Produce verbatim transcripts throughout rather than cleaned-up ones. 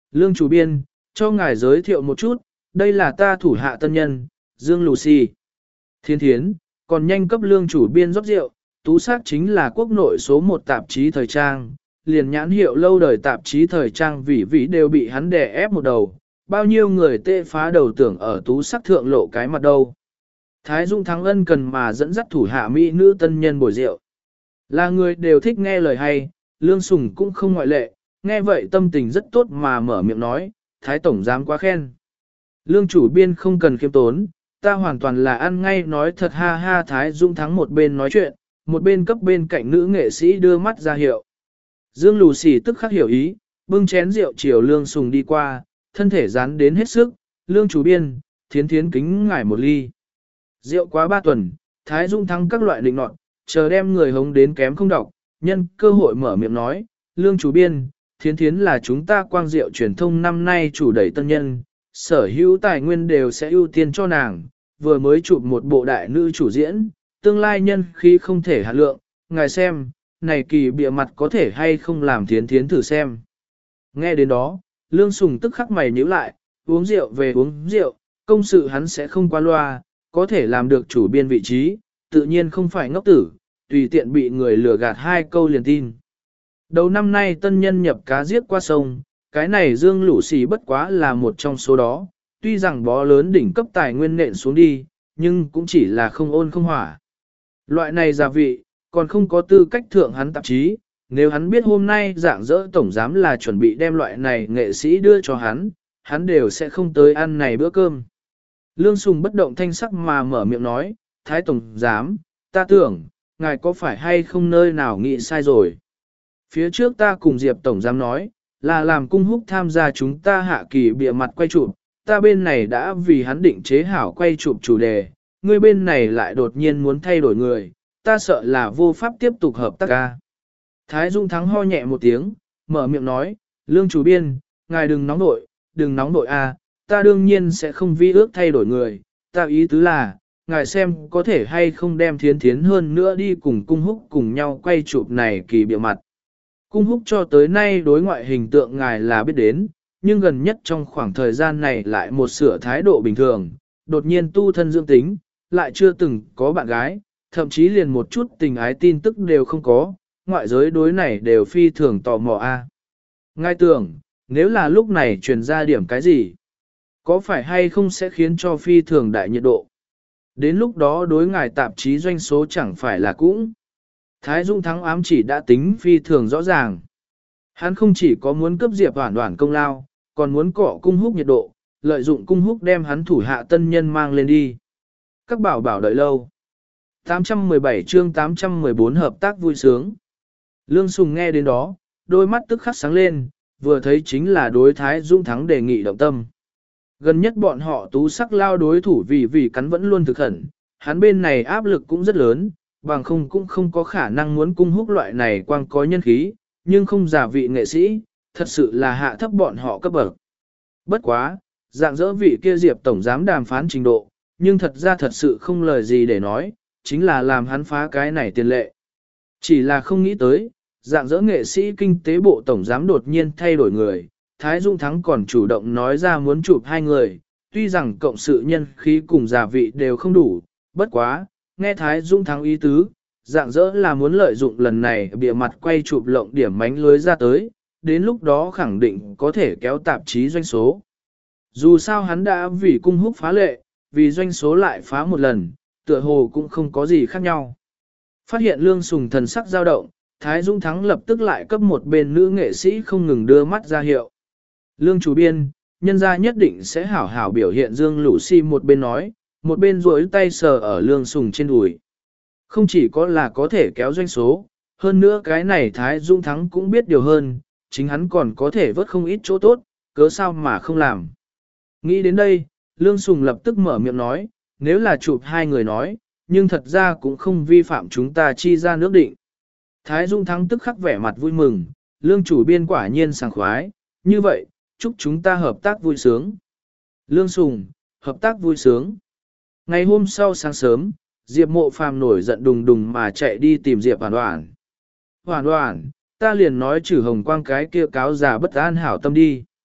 Lương chủ biên, cho ngài giới thiệu một chút, đây là ta thủ hạ tân nhân, Dương Lucy. Thiên thiến, còn nhanh cấp lương chủ biên rót rượu, tú sát chính là quốc nội số một tạp chí thời trang, liền nhãn hiệu lâu đời tạp chí thời trang vỉ vỉ đều bị hắn đè ép một đầu, bao nhiêu người tê phá đầu tưởng ở tú sắc thượng lộ cái mặt đâu. Thái Dung Thắng ân cần mà dẫn dắt thủ hạ mỹ nữ tân nhân bồi rượu. Là người đều thích nghe lời hay, Lương Sùng cũng không ngoại lệ, nghe vậy tâm tình rất tốt mà mở miệng nói, Thái Tổng dám quá khen. Lương chủ biên không cần khiêm tốn, ta hoàn toàn là ăn ngay nói thật ha ha. Thái Dung Thắng một bên nói chuyện, một bên cấp bên cạnh nữ nghệ sĩ đưa mắt ra hiệu. Dương Lù Xì tức khắc hiểu ý, bưng chén rượu chiều Lương Sùng đi qua, thân thể dán đến hết sức, Lương chủ biên, thiến thiến kính ngải một ly. Rượu quá ba tuần, Thái Dung Thắng các loại định nọt, chờ đem người hống đến kém không đọc, nhân cơ hội mở miệng nói, Lương chủ biên, thiến thiến là chúng ta quang diệu truyền thông năm nay chủ đẩy tân nhân, sở hữu tài nguyên đều sẽ ưu tiên cho nàng, vừa mới chụp một bộ đại nữ chủ diễn, tương lai nhân khi không thể hạt lượng, ngài xem, này kỳ bịa mặt có thể hay không làm thiến thiến thử xem. Nghe đến đó, Lương Sùng tức khắc mày nhíu lại, uống rượu về uống rượu, công sự hắn sẽ không qua loa, có thể làm được chủ biên vị trí, tự nhiên không phải ngốc tử, tùy tiện bị người lừa gạt hai câu liền tin. Đầu năm nay tân nhân nhập cá giết qua sông, cái này Dương Lũ Xì bất quá là một trong số đó, tuy rằng bó lớn đỉnh cấp tài nguyên nện xuống đi, nhưng cũng chỉ là không ôn không hỏa. Loại này gia vị, còn không có tư cách thượng hắn tạp chí, nếu hắn biết hôm nay dạng dỡ tổng giám là chuẩn bị đem loại này nghệ sĩ đưa cho hắn, hắn đều sẽ không tới ăn này bữa cơm. Lương Sùng bất động thanh sắc mà mở miệng nói, Thái Tổng Giám, ta tưởng, ngài có phải hay không nơi nào nghĩ sai rồi. Phía trước ta cùng Diệp Tổng Giám nói, là làm cung húc tham gia chúng ta hạ kỳ bịa mặt quay chụp, ta bên này đã vì hắn định chế hảo quay chụp chủ đề, người bên này lại đột nhiên muốn thay đổi người, ta sợ là vô pháp tiếp tục hợp tác ca. Thái Dung Thắng ho nhẹ một tiếng, mở miệng nói, Lương chủ biên, ngài đừng nóng nội, đừng nóng nội a, ta đương nhiên sẽ không vi ước thay đổi người, ta ý tứ là, ngài xem có thể hay không đem thiến thiến hơn nữa đi cùng cung húc cùng nhau quay chụp này kỳ bịa mặt. Cung húc cho tới nay đối ngoại hình tượng ngài là biết đến, nhưng gần nhất trong khoảng thời gian này lại một sửa thái độ bình thường, đột nhiên tu thân dưỡng tính, lại chưa từng có bạn gái, thậm chí liền một chút tình ái tin tức đều không có, ngoại giới đối này đều phi thường tò mò a. Ngài tưởng, nếu là lúc này truyền ra điểm cái gì, có phải hay không sẽ khiến cho phi thường đại nhiệt độ? Đến lúc đó đối ngài tạp chí doanh số chẳng phải là cũng. Thái Dung Thắng ám chỉ đã tính phi thường rõ ràng. Hắn không chỉ có muốn cướp Diệp Hoản Hoản công lao, còn muốn cọ cung húc nhiệt độ, lợi dụng cung húc đem hắn thủ hạ tân nhân mang lên đi. Các bảo bảo đợi lâu. tám trăm mười bảy chương tám trăm mười bốn hợp tác vui sướng. Lương Sùng nghe đến đó, đôi mắt tức khắc sáng lên, vừa thấy chính là đối Thái Dung Thắng đề nghị động tâm. Gần nhất bọn họ tú sắc lao đối thủ vì vì cắn vẫn luôn thực khẩn, hắn bên này áp lực cũng rất lớn, bằng không cũng không có khả năng muốn cung húc loại này quang có nhân khí, nhưng không giả vị nghệ sĩ, thật sự là hạ thấp bọn họ cấp bậc. Bất quá, dạng dỡ vị kia Diệp Tổng Giám đàm phán trình độ, nhưng thật ra thật sự không lời gì để nói, chính là làm hắn phá cái này tiền lệ. Chỉ là không nghĩ tới, dạng dỡ nghệ sĩ kinh tế bộ Tổng Giám đột nhiên thay đổi người, Thái Dung Thắng còn chủ động nói ra muốn chụp hai người, tuy rằng cộng sự nhân khí cùng giả vị đều không đủ, bất quá, nghe Thái Dung Thắng ý tứ, dạng dỡ là muốn lợi dụng lần này bịa mặt quay chụp lộng điểm mánh lưới ra tới, đến lúc đó khẳng định có thể kéo tạp chí doanh số. Dù sao hắn đã vì cung húc phá lệ, vì doanh số lại phá một lần, tựa hồ cũng không có gì khác nhau. Phát hiện Lương Sùng thần sắc dao động, Thái Dung Thắng lập tức lại cấp một bên nữ nghệ sĩ không ngừng đưa mắt ra hiệu. Lương chủ biên, nhân gia nhất định sẽ hảo hảo biểu hiện. Dương Lũ Xì một bên nói, một bên duỗi tay sờ ở Lương Sùng trên đùi. Không chỉ có là có thể kéo doanh số, hơn nữa cái này Thái Dung Thắng cũng biết điều hơn, chính hắn còn có thể vớt không ít chỗ tốt, cớ sao mà không làm. Nghĩ đến đây, Lương Sùng lập tức mở miệng nói, nếu là chụp hai người nói, nhưng thật ra cũng không vi phạm chúng ta chi ra nước định. Thái Dung Thắng tức khắc vẻ mặt vui mừng, Lương chủ biên quả nhiên sảng khoái, như vậy, chúc chúng ta hợp tác vui sướng. Lương Sùng, hợp tác vui sướng. Ngày hôm sau sáng sớm, Diệp Mộ Phàm nổi giận đùng đùng mà chạy đi tìm Diệp Hoản Hoản. Hoản Hoản, ta liền nói trừ hồng quang cái kia cáo già bất an hảo tâm đi.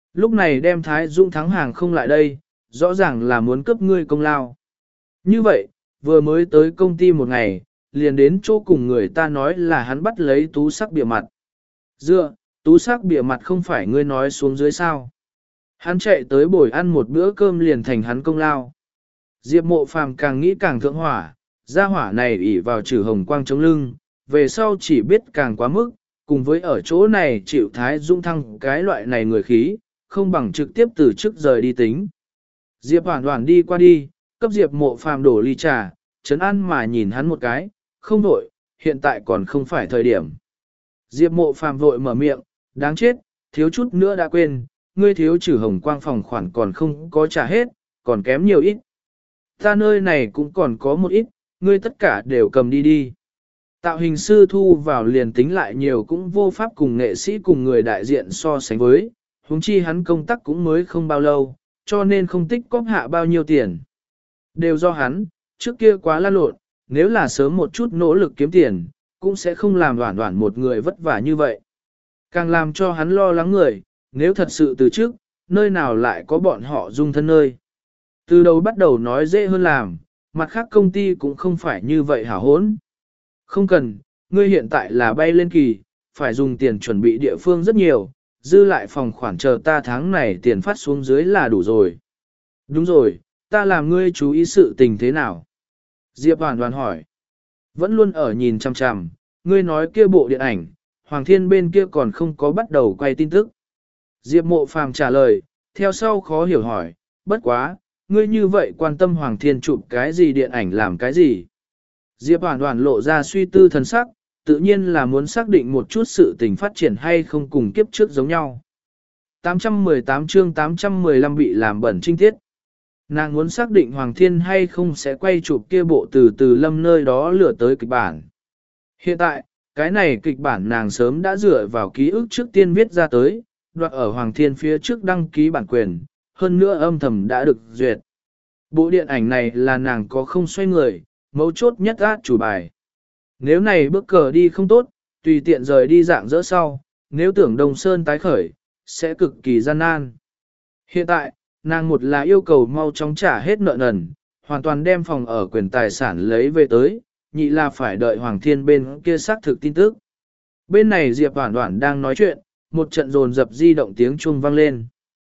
Lúc này đem Thái Dũng thắng hàng không lại đây, rõ ràng là muốn cướp ngươi công lao. Như vậy, vừa mới tới công ty một ngày, liền đến chỗ cùng người ta nói là hắn bắt lấy tú sắc bìa mặt. Dựa, tú sắc bìa mặt không phải ngươi nói xuống dưới sao. Hắn chạy tới bồi ăn một bữa cơm liền thành hắn công lao. Diệp Mộ Phàm càng nghĩ càng thượng hỏa, gia hỏa này ỷ vào trừ hồng quang chống lưng, về sau chỉ biết càng quá mức, cùng với ở chỗ này chịu Thái Dũng thăng cái loại này người khí, không bằng trực tiếp từ chức rời đi tính. Diệp Hoản Hoản đi qua đi, cấp Diệp Mộ Phàm đổ ly trà, trấn an mà nhìn hắn một cái, không vội, hiện tại còn không phải thời điểm. Diệp Mộ Phàm vội mở miệng, đáng chết, thiếu chút nữa đã quên, ngươi thiếu trừ hồng quang phòng khoản còn không có trả hết, còn kém nhiều ít. Ta nơi này cũng còn có một ít, ngươi tất cả đều cầm đi đi. Tạo hình sư thu vào liền tính lại nhiều cũng vô pháp cùng nghệ sĩ cùng người đại diện so sánh với, huống chi hắn công tác cũng mới không bao lâu, cho nên không tích cóp hạ bao nhiêu tiền. Đều do hắn, trước kia quá lan lộn, nếu là sớm một chút nỗ lực kiếm tiền, cũng sẽ không làm đoản đoản một người vất vả như vậy. Càng làm cho hắn lo lắng người, nếu thật sự từ trước, nơi nào lại có bọn họ dung thân nơi. Từ đầu bắt đầu nói dễ hơn làm, mặt khác công ty cũng không phải như vậy hảo hốn. Không cần, ngươi hiện tại là bay lên kỳ, phải dùng tiền chuẩn bị địa phương rất nhiều, dư lại phòng khoản chờ ta tháng này tiền phát xuống dưới là đủ rồi. Đúng rồi, ta làm ngươi chú ý sự tình thế nào? Diệp Hoàn Hoàn hỏi. Vẫn luôn ở nhìn chằm chằm, ngươi nói kia bộ điện ảnh, Hoàng Thiên bên kia còn không có bắt đầu quay tin tức. Diệp Mộ Phàm trả lời, theo sau khó hiểu hỏi, bất quá, ngươi như vậy quan tâm Hoàng Thiên chụp cái gì điện ảnh làm cái gì? Diệp Hoàn Hoàn lộ ra suy tư thần sắc, tự nhiên là muốn xác định một chút sự tình phát triển hay không cùng kiếp trước giống nhau. tám trăm mười tám chương tám trăm mười lăm bị làm bẩn trinh tiết. Nàng muốn xác định Hoàng Thiên hay không sẽ quay chụp kia bộ từ từ lâm nơi đó lựa tới kịch bản. Hiện tại, cái này kịch bản nàng sớm đã dựa vào ký ức trước tiên viết ra tới, đoạt ở Hoàng Thiên phía trước đăng ký bản quyền, hơn nữa âm thầm đã được duyệt. Bộ điện ảnh này là nàng có không xoay người, mấu chốt nhất át chủ bài. Nếu này bước cờ đi không tốt, tùy tiện rời đi dạng dỡ sau, nếu tưởng Đông Sơn tái khởi, sẽ cực kỳ gian nan. Hiện tại, nàng một là yêu cầu mau chóng trả hết nợ nần, hoàn toàn đem phòng ở quyền tài sản lấy về tới, nhị là phải đợi Hoàng Thiên bên kia xác thực tin tức. Bên này Diệp Hoản Hoản đang nói chuyện, một trận dồn dập di động tiếng chuông vang lên.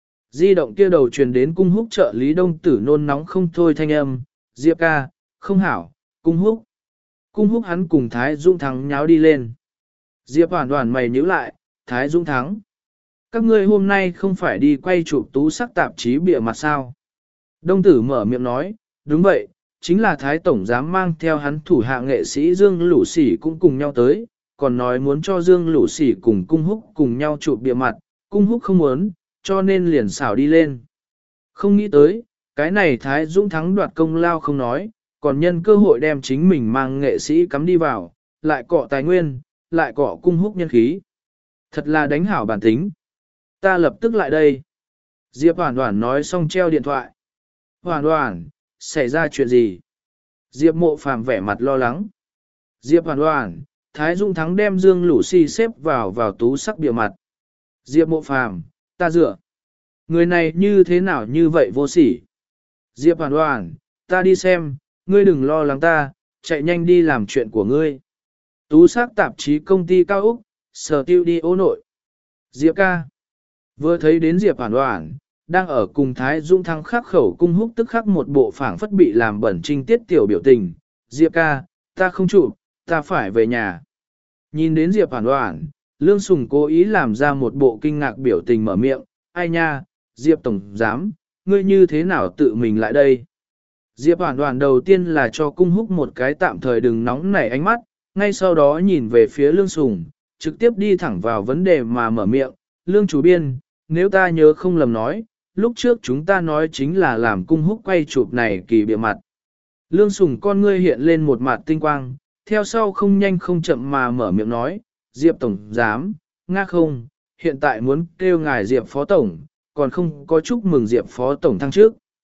Di động kia đầu truyền đến Cung Húc trợ lý Đông Tử nôn nóng không thôi thanh âm, Diệp ca, không hảo, Cung Húc. Cung Húc hắn cùng Thái Dũng Thắng nháo đi lên. Diệp Hoản Hoản mày nhíu lại, Thái Dũng Thắng. Các ngươi hôm nay không phải đi quay chụp tú sắc tạp chí bìa mặt sao? Đông Tử mở miệng nói, đúng vậy, chính là Thái Tổng dám mang theo hắn thủ hạ nghệ sĩ Dương Lũ Sỉ cũng cùng nhau tới, còn nói muốn cho Dương Lũ Sỉ cùng Cung Húc cùng nhau chụp bìa mặt, Cung Húc không muốn, cho nên liền xảo đi lên. Không nghĩ tới, cái này Thái Dũng Thắng đoạt công lao không nói, còn nhân cơ hội đem chính mình mang nghệ sĩ cắm đi vào, lại cọ tài nguyên, lại cọ Cung Húc nhân khí. Thật là đánh hảo bản tính. Ta lập tức lại đây. Diệp Hoản Hoản nói xong treo điện thoại. Hoản Hoản, xảy ra chuyện gì? Diệp Mộ Phàm vẻ mặt lo lắng. Diệp Hoản Hoản, Thái Dũng Thắng đem Dương Lũ Xì xếp vào vào tú sắc bìa mặt. Diệp Mộ Phàm, ta dựa. Người này như thế nào như vậy vô sỉ? Diệp Hoản Hoản, ta đi xem, ngươi đừng lo lắng ta, chạy nhanh đi làm chuyện của ngươi. Tú sắc tạp chí công ty cao Úc, sở tiêu đi ô nội. Diệp ca. Vừa thấy đến Diệp Hoản Hoản, đang ở cùng Thái Dũng Thắng khắc khẩu Cung Húc tức khắc một bộ phảng phất bị làm bẩn trinh tiết tiểu biểu tình. Diệp ca, ta không chụp, ta phải về nhà. Nhìn đến Diệp Hoản Hoản, Lương Sùng cố ý làm ra một bộ kinh ngạc biểu tình mở miệng. Ai nha, Diệp Tổng Giám, ngươi như thế nào tự mình lại đây? Diệp Hoản Hoản đầu tiên là cho Cung Húc một cái tạm thời đừng nóng nảy ánh mắt, ngay sau đó nhìn về phía Lương Sùng, trực tiếp đi thẳng vào vấn đề mà mở miệng. Lương chủ biên, nếu ta nhớ không lầm nói, lúc trước chúng ta nói chính là làm Cung Húc quay chụp này kỳ bìa mặt. Lương Sùng con ngươi hiện lên một mặt tinh quang, theo sau không nhanh không chậm mà mở miệng nói, Diệp Tổng Giám, nga không, hiện tại muốn kêu ngài Diệp Phó Tổng, còn không có chúc mừng Diệp Phó Tổng thăng trước.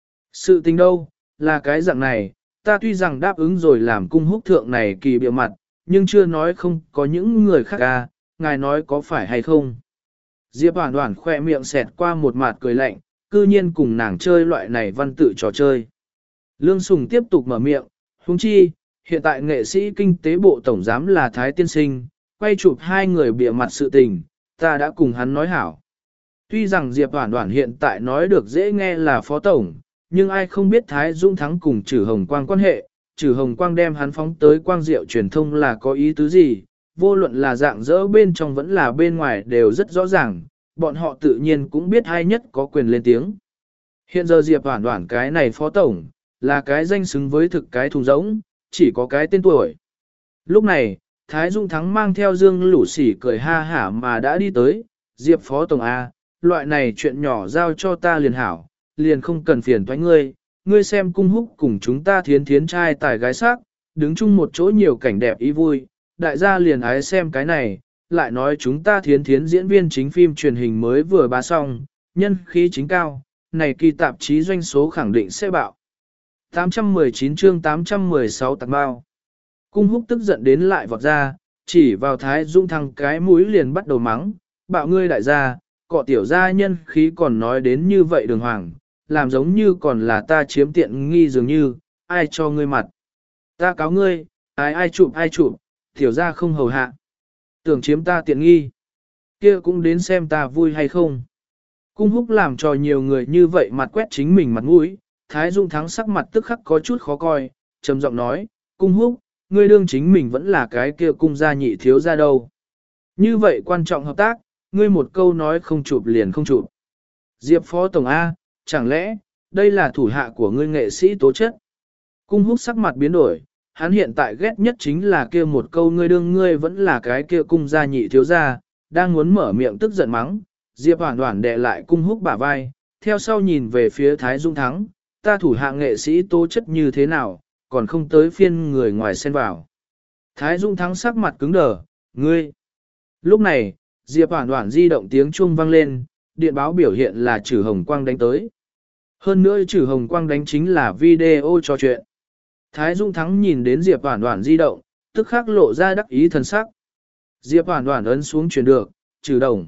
Sự tình đâu, là cái dạng này, ta tuy rằng đáp ứng rồi làm Cung Húc thượng này kỳ bìa mặt, nhưng chưa nói không có những người khác à, ngài nói có phải hay không. Diệp Hoản Hoản khoe miệng xẹt qua một mặt cười lạnh, cư nhiên cùng nàng chơi loại này văn tự trò chơi. Lương Sùng tiếp tục mở miệng, huống chi, hiện tại nghệ sĩ kinh tế bộ tổng giám là Thái Tiên Sinh, quay chụp hai người bịa mặt sự tình, ta đã cùng hắn nói hảo. Tuy rằng Diệp Hoản Hoản hiện tại nói được dễ nghe là phó tổng, nhưng ai không biết Thái Dũng Thắng cùng Trử Hồng Quang quan hệ, Trử Hồng Quang đem hắn phóng tới Quang Diệu truyền thông là có ý tứ gì, vô luận là dạng dỡ bên trong vẫn là bên ngoài đều rất rõ ràng, bọn họ tự nhiên cũng biết ai nhất có quyền lên tiếng. Hiện giờ Diệp Hoản Hoản cái này phó tổng, là cái danh xứng với thực cái thùng rỗng, chỉ có cái tên tuổi. Lúc này, Thái Dung Thắng mang theo Dương Lũ Sỉ cười ha hả mà đã đi tới, Diệp phó tổng A, loại này chuyện nhỏ giao cho ta liền hảo, liền không cần phiền toái ngươi, ngươi xem cung húc cùng chúng ta thiến thiến trai tài gái sắc, đứng chung một chỗ nhiều cảnh đẹp ý vui, đại gia liền ái xem cái này, lại nói chúng ta thiến thiến diễn viên chính phim truyền hình mới vừa bá xong, nhân khí chính cao, này kỳ tạp chí doanh số khẳng định sẽ bạo. tám trăm mười chín chương tám trăm mười sáu tạc bao. Cung húc tức giận đến lại vọt ra, chỉ vào Thái Dung Thắng cái mũi liền bắt đầu mắng, bạo ngươi đại gia, cọ tiểu gia nhân khí còn nói đến như vậy đường hoàng, làm giống như còn là ta chiếm tiện nghi dường như, ai cho ngươi mặt. Ta cáo ngươi, ai ai chụp ai chụp, tiểu gia không hầu hạ. Tưởng chiếm ta tiện nghi, kia cũng đến xem ta vui hay không. Cung húc làm cho nhiều người như vậy mặt quét chính mình mặt mũi, Thái Dung Thắng sắc mặt tức khắc có chút khó coi, trầm giọng nói, cung húc, ngươi đương chính mình vẫn là cái kia cung gia nhị thiếu gia đâu. Như vậy quan trọng hợp tác, ngươi một câu nói không chụp liền không chụp. Diệp phó tổng A, chẳng lẽ, đây là thủ hạ của ngươi nghệ sĩ tố chất? Cung húc sắc mặt biến đổi, hắn hiện tại ghét nhất chính là kia một câu ngươi đương ngươi vẫn là cái kia cung gia nhị thiếu gia, đang muốn mở miệng tức giận mắng. Diệp Hoản Hoản đè lại cung húc bả vai, theo sau nhìn về phía Thái Dung Thắng, ta thủ hạ nghệ sĩ tố chất như thế nào, còn không tới phiên người ngoài xen vào. Thái Dung Thắng sắc mặt cứng đờ, ngươi. Lúc này, Diệp Hoản Hoản di động tiếng chuông vang lên, điện báo biểu hiện là Trử Hồng Quang đánh tới. Hơn nữa Trử Hồng Quang đánh chính là video trò chuyện. Thái Dung Thắng nhìn đến Diệp Hoản Hoản di động, tức khắc lộ ra đắc ý thần sắc. Diệp Hoản Hoản ấn xuống truyền được, Trử đồng.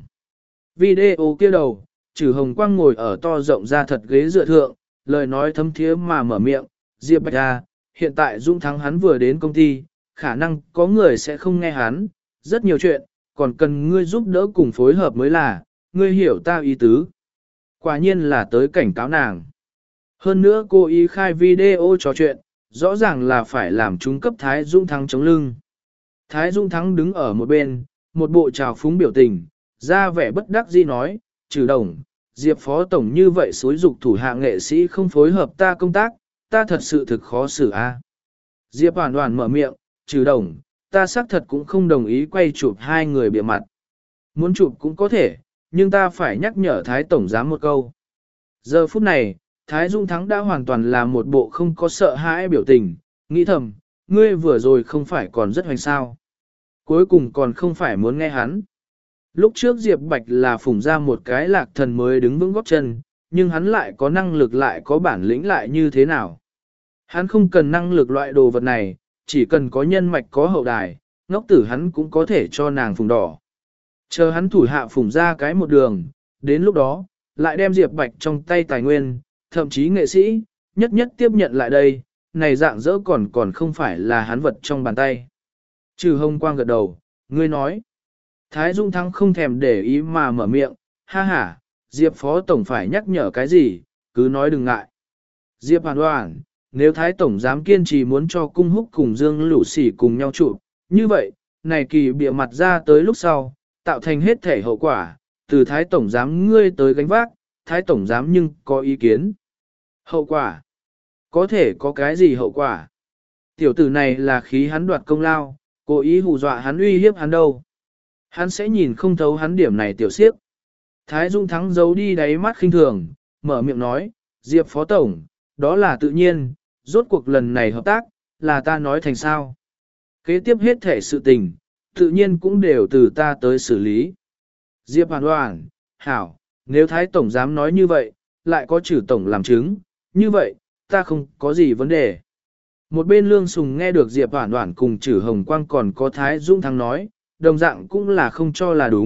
Video kia đầu, Trử Hồng Quang ngồi ở to rộng ra thật ghế dựa thượng, lời nói thấm thiế mà mở miệng, Diệp Bạch à, hiện tại Dung Thắng hắn vừa đến công ty, khả năng có người sẽ không nghe hắn, rất nhiều chuyện, còn cần ngươi giúp đỡ cùng phối hợp mới là, ngươi hiểu ta ý tứ. Quả nhiên là tới cảnh cáo nàng. Hơn nữa cô ý khai video trò chuyện, rõ ràng là phải làm chúng cấp Thái Dung Thắng chống lưng. Thái Dung Thắng đứng ở một bên, một bộ trào phúng biểu tình, ra vẻ bất đắc dĩ nói, Trử đồng, Diệp phó tổng như vậy xối dục thủ hạ nghệ sĩ không phối hợp ta công tác, ta thật sự thực khó xử a. Diệp Hoản Hoản mở miệng, Trử đồng, ta xác thật cũng không đồng ý quay chụp hai người bịa mặt. Muốn chụp cũng có thể, nhưng ta phải nhắc nhở Thái tổng giám một câu. Giờ phút này, Thái Dung Thắng đã hoàn toàn là một bộ không có sợ hãi biểu tình, nghĩ thầm, ngươi vừa rồi không phải còn rất hoành sao. Cuối cùng còn không phải muốn nghe hắn. Lúc trước Diệp Bạch là phủng ra một cái lạc thần mới đứng vững góp chân, nhưng hắn lại có năng lực lại có bản lĩnh lại như thế nào. Hắn không cần năng lực loại đồ vật này, chỉ cần có nhân mạch có hậu đài, ngốc tử hắn cũng có thể cho nàng phùng đỏ. Chờ hắn thủ hạ phủng ra cái một đường, đến lúc đó, lại đem Diệp Bạch trong tay tài nguyên, thậm chí nghệ sĩ, nhất nhất tiếp nhận lại đây, này dạng dỡ còn còn không phải là hắn vật trong bàn tay. Trừ Hồng Quang gật đầu, ngươi nói. Thái Dung Thắng không thèm để ý mà mở miệng, ha ha, Diệp Phó Tổng phải nhắc nhở cái gì, cứ nói đừng ngại. Diệp Hoản Hoản, nếu Thái Tổng dám kiên trì muốn cho cung húc cùng Dương Lũ Sỉ cùng nhau trụ, như vậy, này kỳ bịa mặt ra tới lúc sau, tạo thành hết thể hậu quả, từ Thái Tổng dám ngươi tới gánh vác, Thái Tổng dám nhưng có ý kiến. Hậu quả? Có thể có cái gì hậu quả? Tiểu tử này là khí hắn đoạt công lao, cố ý hù dọa hắn uy hiếp hắn đâu. Hắn sẽ nhìn không thấu hắn điểm này tiểu siếp. Thái Dung Thắng giấu đi đáy mắt khinh thường, mở miệng nói, Diệp Phó Tổng, đó là tự nhiên, rốt cuộc lần này hợp tác, là ta nói thành sao. Kế tiếp hết thể sự tình, tự nhiên cũng đều từ ta tới xử lý. Diệp Hoản Hoản, hảo, nếu Thái Tổng dám nói như vậy, lại có Trử Tổng làm chứng, như vậy, ta không có gì vấn đề. Một bên Lương Sùng nghe được Diệp Hoản Hoản cùng Trử Hồng Quang còn có Thái Dung Thắng nói, đồng dạng cũng là không cho là đúng,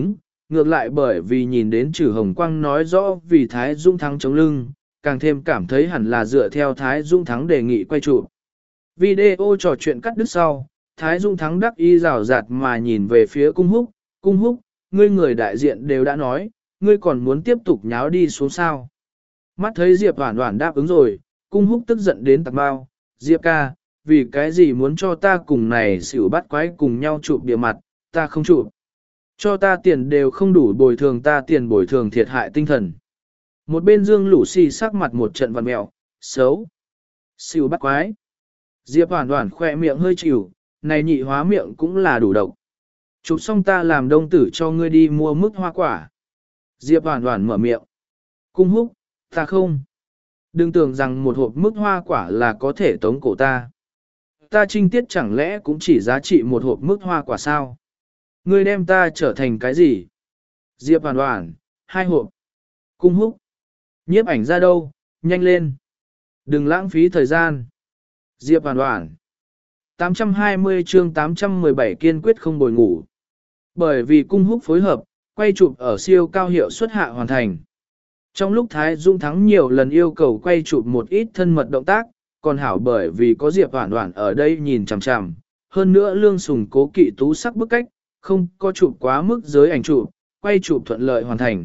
ngược lại bởi vì nhìn đến Trử Hồng Quang nói rõ vì Thái Dung Thắng chống lưng, càng thêm cảm thấy hẳn là dựa theo Thái Dung Thắng đề nghị quay chụp. Video trò chuyện cắt đứt sau, Thái Dung Thắng đắc y rào rạt mà nhìn về phía Cung Húc, Cung Húc, ngươi người đại diện đều đã nói, ngươi còn muốn tiếp tục nháo đi xuống sao. Mắt thấy Diệp Hoản Hoản đáp ứng rồi, Cung Húc tức giận đến tạc bao, Diệp ca, vì cái gì muốn cho ta cùng này xỉu bắt quái cùng nhau chụp địa mặt, ta không chụp. Cho ta tiền đều không đủ bồi thường ta tiền bồi thường thiệt hại tinh thần. Một bên Dương Lũ Xì sắc mặt một trận vằn mẹo, xấu. Xỉu bắt quái. Diệp Hoản Hoản khỏe miệng hơi chịu, này nhị hóa miệng cũng là đủ độc. Chụp xong ta làm đông tử cho ngươi đi mua mức hoa quả. Diệp Hoản Hoản mở miệng. Cung Húc, ta không. Đừng tưởng rằng một hộp mức hoa quả là có thể tống cổ ta. Ta trinh tiết chẳng lẽ cũng chỉ giá trị một hộp mức hoa quả sao? Ngươi đem ta trở thành cái gì? Diệp Hoản Hoản, hai hộp. Cung Húc, nhiếp ảnh ra đâu, nhanh lên. Đừng lãng phí thời gian. Diệp Hoản Hoản. tám trăm hai mươi chương tám trăm mười bảy kiên quyết không bồi ngủ. Bởi vì Cung Húc phối hợp, quay chụp ở siêu cao hiệu suất hạ hoàn thành. Trong lúc Thái Dung Thắng nhiều lần yêu cầu quay chụp một ít thân mật động tác, còn hảo bởi vì có Diệp Hoản Hoản ở đây nhìn chằm chằm, hơn nữa Lương Sùng cố kỵ tú sắc bức cách, không có chụp quá mức giới ảnh chụp, quay chụp thuận lợi hoàn thành.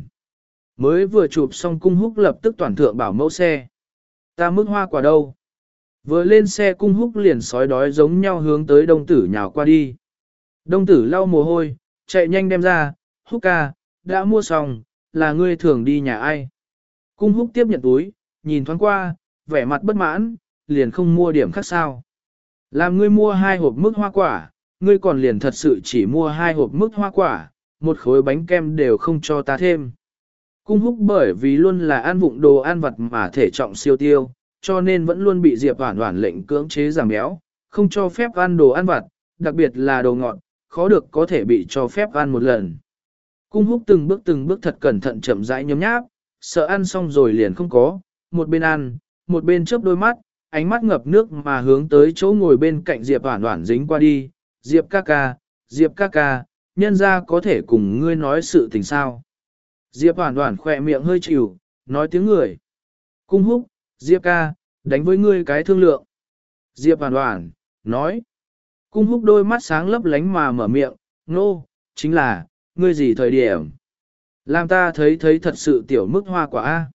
Mới vừa chụp xong Cung Húc lập tức toàn thượng bảo mẫu xe. Ta mức hoa quả đâu? Vừa lên xe Cung Húc liền sói đói giống nhau hướng tới đông tử nhào qua đi. Đông tử lau mồ hôi, chạy nhanh đem ra, Húc ca, đã mua xong, là ngươi thường đi nhà ai? Cung Húc tiếp nhận túi, nhìn thoáng qua, vẻ mặt bất mãn, liền không mua điểm khác sao. Làm ngươi mua hai hộp mức hoa quả, ngươi còn liền thật sự chỉ mua hai hộp mức hoa quả, một khối bánh kem đều không cho ta thêm. Cung Húc bởi vì luôn là ăn vụng đồ ăn vặt mà thể trọng siêu tiêu, cho nên vẫn luôn bị Diệp Hoản Hoản lệnh cưỡng chế giảm béo, không cho phép ăn đồ ăn vặt, đặc biệt là đồ ngọt, khó được có thể bị cho phép ăn một lần. Cung Húc từng bước từng bước thật cẩn thận chậm rãi nhấm nháp, sợ ăn xong rồi liền không có, một bên ăn, một bên chớp đôi mắt, ánh mắt ngập nước mà hướng tới chỗ ngồi bên cạnh Diệp Hoản Hoản dính qua đi, Diệp ca ca, Diệp ca ca, nhân ra có thể cùng ngươi nói sự tình sao. Diệp Hoản Hoản khỏe miệng hơi chịu, nói tiếng người. Cung Húc, Diệp ca, đánh với ngươi cái thương lượng. Diệp Hoản Hoản, nói. Cung Húc đôi mắt sáng lấp lánh mà mở miệng, nô, chính là, ngươi gì thời điểm. Làm ta thấy thấy thật sự tiểu mức hoa quả A.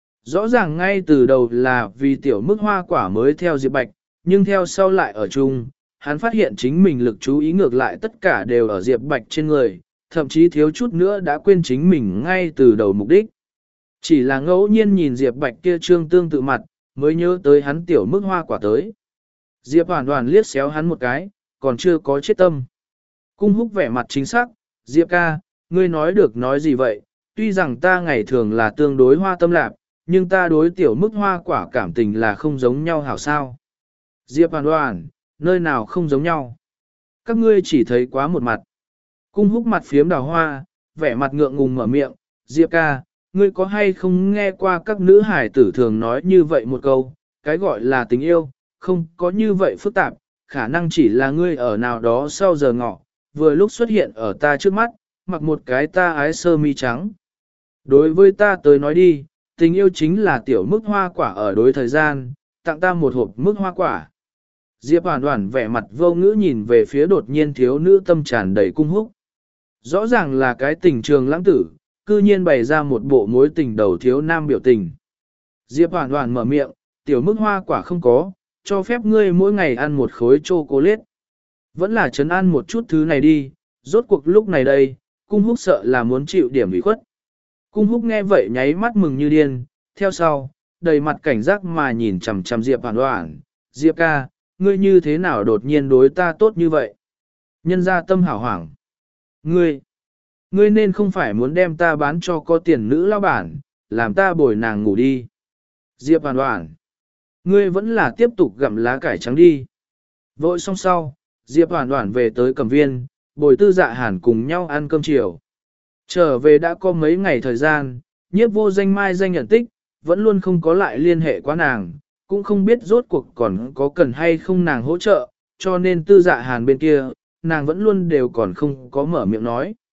Rõ ràng ngay từ đầu là vì tiểu mức hoa quả mới theo Diệp Bạch, nhưng theo sau lại ở chung, hắn phát hiện chính mình lực chú ý ngược lại tất cả đều ở Diệp Bạch trên người, thậm chí thiếu chút nữa đã quên chính mình ngay từ đầu mục đích. Chỉ là ngẫu nhiên nhìn Diệp Bạch kia trương tương tự mặt, mới nhớ tới hắn tiểu mức hoa quả tới. Diệp Hoản Hoản liếc xéo hắn một cái, còn chưa có chết tâm. Cung Húc vẻ mặt chính xác, Diệp ca, ngươi nói được nói gì vậy, tuy rằng ta ngày thường là tương đối hoa tâm lạc, nhưng ta đối tiểu mức hoa quả cảm tình là không giống nhau hảo sao. Diệp Hoản Hoản, nơi nào không giống nhau. Các ngươi chỉ thấy quá một mặt. Cung Húc mặt phiếm đào hoa, vẻ mặt ngượng ngùng mở miệng, Diệp ca, ngươi có hay không nghe qua các nữ hải tử thường nói như vậy một câu, cái gọi là tình yêu, không có như vậy phức tạp, khả năng chỉ là ngươi ở nào đó sau giờ ngọ, vừa lúc xuất hiện ở ta trước mắt, mặc một cái ta ái sơ mi trắng. Đối với ta tới nói đi, tình yêu chính là tiểu mức hoa quả ở đối thời gian, tặng ta một hộp mức hoa quả. Diệp Hoản Hoản vẻ mặt vô ngữ nhìn về phía đột nhiên thiếu nữ tâm tràn đầy Cung Húc. Rõ ràng là cái tình trường lãng tử, cư nhiên bày ra một bộ mối tình đầu thiếu nam biểu tình. Diệp Hoản Hoản mở miệng, tiểu mức hoa quả không có, cho phép ngươi mỗi ngày ăn một khối chocolate. Vẫn là trấn an một chút thứ này đi, rốt cuộc lúc này đây, Cung Húc sợ là muốn chịu điểm ủy khuất. Cung Húc nghe vậy nháy mắt mừng như điên, theo sau, đầy mặt cảnh giác mà nhìn chằm chằm Diệp Hoản Hoản, Diệp ca, ngươi như thế nào đột nhiên đối ta tốt như vậy? Nhân ra tâm hảo hoảng. Ngươi, ngươi nên không phải muốn đem ta bán cho có tiền nữ lao bản, làm ta bồi nàng ngủ đi. Diệp Hoản Hoản, ngươi vẫn là tiếp tục gặm lá cải trắng đi. Vội xong sau, Diệp Hoản Hoản về tới Cẩm Viên, bồi Tư Dạ Hàn cùng nhau ăn cơm chiều. Trở về đã có mấy ngày thời gian, Nhiếp Vô Danh mai danh nhận tích, vẫn luôn không có lại liên hệ qua nàng, cũng không biết rốt cuộc còn có cần hay không nàng hỗ trợ, cho nên Tư Dạ Hàn bên kia, nàng vẫn luôn đều còn không có mở miệng nói.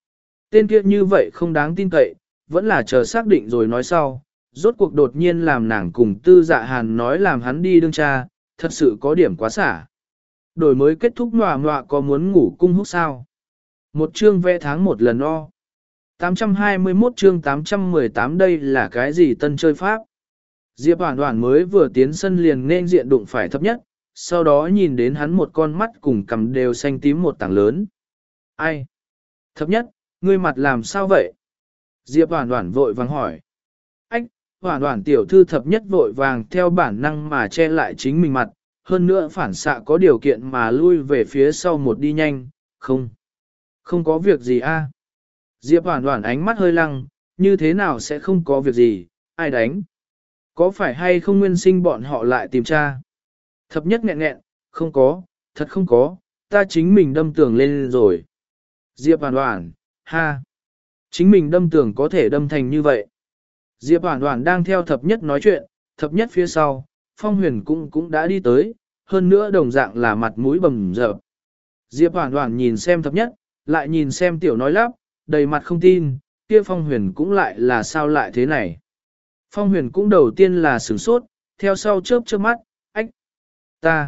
Tên kia như vậy không đáng tin cậy, vẫn là chờ xác định rồi nói sau. Rốt cuộc đột nhiên làm nàng cùng tư dạ hàn nói làm hắn đi đương cha, thật sự có điểm quá xả. Đổi mới kết thúc ngọa ngọa có muốn ngủ cung húc sao? Một chương vẽ tháng một lần o. tám trăm hai mươi mốt chương tám trăm mười tám đây là cái gì tân chơi pháp? Diệp Hoản Hoản mới vừa tiến sân liền nên diện đụng phải thấp nhất, sau đó nhìn đến hắn một con mắt cùng cằm đều xanh tím một tảng lớn. Ai? Thấp nhất, ngươi mặt làm sao vậy? Diệp Hoản Hoản vội vàng hỏi. Ách, Hoản Hoản tiểu thư thập nhất vội vàng theo bản năng mà che lại chính mình mặt, hơn nữa phản xạ có điều kiện mà lui về phía sau một đi nhanh, không. Không có việc gì a. Diệp Hoản Hoản ánh mắt hơi lăng, như thế nào sẽ không có việc gì, ai đánh? Có phải hay không nguyên sinh bọn họ lại tìm tra? Thập nhất nghẹn nghẹn, không có, thật không có, ta chính mình đâm tường lên rồi. Diệp Hoản Hoản, ha. Chính mình đâm tường có thể đâm thành như vậy. Diệp Hoản Hoản đang theo thập nhất nói chuyện, thập nhất phía sau, Phong Huyền cũng cũng đã đi tới, hơn nữa đồng dạng là mặt mũi bầm dập. Diệp Hoản Hoản nhìn xem thập nhất, lại nhìn xem tiểu nói lắp, đầy mặt không tin, kia Phong Huyền cũng lại là sao lại thế này. Phong Huyền cũng đầu tiên là sửng sốt, theo sau chớp chớp mắt, ách, ta,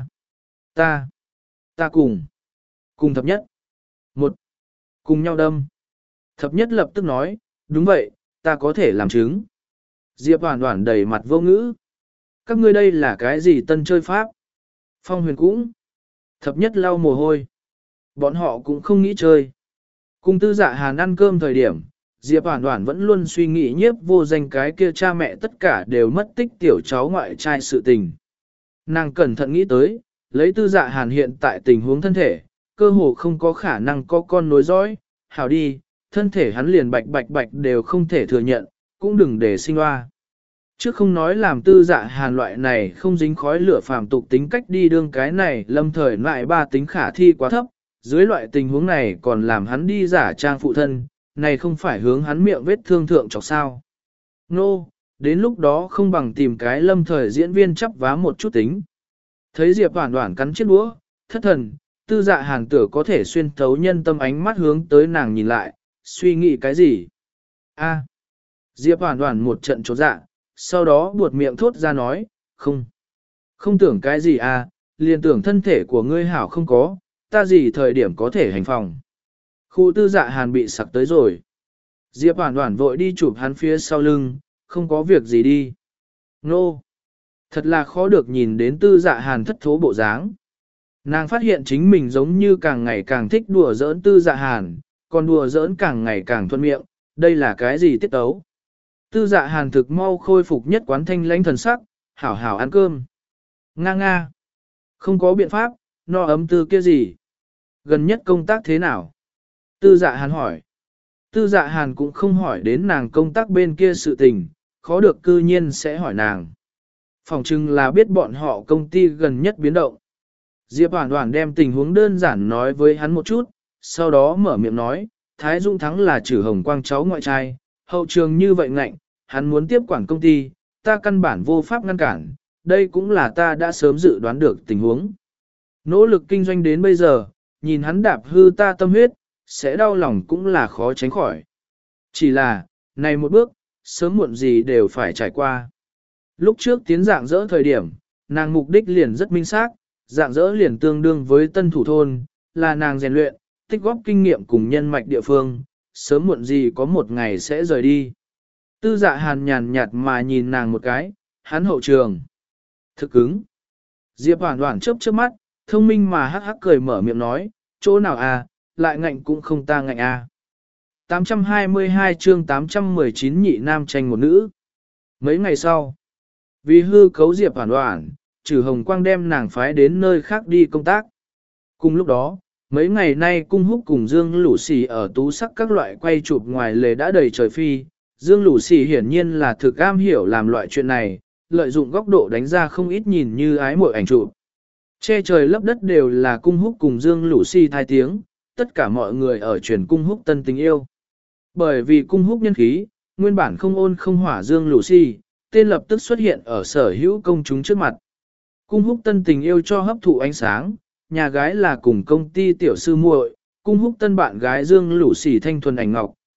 ta, ta cùng, cùng thập nhất, một, cùng nhau đâm. Thập nhất lập tức nói, đúng vậy, ta có thể làm chứng. Diệp Hoản Hoản đầy mặt vô ngữ. Các ngươi đây là cái gì tân chơi pháp? Phong Huyền cũng. Thập nhất lau mồ hôi. Bọn họ cũng không nghĩ chơi. Cùng tư dạ hàn ăn cơm thời điểm, Diệp Hoản Hoản vẫn luôn suy nghĩ nhiếp vô danh cái kia cha mẹ tất cả đều mất tích tiểu cháu ngoại trai sự tình. Nàng cẩn thận nghĩ tới, lấy tư dạ hàn hiện tại tình huống thân thể, cơ hồ không có khả năng có con nối dõi, hảo đi, thân thể hắn liền bạch bạch bạch đều không thể thừa nhận, cũng đừng để sinh hoa. Chứ không nói làm tư dạ hàn loại này không dính khói lửa phàm tục tính cách đi đương cái này lâm thời lại ba tính khả thi quá thấp, dưới loại tình huống này còn làm hắn đi giả trang phụ thân, này không phải hướng hắn miệng vết thương thượng chọc sao. Nô, no, đến lúc đó không bằng tìm cái lâm thời diễn viên chắp vá một chút tính. Thấy Diệp Hoản Hoản cắn chiếc đũa, thất thần, tư dạ hàn tử có thể xuyên thấu nhân tâm ánh mắt hướng tới nàng nhìn lại, suy nghĩ cái gì? A. Diệp Hoản Hoản một trận chột dạ, sau đó buột miệng thốt ra nói, không. Không tưởng cái gì à, liền tưởng thân thể của ngươi hảo không có, ta gì thời điểm có thể hành phòng. Khu tư dạ hàn bị sặc tới rồi. Diệp Hoản Hoản vội đi chụp hắn phía sau lưng, không có việc gì đi. Nô. No. Thật là khó được nhìn đến tư dạ hàn thất thố bộ dáng. Nàng phát hiện chính mình giống như càng ngày càng thích đùa giỡn tư dạ hàn, còn đùa giỡn càng ngày càng thuận miệng, đây là cái gì tiết tấu. Tư dạ hàn thực mau khôi phục nhất quán thanh lãnh thần sắc, hảo hảo ăn cơm. Nga nga. Không có biện pháp, no ấm tư kia gì. Gần nhất công tác thế nào? Tư dạ hàn hỏi. Tư dạ hàn cũng không hỏi đến nàng công tác bên kia sự tình, khó được cư nhiên sẽ hỏi nàng. Phòng chừng là biết bọn họ công ty gần nhất biến động. Diệp Hoản Hoản đem tình huống đơn giản nói với hắn một chút, sau đó mở miệng nói, Thái Dung Thắng là Trử Hồng Quang cháu ngoại trai, hậu trường như vậy ngạnh, hắn muốn tiếp quản công ty, ta căn bản vô pháp ngăn cản, đây cũng là ta đã sớm dự đoán được tình huống. Nỗ lực kinh doanh đến bây giờ, nhìn hắn đạp hư ta tâm huyết, sẽ đau lòng cũng là khó tránh khỏi. Chỉ là, này một bước, sớm muộn gì đều phải trải qua. Lúc trước tiến dạng dỡ thời điểm, nàng mục đích liền rất minh xác, dạng dỡ liền tương đương với tân thủ thôn, là nàng rèn luyện, tích góp kinh nghiệm cùng nhân mạch địa phương, sớm muộn gì có một ngày sẽ rời đi. Tư dạ hàn nhàn nhạt mà nhìn nàng một cái, hắn hậu trường. Thực ứng. Diệp Hoản Hoản chớp chớp mắt, thông minh mà hắc hắc cười mở miệng nói, chỗ nào à, lại ngạnh cũng không ta ngạnh à. tám trăm hai mươi hai chương tám trăm mười chín nhị nam tranh một nữ. Mấy ngày sau, vì hư cấu Diệp Hoản Hoản, Trử Hồng Quang đem nàng phái đến nơi khác đi công tác. Cùng lúc đó, mấy ngày nay cung húc cùng Dương Lũ Xì ở tú sắc các loại quay chụp ngoài lề đã đầy trời phi. Dương Lũ Xì hiển nhiên là thực am hiểu làm loại chuyện này, lợi dụng góc độ đánh ra không ít nhìn như ái mội ảnh chụp. Che trời lấp đất đều là cung húc cùng Dương Lũ Xì thai tiếng, tất cả mọi người ở truyền cung húc tân tình yêu. Bởi vì cung húc nhân khí, nguyên bản không ôn không hỏa Dương Lũ Xì, tên lập tức xuất hiện ở sở hữu công chúng trước mặt. Cung húc tân tình yêu cho hấp thụ ánh sáng, nhà gái là cùng công ty tiểu sư muội, cung húc tân bạn gái Dương Lũ Xì thanh thuần ảnh ngọc,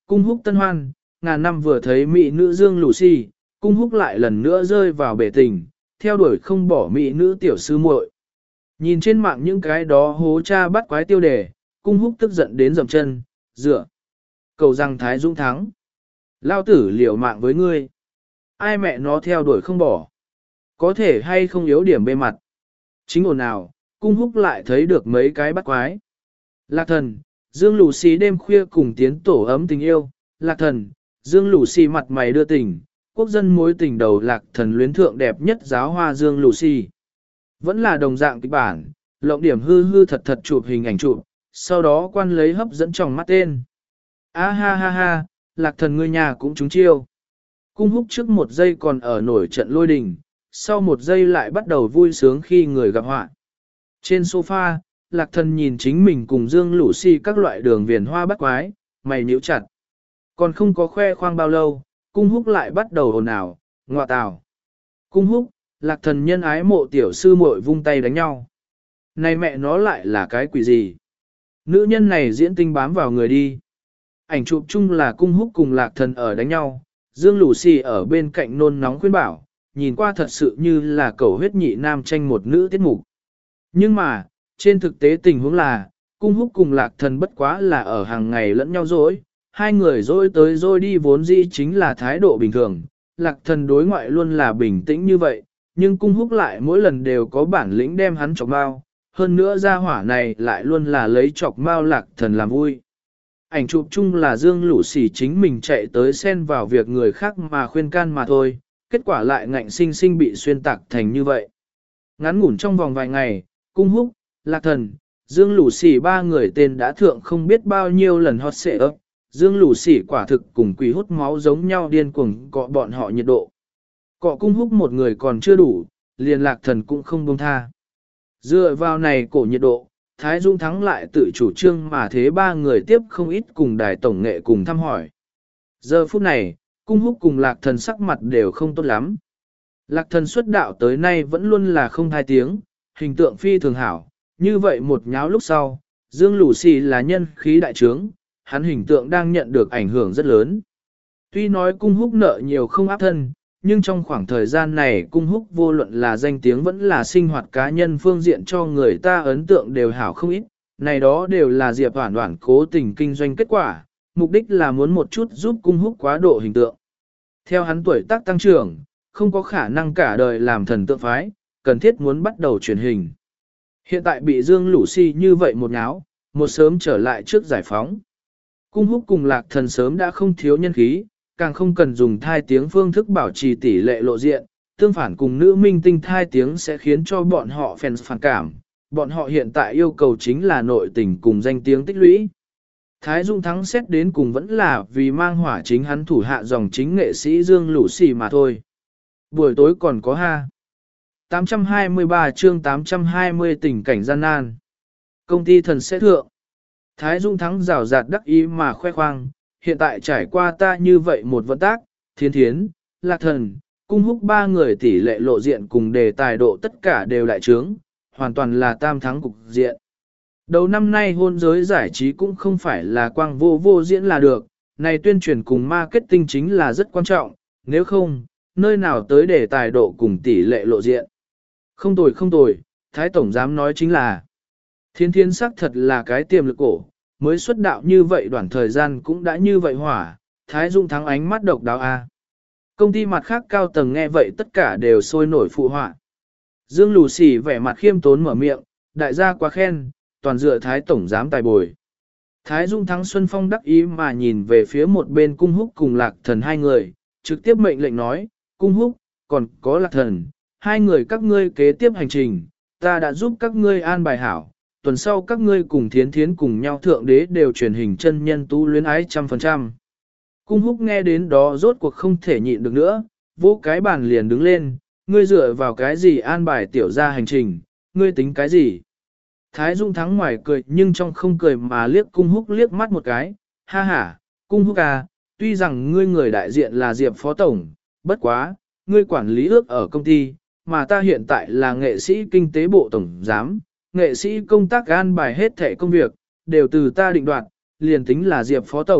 cung húc tân hoan, ngàn năm vừa thấy mỹ nữ Dương Lucy, cung húc lại lần nữa rơi vào bể tình, theo đuổi không bỏ mỹ nữ tiểu sư muội. Nhìn trên mạng những cái đó hố cha bắt quái tiêu đề, cung húc tức giận đến dậm chân, dựa. Cầu rằng Thái Dũng thắng. Lao tử liều mạng với ngươi. Ai mẹ nó theo đuổi không bỏ. Có thể hay không yếu điểm bề mặt. Chính ồn nào, cung húc lại thấy được mấy cái bắt quái. Lạc thần, Dương Lù Xì đêm khuya cùng tiến tổ ấm tình yêu. Lạc thần, Dương Lù Xì mặt mày đưa tình. Quốc dân mối tình đầu lạc thần luyến thượng đẹp nhất giáo hoa Dương Lù Xì. Vẫn là đồng dạng kịch bản, lộng điểm hư hư thật thật chụp hình ảnh chụp, sau đó quan lấy hấp dẫn trong mắt tên. A ha ha ha, lạc thần ngươi nhà cũng trúng chiêu. Cung húc trước một giây còn ở nổi trận lôi đình, sau một giây lại bắt đầu vui sướng khi người gặp họa. Trên sofa, lạc thần nhìn chính mình cùng Dương Lũ Si các loại đường viền hoa bắt quái, mày nhíu chặt. Còn không có khoe khoang bao lâu, cung húc lại bắt đầu ồn ào, ngọa tào. Cung húc, lạc thần nhân ái mộ tiểu sư muội vung tay đánh nhau. Này mẹ nó lại là cái quỷ gì? Nữ nhân này diễn tinh bám vào người đi. Ảnh chụp chung là cung húc cùng lạc thần ở đánh nhau, Dương Lù Xì ở bên cạnh nôn nóng khuyên bảo, nhìn qua thật sự như là cầu huyết nhị nam tranh một nữ tiết mục. Nhưng mà, trên thực tế tình huống là, cung húc cùng lạc thần bất quá là ở hàng ngày lẫn nhau dối, hai người dối tới dối đi vốn dĩ chính là thái độ bình thường, lạc thần đối ngoại luôn là bình tĩnh như vậy, nhưng cung húc lại mỗi lần đều có bản lĩnh đem hắn chọc mau, hơn nữa gia hỏa này lại luôn là lấy chọc mau lạc thần làm vui. Ảnh chụp chung là Dương Lũ Xì chính mình chạy tới xen vào việc người khác mà khuyên can mà thôi, kết quả lại ngạnh sinh sinh bị xuyên tạc thành như vậy. Ngắn ngủn trong vòng vài ngày, cung húc, lạc thần, Dương Lũ Xì ba người tên đã thượng không biết bao nhiêu lần hot xệ ấp, Dương Lũ Xì quả thực cùng quỷ hút máu giống nhau điên cuồng cọ bọn họ nhiệt độ. Cọ cung húc một người còn chưa đủ, liền lạc thần cũng không buông tha. Dựa vào này cổ nhiệt độ, Thái Dung thắng lại tự chủ trương mà thế ba người tiếp không ít cùng đài tổng nghệ cùng thăm hỏi. Giờ phút này, cung húc cùng lạc thần sắc mặt đều không tốt lắm. Lạc thần xuất đạo tới nay vẫn luôn là không thai tiếng, hình tượng phi thường hảo, như vậy một nháo lúc sau, Dương Lũ Xì là nhân khí đại trướng, hắn hình tượng đang nhận được ảnh hưởng rất lớn. Tuy nói cung húc nợ nhiều không áp thân, nhưng trong khoảng thời gian này cung húc vô luận là danh tiếng vẫn là sinh hoạt cá nhân phương diện cho người ta ấn tượng đều hảo không ít, này đó đều là Diệp Hoản Hoản cố tình kinh doanh kết quả, mục đích là muốn một chút giúp cung húc quá độ hình tượng. Theo hắn tuổi tác tăng trưởng, không có khả năng cả đời làm thần tượng phái, cần thiết muốn bắt đầu truyền hình. Hiện tại bị Dương Lũ Xì như vậy một nháo, một sớm trở lại trước giải phóng. Cung húc cùng lạc thần sớm đã không thiếu nhân khí, càng không cần dùng thai tiếng phương thức bảo trì tỷ lệ lộ diện, tương phản cùng nữ minh tinh thai tiếng sẽ khiến cho bọn họ fans phản cảm. Bọn họ hiện tại yêu cầu chính là nội tình cùng danh tiếng tích lũy. Thái Dung thắng xét đến cùng vẫn là vì mang hỏa chính hắn thủ hạ dòng chính nghệ sĩ Dương Lũ Xì mà thôi. Buổi tối còn có ha. tám trăm hai mươi ba chương tám trăm hai mươi tình cảnh gian nan. Công ty thần sẽ thượng. Thái Dung thắng rào rạt đắc ý mà khoe khoang, hiện tại trải qua ta như vậy một vận tác, thiên thiến, lạc thần, cung húc ba người tỷ lệ lộ diện cùng đề tài độ tất cả đều đại trướng, hoàn toàn là tam thắng cục diện. Đầu năm nay hôn giới giải trí cũng không phải là quang vô vô diễn là được, này tuyên truyền cùng marketing chính là rất quan trọng, nếu không, nơi nào tới đề tài độ cùng tỷ lệ lộ diện. Không tồi không tồi, Thái Tổng dám nói chính là, thiên thiên sắc thật là cái tiềm lực cổ. Mới xuất đạo như vậy đoạn thời gian cũng đã như vậy hỏa, Thái Dung thắng ánh mắt độc đáo a. Công ty mặt khác cao tầng nghe vậy tất cả đều sôi nổi phụ họa. Dương Lù Xì vẻ mặt khiêm tốn mở miệng, đại gia quá khen, toàn dựa Thái Tổng giám tài bồi. Thái Dung thắng Xuân Phong đắc ý mà nhìn về phía một bên cung húc cùng lạc thần hai người, trực tiếp mệnh lệnh nói, cung húc, còn có lạc thần, hai người các ngươi kế tiếp hành trình, ta đã giúp các ngươi an bài hảo. Tuần sau các ngươi cùng thiến thiến cùng nhau thượng đế đều truyền hình chân nhân tu luyến ái trăm phần trăm. Cung húc nghe đến đó rốt cuộc không thể nhịn được nữa, vỗ cái bàn liền đứng lên, ngươi dựa vào cái gì an bài tiểu ra hành trình, ngươi tính cái gì. Thái Dung thắng ngoài cười nhưng trong không cười mà liếc cung húc liếc mắt một cái, ha ha, cung húc à, tuy rằng ngươi người đại diện là Diệp Phó Tổng, bất quá, ngươi quản lý ước ở công ty, mà ta hiện tại là nghệ sĩ kinh tế bộ tổng giám. Nghệ sĩ công tác an bài hết thể công việc, đều từ ta định đoạt, liền tính là Diệp Phó Tổng,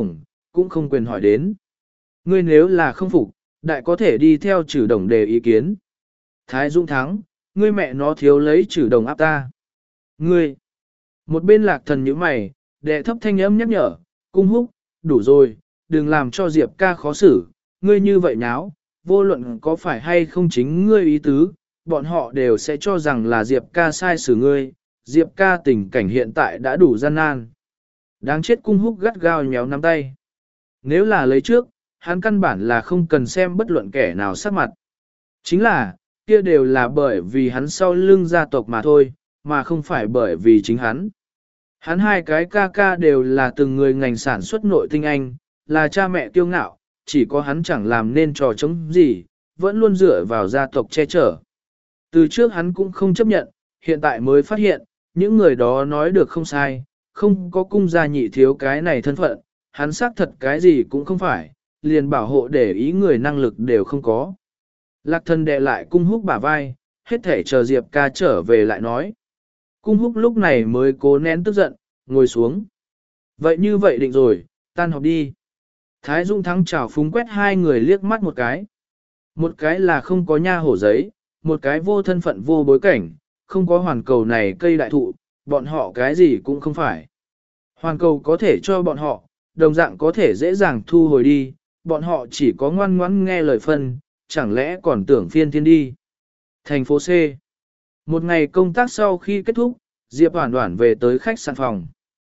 cũng không quyền hỏi đến. Ngươi nếu là không phục, đại có thể đi theo Trử Đồng đề ý kiến. Thái Dũng thắng, ngươi mẹ nó thiếu lấy Trử Đồng áp ta. Ngươi, một bên Lạc Thần nhíu mày, đệ thấp thanh âm nhắc nhở, Cung Húc, đủ rồi, đừng làm cho Diệp ca khó xử, ngươi như vậy nháo, vô luận có phải hay không chính ngươi ý tứ, bọn họ đều sẽ cho rằng là Diệp ca sai xử ngươi, Diệp ca tình cảnh hiện tại đã đủ gian nan. Đáng chết. Cung Húc gắt gao nhéo nắm tay. Nếu là lấy trước, hắn căn bản là không cần xem bất luận kẻ nào sắc mặt. Chính là, kia đều là bởi vì hắn sau lưng gia tộc mà thôi, mà không phải bởi vì chính hắn. Hắn hai cái ca ca đều là từng người ngành sản xuất nội tinh anh, là cha mẹ kiêu ngạo, chỉ có hắn chẳng làm nên trò chống gì, vẫn luôn dựa vào gia tộc che chở. Từ trước hắn cũng không chấp nhận, hiện tại mới phát hiện, những người đó nói được không sai, không có cung gia nhị thiếu cái này thân phận, hắn xác thật cái gì cũng không phải, liền bảo hộ để ý người năng lực đều không có. Lạc Thần đè lại Cung Húc bả vai, hết thể chờ Diệp ca trở về lại nói. Cung Húc lúc này mới cố nén tức giận, ngồi xuống. Vậy như vậy định rồi, tan học đi. Thái Dung Thắng chào phúng quét hai người liếc mắt một cái. Một cái là không có nha hổ giấy, một cái vô thân phận vô bối cảnh, không có hoàn cầu này cây đại thụ, bọn họ cái gì cũng không phải. Hoàn cầu có thể cho bọn họ, đồng dạng có thể dễ dàng thu hồi đi, bọn họ chỉ có ngoan ngoãn nghe lời phân, chẳng lẽ còn tưởng phiên thiên đi. Thành phố C. Một ngày công tác sau khi kết thúc, Diệp Hoản Hoản về tới khách sạn phòng.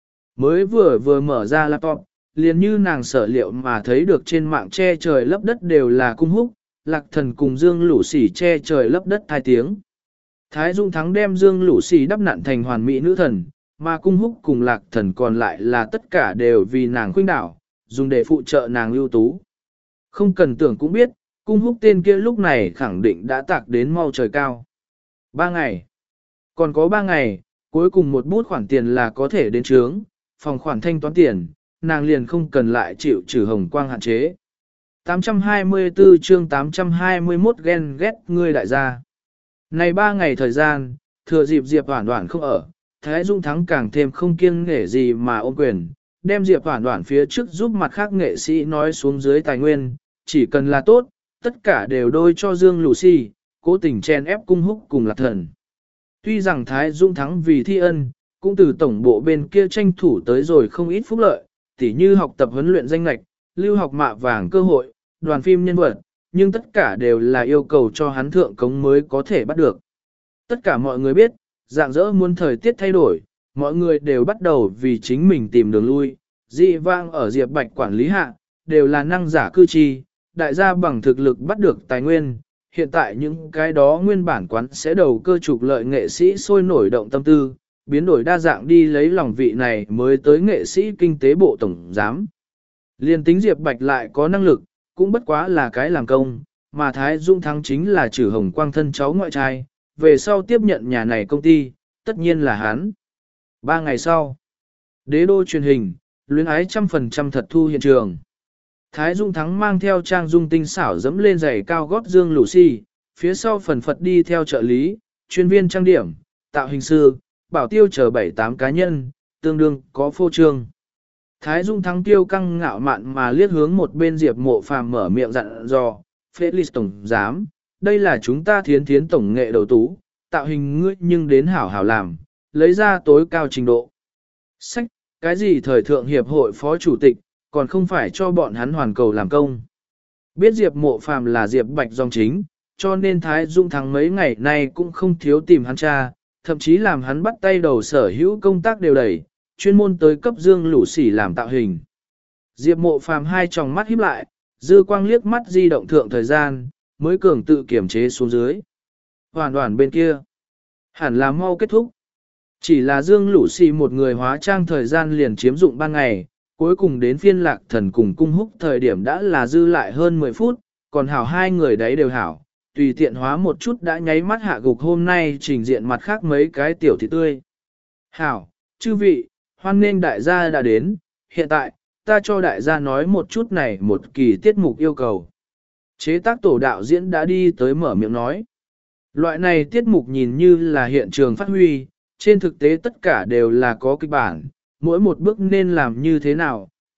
Mới vừa vừa mở ra laptop, liền như nàng sở liệu mà thấy được trên mạng che trời lấp đất đều là Cung Húc, Lạc Thần cùng Dương Lũ Sỉ che trời lấp đất hai tiếng. Thái Dung Thắng đem Dương Lũ Sỉ đắp nặn thành hoàn mỹ nữ thần, mà Cung Húc cùng Lạc Thần còn lại là tất cả đều vì nàng khuynh đảo, dùng để phụ trợ nàng ưu tú. Không cần tưởng cũng biết, Cung Húc tên kia lúc này khẳng định đã tạc đến mau trời cao. Ba ngày. Còn có ba ngày, cuối cùng một bút khoản tiền là có thể đến trướng, phòng khoản thanh toán tiền, nàng liền không cần lại chịu trừ hồng quang hạn chế. tám trăm hai mươi tư chương tám trăm hai mươi mốt ghen ghét ngươi đại gia. Này ba ngày thời gian, thừa dịp Diệp Hoản Hoản không ở, Thái Dung Thắng càng thêm không kiêng nể gì mà ôm quyền, đem Diệp Hoản Hoản phía trước giúp mặt khác nghệ sĩ nói xuống dưới tài nguyên, chỉ cần là tốt, tất cả đều đôi cho Dương Lũ Xì, cố tình chen ép Cung Húc cùng Lạc Thần. Tuy rằng Thái Dung Thắng vì thi ân, cũng từ tổng bộ bên kia tranh thủ tới rồi không ít phúc lợi, tỉ như học tập huấn luyện danh lệch, lưu học mạ vàng cơ hội, đoàn phim nhân vật, nhưng tất cả đều là yêu cầu cho hắn thượng cống mới có thể bắt được. Tất cả mọi người biết, dạng dỡ muốn thời tiết thay đổi, mọi người đều bắt đầu vì chính mình tìm đường lui, dị vang ở Diệp Bạch quản lý hạ, đều là năng giả cư trì, đại gia bằng thực lực bắt được tài nguyên. Hiện tại những cái đó nguyên bản quán sẽ đầu cơ trục lợi nghệ sĩ sôi nổi động tâm tư, biến đổi đa dạng đi lấy lòng vị này mới tới nghệ sĩ kinh tế bộ tổng giám. Liên tính Diệp Bạch lại có năng lực, cũng bất quá là cái làm công, mà Thái Dung Thắng chính là Trử Hồng Quang thân cháu ngoại trai, về sau tiếp nhận nhà này công ty, tất nhiên là hắn. Ba ngày sau, đế đô truyền hình, luyến ái trăm phần trăm thật thu hiện trường. Thái Dung Thắng mang theo trang dung tinh xảo dẫm lên giày cao gót Dương Lũ Xì, phía sau phần phật đi theo trợ lý, chuyên viên trang điểm, tạo hình sư, bảo tiêu chờ bảy tám cá nhân, tương đương có phô trương. Thái Dung Thắng tiêu căng ngạo mạn mà liếc hướng một bên Diệp Mộ Phàm mở miệng dặn dò, Felix tổng giám, đây là chúng ta thiến thiến tổng nghệ đầu tú, tạo hình ngươi nhưng đến hảo hảo làm, lấy ra tối cao trình độ. Sách, cái gì thời thượng hiệp hội phó chủ tịch, còn không phải cho bọn hắn hoàn cầu làm công. Biết Diệp Mộ Phàm là Diệp Bạch dòng chính, cho nên Thái Dung Thắng mấy ngày nay cũng không thiếu tìm hắn cha, thậm chí làm hắn bắt tay đầu sở hữu công tác đều đẩy, chuyên môn tới cấp Dương Lũ Sỉ làm tạo hình. Diệp Mộ Phàm hai tròng mắt híp lại, dư quang liếc mắt di động thượng thời gian, mới cường tự kiểm chế xuống dưới. Hoàn Hoàn bên kia, hẳn là mau kết thúc. Chỉ là Dương Lũ Sỉ một người hóa trang thời gian liền chiếm dụng ban ngày, cuối cùng đến phiên Lạc Thần cùng Cung Húc thời điểm đã là dư lại hơn mười phút, còn hảo hai người đấy đều hảo, tùy tiện hóa một chút đã nháy mắt hạ gục hôm nay trình diện mặt khác mấy cái tiểu thị tươi. Hảo, chư vị, hoan nghênh đại gia đã đến, hiện tại, ta cho đại gia nói một chút này một kỳ tiết mục yêu cầu. Chế tác tổ đạo diễn đã đi tới mở miệng nói. Loại này tiết mục nhìn như là hiện trường phát huy, trên thực tế tất cả đều là có kịch bản, mỗi một bước nên làm như thế nào,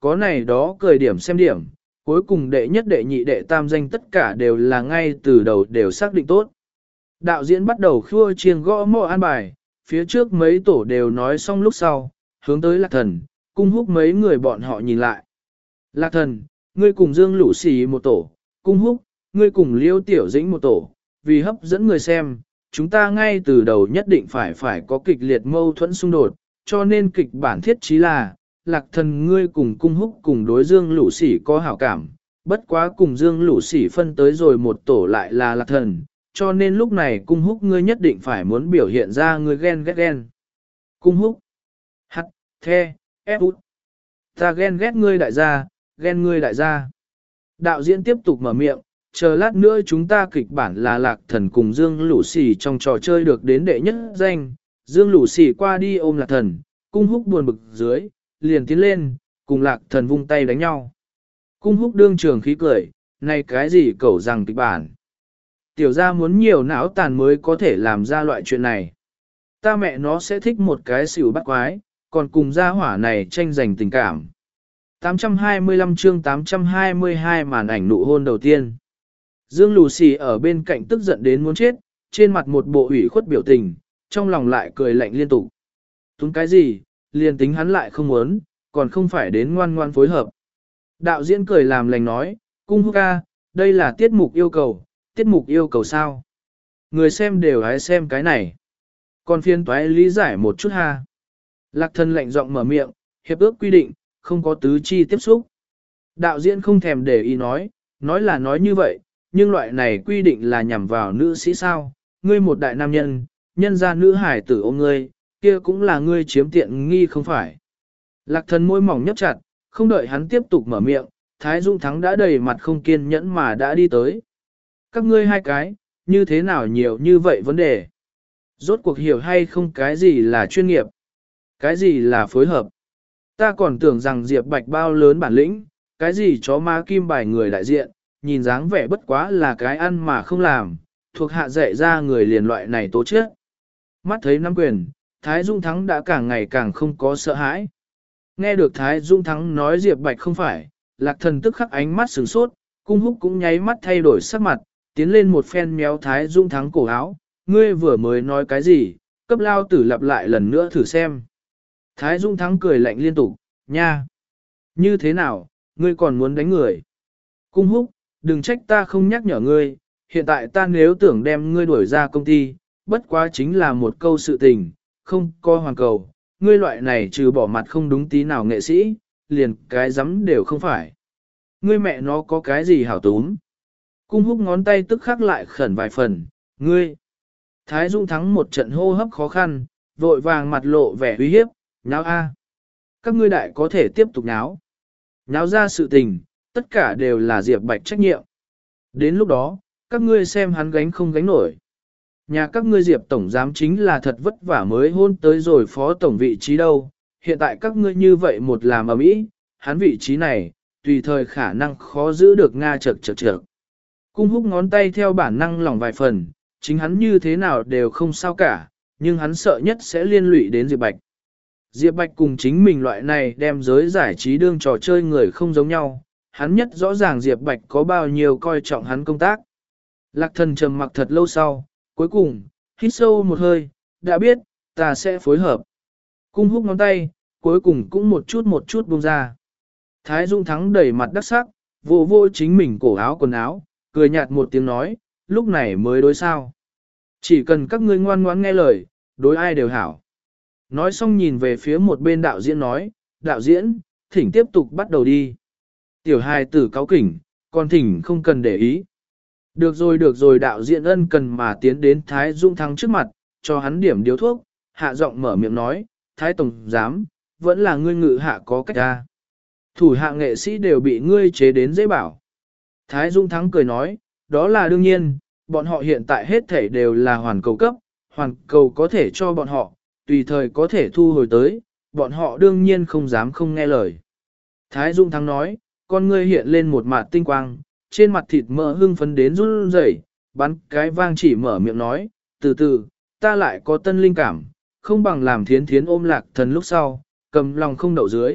có này đó cười điểm xem điểm, cuối cùng đệ nhất đệ nhị đệ tam danh tất cả đều là ngay từ đầu đều xác định tốt. Đạo diễn bắt đầu khua chiêng gõ mõ an bài, phía trước mấy tổ đều nói xong lúc sau, hướng tới Lạc Thần, Cung Húc mấy người bọn họ nhìn lại. Lạc Thần, ngươi cùng Dương Lũ Xì một tổ, Cung Húc, ngươi cùng Liêu Tiểu Dĩnh một tổ, vì hấp dẫn người xem, chúng ta ngay từ đầu nhất định phải phải có kịch liệt mâu thuẫn xung đột, cho nên kịch bản thiết chí là, Lạc Thần ngươi cùng Cung Húc cùng đối Dương Lũ Xì có hảo cảm, bất quá cùng Dương Lũ Xì phân tới rồi một tổ lại là Lạc Thần, cho nên lúc này Cung Húc ngươi nhất định phải muốn biểu hiện ra ngươi ghen ghét ghen. Cung Húc, hắt, the, ép út, ta ghen ghét ngươi đại gia, ghen ngươi đại gia. Đạo diễn tiếp tục mở miệng, chờ lát nữa chúng ta kịch bản là Lạc Thần cùng Dương Lũ Xì trong trò chơi được đến đệ nhất danh, Dương Lũ Xì qua đi ôm Lạc Thần, Cung Húc buồn bực dưới, liền tiến lên, cùng Lạc Thần vung tay đánh nhau. Cung Húc đương trường khí cười, này cái gì cẩu rằng kịch bản. Tiểu gia muốn nhiều não tàn mới có thể làm ra loại chuyện này. Ta mẹ nó sẽ thích một cái xỉu bắt quái, còn cùng gia hỏa này tranh giành tình cảm. tám trăm hai mươi lăm chương tám trăm hai mươi hai màn ảnh nụ hôn đầu tiên. Dương Lù Xì ở bên cạnh tức giận đến muốn chết, trên mặt một bộ ủy khuất biểu tình, trong lòng lại cười lạnh liên tục. Túng cái gì, liền tính hắn lại không muốn, còn không phải đến ngoan ngoan phối hợp. Đạo diễn cười làm lành nói, Cung Húc ca, đây là tiết mục yêu cầu, tiết mục yêu cầu sao? Người xem đều hãy xem cái này. Còn phiên toái lý giải một chút ha. Lạc Thần lạnh giọng mở miệng, hiệp ước quy định, không có tứ chi tiếp xúc. Đạo diễn không thèm để ý nói, nói là nói như vậy, nhưng loại này quy định là nhằm vào nữ sĩ sao? Ngươi một đại nam nhân, nhân ra nữ hải tử ôm ngươi, kia cũng là ngươi chiếm tiện nghi không phải. Lạc Thần môi mỏng nhấp chặt, không đợi hắn tiếp tục mở miệng, Thái Dung Thắng đã đầy mặt không kiên nhẫn mà đã đi tới. Các ngươi hai cái, như thế nào nhiều như vậy vấn đề? Rốt cuộc hiểu hay không cái gì là chuyên nghiệp? Cái gì là phối hợp? Ta còn tưởng rằng Diệp Bạch bao lớn bản lĩnh, cái gì chó ma kim bài người đại diện, nhìn dáng vẻ bất quá là cái ăn mà không làm, thuộc hạ dạy ra người liền loại này tố chết. Mắt thấy nắm quyền, Thái Dung Thắng đã càng ngày càng không có sợ hãi. Nghe được Thái Dung Thắng nói Diệp Bạch không phải, Lạc Thần tức khắc ánh mắt sửng sốt, Cung Húc cũng nháy mắt thay đổi sắc mặt, tiến lên một phen méo Thái Dung Thắng cổ áo, ngươi vừa mới nói cái gì, cấp lao tử lặp lại lần nữa thử xem. Thái Dung Thắng cười lạnh liên tục, nha. Như thế nào, ngươi còn muốn đánh người? Cung Húc, đừng trách ta không nhắc nhở ngươi, hiện tại ta nếu tưởng đem ngươi đuổi ra công ty, bất quá chính là một câu sự tình, không có hoàn cầu, ngươi loại này trừ bỏ mặt không đúng tí nào nghệ sĩ, liền cái dám đều không phải. Ngươi mẹ nó có cái gì hảo túm? Cung Húc ngón tay tức khắc lại khẩn vài phần, ngươi. Thái Dung Thắng một trận hô hấp khó khăn, vội vàng mặt lộ vẻ uy hiếp, nháo a. Các ngươi đại có thể tiếp tục nháo. Nháo ra sự tình, tất cả đều là Diệp Bạch trách nhiệm. Đến lúc đó, các ngươi xem hắn gánh không gánh nổi. Nhà các ngươi Diệp Tổng Giám chính là thật vất vả mới hôn tới rồi Phó Tổng vị trí đâu. Hiện tại các ngươi như vậy một làm ở mỹ, hắn vị trí này, tùy thời khả năng khó giữ được Nga chật chật chật. Cung Húc ngón tay theo bản năng lỏng vài phần, chính hắn như thế nào đều không sao cả, nhưng hắn sợ nhất sẽ liên lụy đến Diệp Bạch. Diệp Bạch cùng chính mình loại này đem giới giải trí đương trò chơi người không giống nhau, hắn nhất rõ ràng Diệp Bạch có bao nhiêu coi trọng hắn công tác. Lạc Thần trầm mặc thật lâu sau, cuối cùng, hít sâu một hơi, đã biết, ta sẽ phối hợp. Cung Húc ngón tay, cuối cùng cũng một chút một chút buông ra. Thái Dung Thắng đẩy mặt đắc sắc, vô vô chính mình cổ áo quần áo, cười nhạt một tiếng nói, lúc này mới đối sao. Chỉ cần các ngươi ngoan ngoãn nghe lời, đối ai đều hảo. Nói xong nhìn về phía một bên đạo diễn nói, đạo diễn, thỉnh tiếp tục bắt đầu đi. Tiểu hài tử cáo kỉnh, còn thỉnh không cần để ý. Được rồi được rồi đạo diễn ân cần mà tiến đến Thái Dung Thắng trước mặt, cho hắn điểm điếu thuốc, hạ giọng mở miệng nói, Thái Tổng Giám, vẫn là ngươi ngự hạ có cách ra. Thủ hạ nghệ sĩ đều bị ngươi chế đến dễ bảo. Thái Dung Thắng cười nói, đó là đương nhiên, bọn họ hiện tại hết thể đều là hoàn cầu cấp, hoàn cầu có thể cho bọn họ, tùy thời có thể thu hồi tới, bọn họ đương nhiên không dám không nghe lời. Thái Dung Thắng nói, con ngươi hiện lên một mặt tinh quang, trên mặt thịt mỡ hưng phấn đến run rẩy, bắn cái vang chỉ mở miệng nói, từ từ, ta lại có tân linh cảm, không bằng làm thiến thiến ôm Lạc Thần lúc sau, cầm lòng không đậu dưới,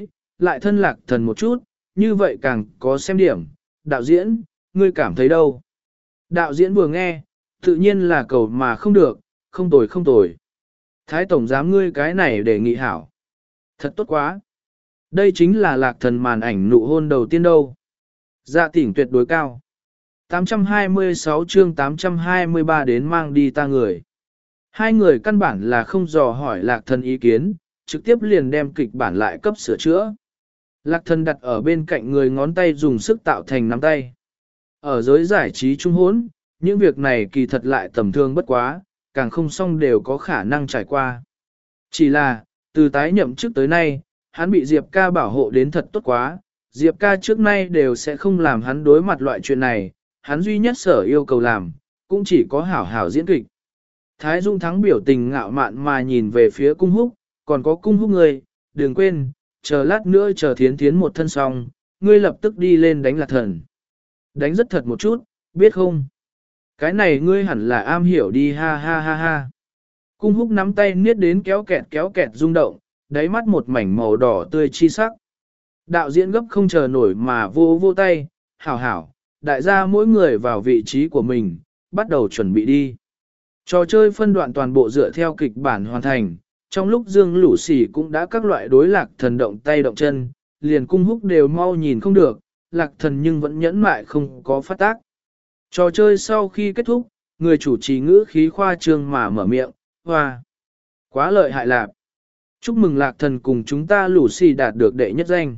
lại thân lạc thần một chút, như vậy càng có xem điểm. Đạo diễn, ngươi cảm thấy đâu? Đạo diễn vừa nghe, tự nhiên là cầu mà không được, không tồi không tồi. Thái tổng giám ngươi cái này đề nghị hảo. Thật tốt quá. Đây chính là lạc thần màn ảnh nụ hôn đầu tiên đâu. Dạ tỉnh tuyệt đối cao. tám trăm hai mươi sáu chương tám trăm hai mươi ba đến mang đi ta người. Hai người căn bản là không dò hỏi lạc thần ý kiến, trực tiếp liền đem kịch bản lại cấp sửa chữa. Lạc thần đặt ở bên cạnh người ngón tay dùng sức tạo thành nắm tay. Ở giới giải trí trung hốn, những việc này kỳ thật lại tầm thương bất quá, càng không xong đều có khả năng trải qua. Chỉ là, từ tái nhậm chức tới nay, hắn bị Diệp ca bảo hộ đến thật tốt quá, Diệp ca trước nay đều sẽ không làm hắn đối mặt loại chuyện này, hắn duy nhất sở yêu cầu làm, cũng chỉ có hảo hảo diễn kịch. Thái Dung Thắng biểu tình ngạo mạn mà nhìn về phía cung húc, còn có cung húc ngươi, đừng quên, chờ lát nữa chờ thiến thiến một thân xong, ngươi lập tức đi lên đánh lạc thần. Đánh rất thật một chút, biết không? Cái này ngươi hẳn là am hiểu đi ha ha ha ha. Cung húc nắm tay niết đến kéo kẹt kéo kẹt rung động, đáy mắt một mảnh màu đỏ tươi chi sắc. Đạo diễn gấp không chờ nổi mà vô vô tay, hảo hảo, đại gia mỗi người vào vị trí của mình, bắt đầu chuẩn bị đi. Trò chơi phân đoạn toàn bộ dựa theo kịch bản hoàn thành, trong lúc Dương Lũ Sỉ cũng đã các loại đối lạc thần động tay động chân, liền cung húc đều mau nhìn không được, lạc thần nhưng vẫn nhẫn mại không có phát tác. Trò chơi sau khi kết thúc, người chủ trì ngữ khí khoa trương mà mở miệng, hoa, quá lợi hại lạc. Chúc mừng lạc thần cùng chúng ta Lũ Sỉ đạt được đệ nhất danh.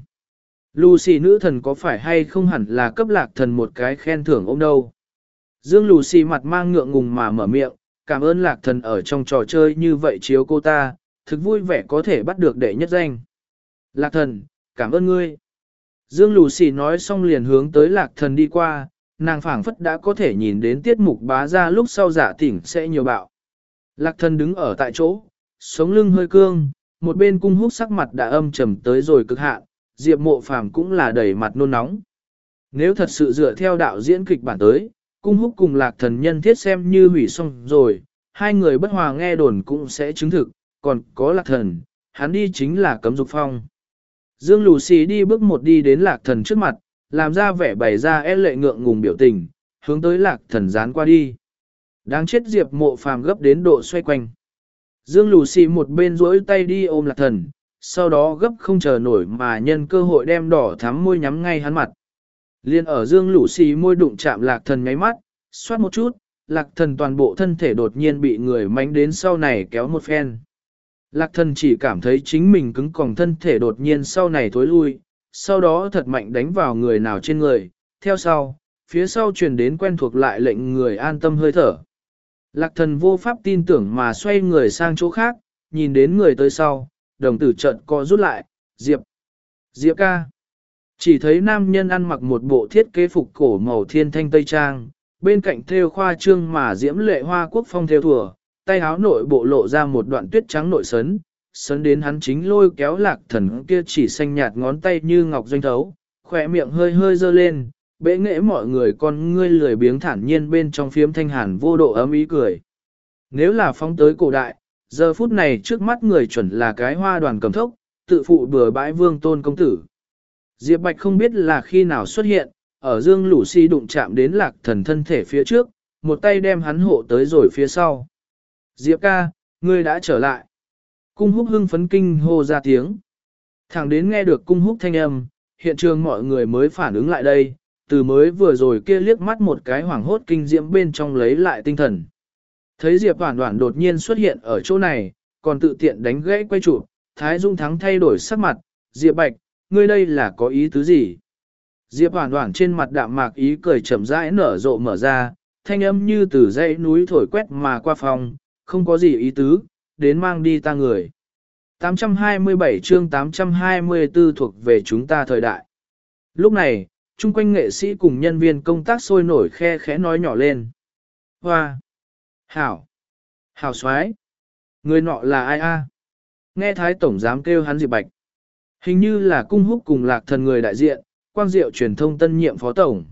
Lũ Sỉ nữ thần có phải hay không hẳn là cấp lạc thần một cái khen thưởng ôm đâu. Dương Lũ Sỉ mặt mang ngượng ngùng mà mở miệng, cảm ơn lạc thần ở trong trò chơi như vậy chiếu cô ta, thực vui vẻ có thể bắt được đệ nhất danh. Lạc thần, cảm ơn ngươi. Dương Lũ Sỉ nói xong liền hướng tới lạc thần đi qua, nàng phảng phất đã có thể nhìn đến tiết mục bá ra lúc sau giả tỉnh sẽ nhiều bạo. Lạc thần đứng ở tại chỗ, sống lưng hơi cương, một bên cung húc sắc mặt đã âm trầm tới rồi cực hạn, Diệp Mộ Phàm cũng là đầy mặt nôn nóng. Nếu thật sự dựa theo đạo diễn kịch bản tới, cung húc cùng lạc thần nhân thiết xem như hủy xong rồi, hai người bất hòa nghe đồn cũng sẽ chứng thực, còn có lạc thần, hắn đi chính là cấm dục phong. Dương Lũ Sỉ đi bước một đi đến lạc thần trước mặt, làm ra vẻ bày ra e lệ ngượng ngùng biểu tình, hướng tới lạc thần dán qua đi. Đáng chết Diệp Mộ Phàm gấp đến độ xoay quanh. Dương Lũ Sỉ một bên duỗi tay đi ôm lạc thần, sau đó gấp không chờ nổi mà nhân cơ hội đem đỏ thắm môi nhắm ngay hắn mặt. Liên ở Dương Lũ Sỉ môi đụng chạm lạc thần nháy mắt, xoát một chút, lạc thần toàn bộ thân thể đột nhiên bị người mánh đến sau này kéo một phen. Lạc thần chỉ cảm thấy chính mình cứng còng thân thể đột nhiên sau này thối lui, sau đó thật mạnh đánh vào người nào trên người, theo sau, phía sau truyền đến quen thuộc lại lệnh người an tâm hơi thở. Lạc thần vô pháp tin tưởng mà xoay người sang chỗ khác, nhìn đến người tới sau, đồng tử trận co rút lại, Diệp, Diệp ca. Chỉ thấy nam nhân ăn mặc một bộ thiết kế phục cổ màu thiên thanh tây trang, bên cạnh thêu khoa trương mà diễm lệ hoa quốc phong thêu thùa, tay áo nội bộ lộ ra một đoạn tuyết trắng nội sấn, sấn đến hắn chính lôi kéo lạc thần kia chỉ xanh nhạt ngón tay như ngọc doanh thấu, khỏe miệng hơi hơi dơ lên, bệ nghệ mọi người con ngươi lười biếng thản nhiên bên trong phiếm thanh hàn vô độ ấm ý cười. Nếu là phóng tới cổ đại, giờ phút này trước mắt người chuẩn là cái hoa đoàn cầm thốc, tự phụ bừa bãi vương tôn công tử. Diệp Bạch không biết là khi nào xuất hiện, ở Dương Lũ Sỉ đụng chạm đến lạc thần thân thể phía trước, một tay đem hắn hộ tới rồi phía sau. Diệp ca, ngươi đã trở lại. Cung húc hưng phấn kinh hô ra tiếng. Thẳng đến nghe được cung húc thanh âm, hiện trường mọi người mới phản ứng lại đây, từ mới vừa rồi kia liếc mắt một cái hoảng hốt kinh diễm bên trong lấy lại tinh thần. Thấy Diệp Hoản Hoản đột nhiên xuất hiện ở chỗ này, còn tự tiện đánh gãy quay chụp, Thái Dung Thắng thay đổi sắc mặt, Diệp Bạch, ngươi đây là có ý tứ gì? Diệp Hoản Hoản trên mặt đạm mạc ý cười chậm rãi nở rộ mở ra, thanh âm như từ dãy núi thổi quét mà qua phòng, không có gì ý tứ, đến mang đi ta người. tám trăm hai mươi bảy chương tám trăm hai mươi tư thuộc về chúng ta thời đại. Lúc này, chung quanh nghệ sĩ cùng nhân viên công tác sôi nổi khe khẽ nói nhỏ lên. Hoa! Hảo! Hảo xoái! Người nọ là ai a? Nghe Thái Tổng Giám kêu hắn Diệp Bạch. Hình như là cung húc cùng lạc thần người đại diện, quang diệu truyền thông tân nhiệm phó tổng.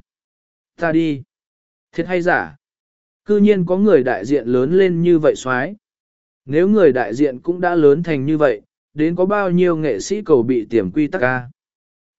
Ta đi! Thiệt hay giả? Cư nhiên có người đại diện lớn lên như vậy xoái. Nếu người đại diện cũng đã lớn thành như vậy, đến có bao nhiêu nghệ sĩ cầu bị tiềm quy tắc ca.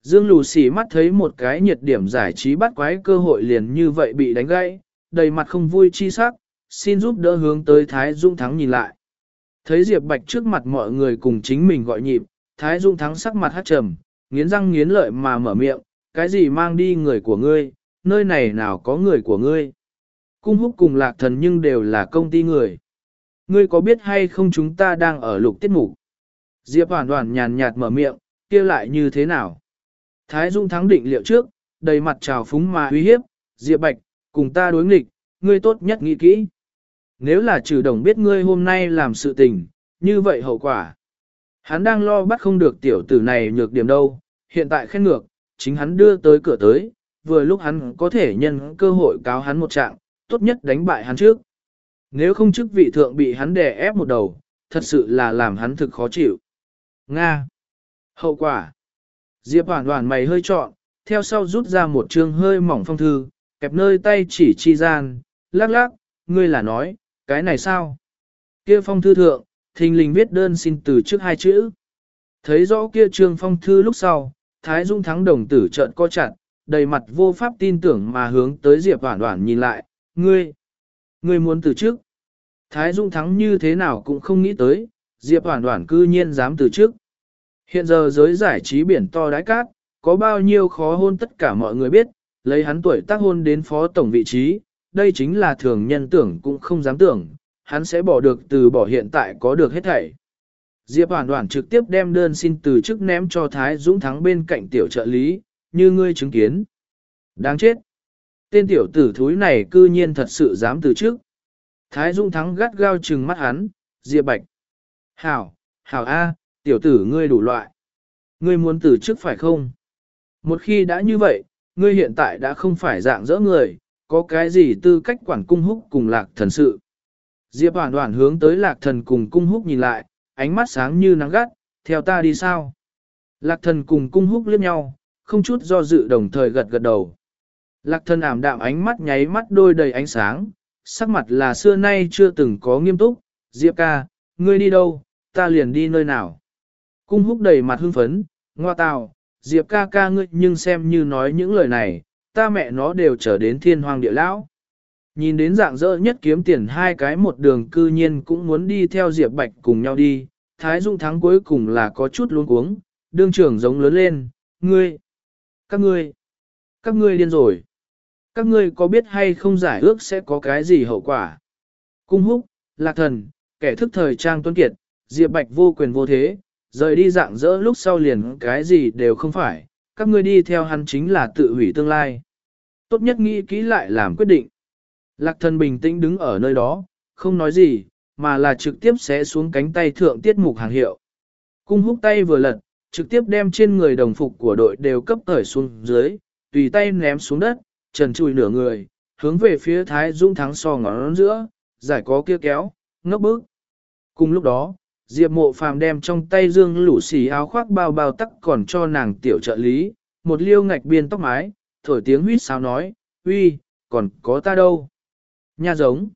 Dương Lù Xì mắt thấy một cái nhiệt điểm giải trí bắt quái cơ hội liền như vậy bị đánh gãy, đầy mặt không vui chi sắc, xin giúp đỡ hướng tới Thái Dung Thắng nhìn lại. Thấy Diệp Bạch trước mặt mọi người cùng chính mình gọi nhịp, Thái Dung Thắng sắc mặt hát trầm, nghiến răng nghiến lợi mà mở miệng, cái gì mang đi người của ngươi, nơi này nào có người của ngươi. Cung Húc cùng Lạc Thần nhưng đều là công ty người. Ngươi có biết hay không chúng ta đang ở lục tiết mục? Diệp Hoàn Hoàn nhàn nhạt mở miệng, kia lại như thế nào? Thái Dung Thắng định liệu trước, đầy mặt trào phúng mà uy hiếp, Diệp Bạch, cùng ta đối nghịch, ngươi tốt nhất nghĩ kỹ. Nếu là trừ đồng biết ngươi hôm nay làm sự tình, như vậy hậu quả. Hắn đang lo bắt không được tiểu tử này nhược điểm đâu, hiện tại khen ngược, chính hắn đưa tới cửa tới, vừa lúc hắn có thể nhân cơ hội cáo hắn một trạng, tốt nhất đánh bại hắn trước. Nếu không chức vị thượng bị hắn đè ép một đầu, thật sự là làm hắn thực khó chịu. Nga. Hậu quả. Diệp Hoàn Hoàn mày hơi trọn, theo sau rút ra một chương hơi mỏng phong thư, kẹp nơi tay chỉ chi gian, lắc lắc, ngươi là nói, cái này sao? Kia phong thư thượng, thình lình viết đơn xin từ trước hai chữ. Thấy rõ kia trương phong thư lúc sau, Thái Dung Thắng đồng tử trợn co chặt, đầy mặt vô pháp tin tưởng mà hướng tới Diệp Hoàn Hoàn nhìn lại, ngươi, ngươi muốn từ trước. Thái Dung Thắng như thế nào cũng không nghĩ tới, Diệp Hoàn Hoàn cư nhiên dám từ trước. Hiện giờ giới giải trí biển to đái cát, có bao nhiêu khó hôn tất cả mọi người biết, lấy hắn tuổi tác hôn đến phó tổng vị trí, đây chính là thường nhân tưởng cũng không dám tưởng, hắn sẽ bỏ được từ bỏ hiện tại có được hết thảy. Diệp Hoàn Hoàn trực tiếp đem đơn xin từ chức ném cho Thái Dũng Thắng bên cạnh tiểu trợ lý, như ngươi chứng kiến. Đáng chết! Tên tiểu tử thúi này cư nhiên thật sự dám từ chức. Thái Dũng Thắng gắt gao trừng mắt hắn, Diệp Bạch. Hảo, hảo A, tiểu tử ngươi đủ loại. Ngươi muốn từ chức phải không? Một khi đã như vậy, ngươi hiện tại đã không phải dạng dỡ người, có cái gì tư cách quản Cung Húc cùng Lạc Thần sự. Diệp Hoàn Hoàn hướng tới Lạc Thần cùng Cung Húc nhìn lại, ánh mắt sáng như nắng gắt, theo ta đi sao? Lạc Thần cùng Cung Húc liếc nhau, không chút do dự đồng thời gật gật đầu. Lạc Thần ảm đạm ánh mắt nháy mắt đôi đầy ánh sáng, sắc mặt là xưa nay chưa từng có nghiêm túc, Diệp ca, ngươi đi đâu, ta liền đi nơi nào. Cung Húc đầy mặt hưng phấn, ngoa tào, Diệp ca ca ngươi nhưng xem như nói những lời này, ta mẹ nó đều trở đến thiên hoàng địa lão. Nhìn đến dạng dỡ nhất kiếm tiền hai cái một đường cư nhiên cũng muốn đi theo Diệp Bạch cùng nhau đi, Thái Dung Thắng cuối cùng là có chút luống cuống, đương trưởng giống lớn lên, ngươi, các ngươi, các ngươi điên rồi. Các ngươi có biết hay không giải ước sẽ có cái gì hậu quả? Cung Húc, Lạc Thần, kẻ thức thời trang tuấn kiệt, Diệp Bạch vô quyền vô thế, rời đi dạng dỡ lúc sau liền cái gì đều không phải, các ngươi đi theo hắn chính là tự hủy tương lai. Tốt nhất nghĩ kỹ lại làm quyết định. Lạc Thần bình tĩnh đứng ở nơi đó, không nói gì, mà là trực tiếp xé xuống cánh tay thượng tiết mục hàng hiệu. Cung Húc tay vừa lật, trực tiếp đem trên người đồng phục của đội đều cấp cởi xuống dưới, tùy tay ném xuống đất, trần trùi nửa người, hướng về phía Thái Dũng Thắng so ngón giữa, giải có kia kéo, ngốc bức. Cùng lúc đó, Diệp Mộ Phàm đem trong tay dương lũ xì áo khoác bao bao tắc còn cho nàng tiểu trợ lý, một liêu ngạch biên tóc mái, thổi tiếng huýt sáo nói, uy, còn có ta đâu? Nha giống.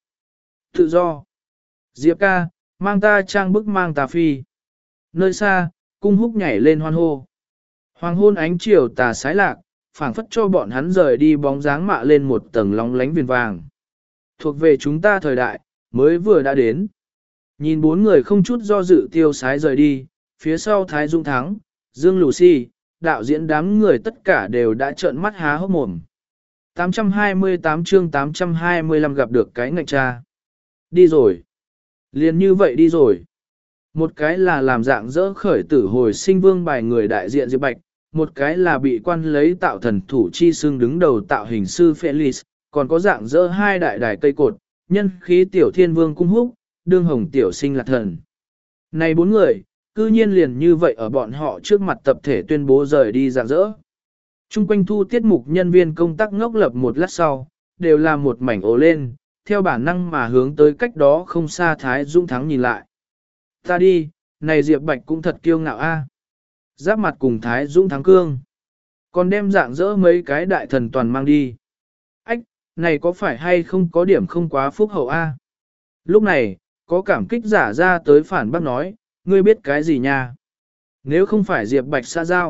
Tự do. Diệp ca, mang ta trang bức mang ta phi. Nơi xa, Cung Húc nhảy lên hoan hô. Hoàng hôn ánh chiều tà sái lạc, phảng phất cho bọn hắn rời đi bóng dáng mạ lên một tầng lóng lánh viền vàng. Thuộc về chúng ta thời đại, mới vừa đã đến. Nhìn bốn người không chút do dự tiêu sái rời đi, phía sau Thái Dung Thắng, Dương Lù Xì, đạo diễn đám người tất cả đều đã trợn mắt há hốc mồm. tám trăm hai mươi tám chương tám trăm hai mươi lăm gặp được cái ngạch cha. Đi rồi. Liền như vậy đi rồi. Một cái là làm dạng dỡ khởi tử hồi sinh vương bài người đại diện Diệp Bạch, một cái là bị quan lấy tạo thần thủ chi xương đứng đầu tạo hình sư Felix, còn có dạng dỡ hai đại đài cây cột, nhân khí tiểu thiên vương Cung Húc, đương hồng tiểu sinh Lạc Thần. Này bốn người, cư nhiên liền như vậy ở bọn họ trước mặt tập thể tuyên bố rời đi dạng dỡ. Trung quanh thu tiết mục nhân viên công tác ngốc lập một lát sau, đều là một mảnh ố lên, theo bản năng mà hướng tới cách đó không xa Thái Dũng Thắng nhìn lại. Ta đi, này Diệp Bạch cũng thật kiêu ngạo a. Giáp mặt cùng Thái Dũng Thắng cương. Còn đem dạng dỡ mấy cái đại thần toàn mang đi. Ách, này có phải hay không có điểm không quá phúc hậu a? Lúc này, có cảm kích giả ra tới phản bác nói, ngươi biết cái gì nha? Nếu không phải Diệp Bạch xã giao,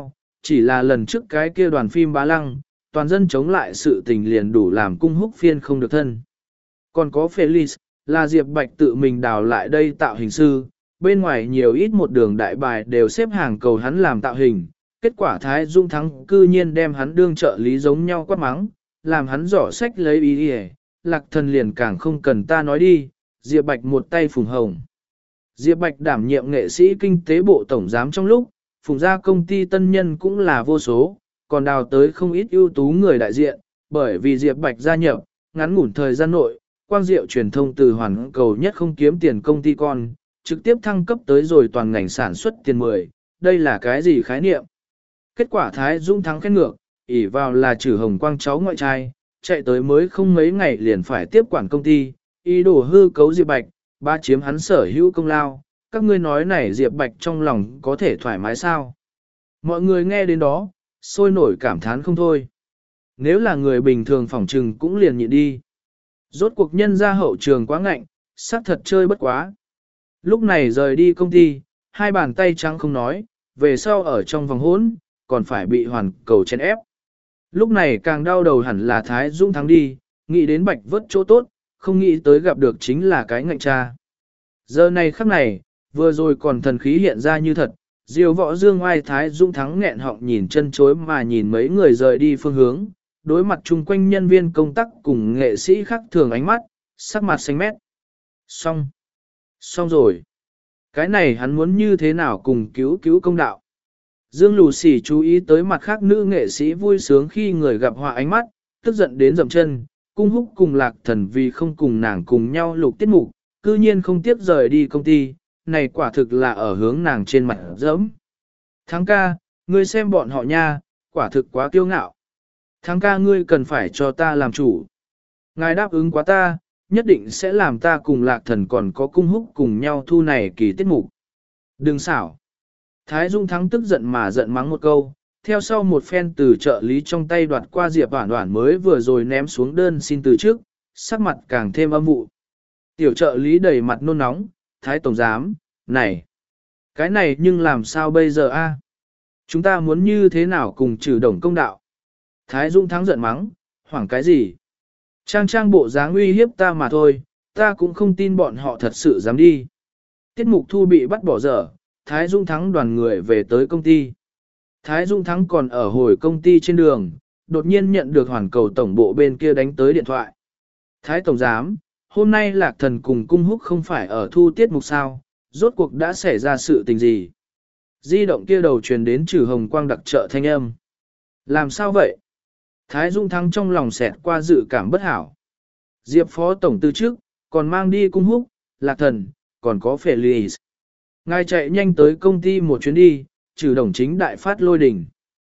Chỉ là lần trước cái kia đoàn phim bá lăng, toàn dân chống lại sự tình liền đủ làm cung húc phiên không được thân. Còn có Felix, là Diệp Bạch tự mình đào lại đây tạo hình sư, bên ngoài nhiều ít một đường đại bài đều xếp hàng cầu hắn làm tạo hình. Kết quả Thái Dung Thắng cư nhiên đem hắn đương trợ lý giống nhau quát mắng, làm hắn giỏ sách lấy ý đi. Lạc Thần liền càng không cần ta nói đi, Diệp Bạch một tay phùng hồng. Diệp Bạch đảm nhiệm nghệ sĩ kinh tế bộ tổng giám trong lúc, phùng ra công ty tân nhân cũng là vô số, còn đào tới không ít ưu tú người đại diện, bởi vì Diệp Bạch gia nhập, ngắn ngủn thời gian nội, quang diệu truyền thông từ hoàn cầu nhất không kiếm tiền công ty con, trực tiếp thăng cấp tới rồi toàn ngành sản xuất tiền mười, đây là cái gì khái niệm? Kết quả Thái Dung Thắng khen ngược, ỷ vào là trừ hồng quang cháu ngoại trai, chạy tới mới không mấy ngày liền phải tiếp quản công ty, ý đồ hư cấu Diệp Bạch, ba chiếm hắn sở hữu công lao, các ngươi nói này Diệp Bạch trong lòng có thể thoải mái sao? Mọi người nghe đến đó, sôi nổi cảm thán không thôi. Nếu là người bình thường phỏng trừng cũng liền nhịn đi. Rốt cuộc nhân ra hậu trường quá ngạnh, sắc thật chơi bất quá. Lúc này rời đi công ty, hai bàn tay trắng không nói, về sau ở trong vòng hỗn, còn phải bị hoàn cầu chen ép. Lúc này càng đau đầu hẳn là Thái Dũng Thắng đi, nghĩ đến Bạch vớt chỗ tốt, không nghĩ tới gặp được chính là cái ngạnh cha. Giờ này khắc này, vừa rồi còn thần khí hiện ra như thật, diều võ dương oai Thái Dũng Thắng nghẹn họng nhìn chân chối mà nhìn mấy người rời đi phương hướng, đối mặt chung quanh nhân viên công tác cùng nghệ sĩ khác thường ánh mắt, sắc mặt xanh mét. Xong. Xong rồi. Cái này hắn muốn như thế nào cùng cứu cứu công đạo. Dương Lù Xỉ chú ý tới mặt khác nữ nghệ sĩ vui sướng khi người gặp họa ánh mắt, tức giận đến dậm chân, cung húc cùng Lạc Thần vì không cùng nàng cùng nhau lục tiết mục, cư nhiên không tiếp rời đi công ty, này quả thực là ở hướng nàng trên mặt dẫm. Thắng ca, ngươi xem bọn họ nha, quả thực quá kiêu ngạo. Thắng ca ngươi cần phải cho ta làm chủ. Ngài đáp ứng quá ta, nhất định sẽ làm ta cùng Lạc Thần còn có cung húc cùng nhau thu này kỳ tiết mục. Đừng xảo. Thái Dung Thắng tức giận mà giận mắng một câu, theo sau một phen từ trợ lý trong tay đoạt qua Diệp Hoản Hoản mới vừa rồi ném xuống đơn xin từ trước, sắc mặt càng thêm âm vụ. Tiểu trợ lý đầy mặt nôn nóng, Thái Tổng Giám, này, cái này nhưng làm sao bây giờ a? Chúng ta muốn như thế nào cùng trừ đồng công đạo? Thái Dung Thắng giận mắng, hoảng cái gì? Trang trang bộ dáng uy hiếp ta mà thôi, ta cũng không tin bọn họ thật sự dám đi. Tiết mục thu bị bắt bỏ dở, Thái Dung Thắng đoàn người về tới công ty. Thái Dung Thắng còn ở hồi công ty trên đường, đột nhiên nhận được hoàn cầu tổng bộ bên kia đánh tới điện thoại. Thái Tổng Giám, hôm nay Lạc Thần cùng cung húc không phải ở thu tiết mục sao, rốt cuộc đã xảy ra sự tình gì? Di động kia đầu truyền đến trừ hồng quang đặc trợ thanh âm. Làm sao vậy? Thái Dung Thắng trong lòng xẹt qua dự cảm bất hảo. Diệp Phó Tổng từ trước, còn mang đi cung húc, Lạc Thần, còn có Felix. Ngài chạy nhanh tới công ty một chuyến đi, trừ đồng chính đại phát lôi đỉnh.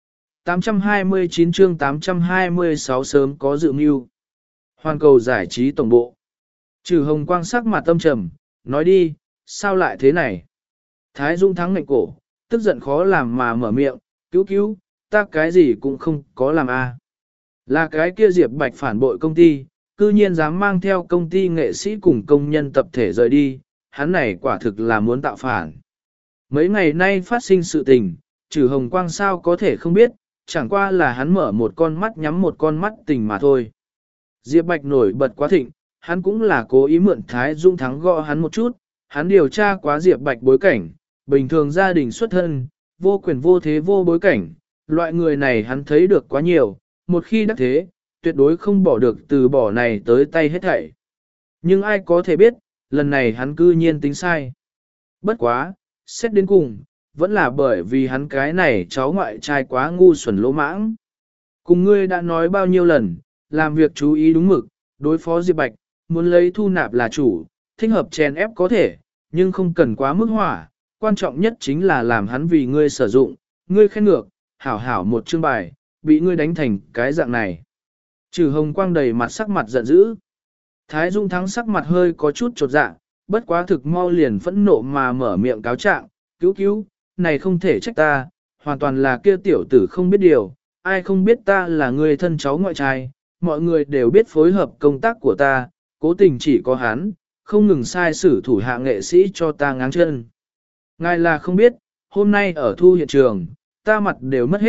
tám trăm hai mươi chín chương tám trăm hai mươi sáu sớm có dự mưu. Hoàn cầu giải trí tổng bộ. Trừ hồng quang sắc mặt tâm trầm, nói đi, sao lại thế này? Thái Dung Thắng ngạnh cổ, tức giận khó làm mà mở miệng, cứu cứu, ta cái gì cũng không có làm a. Là cái kia Diệp Bạch phản bội công ty, cư nhiên dám mang theo công ty nghệ sĩ cùng công nhân tập thể rời đi, hắn này quả thực là muốn tạo phản. Mấy ngày nay phát sinh sự tình, trừ hồng quang sao có thể không biết, chẳng qua là hắn mở một con mắt nhắm một con mắt tình mà thôi. Diệp Bạch nổi bật quá thịnh, hắn cũng là cố ý mượn Thái Dung Thắng gõ hắn một chút, hắn điều tra quá Diệp Bạch bối cảnh, bình thường gia đình xuất thân, vô quyền vô thế vô bối cảnh, loại người này hắn thấy được quá nhiều, một khi đắc thế, tuyệt đối không bỏ được từ bỏ này tới tay hết thảy. Nhưng ai có thể biết, lần này hắn cư nhiên tính sai. Bất quá, xét đến cùng, vẫn là bởi vì hắn cái này cháu ngoại trai quá ngu xuẩn lỗ mãng. Cùng ngươi đã nói bao nhiêu lần, làm việc chú ý đúng mực, đối phó Diệp Bạch, muốn lấy thu nạp là chủ, thích hợp chèn ép có thể, nhưng không cần quá mức hỏa, quan trọng nhất chính là làm hắn vì ngươi sử dụng, ngươi khen ngược, hảo hảo một chương bài, bị ngươi đánh thành cái dạng này. Trừ hồng quang đầy mặt sắc mặt giận dữ. Thái Dung Thắng sắc mặt hơi có chút chột dạ, bất quá thực mau liền phẫn nộ mà mở miệng cáo trạng, cứu cứu, này không thể trách ta, hoàn toàn là kia tiểu tử không biết điều, ai không biết ta là người thân cháu ngoại trai, mọi người đều biết phối hợp công tác của ta, cố tình chỉ có hắn, không ngừng sai xử thủ hạ nghệ sĩ cho ta ngáng chân. Ngài là không biết, hôm nay ở thu hiện trường, ta mặt đều mất hết,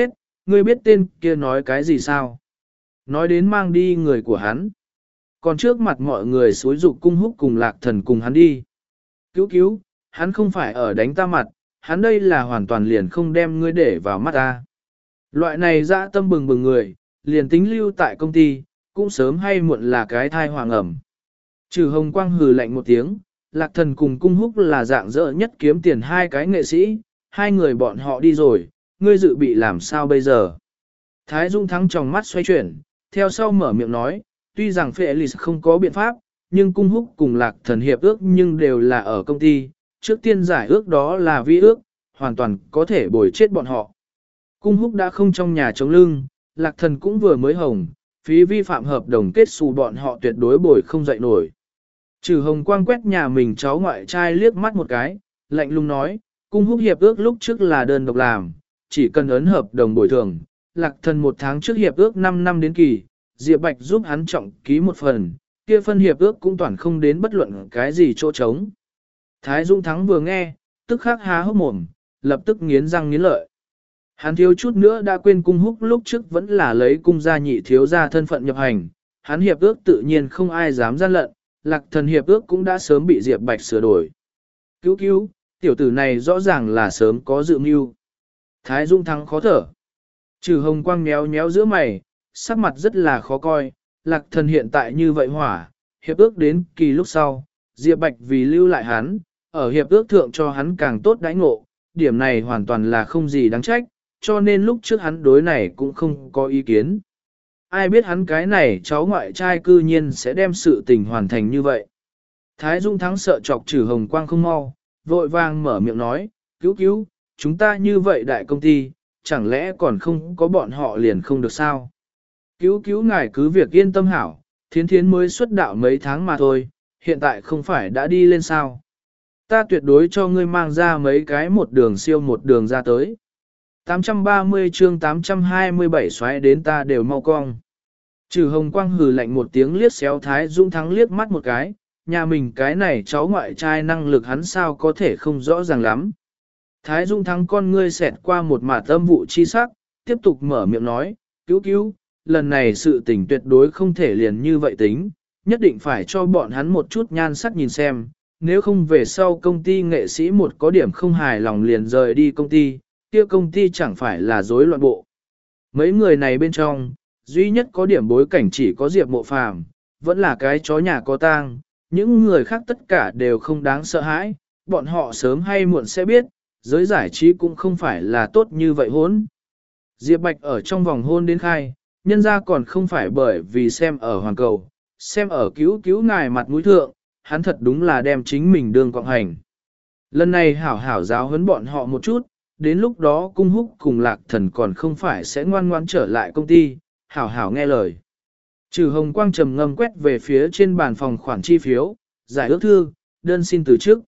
ngươi biết tên kia nói cái gì sao? Nói đến mang đi người của hắn. Còn trước mặt mọi người xúi dục cung húc cùng lạc thần cùng hắn đi. Cứu cứu, hắn không phải ở đánh ta mặt, hắn đây là hoàn toàn liền không đem ngươi để vào mắt ta. Loại này dã tâm bừng bừng người, liền tính lưu tại công ty, cũng sớm hay muộn là cái thai hoàng ẩm. Trừ hồng quang hừ lạnh một tiếng, lạc thần cùng cung húc là dạng dỡ nhất kiếm tiền hai cái nghệ sĩ, hai người bọn họ đi rồi, ngươi dự bị làm sao bây giờ? Thái Dung Thắng trong mắt xoay chuyển, theo sau mở miệng nói, tuy rằng Felix không có biện pháp, nhưng cung húc cùng lạc thần hiệp ước nhưng đều là ở công ty, trước tiên giải ước đó là vi ước, hoàn toàn có thể bồi chết bọn họ. Cung húc đã không trong nhà chống lưng, lạc thần cũng vừa mới hồng, phí vi phạm hợp đồng kết xù bọn họ tuyệt đối bồi không dậy nổi. Trừ hồng quang quét nhà mình cháu ngoại trai liếc mắt một cái, lạnh lùng nói, cung húc hiệp ước lúc trước là đơn độc làm, chỉ cần ấn hợp đồng bồi thường, lạc thần một tháng trước hiệp ước năm năm đến kỳ, Diệp Bạch giúp hắn trọng ký một phần, kia phân hiệp ước cũng toàn không đến bất luận cái gì chỗ trống. Thái Dung Thắng vừa nghe, tức khắc há hốc mồm, lập tức nghiến răng nghiến lợi. Hắn thiếu chút nữa đã quên cung húc lúc trước vẫn là lấy cung gia nhị thiếu gia thân phận nhập hành, hắn hiệp ước tự nhiên không ai dám gian lận, lạc thần hiệp ước cũng đã sớm bị Diệp Bạch sửa đổi. Cứu cứu, tiểu tử này rõ ràng là sớm có dự mưu. Thái Dung Thắng khó thở. Trừ hồng quang méo méo giữa mày, sắc mặt rất là khó coi, lạc thần hiện tại như vậy hỏa, hiệp ước đến kỳ lúc sau, Diệp Bạch vì lưu lại hắn, ở hiệp ước thượng cho hắn càng tốt đãi ngộ, điểm này hoàn toàn là không gì đáng trách, cho nên lúc trước hắn đối này cũng không có ý kiến. Ai biết hắn cái này cháu ngoại trai cư nhiên sẽ đem sự tình hoàn thành như vậy. Thái Dung Thắng sợ chọc trừ hồng quang không mau, vội vàng mở miệng nói, cứu cứu, chúng ta như vậy đại công ty, chẳng lẽ còn không có bọn họ liền không được sao? Cứu cứu ngài cứ việc yên tâm hảo, thiến thiến mới xuất đạo mấy tháng mà thôi, hiện tại không phải đã đi lên sao? Ta tuyệt đối cho ngươi mang ra mấy cái một đường siêu một đường ra tới. tám trăm ba mươi chương tám trăm hai mươi bảy xoáy đến ta đều mau cong. Trừ hồng quang hừ lạnh một tiếng liếc xéo Thái Dung Thắng liếc mắt một cái, nhà mình cái này cháu ngoại trai năng lực hắn sao có thể không rõ ràng lắm. Thái Dung Thắng con ngươi xẹt qua một mả tâm vụ chi sắc, tiếp tục mở miệng nói, cứu cứu, lần này sự tình tuyệt đối không thể liền như vậy tính, nhất định phải cho bọn hắn một chút nhan sắc nhìn xem, nếu không về sau công ty nghệ sĩ một có điểm không hài lòng liền rời đi công ty, kia công ty chẳng phải là rối loạn bộ. Mấy người này bên trong, duy nhất có điểm bối cảnh chỉ có Diệp Mộ Phàm, vẫn là cái chó nhà có tang, những người khác tất cả đều không đáng sợ hãi, bọn họ sớm hay muộn sẽ biết, giới giải trí cũng không phải là tốt như vậy hốn. Diệp Bạch ở trong vòng hôn đến khai, nhân ra còn không phải bởi vì xem ở hoàn cầu, xem ở cứu cứu ngài mặt mũi thượng, hắn thật đúng là đem chính mình đương quạng hành. Lần này hảo hảo giáo huấn bọn họ một chút, đến lúc đó cung húc cùng lạc thần còn không phải sẽ ngoan ngoan trở lại công ty, hảo hảo nghe lời. Trừ hồng quang trầm ngâm quét về phía trên bàn phòng khoản chi phiếu, giải ước thư, đơn xin từ chức.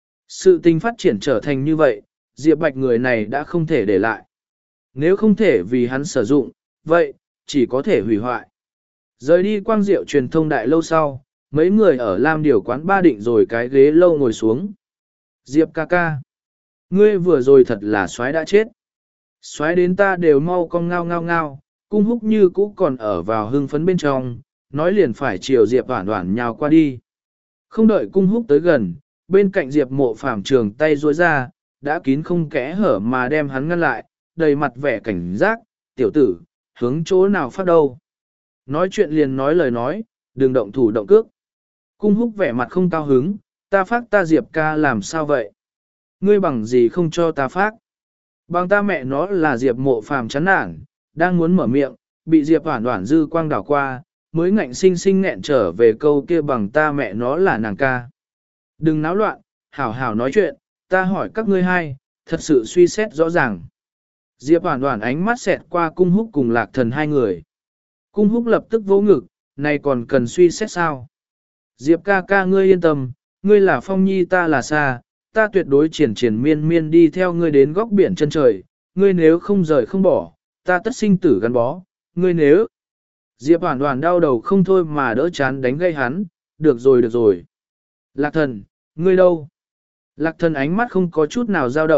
Sự tình phát triển trở thành như vậy, Diệp Bạch người này đã không thể để lại. Nếu không thể vì hắn sử dụng, vậy, chỉ có thể hủy hoại. Rời đi quang diệu truyền thông đại lâu sau, mấy người ở Lam Điều quán ba định rồi cái ghế lâu ngồi xuống. Diệp ca ca. Ngươi vừa rồi thật là xoái đã chết. Xoái đến ta đều mau cong ngao ngao ngao, cung húc như cũ còn ở vào hưng phấn bên trong, nói liền phải chiều Diệp Hoản Hoản nhào qua đi. Không đợi cung húc tới gần, bên cạnh Diệp Mộ Phàm trường tay duỗi ra, đã kín không kẽ hở mà đem hắn ngăn lại, đầy mặt vẻ cảnh giác, tiểu tử, hướng chỗ nào phát đâu. Nói chuyện liền nói lời nói, đừng động thủ động cước. Cung húc vẻ mặt không cao hứng, ta phát ta Diệp ca làm sao vậy? Ngươi bằng gì không cho ta phát? Bằng ta mẹ nó là Diệp Mộ Phàm chán nản, đang muốn mở miệng, bị Diệp Hoản Hoản dư quang đảo qua, mới ngạnh sinh sinh nghẹn trở về câu kia bằng ta mẹ nó là nàng ca. Đừng náo loạn, hảo hảo nói chuyện, ta hỏi các ngươi hai, thật sự suy xét rõ ràng. Diệp Hoản Hoản ánh mắt xẹt qua cung húc cùng lạc thần hai người. Cung húc lập tức vỗ ngực, này còn cần suy xét sao? Diệp ca ca ngươi yên tâm, ngươi là Phong Nhi ta là Sa, ta tuyệt đối triển triển miên miên đi theo ngươi đến góc biển chân trời, ngươi nếu không rời không bỏ, ta tất sinh tử gắn bó, ngươi nếu... Diệp Hoản Hoản đau đầu không thôi mà đỡ chán đánh gây hắn, được rồi được rồi. Lạc thần, ngươi đâu? Lạc thần ánh mắt không có chút nào dao động,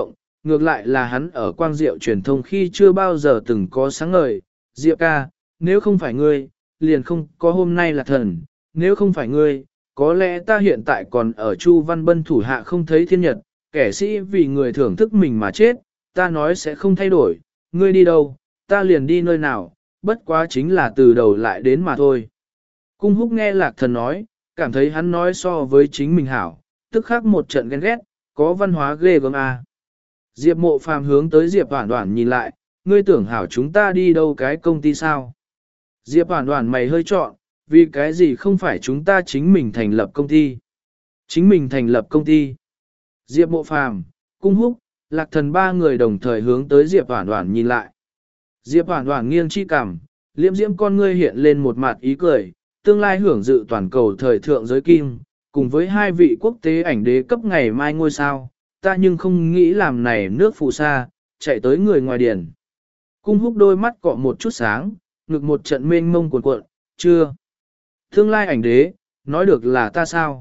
ngược lại là hắn ở quang diệu truyền thông khi chưa bao giờ từng có sáng ngời. Diệp ca, nếu không phải ngươi, liền không có hôm nay là thần, nếu không phải ngươi, có lẽ ta hiện tại còn ở Chu Văn Bân thủ hạ không thấy thiên nhật, kẻ sĩ vì người thưởng thức mình mà chết, ta nói sẽ không thay đổi, ngươi đi đâu, ta liền đi nơi nào, bất quá chính là từ đầu lại đến mà thôi. Cung húc nghe lạc thần nói, cảm thấy hắn nói so với chính mình hảo, tức khắc một trận ghen ghét, có văn hóa ghê gớm à. Diệp Mộ Phàm hướng tới Diệp Hoản Hoản nhìn lại, ngươi tưởng hảo chúng ta đi đâu cái công ty sao? Diệp Hoản Hoản mày hơi trọn, vì cái gì không phải chúng ta chính mình thành lập công ty? Chính mình thành lập công ty. Diệp Mộ Phàm, Cung Húc, Lạc Thần ba người đồng thời hướng tới Diệp Hoản Hoản nhìn lại. Diệp Hoản Hoản nghiêng chi cằm, liễm diễm con ngươi hiện lên một mặt ý cười, tương lai hưởng dự toàn cầu thời thượng giới kim, cùng với hai vị quốc tế ảnh đế cấp ngày mai ngôi sao, ta nhưng không nghĩ làm này nước phù sa, chạy tới người ngoài điển. Cung Húc đôi mắt cọ một chút sáng, ngực một trận mênh mông cuộn cuộn, chưa. Tương lai ảnh đế, nói được là ta sao?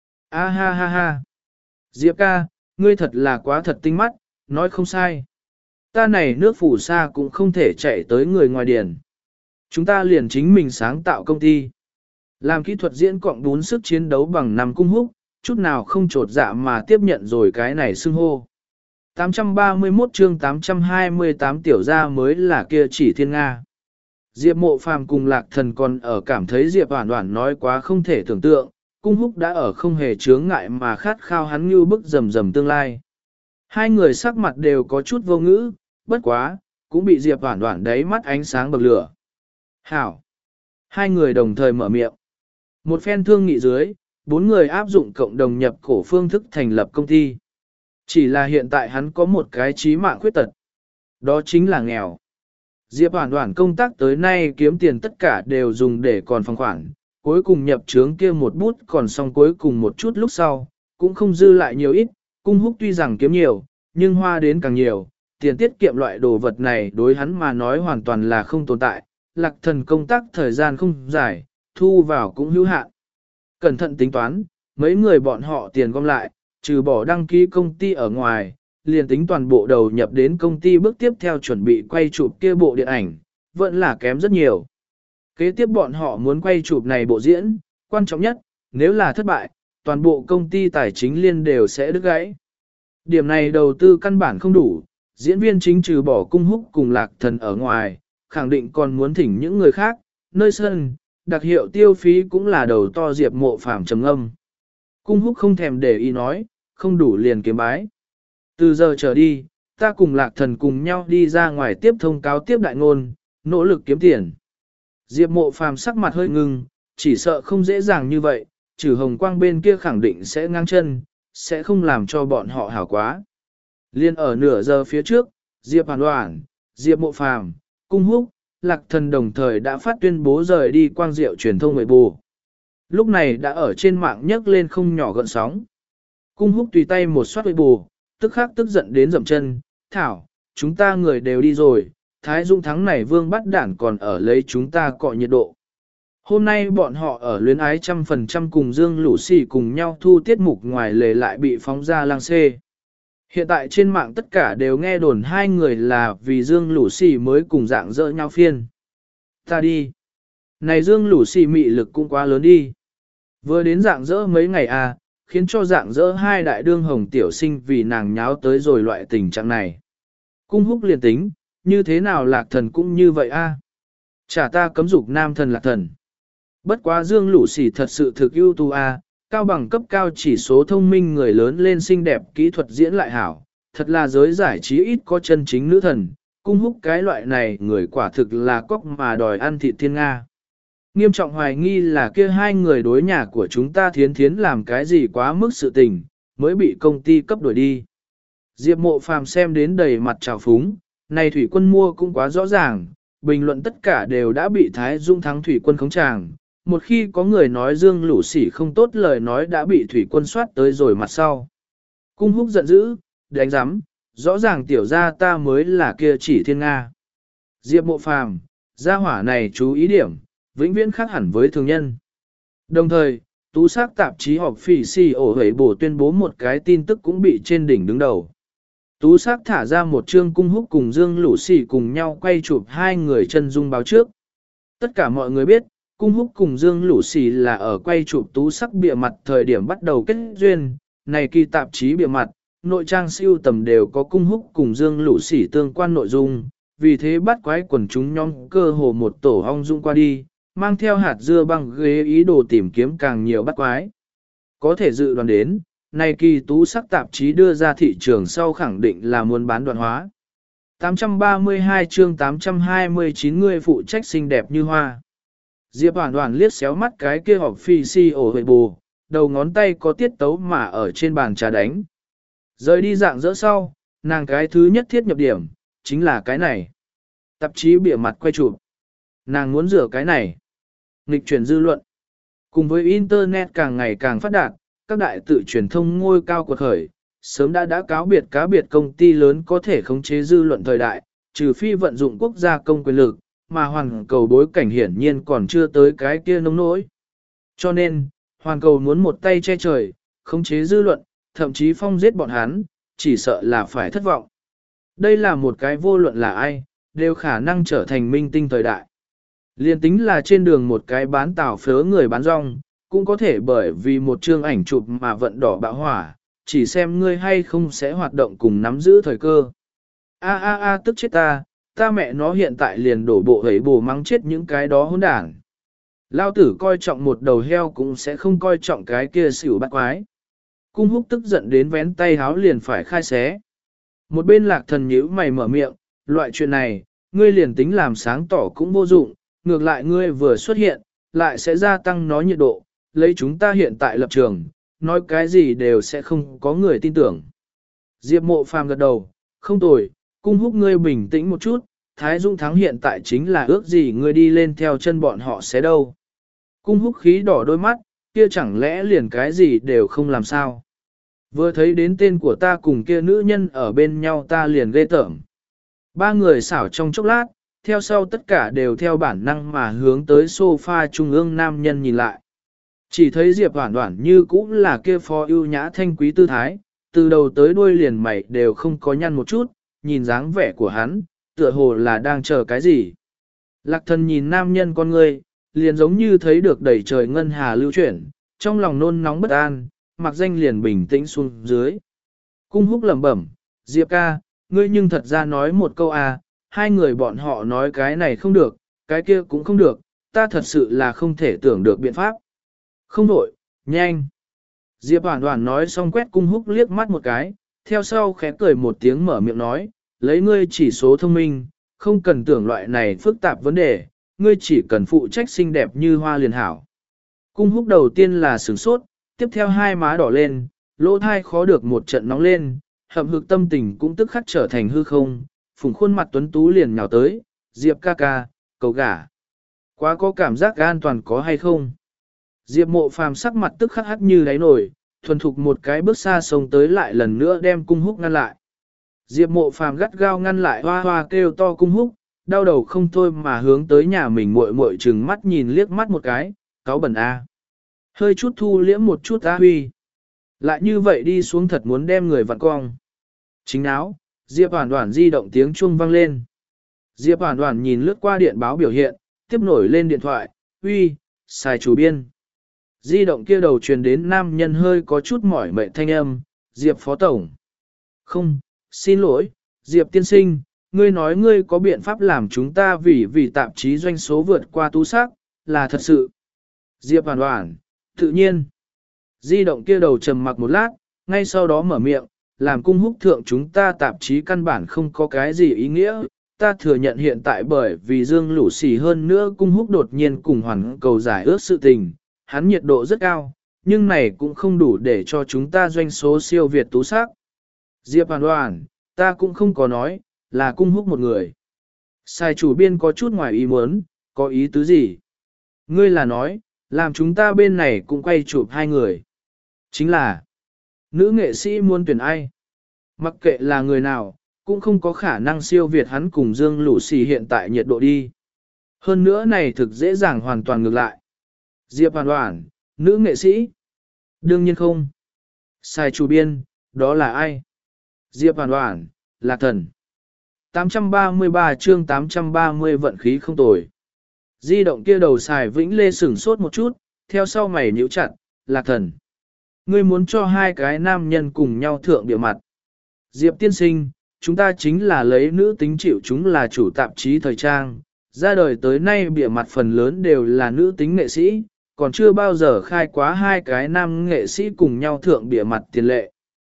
A ha ha ha. Diệp ca, ngươi thật là quá thật tinh mắt, nói không sai. Ta này nước phủ sa cũng không thể chạy tới người ngoài điển. Chúng ta liền chính mình sáng tạo công ty. Làm kỹ thuật diễn cộng bốn sức chiến đấu bằng năm Cung Húc, chút nào không trột dạ mà tiếp nhận rồi cái này xưng hô. tám trăm ba mươi mốt chương tám trăm hai mươi tám tiểu gia mới là kia chỉ thiên Nga. Diệp Mộ Phàm cùng Lạc Thần còn ở cảm thấy Diệp Hoản Hoản nói quá không thể tưởng tượng, Cung Húc đã ở không hề chướng ngại mà khát khao hắn như bức rầm rầm tương lai. Hai người sắc mặt đều có chút vô ngữ, bất quá, cũng bị Diệp Hoản Hoản đáy mắt ánh sáng bậc lửa. Hảo! Hai người đồng thời mở miệng. Một phen thương nghị dưới, bốn người áp dụng cộng đồng nhập cổ phương thức thành lập công ty. Chỉ là hiện tại hắn có một cái chí mạng khuyết tật. Đó chính là nghèo. Diệp Hoản Hoản công tác tới nay kiếm tiền tất cả đều dùng để còn phòng khoản, cuối cùng nhập trướng kia một bút còn xong cuối cùng một chút lúc sau, cũng không dư lại nhiều ít, Cung Húc tuy rằng kiếm nhiều, nhưng hoa đến càng nhiều, tiền tiết kiệm loại đồ vật này đối hắn mà nói hoàn toàn là không tồn tại, Lạc Thần công tác thời gian không dài, thu vào cũng hữu hạn. Cẩn thận tính toán, mấy người bọn họ tiền gom lại, trừ bỏ đăng ký công ty ở ngoài, liền tính toàn bộ đầu nhập đến công ty bước tiếp theo chuẩn bị quay chụp kia bộ điện ảnh, vẫn là kém rất nhiều. Kế tiếp bọn họ muốn quay chụp này bộ diễn, quan trọng nhất, nếu là thất bại, toàn bộ công ty tài chính liên đều sẽ đứt gãy. Điểm này đầu tư căn bản không đủ, diễn viên chính trừ bỏ Cung Húc cùng Lạc Thần ở ngoài, khẳng định còn muốn thỉnh những người khác, nơi sân, đặc hiệu tiêu phí cũng là đầu to. Diệp Mộ Phàm trầm âm. Cung Húc không thèm để ý nói, không đủ liền kiếm bái. Từ giờ trở đi, ta cùng Lạc Thần cùng nhau đi ra ngoài tiếp thông cáo tiếp đại ngôn, nỗ lực kiếm tiền. Diệp Mộ Phàm sắc mặt hơi ngưng, chỉ sợ không dễ dàng như vậy, trừ Hồng Quang bên kia khẳng định sẽ ngang chân, sẽ không làm cho bọn họ hảo quá. Liên ở nửa giờ phía trước, Diệp Hoản Hoản, Diệp Mộ Phàm, Cung Húc, Lạc Thần đồng thời đã phát tuyên bố rời đi quang diệu truyền thông người bù. Lúc này đã ở trên mạng nhấc lên không nhỏ gợn sóng. Cung Húc tùy tay một soát bù, tức khắc tức giận đến dậm chân, thảo, chúng ta người đều đi rồi, Thái Dung thắng này vương bắt đản còn ở lấy chúng ta cọ nhiệt độ. Hôm nay bọn họ ở luyến ái trăm phần trăm cùng Dương Lũ Xì cùng nhau thu tiết mục ngoài lề lại bị phóng ra lang xê. Hiện tại trên mạng tất cả đều nghe đồn hai người là vì Dương Lũ Xì mới cùng dạng dỡ nhau phiên. Ta đi. Này Dương Lũ Xì mị lực cũng quá lớn đi. Vừa đến dạng dỡ mấy ngày à, khiến cho dạng dỡ hai đại đương hồng tiểu sinh vì nàng nháo tới rồi loại tình trạng này. Cung Húc liền tính, như thế nào Lạc Thần cũng như vậy a? Chả ta cấm dục nam thần Lạc Thần. Bất quá Dương Lũ Xì thật sự thực ưu tú a, cao bằng cấp cao chỉ số thông minh người lớn lên xinh đẹp kỹ thuật diễn lại hảo, thật là giới giải trí ít có chân chính nữ thần, Cung Húc cái loại này người quả thực là cóc mà đòi ăn thịt thiên Nga. Nghiêm trọng hoài nghi là kia hai người đối nhà của chúng ta thiến thiến làm cái gì quá mức sự tình, mới bị công ty cấp đuổi đi. Diệp Mộ Phàm xem đến đầy mặt trào phúng, này thủy quân mua cũng quá rõ ràng, bình luận tất cả đều đã bị Thái Dung thắng thủy quân khống tràng. Một khi có người nói Dương Lũ Xì không tốt lời nói đã bị thủy quân soát tới rồi mặt sau. Cung Húc giận dữ, đánh giám, rõ ràng tiểu gia ta mới là kia chỉ thiên Nga. Diệp Mộ Phàm, gia hỏa này chú ý điểm, vĩnh viễn khác hẳn với thường nhân. Đồng thời, tú sắc tạp chí họp phỉ xì ổ hấy bổ tuyên bố một cái tin tức cũng bị trên đỉnh đứng đầu. Tú sắc thả ra một chương cung húc cùng Dương Lũ Xỉ cùng nhau quay chụp hai người chân dung báo trước. Tất cả mọi người biết, cung húc cùng Dương Lũ Xỉ là ở quay chụp tú sắc bìa mặt thời điểm bắt đầu kết duyên, này kỳ tạp chí bìa mặt, nội trang siêu tầm đều có cung húc cùng Dương Lũ Xỉ tương quan nội dung, vì thế bắt quái quần chúng nhóm cơ hồ một tổ ong dung qua đi, mang theo hạt dưa băng ghế ý đồ tìm kiếm càng nhiều bắt quái. Có thể dự đoán đến, này kỳ tú sắc tạp chí đưa ra thị trường sau khẳng định là muốn bán đoạn hóa. tám trăm ba mươi hai chương tám trăm hai mươi chín người phụ trách xinh đẹp như hoa. Diệp Hoàn Hoàn liếc xéo mắt cái kia họp phi si ổ hệ bù, đầu ngón tay có tiết tấu mà ở trên bàn trà đánh. Rời đi dạng dỡ sau, nàng cái thứ nhất thiết nhập điểm, chính là cái này. Tạp chí bìa mặt quay chụp. Nàng muốn rửa cái này. Nghịch chuyển dư luận. Cùng với Internet càng ngày càng phát đạt, các đại tự truyền thông ngôi cao quật khởi, sớm đã đã cáo biệt cá biệt công ty lớn có thể khống chế dư luận thời đại, trừ phi vận dụng quốc gia công quyền lực, mà hoàn cầu bối cảnh hiển nhiên còn chưa tới cái kia nông nỗi. Cho nên, hoàn cầu muốn một tay che trời, khống chế dư luận, thậm chí phong giết bọn hắn, chỉ sợ là phải thất vọng. Đây là một cái vô luận là ai, đều khả năng trở thành minh tinh thời đại. Liên tính là trên đường một cái bán tảo phớ người bán rong, cũng có thể bởi vì một chương ảnh chụp mà vận đỏ bạo hỏa, chỉ xem ngươi hay không sẽ hoạt động cùng nắm giữ thời cơ. A a a tức chết ta, ta mẹ nó hiện tại liền đổ bộ hấy bồ mắng chết những cái đó hỗn đảng. Lao tử coi trọng một đầu heo cũng sẽ không coi trọng cái kia xỉu bắt quái. Cung húc tức giận đến vén tay háo liền phải khai xé. Một bên lạc thần nhíu mày mở miệng, loại chuyện này, ngươi liền tính làm sáng tỏ cũng vô dụng, ngược lại ngươi vừa xuất hiện, lại sẽ gia tăng nó nhiệt độ, lấy chúng ta hiện tại lập trường, nói cái gì đều sẽ không có người tin tưởng. Diệp Mộ Phàm gật đầu, không tồi, cung húc ngươi bình tĩnh một chút, Thái Dung thắng hiện tại chính là ước gì ngươi đi lên theo chân bọn họ sẽ đâu. Cung húc khí đỏ đôi mắt, kia chẳng lẽ liền cái gì đều không làm sao. Vừa thấy đến tên của ta cùng kia nữ nhân ở bên nhau ta liền ghê tởm. Ba người xảo trong chốc lát, theo sau tất cả đều theo bản năng mà hướng tới sofa trung ương nam nhân nhìn lại. Chỉ thấy Diệp Hoản Hoản như cũng là kia phó ưu nhã thanh quý tư thái, từ đầu tới đuôi liền mày đều không có nhăn một chút, nhìn dáng vẻ của hắn, tựa hồ là đang chờ cái gì. Lạc thần nhìn nam nhân con người, liền giống như thấy được đầy trời ngân hà lưu chuyển, trong lòng nôn nóng bất an, mặc danh liền bình tĩnh xuống dưới. Cung húc lẩm bẩm, Diệp ca, ngươi nhưng thật ra nói một câu à, hai người bọn họ nói cái này không được, cái kia cũng không được, ta thật sự là không thể tưởng được biện pháp. Không đổi, nhanh. Diệp Hoàn Hoàn nói xong quét cung húc liếc mắt một cái, theo sau khẽ cười một tiếng mở miệng nói, lấy ngươi chỉ số thông minh, không cần tưởng loại này phức tạp vấn đề, ngươi chỉ cần phụ trách xinh đẹp như hoa liền hảo. Cung húc đầu tiên là sửng sốt, tiếp theo hai má đỏ lên, lỗ thai khó được một trận nóng lên, hậm hực tâm tình cũng tức khắc trở thành hư không, phùng khuôn mặt tuấn tú liền nhào tới, Diệp ca ca, cầu gả. Quá có cảm giác an toàn có hay không? Diệp Mộ Phàm sắc mặt tức khắc hắc như đáy nổi, thuần thục một cái bước xa sông tới lại lần nữa đem cung húc ngăn lại. Diệp Mộ Phàm gắt gao ngăn lại hoa hoa kêu to cung húc, đau đầu không thôi mà hướng tới nhà mình muội muội trừng mắt nhìn liếc mắt một cái, cáo bẩn a. Hơi chút thu liễm một chút a huy. Lại như vậy đi xuống thật muốn đem người vặn cong. Chính áo, Diệp Hoàn Hoàn di động tiếng chuông vang lên. Diệp Hoàn Hoàn nhìn lướt qua điện báo biểu hiện, tiếp nổi lên điện thoại, uy, xài chủ biên. Di động kia đầu truyền đến nam nhân hơi có chút mỏi mệt thanh âm, Diệp Phó Tổng. Không, xin lỗi, Diệp Tiên Sinh, ngươi nói ngươi có biện pháp làm chúng ta vì vì tạp chí doanh số vượt qua tú sắc, là thật sự. Diệp Hoàn Hoàn, tự nhiên. Di động kia đầu trầm mặc một lát, ngay sau đó mở miệng, làm cung húc thượng chúng ta tạp chí căn bản không có cái gì ý nghĩa. Ta thừa nhận hiện tại bởi vì Dương Lũ Xỉ hơn nữa cung húc đột nhiên cùng hoàn cầu giải ước sự tình, hắn nhiệt độ rất cao, nhưng này cũng không đủ để cho chúng ta doanh số siêu việt tú sắc. Diệp Hoàn Hoàn, ta cũng không có nói, là cung húc một người. Sai chủ biên có chút ngoài ý muốn, có ý tứ gì? Ngươi là nói, làm chúng ta bên này cũng quay chụp hai người. Chính là, nữ nghệ sĩ muốn tuyển ai? Mặc kệ là người nào, cũng không có khả năng siêu việt hắn cùng Dương Lũ Xỉ hiện tại nhiệt độ đi. Hơn nữa này thực dễ dàng hoàn toàn ngược lại. Diệp Hoàn Hoàn, nữ nghệ sĩ? Đương nhiên không. Sai chủ biên, đó là ai? Diệp Hoàn Hoàn, Lạc Thần. tám trăm ba mươi ba chương tám trăm ba mươi vận khí không tồi. Di động kia đầu xài Vĩnh Lê sửng sốt một chút, theo sau mày nhíu chặt, Lạc Thần. Ngươi muốn cho hai cái nam nhân cùng nhau thượng địa mặt. Diệp tiên sinh, chúng ta chính là lấy nữ tính chịu chúng là chủ tạp chí thời trang, ra đời tới nay bìa mặt phần lớn đều là nữ tính nghệ sĩ, còn chưa bao giờ khai quá hai cái nam nghệ sĩ cùng nhau thượng bìa mặt tiền lệ.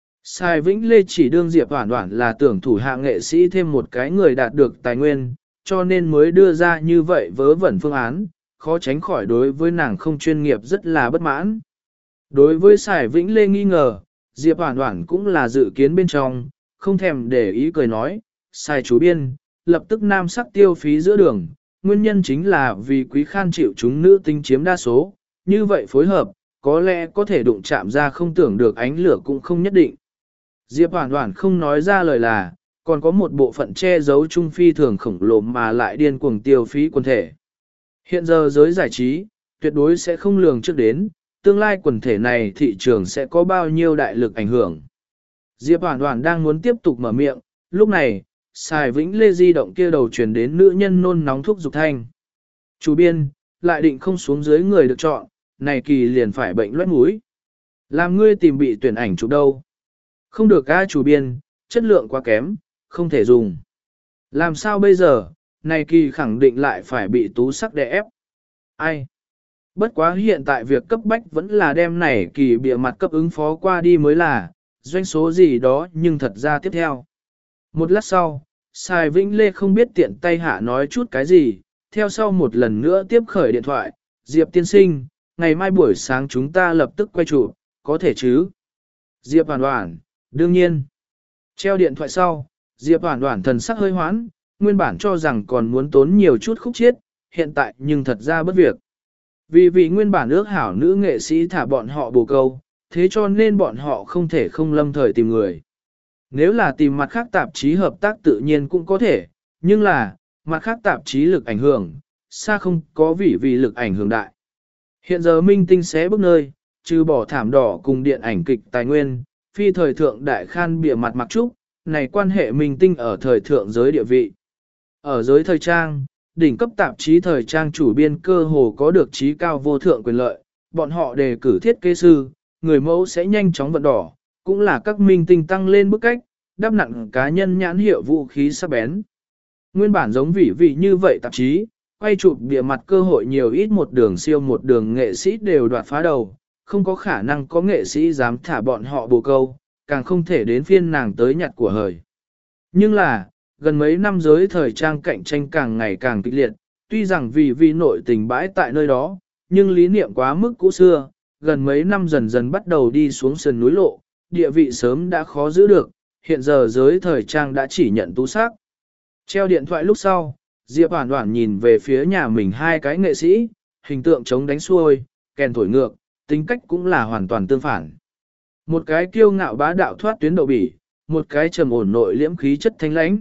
Sai Vĩnh Lê chỉ đương Diệp Hoản Hoản là tưởng thủ hạ nghệ sĩ thêm một cái người đạt được tài nguyên, cho nên mới đưa ra như vậy vớ vẩn phương án, khó tránh khỏi đối với nàng không chuyên nghiệp rất là bất mãn. Đối với Sai Vĩnh Lê nghi ngờ, Diệp Hoản Hoản cũng là dự kiến bên trong, không thèm để ý cười nói, Sai chú biên, lập tức nam sắc tiêu phí giữa đường, nguyên nhân chính là vì quý khan chịu chúng nữ tính chiếm đa số, như vậy phối hợp, có lẽ có thể đụng chạm ra không tưởng được ánh lửa cũng không nhất định. Diệp Hoản Hoản không nói ra lời là, còn có một bộ phận che giấu trung phi thường khổng lồ mà lại điên cuồng tiêu phí quần thể. Hiện giờ giới giải trí, tuyệt đối sẽ không lường trước đến, tương lai quần thể này thị trường sẽ có bao nhiêu đại lực ảnh hưởng. Diệp Hoản Hoản đang muốn tiếp tục mở miệng, lúc này, Sài Vĩnh Lê di động kia đầu truyền đến nữ nhân nôn nóng thuốc dục thanh. Chủ biên, lại định không xuống dưới người được chọn, này kỳ liền phải bệnh loét mũi. Làm ngươi tìm bị tuyển ảnh chụp đâu? Không được ca chủ biên, chất lượng quá kém, không thể dùng. Làm sao bây giờ, này kỳ khẳng định lại phải bị tú sắc đè ép. Ai? Bất quá hiện tại việc cấp bách vẫn là đem này kỳ bịa mặt cấp ứng phó qua đi mới là, doanh số gì đó nhưng thật ra tiếp theo. Một lát sau, Sài Vĩnh Lê không biết tiện tay hạ nói chút cái gì, theo sau một lần nữa tiếp khởi điện thoại, Diệp tiên sinh, ngày mai buổi sáng chúng ta lập tức quay chụp, có thể chứ? Diệp Hoàn Hoàn, đương nhiên. Treo điện thoại sau, Diệp Hoàn Hoàn thần sắc hơi hoãn, nguyên bản cho rằng còn muốn tốn nhiều chút khúc chiết, hiện tại nhưng thật ra bất việc. Vì vì nguyên bản ước hảo nữ nghệ sĩ thả bọn họ bồ câu, thế cho nên bọn họ không thể không lâm thời tìm người. Nếu là tìm mặt khác tạp chí hợp tác tự nhiên cũng có thể, nhưng là, mặt khác tạp chí lực ảnh hưởng, xa không có vị vì lực ảnh hưởng đại. Hiện giờ minh tinh sẽ bước nơi, trừ bỏ thảm đỏ cùng điện ảnh kịch tài nguyên, phi thời thượng đại khan bịa mặt mặc trúc, này quan hệ minh tinh ở thời thượng giới địa vị. Ở giới thời trang, đỉnh cấp tạp chí thời trang chủ biên cơ hồ có được trí cao vô thượng quyền lợi, bọn họ đề cử thiết kế sư, người mẫu sẽ nhanh chóng vận đỏ, cũng là các minh tinh tăng lên bức cách, đắp nặng cá nhân nhãn hiệu vũ khí sắc bén. Nguyên bản giống vị vị như vậy tạp chí, quay chụp bìa mặt cơ hội nhiều ít một đường siêu một đường nghệ sĩ đều đoạt phá đầu, không có khả năng có nghệ sĩ dám thả bọn họ bồ câu, càng không thể đến phiên nàng tới nhặt của hời. Nhưng là, gần mấy năm giới thời trang cạnh tranh càng ngày càng kịch liệt, tuy rằng vì vì nội tình bãi tại nơi đó, nhưng lý niệm quá mức cũ xưa, gần mấy năm dần dần bắt đầu đi xuống sườn núi lộ, địa vị sớm đã khó giữ được, hiện giờ giới thời trang đã chỉ nhận tú sắc. Treo điện thoại lúc sau, Diệp Hoàn Hoàn nhìn về phía nhà mình hai cái nghệ sĩ, hình tượng chống đánh xuôi, kèn thổi ngược, tính cách cũng là hoàn toàn tương phản. Một cái kiêu ngạo bá đạo thoát tuyến đậu bỉ, một cái trầm ổn nội liễm khí chất thanh lãnh.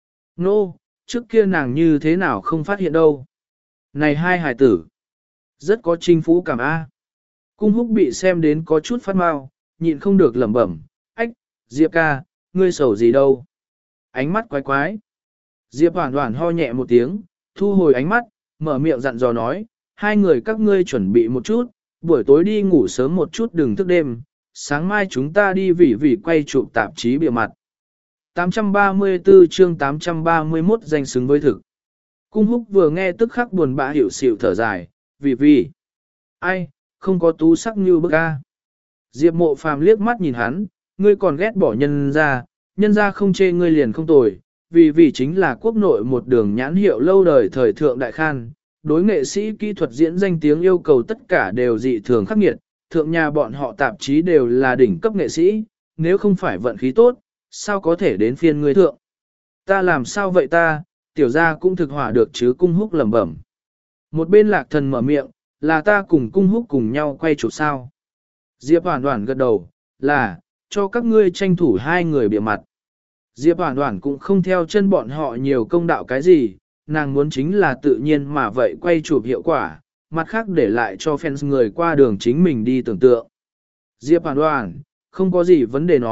Nô, no, trước kia nàng như thế nào không phát hiện đâu. Này hai hài tử, rất có chinh phú cảm A. Cung Húc bị xem đến có chút phát mau, nhịn không được lẩm bẩm, ách, Diệp ca, ngươi sầu gì đâu. Ánh mắt quái quái. Diệp Hoàn Hoàn ho nhẹ một tiếng, thu hồi ánh mắt, mở miệng dặn dò nói, hai người các ngươi chuẩn bị một chút, buổi tối đi ngủ sớm một chút đừng thức đêm, sáng mai chúng ta đi vỉ vỉ quay chụp tạp chí bìa mặt. tám trăm ba mươi tư chương tám trăm ba mươi mốt danh xứng với thực. Cung Húc vừa nghe tức khắc buồn bã hiểu xỉu thở dài, vì vì. Ai, không có tú sắc như bức a. Diệp Mộ Phàm liếc mắt nhìn hắn, ngươi còn ghét bỏ nhân ra, nhân ra không chê ngươi liền không tồi, vì vì chính là quốc nội một đường nhãn hiệu lâu đời thời thượng đại khan, đối nghệ sĩ kỹ thuật diễn danh tiếng yêu cầu tất cả đều dị thường khắc nghiệt, thượng nhà bọn họ tạp chí đều là đỉnh cấp nghệ sĩ, nếu không phải vận khí tốt, sao có thể đến phiên ngươi thượng. Ta làm sao vậy ta, tiểu gia cũng thực hỏa được chứ. Cung Húc lẩm bẩm. Một bên Lạc Thần mở miệng, là ta cùng Cung Húc cùng nhau quay chụp sao. Diệp Hoàn Hoàn gật đầu, là, cho các ngươi tranh thủ hai người bịa mặt. Diệp Hoàn Hoàn cũng không theo chân bọn họ nhiều công đạo cái gì, nàng muốn chính là tự nhiên mà vậy quay chụp hiệu quả, mặt khác để lại cho fans người qua đường chính mình đi tưởng tượng. Diệp Hoàn Hoàn, không có gì vấn đề nói,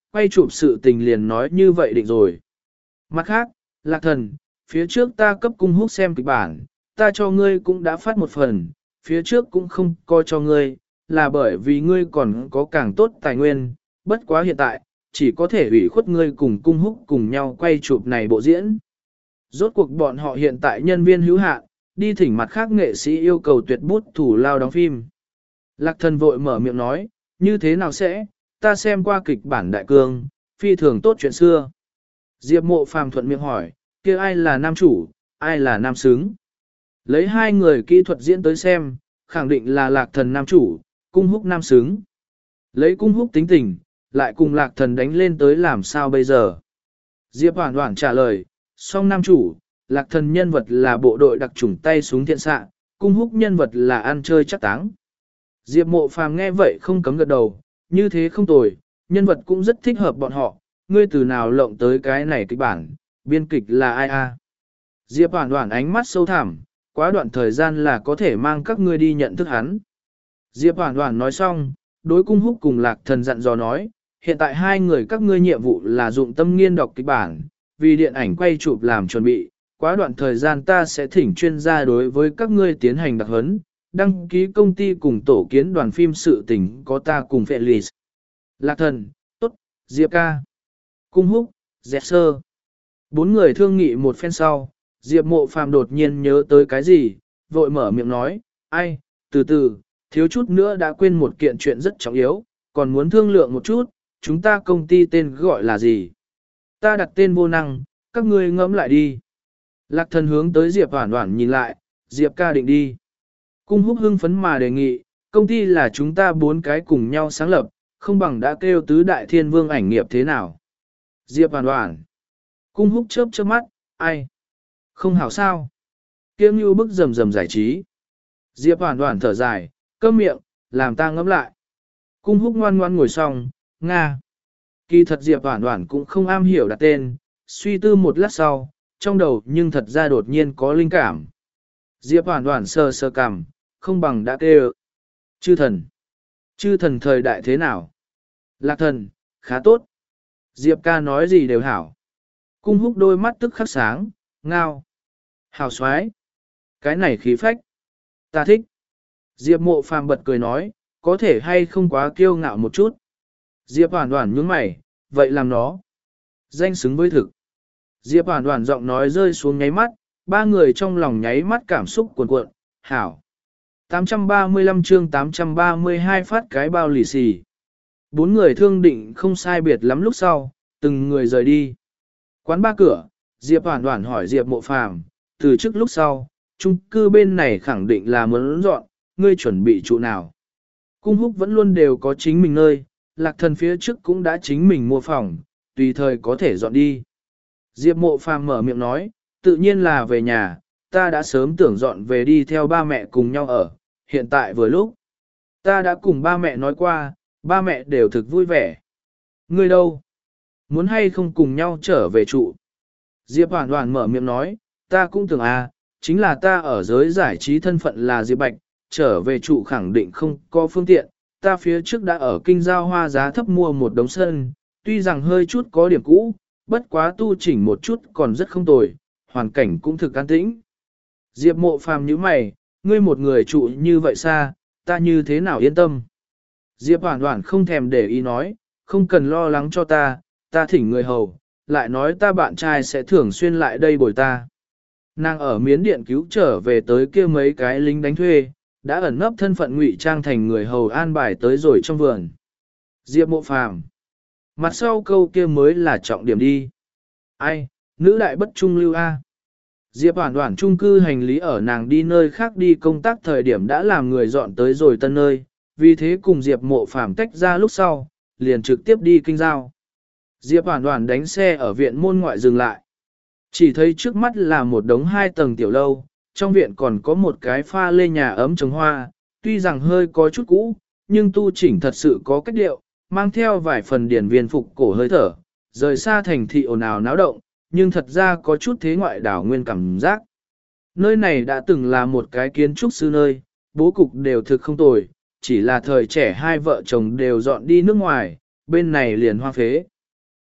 quay chụp sự tình liền nói như vậy định rồi. Mặt khác, Lạc Thần, phía trước ta cấp cung húc xem kịch bản, ta cho ngươi cũng đã phát một phần, phía trước cũng không coi cho ngươi, là bởi vì ngươi còn có càng tốt tài nguyên, bất quá hiện tại, chỉ có thể ủy khuất ngươi cùng cung húc cùng nhau quay chụp này bộ diễn. Rốt cuộc bọn họ hiện tại nhân viên hữu hạn, đi thỉnh mặt khác nghệ sĩ yêu cầu tuyệt bút thủ lao đóng phim. Lạc Thần vội mở miệng nói, như thế nào sẽ, ta xem qua kịch bản đại cương, phi thường tốt chuyện xưa. Diệp Mộ Phàm thuận miệng hỏi, kia ai là nam chủ, ai là nam xứng. Lấy hai người kỹ thuật diễn tới xem, khẳng định là Lạc Thần nam chủ, cung húc nam xứng. Lấy cung húc tính tình, lại cùng Lạc Thần đánh lên tới làm sao bây giờ. Diệp Hoản Hoản trả lời, song nam chủ, Lạc Thần nhân vật là bộ đội đặc chủng tay súng thiện xạ, cung húc nhân vật là ăn chơi chắc táng. Diệp Mộ Phàm nghe vậy không cấm gật đầu, như thế không tồi, nhân vật cũng rất thích hợp bọn họ, ngươi từ nào lộng tới cái này kịch bản, biên kịch là ai a? Diệp Hoản Hoản ánh mắt sâu thẳm, quá đoạn thời gian là có thể mang các ngươi đi nhận thức hắn. Diệp Hoản Hoản nói xong, đối cung húc cùng Lạc Thần dặn dò nói, hiện tại hai người các ngươi nhiệm vụ là dụng tâm nghiên đọc kịch bản, vì điện ảnh quay chụp làm chuẩn bị, quá đoạn thời gian ta sẽ thỉnh chuyên gia đối với các ngươi tiến hành đặc huấn, đăng ký công ty cùng tổ kiến đoàn phim sự tình có ta cùng Felix. Lạc Thần, tốt, Diệp ca, cung húc, dẹt sơ. Bốn người thương nghị một phen sau, Diệp Mộ Phàm đột nhiên nhớ tới cái gì, vội mở miệng nói, ai, từ từ, thiếu chút nữa đã quên một kiện chuyện rất trọng yếu, còn muốn thương lượng một chút, chúng ta công ty tên gọi là gì? Ta đặt tên vô năng, các ngươi ngẫm lại đi. Lạc Thần hướng tới Diệp Hoản Hoản nhìn lại, Diệp ca định đi. Cung húc hưng phấn mà đề nghị, công ty là chúng ta bốn cái cùng nhau sáng lập, không bằng đã kêu tứ đại thiên vương ảnh nghiệp thế nào. Diệp Hoản Hoản. Cung húc chớp chớp mắt, ai? Không hảo sao? Kiêm như bức rầm rầm giải trí. Diệp Hoản Hoản thở dài, câm miệng, làm ta ngẫm lại. Cung húc ngoan ngoan ngồi xong, Nga. Kỳ thật Diệp Hoản Hoản cũng không am hiểu đặt tên, suy tư một lát sau, trong đầu nhưng thật ra đột nhiên có linh cảm. Diệp Hoản Hoản sờ sờ cằm, không bằng đã kêu. Chư thần. Chư thần thời đại thế nào? Lạc Thần, khá tốt. Diệp ca nói gì đều hảo. Cung húc đôi mắt tức khắc sáng, ngao. Hảo xoái. Cái này khí phách. Ta thích. Diệp Mộ Phàm bật cười nói, có thể hay không quá kiêu ngạo một chút. Diệp Hoản Hoản nhướng mày, vậy làm nó. Danh xứng với thực. Diệp Hoản Hoản giọng nói rơi xuống nháy mắt, ba người trong lòng nháy mắt cảm xúc cuồn cuộn, hảo. tám trăm ba mươi lăm chương tám trăm ba mươi hai phát cái bao lì xì. Bốn người thương định không sai biệt lắm lúc sau, từng người rời đi. Quán ba cửa, Diệp Hoản Hoản hỏi Diệp Mộ Phàm, từ trước lúc sau, chung cư bên này khẳng định là muốn dọn, ngươi chuẩn bị trụ nào. Cung húc vẫn luôn đều có chính mình nơi, Lạc Thần phía trước cũng đã chính mình mua phòng, tùy thời có thể dọn đi. Diệp Mộ Phàm mở miệng nói, tự nhiên là về nhà, ta đã sớm tưởng dọn về đi theo ba mẹ cùng nhau ở, hiện tại vừa lúc. Ta đã cùng ba mẹ nói qua, ba mẹ đều thực vui vẻ. Ngươi đâu? Muốn hay không cùng nhau trở về trụ? Diệp Hoản Hoản mở miệng nói, ta cũng tưởng à, chính là ta ở giới giải trí thân phận là Diệp Bạch, trở về trụ khẳng định không có phương tiện, ta phía trước đã ở kinh giao hoa giá thấp mua một đống sân, tuy rằng hơi chút có điểm cũ, bất quá tu chỉnh một chút còn rất không tồi, hoàn cảnh cũng thực an tĩnh. Diệp Mộ Phàm nhíu mày, ngươi một người trụ như vậy xa, ta như thế nào yên tâm. Diệp Hoản Hoản không thèm để ý nói, không cần lo lắng cho ta, ta thỉnh người hầu, lại nói ta bạn trai sẽ thường xuyên lại đây bồi ta. Nàng ở miến điện cứu trở về tới kia mấy cái lính đánh thuê, đã ẩn nấp thân phận ngụy trang thành người hầu an bài tới rồi trong vườn. Diệp Mộ Phàm, mặt sau câu kia mới là trọng điểm đi. Ai, nữ đại bất trung lưu a. Diệp Hoản Hoản chung cư hành lý ở nàng đi nơi khác đi công tác thời điểm đã làm người dọn tới rồi tân nơi, vì thế cùng Diệp Mộ Phàm tách ra lúc sau, liền trực tiếp đi kinh giao. Diệp Hoản Hoản đánh xe ở viện môn ngoại dừng lại. Chỉ thấy trước mắt là một đống hai tầng tiểu lâu, trong viện còn có một cái pha lê nhà ấm trồng hoa, tuy rằng hơi có chút cũ, nhưng tu chỉnh thật sự có cách điệu, mang theo vài phần điển viên phục cổ hơi thở, rời xa thành thị ồn ào náo động, nhưng thật ra có chút thế ngoại đảo nguyên cảm giác. Nơi này đã từng là một cái kiến trúc sư nơi, bố cục đều thực không tồi, chỉ là thời trẻ hai vợ chồng đều dọn đi nước ngoài, bên này liền hoang phế.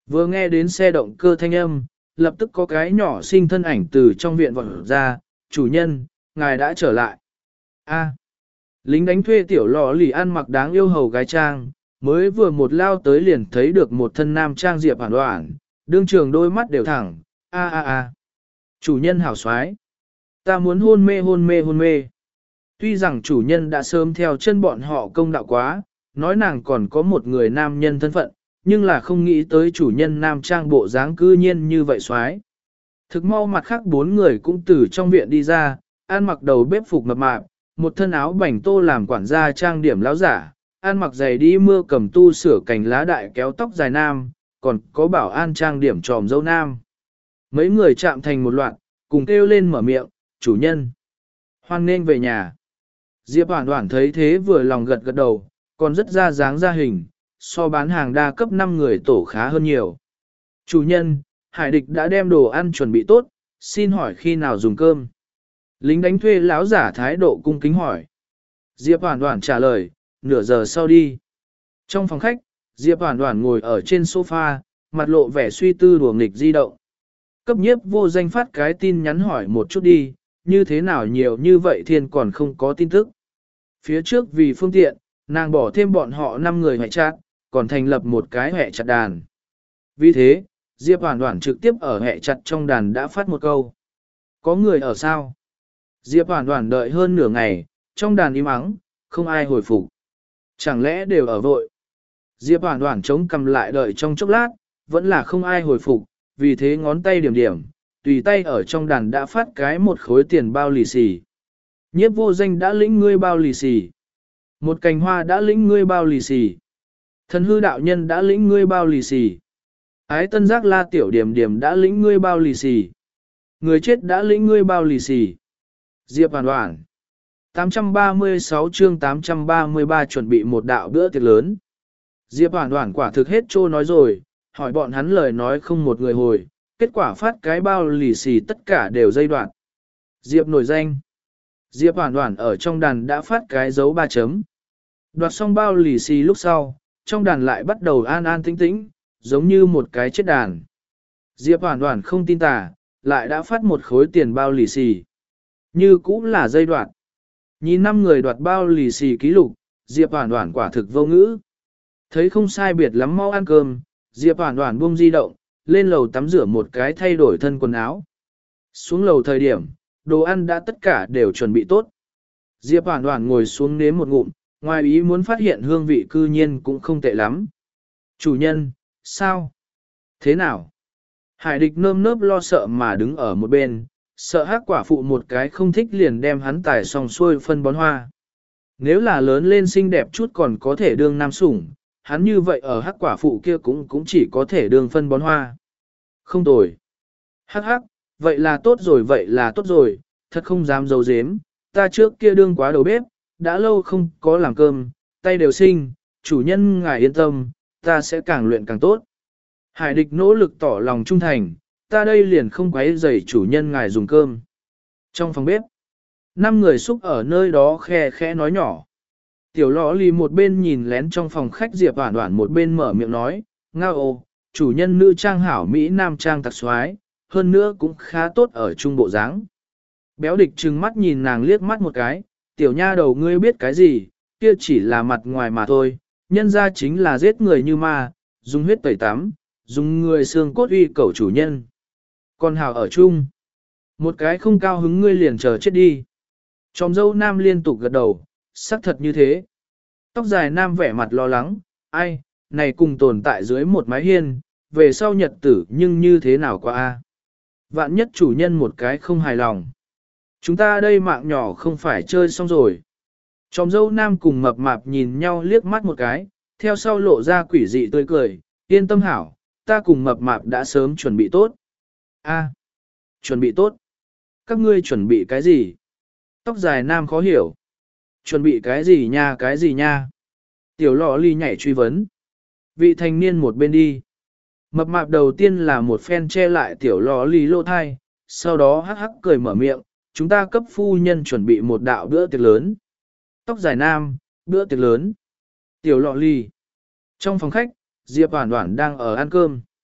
Vừa nghe đến xe động cơ thanh âm, lập tức có cái nhỏ sinh thân ảnh từ trong viện vọt ra, chủ nhân, ngài đã trở lại. A. Lính đánh thuê tiểu lò lì ăn mặc đáng yêu hầu gái trang, mới vừa một lao tới liền thấy được một thân nam trang Diệp Hoàn Hoàn, đương trường đôi mắt đều thẳng, a a a. Chủ nhân hảo xoái. Ta muốn hôn mê hôn mê hôn mê. Tuy rằng chủ nhân đã sớm theo chân bọn họ công đạo quá, nói nàng còn có một người nam nhân thân phận, nhưng là không nghĩ tới chủ nhân nam trang bộ dáng cư nhiên như vậy xoái. Thực mau mặt khác bốn người cũng từ trong viện đi ra, ăn mặc đầu bếp phục mập mạp, một thân áo bảnh tô làm quản gia trang điểm lão giả, ăn mặc giày đi mưa cầm tu sửa cành lá đại kéo tóc dài nam, còn có bảo an trang điểm tròm dâu nam. Mấy người chạm thành một loạt, cùng kêu lên mở miệng, chủ nhân. Hoan nên về nhà. Diệp Hoàn Hoàn thấy thế vừa lòng gật gật đầu, còn rất ra dáng ra hình, so bán hàng đa cấp năm người tổ khá hơn nhiều. Chủ nhân, Hải địch đã đem đồ ăn chuẩn bị tốt, xin hỏi khi nào dùng cơm. Lính đánh thuê lão giả thái độ cung kính hỏi. Diệp Hoàn Hoàn trả lời, nửa giờ sau đi. Trong phòng khách, Diệp Hoàn Hoàn ngồi ở trên sofa, mặt lộ vẻ suy tư đùa nghịch di động. Cấp nhiếp vô danh phát cái tin nhắn hỏi một chút đi, như thế nào nhiều như vậy thiên còn không có tin tức. Phía trước vì phương tiện, nàng bỏ thêm bọn họ năm người hệ chat, còn thành lập một cái hệ chặt đàn. Vì thế, Diệp Hoàn Hoàn trực tiếp ở hệ chặt trong đàn đã phát một câu. Có người ở sao? Diệp Hoàn Hoàn đợi hơn nửa ngày, trong đàn im ắng, không ai hồi phục. Chẳng lẽ đều ở vội? Diệp Hoàn Hoàn chống cầm lại đợi trong chốc lát, vẫn là không ai hồi phục, vì thế ngón tay điểm điểm, tùy tay ở trong đàn đã phát cái một khối tiền bao lì xì. Nhiếp vô danh đã lĩnh ngươi bao lì xì. Một cành hoa đã lĩnh ngươi bao lì xì. Thần hư đạo nhân đã lĩnh ngươi bao lì xì. Ái tân giác la tiểu điểm điểm đã lĩnh ngươi bao lì xì. Người chết đã lĩnh ngươi bao lì xì. Diệp Hoàn Hoàn. tám trăm ba mươi sáu chương tám trăm ba mươi ba chuẩn bị một đạo bữa tiệc lớn. Diệp Hoàn Hoàn quả thực hết trô nói rồi, hỏi bọn hắn lời nói không một người hồi, kết quả phát cái bao lì xì tất cả đều dây đoạn. Diệp nổi danh. Diệp Hoàn Hoàn ở trong đàn đã phát cái dấu ba chấm. Đoạt xong bao lì xì lúc sau, trong đàn lại bắt đầu an an tĩnh tĩnh, giống như một cái chết đàn. Diệp Hoàn Hoàn không tin tà, lại đã phát một khối tiền bao lì xì. Như cũng là dây đoạn. Nhìn năm người đoạt bao lì xì ký lục, Diệp Hoàn Hoàn quả thực vô ngữ. Thấy không sai biệt lắm mau ăn cơm, Diệp Hoàn Hoàn buông di động, lên lầu tắm rửa một cái thay đổi thân quần áo. Xuống lầu thời điểm, đồ ăn đã tất cả đều chuẩn bị tốt. Diệp Hoàn Hoàn ngồi xuống nếm một ngụm, ngoài ý muốn phát hiện hương vị cư nhiên cũng không tệ lắm. Chủ nhân, sao? Thế nào? Hải địch nơm nớp lo sợ mà đứng ở một bên, sợ hắc quả phụ một cái không thích liền đem hắn tải xong xuôi phân bón hoa. Nếu là lớn lên xinh đẹp chút còn có thể đương nam sủng, hắn như vậy ở hắc quả phụ kia cũng cũng chỉ có thể đương phân bón hoa. Không tồi. Hắc hắc, vậy là tốt rồi vậy là tốt rồi, thật không dám giấu giếm, ta trước kia đương quá đầu bếp, đã lâu không có làm cơm, tay đều sinh, chủ nhân ngài yên tâm, ta sẽ càng luyện càng tốt. Hải địch nỗ lực tỏ lòng trung thành, ta đây liền không quấy rầy chủ nhân ngài dùng cơm. Trong phòng bếp, năm người xúc ở nơi đó khe khẽ nói nhỏ. Tiểu lõ lì một bên nhìn lén trong phòng khách Diệp Hoàn Hoàn một bên mở miệng nói, ngao ồ, chủ nhân nữ trang hảo Mỹ nam trang tặc xoái, hơn nữa cũng khá tốt ở trung bộ dáng. Béo địch trừng mắt nhìn nàng liếc mắt một cái, tiểu nha đầu ngươi biết cái gì, kia chỉ là mặt ngoài mà thôi, nhân ra chính là giết người như ma, dùng huyết tẩy tắm, dùng người xương cốt uy cầu chủ nhân. Còn hảo ở chung, một cái không cao hứng ngươi liền chờ chết đi. Tròm dâu nam liên tục gật đầu, xác thật như thế. Tóc dài nam vẻ mặt lo lắng, ai, này cùng tồn tại dưới một mái hiên, về sau nhật tử nhưng như thế nào qua a? Vạn nhất chủ nhân một cái không hài lòng. Chúng ta đây mạng nhỏ không phải chơi xong rồi. Tròm dâu nam cùng mập mạp nhìn nhau liếc mắt một cái, theo sau lộ ra quỷ dị tươi cười, yên tâm hảo, ta cùng mập mạp đã sớm chuẩn bị tốt. A, chuẩn bị tốt. Các ngươi chuẩn bị cái gì? Tóc dài nam khó hiểu. Chuẩn bị cái gì nha cái gì nha? Tiểu lọ ly nhảy truy vấn. Vị thanh niên một bên đi. Mập mạp đầu tiên là một phen che lại tiểu lọ ly lô thai, sau đó hắc hắc cười mở miệng, chúng ta cấp phu nhân chuẩn bị một đạo bữa tiệc lớn. Tóc dài nam, bữa tiệc lớn. Tiểu lọ ly. Trong phòng khách, Diệp Hoàn Hoàn đang ở ăn cơm.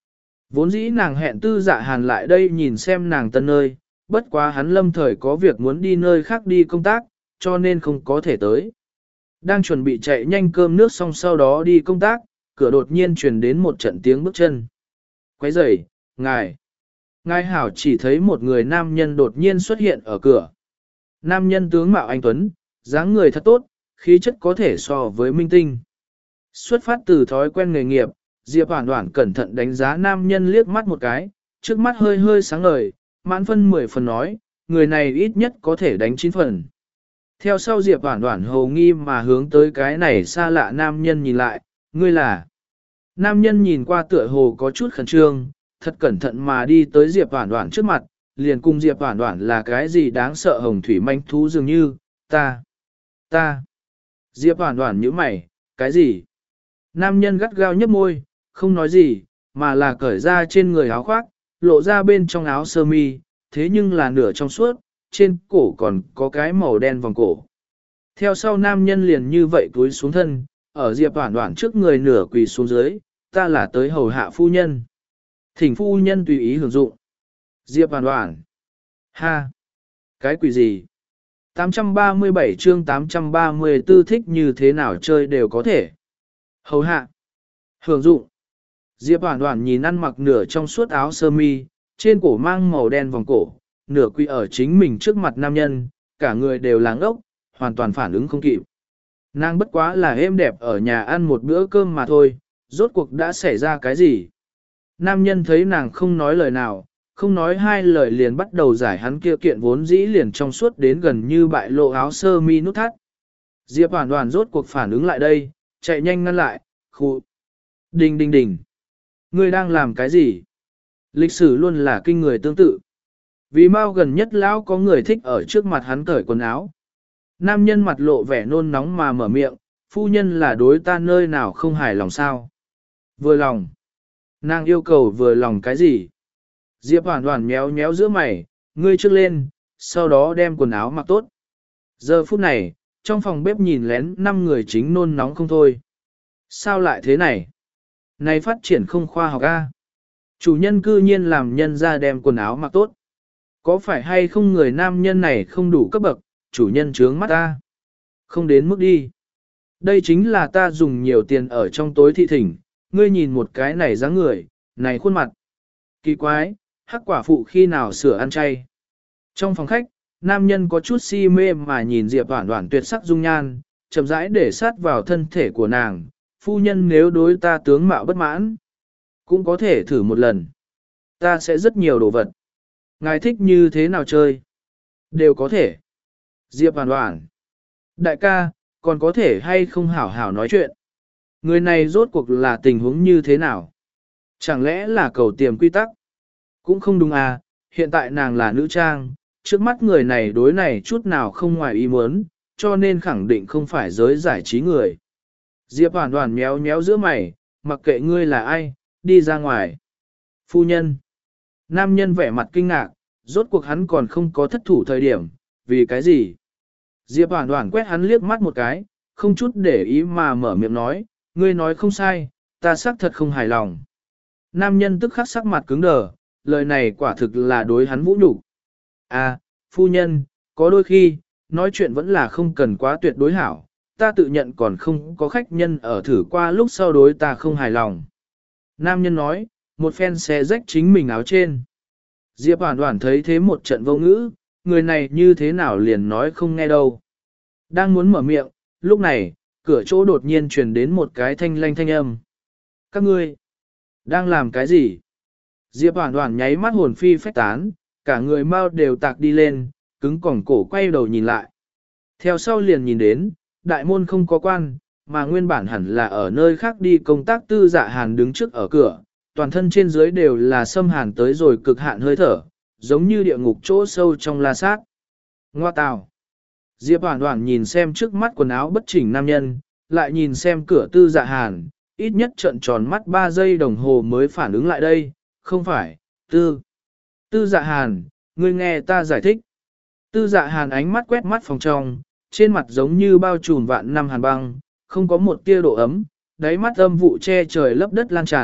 Vốn dĩ nàng hẹn tư dạ hàn lại đây nhìn xem nàng tân nơi, bất quá hắn lâm thời có việc muốn đi nơi khác đi công tác, cho nên không có thể tới. Đang chuẩn bị chạy nhanh cơm nước xong sau đó đi công tác, cửa đột nhiên truyền đến một trận tiếng bước chân. Quấy rầy, ngài. Ngài hảo chỉ thấy một người nam nhân đột nhiên xuất hiện ở cửa. Nam nhân tướng mạo anh tuấn, dáng người thật tốt, khí chất có thể so với minh tinh. Xuất phát từ thói quen nghề nghiệp, Diệp Hoản Hoản cẩn thận đánh giá nam nhân liếc mắt một cái, trước mắt hơi hơi sáng ngời, mãn phân mười phần nói, người này ít nhất có thể đánh chín phần. Theo sau Diệp Hoản Hoản hồ nghi mà hướng tới cái này xa lạ nam nhân nhìn lại, ngươi là. Nam nhân nhìn qua tựa hồ có chút khẩn trương, thật cẩn thận mà đi tới Diệp Hoản Hoản trước mặt, liền cùng Diệp Hoản Hoản là cái gì đáng sợ hồng thủy manh thú dường như, ta, ta. Diệp Hoản Hoản nhíu mày, cái gì? Nam nhân gắt gao nhếch môi, không nói gì, mà là cởi ra trên người áo khoác, lộ ra bên trong áo sơ mi, thế nhưng là nửa trong suốt, trên cổ còn có cái màu đen vòng cổ. Theo sau nam nhân liền như vậy túi xuống thân, ở Diệp Hoản Hoản trước người nửa quỳ xuống dưới, ta là tới hầu hạ phu nhân. Thỉnh phu nhân tùy ý hưởng dụng. Diệp Hoản Hoản. Ha! Cái quỷ gì? tám trăm ba mươi bảy chương tám trăm ba mươi tư thích như thế nào chơi đều có thể. Hầu hạ. Hưởng dụng. Diệp Hoản Hoản nhìn ăn mặc nửa trong suốt áo sơ mi, trên cổ mang màu đen vòng cổ, nửa quỳ ở chính mình trước mặt nam nhân, cả người đều làng ốc, hoàn toàn phản ứng không kịp. Nàng bất quá là êm đẹp ở nhà ăn một bữa cơm mà thôi, rốt cuộc đã xảy ra cái gì? Nam nhân thấy nàng không nói lời nào, không nói hai lời liền bắt đầu giải hắn kia kiện vốn dĩ liền trong suốt đến gần như bại lộ áo sơ mi nút thắt. Diệp Hoản Hoản rốt cuộc phản ứng lại đây, chạy nhanh ngăn lại, khu. Đình đình đình. Ngươi đang làm cái gì? Lịch sử luôn là kinh người tương tự. Vì mau gần nhất lão có người thích ở trước mặt hắn cởi quần áo. Nam nhân mặt lộ vẻ nôn nóng mà mở miệng, phu nhân là đối ta nơi nào không hài lòng sao? Vừa lòng. Nàng yêu cầu vừa lòng cái gì? Diệp Hoản Hoản méo méo giữa mày, ngươi trước lên, sau đó đem quần áo mặc tốt. Giờ phút này, trong phòng bếp nhìn lén năm người chính nôn nóng không thôi. Sao lại thế này? Này phát triển không khoa học a. Chủ nhân cư nhiên làm nhân ra đem quần áo mặc tốt. Có phải hay không người nam nhân này không đủ cấp bậc, chủ nhân trướng mắt ta? Không đến mức đi. Đây chính là ta dùng nhiều tiền ở trong tối thị thỉnh, ngươi nhìn một cái này dáng người, này khuôn mặt. Kỳ quái, hắc quả phụ khi nào sửa ăn chay. Trong phòng khách, nam nhân có chút si mê mà nhìn Diệp Hoản Hoản tuyệt sắc dung nhan, chậm rãi để sát vào thân thể của nàng. Phu nhân nếu đối ta tướng mạo bất mãn, cũng có thể thử một lần. Ta sẽ rất nhiều đồ vật. Ngài thích như thế nào chơi? Đều có thể. Diệp Hoản Hoản. Đại ca, còn có thể hay không hảo hảo nói chuyện? Người này rốt cuộc là tình huống như thế nào? Chẳng lẽ là cầu tiềm quy tắc? Cũng không đúng à, hiện tại nàng là nữ trang, trước mắt người này đối này chút nào không ngoài ý muốn, cho nên khẳng định không phải giới giải trí người. Diệp Hoản Hoản méo méo giữa mày, mặc kệ ngươi là ai, đi ra ngoài. Phu nhân. Nam nhân vẻ mặt kinh ngạc, rốt cuộc hắn còn không có thất thủ thời điểm, vì cái gì? Diệp Hoản Hoản quét hắn liếc mắt một cái, không chút để ý mà mở miệng nói, ngươi nói không sai, ta xác thật không hài lòng. Nam nhân tức khắc sắc mặt cứng đờ, lời này quả thực là đối hắn vũ nhục. À, phu nhân, có đôi khi, nói chuyện vẫn là không cần quá tuyệt đối hảo, ta tự nhận còn không có khách nhân ở thử qua lúc sau đối ta không hài lòng. Nam nhân nói, một phen xé rách chính mình áo trên. Diệp Hoản Hoản thấy thế một trận vô ngữ, người này như thế nào liền nói không nghe đâu. Đang muốn mở miệng, lúc này, cửa chỗ đột nhiên truyền đến một cái thanh lanh thanh âm. Các ngươi, đang làm cái gì? Diệp Hoản Hoản nháy mắt hồn phi phách tán, cả người mau đều tạc đi lên, cứng cỏng cổ quay đầu nhìn lại. Theo sau liền nhìn đến, đại môn không có quan, mà nguyên bản hẳn là ở nơi khác đi công tác tư dạ hàn đứng trước ở cửa, toàn thân trên dưới đều là xâm hàn tới rồi cực hạn hơi thở, giống như địa ngục chỗ sâu trong la sát. Ngoa tào. Diệp Hoản Hoản nhìn xem trước mắt quần áo bất chỉnh nam nhân, lại nhìn xem cửa tư dạ hàn, ít nhất trợn tròn mắt ba giây đồng hồ mới phản ứng lại đây, không phải, tư. Tư dạ hàn, ngươi nghe ta giải thích. Tư dạ hàn ánh mắt quét mắt phòng trong, trên mặt giống như bao trùm vạn năm hàn băng, không có một tia độ ấm, đáy mắt âm vụ che trời lấp đất lan tràn,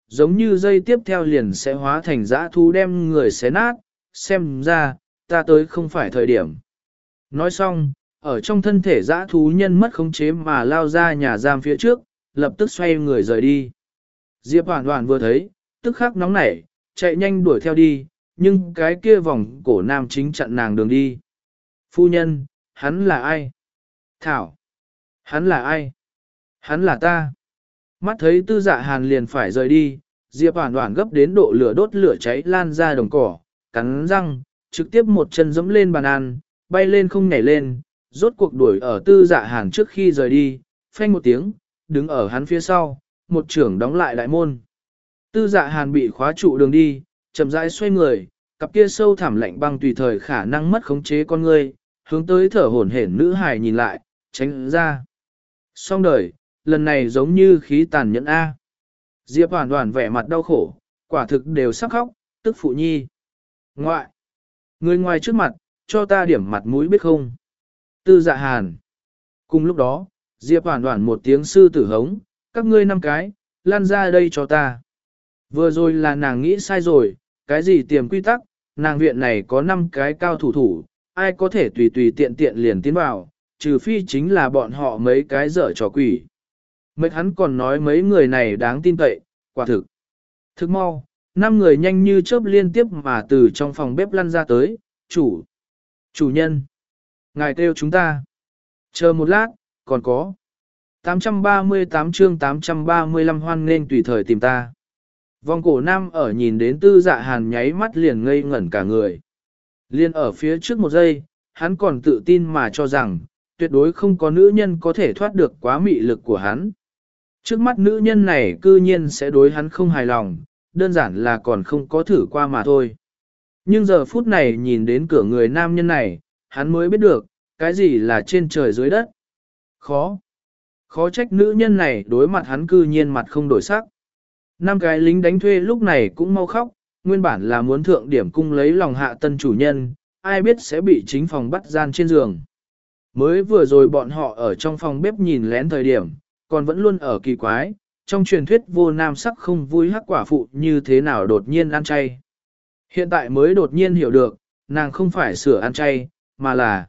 giống như dây tiếp theo liền sẽ hóa thành dã thú đem người xé nát, xem ra, ta tới không phải thời điểm. Nói xong, ở trong thân thể dã thú nhân mất khống chế mà lao ra nhà giam phía trước, lập tức xoay người rời đi. Diệp Hoản Hoản vừa thấy, tức khắc nóng nảy, chạy nhanh đuổi theo đi, nhưng cái kia vòng cổ nam chính chặn nàng đường đi. Phu nhân, hắn là ai? Thảo, hắn là ai? Hắn là ta. Mắt thấy Tư Dạ Hàn liền phải rời đi, Diệp Hoản Hoản gấp đến độ lửa đốt lửa cháy lan ra đồng cỏ, cắn răng, trực tiếp một chân giẫm lên bàn ăn, bay lên không nhảy lên, rốt cuộc đuổi ở Tư Dạ Hàn trước khi rời đi, phanh một tiếng, đứng ở hắn phía sau, một trưởng đóng lại đại môn. Tư Dạ Hàn bị khóa trụ đường đi, chậm rãi xoay người, cặp kia sâu thẳm lạnh băng tùy thời khả năng mất khống chế con người, hướng tới thở hổn hển nữ hài nhìn lại, tránh ra. Xong đời, lần này giống như khí tàn nhẫn A. Diệp Hoản Hoản vẻ mặt đau khổ, quả thực đều sắp khóc, tức phụ nhi. Ngoại! Người ngoài trước mặt, cho ta điểm mặt mũi biết không? Tư Dạ Hàn. Cùng lúc đó, Diệp Hoản Hoản một tiếng sư tử hống, các ngươi năm cái, lan ra đây cho ta. Vừa rồi là nàng nghĩ sai rồi, cái gì tiềm quy tắc, nàng viện này có năm cái cao thủ thủ, ai có thể tùy tùy tiện tiện liền tiến vào, trừ phi chính là bọn họ mấy cái dở trò quỷ. Mấy hắn còn nói mấy người này đáng tin cậy, quả thực. Thức mau, năm người nhanh như chớp liên tiếp mà từ trong phòng bếp lăn ra tới, chủ, chủ nhân, ngài kêu chúng ta. Chờ một lát, còn có. tám trăm ba mươi tám chương tám trăm ba mươi lăm hoan nên tùy thời tìm ta. Vòng cổ nam ở nhìn đến Tư Dạ Hàn nháy mắt liền ngây ngẩn cả người. Liên ở phía trước một giây, hắn còn tự tin mà cho rằng, tuyệt đối không có nữ nhân có thể thoát được quá mị lực của hắn. Trước mắt nữ nhân này cư nhiên sẽ đối hắn không hài lòng, đơn giản là còn không có thử qua mà thôi. Nhưng giờ phút này nhìn đến cửa người nam nhân này, hắn mới biết được, cái gì là trên trời dưới đất. Khó. Khó trách nữ nhân này đối mặt hắn cư nhiên mặt không đổi sắc. Năm cái lính đánh thuê lúc này cũng mau khóc, nguyên bản là muốn thượng điểm cung lấy lòng hạ tân chủ nhân, ai biết sẽ bị chính phòng bắt gian trên giường. Mới vừa rồi bọn họ ở trong phòng bếp nhìn lén thời điểm, còn vẫn luôn ở kỳ quái, trong truyền thuyết vô nam sắc không vui hắc quả phụ như thế nào đột nhiên ăn chay. Hiện tại mới đột nhiên hiểu được, nàng không phải sửa ăn chay, mà là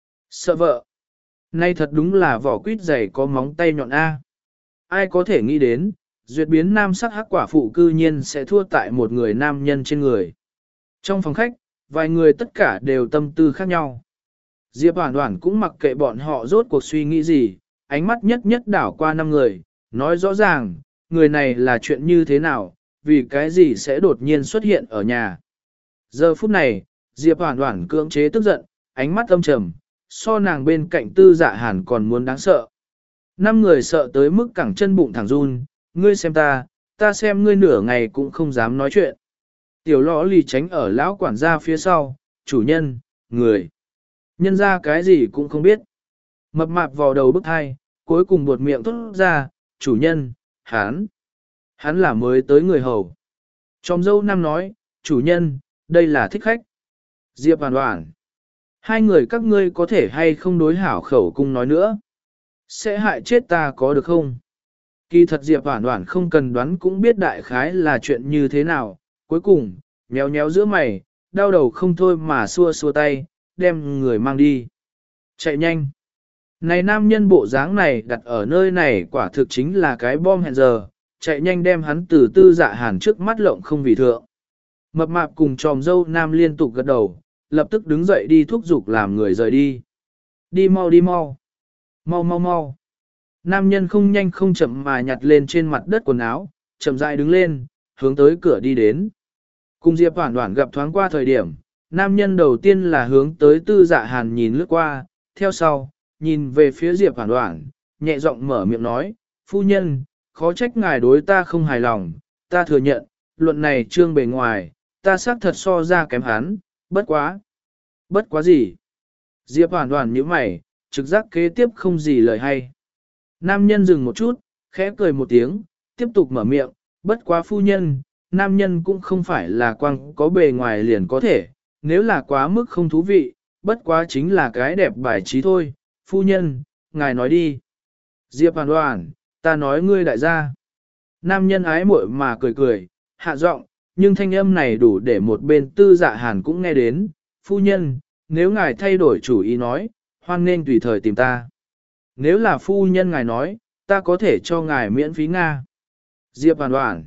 sợ vợ. Nay thật đúng là vỏ quýt dày có móng tay nhọn A. Ai có thể nghĩ đến, duyệt biến nam sắc hắc quả phụ cư nhiên sẽ thua tại một người nam nhân trên người. Trong phòng khách, vài người tất cả đều tâm tư khác nhau. Diệp Hoản Hoản cũng mặc kệ bọn họ rốt cuộc suy nghĩ gì, ánh mắt nhất nhất đảo qua năm người, nói rõ ràng, người này là chuyện như thế nào, vì cái gì sẽ đột nhiên xuất hiện ở nhà. Giờ phút này, Diệp Hoản Hoản cưỡng chế tức giận, ánh mắt âm trầm, so nàng bên cạnh Tư Dạ Hàn còn muốn đáng sợ. Năm người sợ tới mức cẳng chân bụng thẳng run, ngươi xem ta, ta xem ngươi nửa ngày cũng không dám nói chuyện. Tiểu lõ lì tránh ở lão quản gia phía sau, chủ nhân, người. Nhân ra cái gì cũng không biết. Mập mạp vào đầu bức hai, cuối cùng buột miệng thốt ra, chủ nhân, hắn. Hắn là mới tới người hầu. Trong dâu năm nói, chủ nhân, đây là thích khách. Diệp Hoản Hoản. Hai người các ngươi có thể hay không đối hảo khẩu cung nói nữa. Sẽ hại chết ta có được không? Kỳ thật Diệp Hoản Hoản không cần đoán cũng biết đại khái là chuyện như thế nào. Cuối cùng, nhéo nhéo giữa mày, đau đầu không thôi mà xua xua tay, đem người mang đi. Chạy nhanh. Này nam nhân bộ dáng này đặt ở nơi này quả thực chính là cái bom hẹn giờ, chạy nhanh đem hắn từ Tư Dạ Hàn trước mắt lộng không vì thượng. Mập mạp cùng tròm dâu nam liên tục gật đầu, lập tức đứng dậy đi thúc giục làm người rời đi. Đi mau đi mau. Mau mau mau. Nam nhân không nhanh không chậm mà nhặt lên trên mặt đất quần áo, chậm rãi đứng lên, hướng tới cửa đi đến. Cùng Diệp Hoản Hoản gặp thoáng qua thời điểm, nam nhân đầu tiên là hướng tới Tư Dạ Hàn nhìn lướt qua, theo sau, nhìn về phía Diệp Hoản Hoản, nhẹ giọng mở miệng nói, phu nhân, khó trách ngài đối ta không hài lòng, ta thừa nhận, luận này trương bề ngoài, ta xác thật so ra kém hắn, bất quá. Bất quá gì? Diệp Hoản Hoản nhíu mày, trực giác kế tiếp không gì lời hay. Nam nhân dừng một chút, khẽ cười một tiếng, tiếp tục mở miệng, bất quá phu nhân, nam nhân cũng không phải là quang có bề ngoài liền có thể, nếu là quá mức không thú vị, bất quá chính là cái đẹp bài trí thôi, phu nhân, ngài nói đi. Diệp Hoản Hoản, ta nói ngươi đại gia. Nam nhân ái muội mà cười cười, hạ giọng, nhưng thanh âm này đủ để một bên tư dạ hàn cũng nghe đến. Phu nhân, nếu ngài thay đổi chủ ý nói, hoan nên tùy thời tìm ta. Nếu là phu nhân ngài nói, ta có thể cho ngài miễn phí Nga. Diệp Hoàn Hoàn.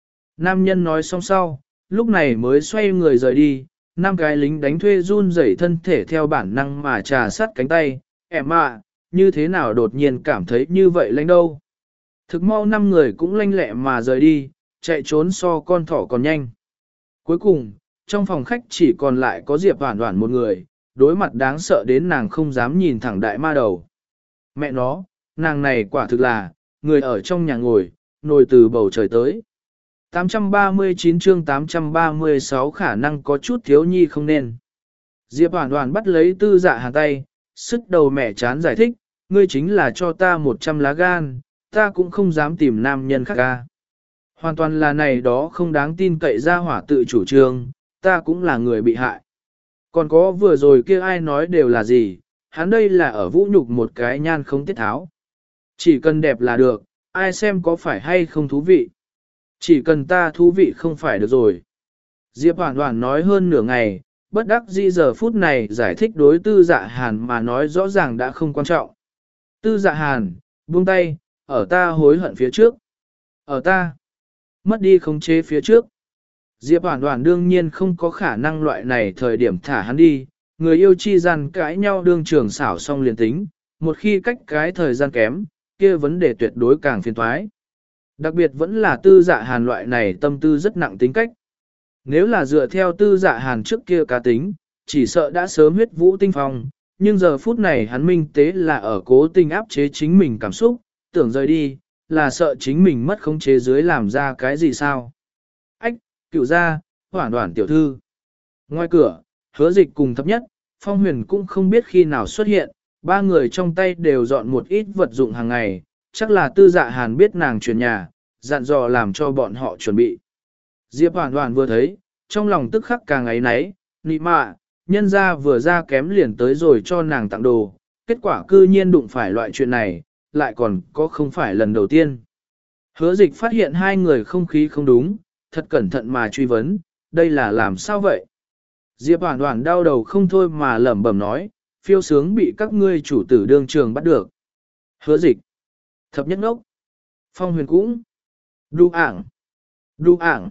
Nam nhân nói xong sau, lúc này mới xoay người rời đi, năm cái lính đánh thuê run rẩy thân thể theo bản năng mà trà sát cánh tay. Em ạ, như thế nào đột nhiên cảm thấy như vậy lạnh đâu. Thực mau năm người cũng lanh lẹ mà rời đi, chạy trốn so con thỏ còn nhanh. Cuối cùng, trong phòng khách chỉ còn lại có Diệp Hoàn Hoàn một người, đối mặt đáng sợ đến nàng không dám nhìn thẳng đại ma đầu. Mẹ nó, nàng này quả thực là, người ở trong nhà ngồi, nồi từ bầu trời tới. tám trăm ba mươi chín chương tám trăm ba mươi sáu khả năng có chút thiếu nhi không nên. Diệp Hoàn Hoàn bắt lấy tư dạ hàn tay, sức đầu mẹ chán giải thích, ngươi chính là cho ta một trăm lá gan, ta cũng không dám tìm nam nhân khác ca. Hoàn toàn là này đó không đáng tin cậy ra hỏa tự chủ trương, ta cũng là người bị hại. Còn có vừa rồi kia ai nói đều là gì, hắn đây là ở vũ nhục một cái nhan không tiết tháo. Chỉ cần đẹp là được, ai xem có phải hay không thú vị. Chỉ cần ta thú vị không phải được rồi. Diệp Hoàn Hoàn nói hơn nửa ngày, bất đắc dĩ giờ phút này giải thích đối tư dạ hàn mà nói rõ ràng đã không quan trọng. Tư dạ hàn, buông tay, ở ta hối hận phía trước. Ở ta, mất đi khống chế phía trước. Diệp Hoàn Hoàn đương nhiên không có khả năng loại này thời điểm thả hắn đi, người yêu chi gian cãi nhau đương trường xảo xong liền tính, một khi cách cái thời gian kém, kia vấn đề tuyệt đối càng phiền toái. Đặc biệt vẫn là tư dạ hàn loại này tâm tư rất nặng tính cách. Nếu là dựa theo tư dạ hàn trước kia cá tính, chỉ sợ đã sớm huyết vũ tinh phong, nhưng giờ phút này hắn minh tế là ở cố tình áp chế chính mình cảm xúc, tưởng rời đi, là sợ chính mình mất khống chế dưới làm ra cái gì sao. Ách, cựu gia, Hoản Hoản tiểu thư. Ngoài cửa, Hứa Dịch cùng Thập Nhất, Phong Huyền cũng không biết khi nào xuất hiện, ba người trong tay đều dọn một ít vật dụng hàng ngày, chắc là tư dạ hàn biết nàng chuyển nhà, dặn dò làm cho bọn họ chuẩn bị. Diệp Hoàn Hoàn vừa thấy, trong lòng tức khắc càng ấy náy, nị mạ, nhân ra vừa ra kém liền tới rồi cho nàng tặng đồ, kết quả cư nhiên đụng phải loại chuyện này, lại còn có không phải lần đầu tiên. Hứa Dịch phát hiện hai người không khí không đúng, thật cẩn thận mà truy vấn, đây là làm sao vậy? Diệp Hoàn Hoàn đau đầu không thôi mà lẩm bẩm nói, phiêu sướng bị các ngươi chủ tử đương trường bắt được. Hứa Dịch, Thập Nhất ngốc, Phong Huyền cũng, đu ảng, đu ảng,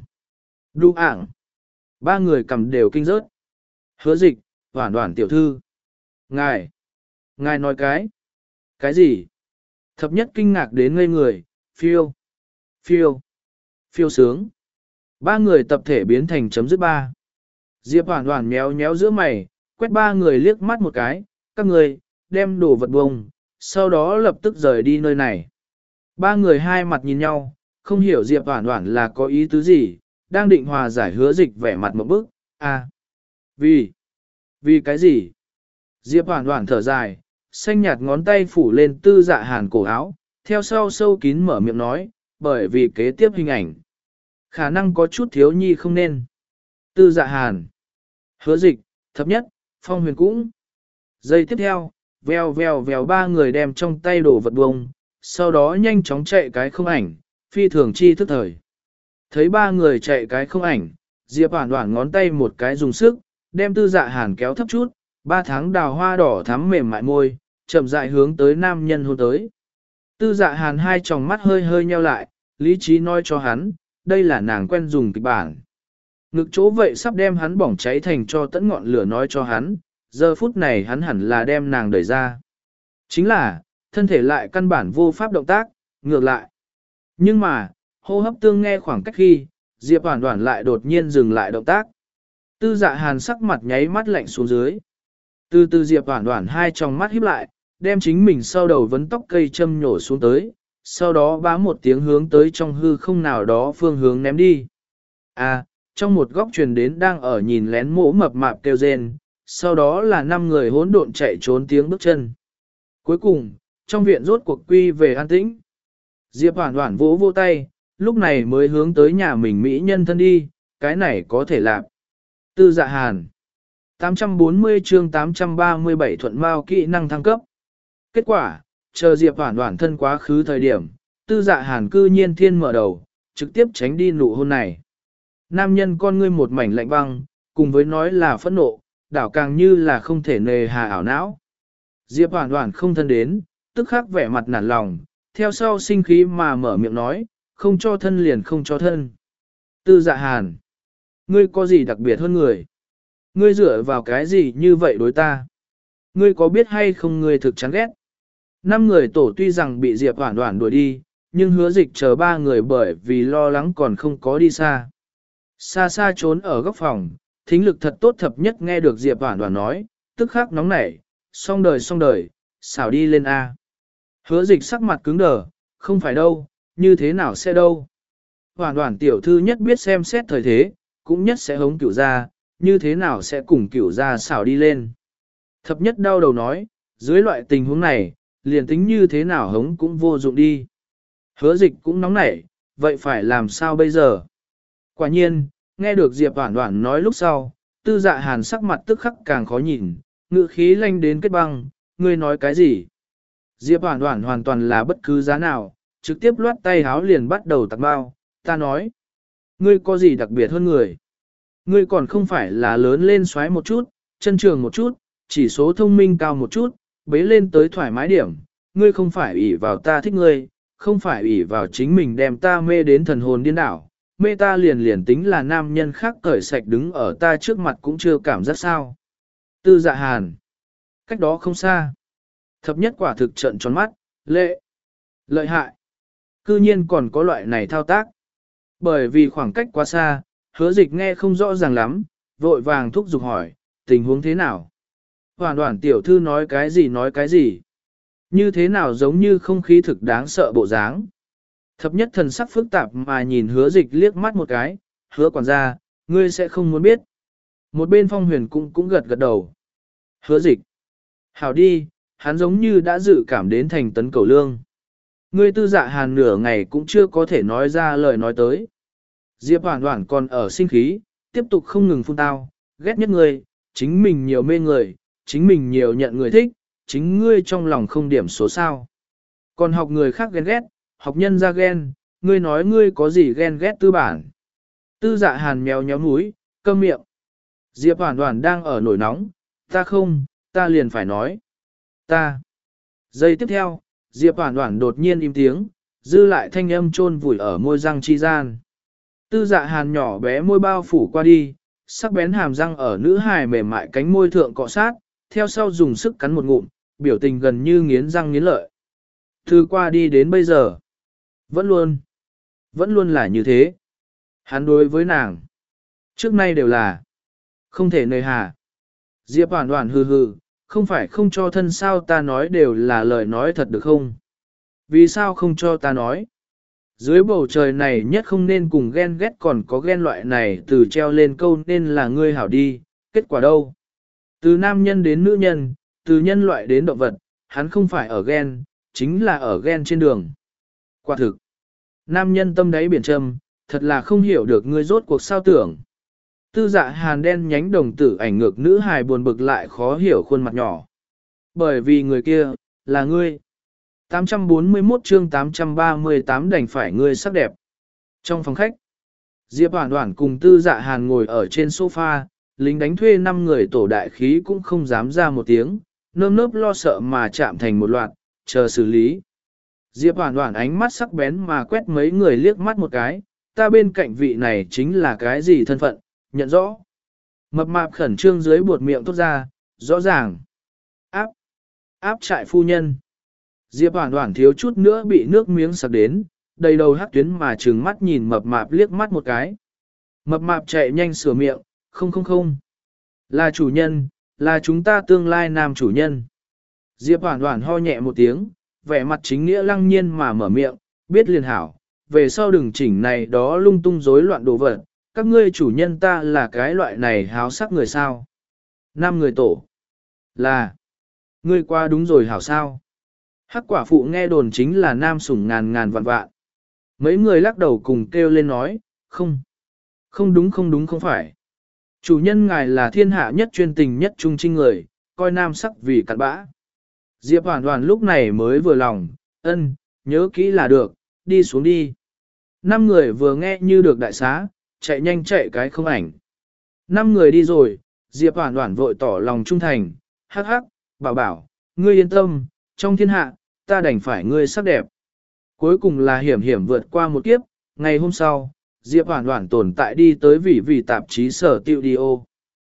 đu ảng. Ba người cầm đều kinh rớt. Hứa Dịch, Hoàn Hoàn tiểu thư. Ngài, ngài nói cái, cái gì? Thập Nhất kinh ngạc đến ngây người, phiêu, phiêu, phiêu sướng. Ba người tập thể biến thành chấm dứt ba. Diệp Hoàn Hoàn méo méo giữa mày, quét ba người liếc mắt một cái, các người, đem đồ vật bông, sau đó lập tức rời đi nơi này. Ba người hai mặt nhìn nhau, không hiểu Diệp Hoàn Hoàn là có ý tứ gì, đang định hòa giải. Hứa Dịch vẻ mặt một bức, à, vì, vì cái gì? Diệp Hoàn Hoàn thở dài, xanh nhạt ngón tay phủ lên tư dạ hàn cổ áo, theo sau sâu kín mở miệng nói, bởi vì kế tiếp hình ảnh. Khả năng có chút thiếu nhi không nên. Tư dạ hàn, Hứa Dịch, Thập Nhất, Phong Huyền cũng. Giây tiếp theo, vèo vèo vèo ba người đem trong tay đổ vật bông, sau đó nhanh chóng chạy cái không ảnh, phi thường chi thức thời. Thấy ba người chạy cái không ảnh, Diệp Hoàn Hoàn ngón tay một cái dùng sức, đem tư dạ hàn kéo thấp chút, ba tháng đào hoa đỏ thắm mềm mại môi, chậm rãi hướng tới nam nhân hôn tới. Tư dạ hàn hai tròng mắt hơi hơi nheo lại, lý trí nói cho hắn, đây là nàng quen dùng kịch bản. Ngực chỗ vậy sắp đem hắn bỏng cháy thành cho tẫn ngọn lửa nói cho hắn, giờ phút này hắn hẳn là đem nàng đẩy ra. Chính là, thân thể lại căn bản vô pháp động tác, ngược lại. Nhưng mà, hô hấp tương nghe khoảng cách khi, Diệp Hoàn Hoàn lại đột nhiên dừng lại động tác. Tư dạ hàn sắc mặt nháy mắt lạnh xuống dưới. Từ từ Diệp Hoàn Hoàn hai tròng mắt híp lại, đem chính mình sau đầu vấn tóc cây châm nhổ xuống tới, sau đó bá một tiếng hướng tới trong hư không nào đó phương hướng ném đi. À, trong một góc truyền đến đang ở nhìn lén mỗ mập mạp kêu rên, sau đó là năm người hỗn độn chạy trốn tiếng bước chân. Cuối cùng, trong viện rốt cuộc quy về an tĩnh. Diệp Hoàn Hoàn vỗ vô tay, lúc này mới hướng tới nhà mình mỹ nhân thân đi, cái này có thể làm. Tư dạ hàn. tám trăm bốn mươi chương tám trăm ba mươi bảy thuận mao kỹ năng thăng cấp. Kết quả, chờ Diệp Hoàn Hoàn thân quá khứ thời điểm, tư dạ hàn cư nhiên thiên mở đầu, trực tiếp tránh đi nụ hôn này. Nam nhân con ngươi một mảnh lạnh băng, cùng với nói là phẫn nộ, đảo càng như là không thể nề hà ảo não. Diệp Hoản Hoản không thân đến, tức khắc vẻ mặt nản lòng, theo sau sinh khí mà mở miệng nói, không cho thân liền không cho thân. Tư Dạ Hàn, ngươi có gì đặc biệt hơn người? Ngươi dựa vào cái gì như vậy đối ta? Ngươi có biết hay không ngươi thực chán ghét? Năm người tổ tuy rằng bị Diệp Hoản Hoản đuổi đi, nhưng Hứa Dịch chờ ba người bởi vì lo lắng còn không có đi xa. Xa xa trốn ở góc phòng, thính lực thật tốt thập nhất nghe được Diệp Hoản Hoản nói, tức khắc nóng nảy, xong đời xong đời, xảo đi lên A. Hứa Dịch sắc mặt cứng đờ, không phải đâu, như thế nào sẽ đâu. Hoản Hoản tiểu thư nhất biết xem xét thời thế, cũng nhất sẽ hống cửu gia, như thế nào sẽ cùng cửu gia xảo đi lên. Thập nhất đau đầu nói, dưới loại tình huống này, liền tính như thế nào hống cũng vô dụng đi. Hứa Dịch cũng nóng nảy, vậy phải làm sao bây giờ? Quả nhiên, nghe được Diệp Hoản Hoản nói lúc sau, Tư Dạ Hàn sắc mặt tức khắc càng khó nhìn, ngữ khí lanh đến kết băng, ngươi nói cái gì? Diệp Hoản Hoản hoàn toàn là bất cứ giá nào, trực tiếp loát tay háo liền bắt đầu tạc bao, ta nói, ngươi có gì đặc biệt hơn người? Ngươi còn không phải là lớn lên xoáy một chút, chân trường một chút, chỉ số thông minh cao một chút, bế lên tới thoải mái điểm, ngươi không phải ủy vào ta thích ngươi, không phải ủy vào chính mình đem ta mê đến thần hồn điên đảo, mê ta liền liền tính là nam nhân khác cởi sạch đứng ở ta trước mặt cũng chưa cảm giác sao. Tư Dạ Hàn, cách đó không xa. Thập nhất quả thực trận tròn mắt, lệ, lợi hại. Cư nhiên còn có loại này thao tác. Bởi vì khoảng cách quá xa, Hứa Dịch nghe không rõ ràng lắm, vội vàng thúc giục hỏi, tình huống thế nào? Hoản Hoản tiểu thư nói cái gì nói cái gì? Như thế nào giống như không khí thực đáng sợ bộ dáng? Thập nhất thần sắc phức tạp mà nhìn Hứa Dịch liếc mắt một cái, Hứa quản gia, ngươi sẽ không muốn biết. Một bên Phong Huyền cũng cũng gật gật đầu. Hứa Dịch, hảo đi, hắn giống như đã dự cảm đến thành tấn cầu lương. Ngươi Tư Dạ Hàn nửa ngày cũng chưa có thể nói ra lời nói tới. Diệp Hoản Hoản còn ở sinh khí, tiếp tục không ngừng phun tao, ghét nhất ngươi, chính mình nhiều mê người, chính mình nhiều nhận người thích, chính ngươi trong lòng không điểm số sao. Còn học người khác ghen ghét, học nhân ra ghen, ngươi nói ngươi có gì ghen ghét tư bản. Tư Dạ Hàn méo nhéo mũi, câm miệng. Diệp Hoản Hoản đang ở nổi nóng, ta không, ta liền phải nói. Ta. Giây tiếp theo, Diệp Hoản Hoản đột nhiên im tiếng, dư lại thanh âm chôn vùi ở môi răng chi gian. Tư Dạ Hàn nhỏ bé môi bao phủ qua đi, sắc bén hàm răng ở nữ hài mềm mại cánh môi thượng cọ sát, theo sau dùng sức cắn một ngụm, biểu tình gần như nghiến răng nghiến lợi. Từ qua đi đến bây giờ, vẫn luôn, vẫn luôn là như thế. Hắn đối với nàng, trước nay đều là không thể nơi hà. Diệp Hoản Hoản hừ hừ, không phải không cho thân sao, ta nói đều là lời nói thật được không? Vì sao không cho ta nói? Dưới bầu trời này nhất không nên cùng ghen ghét, còn có ghen loại này từ treo lên câu nên là ngươi hảo đi, kết quả đâu? Từ nam nhân đến nữ nhân, từ nhân loại đến động vật, hắn không phải ở ghen, chính là ở ghen trên đường. Quả thực, nam nhân tâm đáy biển trầm, thật là không hiểu được ngươi rốt cuộc sao tưởng. Tư Dạ Hàn đen nhánh đồng tử ảnh ngược nữ hài buồn bực lại khó hiểu khuôn mặt nhỏ. Bởi vì người kia, là ngươi. tám trăm bốn mươi mốt chương tám trăm ba mươi tám đành phải ngươi sắc đẹp. Trong phòng khách, Diệp Hoản Hoản cùng Tư Dạ Hàn ngồi ở trên sofa, lính đánh thuê năm người tổ đại khí cũng không dám ra một tiếng, nơm nớp lo sợ mà chạm thành một loạt, chờ xử lý. Diệp Hoản Hoản ánh mắt sắc bén mà quét mấy người liếc mắt một cái, ta bên cạnh vị này chính là cái gì thân phận, nhận rõ. Mập mạp khẩn trương dưới buột miệng tốt ra, rõ ràng. Áp, áp trại phu nhân. Diệp Hoản Hoản thiếu chút nữa bị nước miếng sặc đến, đầy đầu hắc tuyến mà trừng mắt nhìn mập mạp liếc mắt một cái. Mập mạp chạy nhanh sửa miệng, không không không. Là chủ nhân, là chúng ta tương lai nam chủ nhân. Diệp Hoản Hoản ho nhẹ một tiếng, vẻ mặt chính nghĩa lăng nhiên mà mở miệng, biết liền hảo, về sau đừng chỉnh này đó lung tung rối loạn đồ vật, các ngươi chủ nhân ta là cái loại này háo sắc người sao. Năm người tổ. Là. Ngươi qua đúng rồi hảo sao. Hắc quả phụ nghe đồn chính là nam sủng ngàn ngàn vạn vạn. Mấy người lắc đầu cùng kêu lên nói, không. Không đúng không đúng không phải. Chủ nhân ngài là thiên hạ nhất chuyên tình nhất trung trinh người, coi nam sắc vì cặn bã. Diệp Hoản Hoản lúc này mới vừa lòng, ân, nhớ kỹ là được, đi xuống đi. Năm người vừa nghe như được đại xá, chạy nhanh chạy cái không ảnh. Năm người đi rồi, Diệp Hoản Hoản vội tỏ lòng trung thành, hắc hắc, bảo bảo, ngươi yên tâm, trong thiên hạ, ta đành phải ngươi sắc đẹp. Cuối cùng là hiểm hiểm vượt qua một kiếp, ngày hôm sau, Diệp Hoản Hoản tồn tại đi tới vị vị tạp chí Sở Tiêu Đi Ô.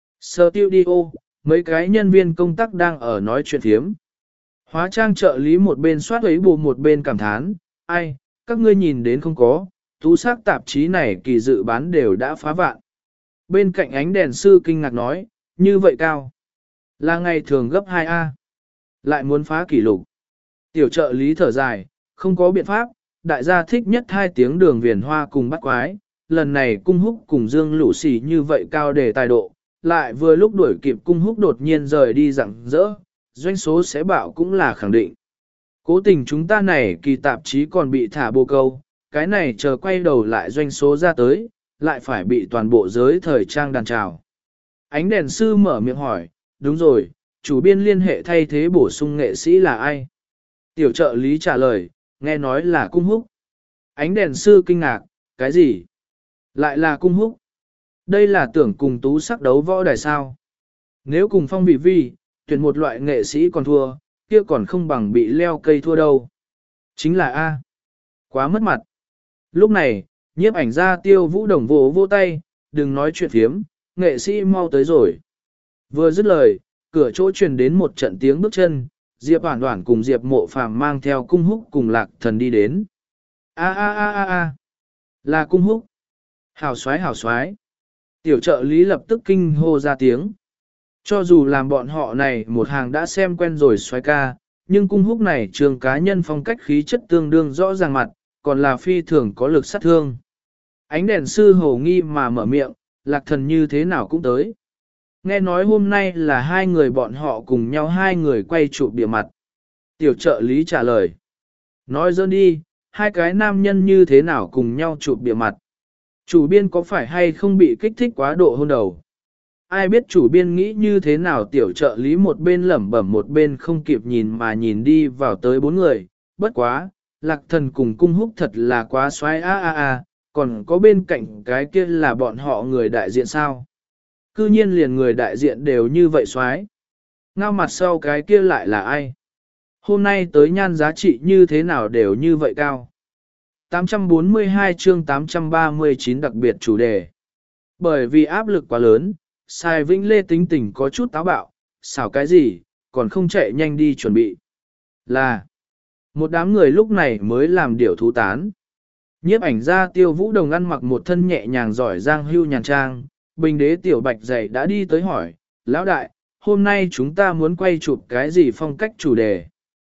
Sở Tiêu Đi Ô, mấy cái nhân viên công tác đang ở nói chuyện thiếm. Hóa trang trợ lý một bên soát ấy bù một bên cảm thán, ai, các ngươi nhìn đến không có, tú sắc tạp chí này kỳ dự bán đều đã phá vạn. Bên cạnh ánh đèn sư kinh ngạc nói, như vậy cao. Là ngày thường gấp hai A. Lại muốn phá kỷ lục. Tiểu trợ lý thở dài, không có biện pháp, đại gia thích nhất hai tiếng đường viền hoa cùng bắt quái. Lần này cung húc cùng dương lũ xì như vậy cao để tài độ, lại vừa lúc đuổi kịp cung húc đột nhiên rời đi rặng rỡ, doanh số sẽ bạo cũng là khẳng định. Cố tình chúng ta này kỳ tạp chí còn bị thả bồ câu, cái này chờ quay đầu lại doanh số ra tới, lại phải bị toàn bộ giới thời trang đàn trào. Ánh đèn sư mở miệng hỏi, đúng rồi, chủ biên liên hệ thay thế bổ sung nghệ sĩ là ai? Tiểu trợ lý trả lời, nghe nói là cung húc. Ánh đèn sư kinh ngạc, cái gì? Lại là cung húc. Đây là tưởng cùng tú sắc đấu võ đài sao. Nếu cùng phong bị vi, tuyển một loại nghệ sĩ còn thua, kia còn không bằng bị leo cây thua đâu. Chính là A. Quá mất mặt. Lúc này, nhiếp ảnh ra Tiêu Vũ Đồng vỗ vỗ tay, đừng nói chuyện phiếm, nghệ sĩ mau tới rồi. Vừa dứt lời, cửa chỗ truyền đến một trận tiếng bước chân, Diệp Hoản Hoản cùng Diệp Mộ Phàm mang theo cung húc cùng Lạc Thần đi đến. A a a a a, là cung húc. Hảo xoái hảo xoái. Tiểu trợ lý lập tức kinh hô ra tiếng. Cho dù làm bọn họ này một hàng đã xem quen rồi xoái ca, nhưng cung húc này trường cá nhân phong cách khí chất tương đương rõ ràng mặt, còn là phi thường có lực sát thương. Ánh đèn sư hầu nghi mà mở miệng, Lạc Thần như thế nào cũng tới. Nghe nói hôm nay là hai người bọn họ cùng nhau hai người quay chụp bìa mặt. Tiểu trợ lý trả lời. Nói dơn đi, hai cái nam nhân như thế nào cùng nhau chụp bìa mặt. Chủ biên có phải hay không bị kích thích quá độ hôn đầu? Ai biết chủ biên nghĩ như thế nào tiểu trợ lý một bên lẩm bẩm một bên không kịp nhìn mà nhìn đi vào tới bốn người. Bất quá, Lạc Thần cùng cung húc thật là quá xoái a a a, còn có bên cạnh cái kia là bọn họ người đại diện sao? Cư nhiên liền người đại diện đều như vậy xoái. Ngao mặt sau cái kia lại là ai? Hôm nay tới nhan giá trị như thế nào đều như vậy cao? tám trăm bốn mươi hai chương tám trăm ba mươi chín đặc biệt chủ đề. Bởi vì áp lực quá lớn, Sai Vĩnh Lê tính tình có chút táo bạo, xảo cái gì, còn không chạy nhanh đi chuẩn bị. Là, một đám người lúc này mới làm điều thú tán. Nhiếp ảnh ra Tiêu Vũ Đồng ăn mặc một thân nhẹ nhàng giỏi giang hưu nhàn trang, bình đế tiểu bạch dày đã đi tới hỏi, lão đại, hôm nay chúng ta muốn quay chụp cái gì phong cách chủ đề.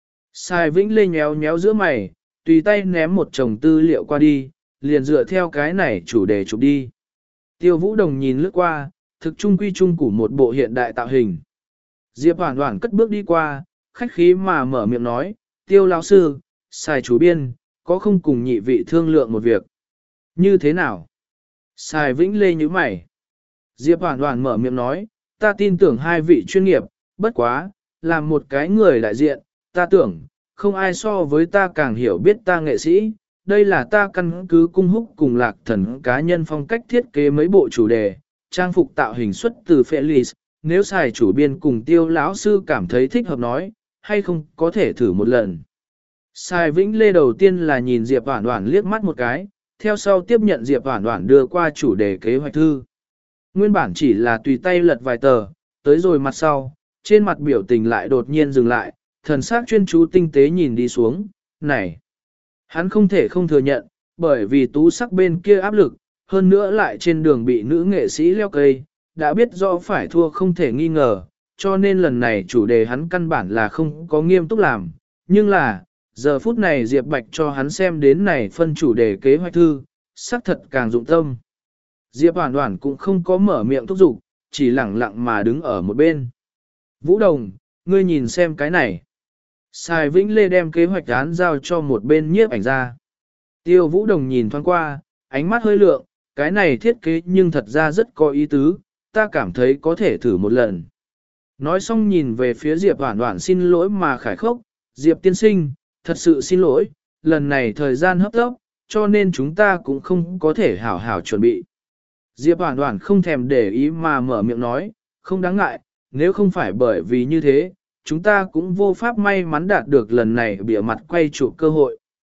Sai Vĩnh Lê nhéo nhéo giữa mày, tùy tay ném một chồng tư liệu qua đi, liền dựa theo cái này chủ đề chụp đi. Tiêu Vũ Đồng nhìn lướt qua, thực trung quy trung của một bộ hiện đại tạo hình. Diệp Hoản Hoản cất bước đi qua, khách khí mà mở miệng nói, Tiêu lão sư, Sai chủ biên, có không cùng nhị vị thương lượng một việc. Như thế nào? Sai Vĩnh Lê nhíu mày. Diệp Hoản Hoản mở miệng nói, ta tin tưởng hai vị chuyên nghiệp, bất quá, làm một cái người đại diện, ta tưởng, không ai so với ta càng hiểu biết ta nghệ sĩ, đây là ta căn cứ cung húc cùng Lạc Thần cá nhân phong cách thiết kế mấy bộ chủ đề, trang phục tạo hình xuất từ Felix, nếu xài chủ biên cùng Tiêu lão sư cảm thấy thích hợp nói, hay không có thể thử một lần. Sai Vĩnh Lê đầu tiên là nhìn Diệp Hoản Hoản liếc mắt một cái, theo sau tiếp nhận Diệp Hoản Hoản đưa qua chủ đề kế hoạch thư. Nguyên bản chỉ là tùy tay lật vài tờ, tới rồi mặt sau, trên mặt biểu tình lại đột nhiên dừng lại, thần sắc chuyên chú tinh tế nhìn đi xuống, này. Hắn không thể không thừa nhận, bởi vì tú sắc bên kia áp lực, hơn nữa lại trên đường bị nữ nghệ sĩ leo cây, đã biết rõ phải thua không thể nghi ngờ, cho nên lần này chủ đề hắn căn bản là không có nghiêm túc làm, nhưng là, giờ phút này Diệp Bạch cho hắn xem đến này phân chủ đề kế hoạch thư, sắc thật càng dụng tâm. Diệp Hoản Hoản cũng không có mở miệng thúc giục, chỉ lẳng lặng mà đứng ở một bên. Vũ Đồng, ngươi nhìn xem cái này. Sai Vĩnh Lê đem kế hoạch án giao cho một bên nhiếp ảnh ra. Tiêu Vũ Đồng nhìn thoáng qua, ánh mắt hơi lượng, cái này thiết kế nhưng thật ra rất có ý tứ, ta cảm thấy có thể thử một lần. Nói xong nhìn về phía Diệp Hoản Hoản xin lỗi mà khải khốc, Diệp tiên sinh, thật sự xin lỗi, lần này thời gian hấp tốc, cho nên chúng ta cũng không có thể hảo hảo chuẩn bị. Diệp Hoản Hoản không thèm để ý mà mở miệng nói, không đáng ngại, nếu không phải bởi vì như thế, chúng ta cũng vô pháp may mắn đạt được lần này bịa mặt quay chụp cơ hội.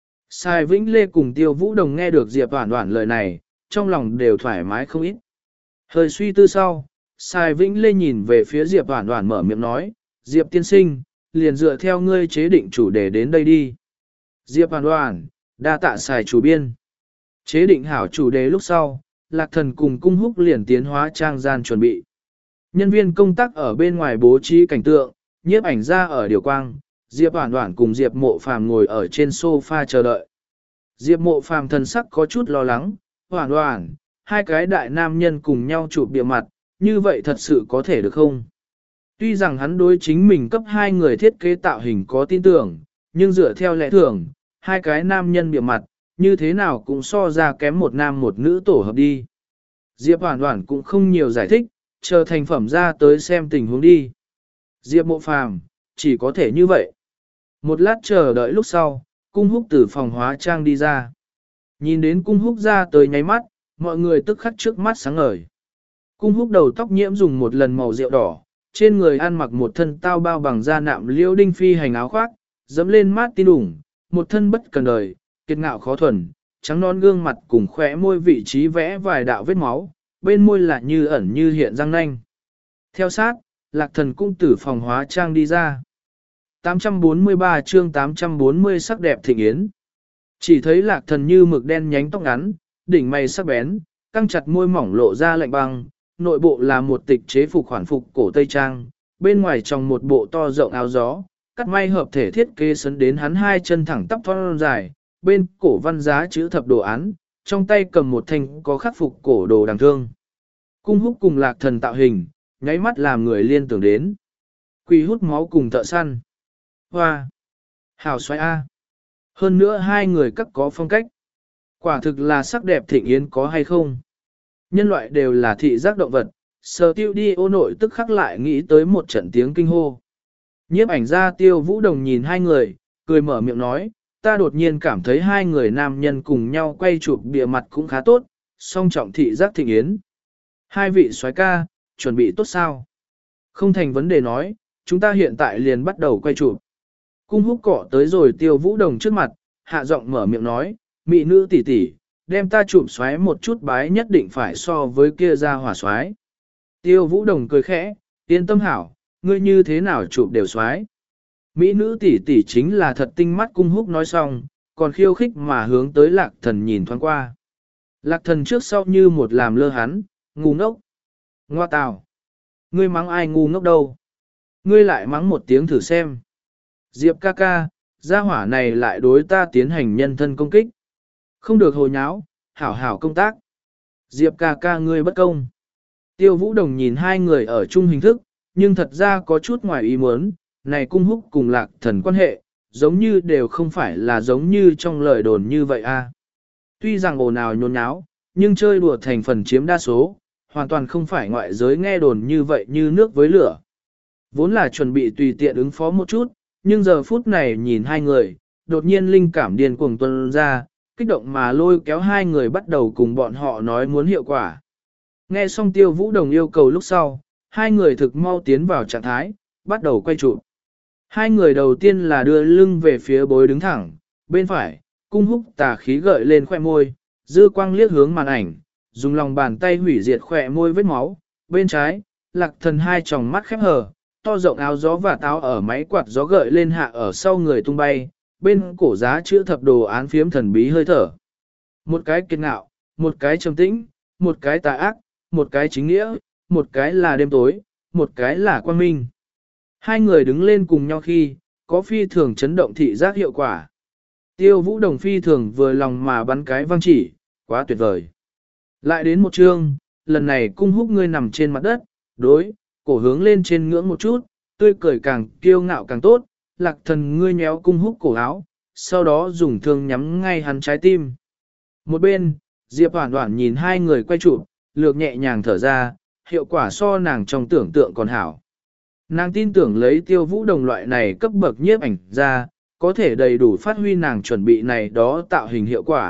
Sai Vĩnh Lê cùng Tiêu Vũ Đồng nghe được Diệp Hoản Hoản lời này, trong lòng đều thoải mái không ít. Hơi suy tư sau, Sai Vĩnh Lê nhìn về phía Diệp Hoản Hoản mở miệng nói, Diệp tiên sinh, liền dựa theo ngươi chế định chủ đề đến đây đi. Diệp Hoản Hoản, đa tạ Sai chủ biên. Chế định hảo chủ đề lúc sau, Lạc Thần cùng Cung Húc liền tiến hóa trang gian chuẩn bị. Nhân viên công tác ở bên ngoài bố trí cảnh tượng, nhiếp ảnh ra ở điều quang, Diệp Hoản Hoản cùng Diệp Mộ Phàm ngồi ở trên sofa chờ đợi. Diệp Mộ Phàm thần sắc có chút lo lắng, Hoản Hoản, hai cái đại nam nhân cùng nhau chụp bìa mặt, như vậy thật sự có thể được không? Tuy rằng hắn đối chính mình cấp hai người thiết kế tạo hình có tin tưởng, nhưng dựa theo lẽ thường, hai cái nam nhân bìa mặt, như thế nào cũng so ra kém một nam một nữ tổ hợp đi. Diệp Hoản Hoản cũng không nhiều giải thích, chờ thành phẩm ra tới xem tình huống đi. Diệp Mộ Phàm, chỉ có thể như vậy. Một lát chờ đợi lúc sau, Cung Húc từ phòng hóa trang đi ra. Nhìn đến Cung Húc ra tới nháy mắt, mọi người tức khắc trước mắt sáng ngời. Cung Húc đầu tóc nhiễm dùng một lần màu rượu đỏ, trên người ăn mặc một thân tao bao bằng da nạm liễu đinh phi hành áo khoác, dẫm lên mát tin đủng, một thân bất cần đời, kiệt ngạo khó thuần, trắng non gương mặt cùng khóe môi vị trí vẽ vài đạo vết máu, bên môi là như ẩn như hiện răng nanh. Theo sát, Lạc Thần cũng từ phòng hóa trang đi ra. tám trăm bốn mươi ba chương tám trăm bốn mươi sắc đẹp thịnh yến. Chỉ thấy Lạc Thần như mực đen nhánh tóc ngắn, đỉnh mày sắc bén, căng chặt môi mỏng lộ ra lạnh băng, nội bộ là một tịch chế phục khoản phục cổ Tây Trang, bên ngoài trong một bộ to rộng áo gió, cắt may hợp thể thiết kế sấn đến hắn hai chân thẳng tắp thon dài, bên cổ văn giá chữ thập đồ án, trong tay cầm một thanh có khắc phục cổ đồ đằng thương. Cung Húc cùng Lạc Thần tạo hình, nháy mắt làm người liên tưởng đến. Quỷ hút máu cùng thợ săn. Hoa! Hào xoay A! Hơn nữa hai người các có phong cách. Quả thực là sắc đẹp thịnh yến có hay không? Nhân loại đều là thị giác động vật, Sở Tiêu đi ô nội tức khắc lại nghĩ tới một trận tiếng kinh hô. Nhiếp ảnh ra Tiêu Vũ Đồng nhìn hai người, cười mở miệng nói, ta đột nhiên cảm thấy hai người nam nhân cùng nhau quay chụp bìa mặt cũng khá tốt, song trọng thị giác thịnh yến. Hai vị soái ca, chuẩn bị tốt sao? Không thành vấn đề nói, chúng ta hiện tại liền bắt đầu quay chụp. Cung Húc cọ tới rồi Tiêu Vũ Đồng trước mặt, hạ giọng mở miệng nói, mỹ nữ tỷ tỷ, đem ta chụp xoáy một chút bái nhất định phải so với kia ra hỏa xoáy. Tiêu Vũ Đồng cười khẽ, yên tâm hảo, ngươi như thế nào chụp đều xoáy. Mỹ nữ tỷ tỷ chính là thật tinh mắt. Cung Húc nói xong, còn khiêu khích mà hướng tới Lạc Thần nhìn thoáng qua. Lạc Thần trước sau như một làm lơ hắn, ngu ngốc. Ngoa tào. Ngươi mắng ai ngu ngốc đâu? Ngươi lại mắng một tiếng thử xem. Diệp ca ca, gia hỏa này lại đối ta tiến hành nhân thân công kích. Không được hồ nháo, hảo hảo công tác. Diệp ca ca ngươi bất công. Tiêu Vũ Đồng nhìn hai người ở chung hình thức, nhưng thật ra có chút ngoài ý muốn, này Cung Húc cùng Lạc Thần quan hệ, giống như đều không phải là giống như trong lời đồn như vậy a. Tuy rằng ồn ào nhốn nháo, nhưng chơi đùa thành phần chiếm đa số, hoàn toàn không phải ngoại giới nghe đồn như vậy như nước với lửa. Vốn là chuẩn bị tùy tiện ứng phó một chút, nhưng giờ phút này nhìn hai người, đột nhiên linh cảm điên cuồng tuôn ra, kích động mà lôi kéo hai người bắt đầu cùng bọn họ nói muốn hiệu quả. Nghe xong Tiêu Vũ Đồng yêu cầu lúc sau, hai người thực mau tiến vào trạng thái, bắt đầu quay chụp. Hai người đầu tiên là đưa lưng về phía bối đứng thẳng, bên phải, Cung Húc tà khí gợi lên khoe môi, dư quang liếc hướng màn ảnh, dùng lòng bàn tay hủy diệt khoe môi vết máu, bên trái, Lạc Thần hai tròng mắt khép hờ, to rộng áo gió và táo ở máy quạt gió gợi lên hạ ở sau người tung bay, bên cổ giá chữ thập đồ án phiếm thần bí hơi thở. Một cái kiệt ngạo, một cái trầm tĩnh, một cái tà ác, một cái chính nghĩa, một cái là đêm tối, một cái là quang minh. Hai người đứng lên cùng nhau khi, có phi thường chấn động thị giác hiệu quả. Tiêu Vũ Đồng phi thường vừa lòng mà bắn cái văng chỉ, quá tuyệt vời. Lại đến một chương, lần này Cung Húc ngươi nằm trên mặt đất, đối, cổ hướng lên trên ngưỡng một chút, tươi cười càng kiêu ngạo càng tốt, Lạc Thần ngươi nhéo Cung Húc cổ áo, sau đó dùng thương nhắm ngay hắn trái tim. Một bên, Diệp Hoản Hoản nhìn hai người quay chụp, lược nhẹ nhàng thở ra, hiệu quả so nàng trong tưởng tượng còn hảo. Nàng tin tưởng lấy Tiêu Vũ Đồng loại này cấp bậc nhiếp ảnh ra, có thể đầy đủ phát huy nàng chuẩn bị này đó tạo hình hiệu quả,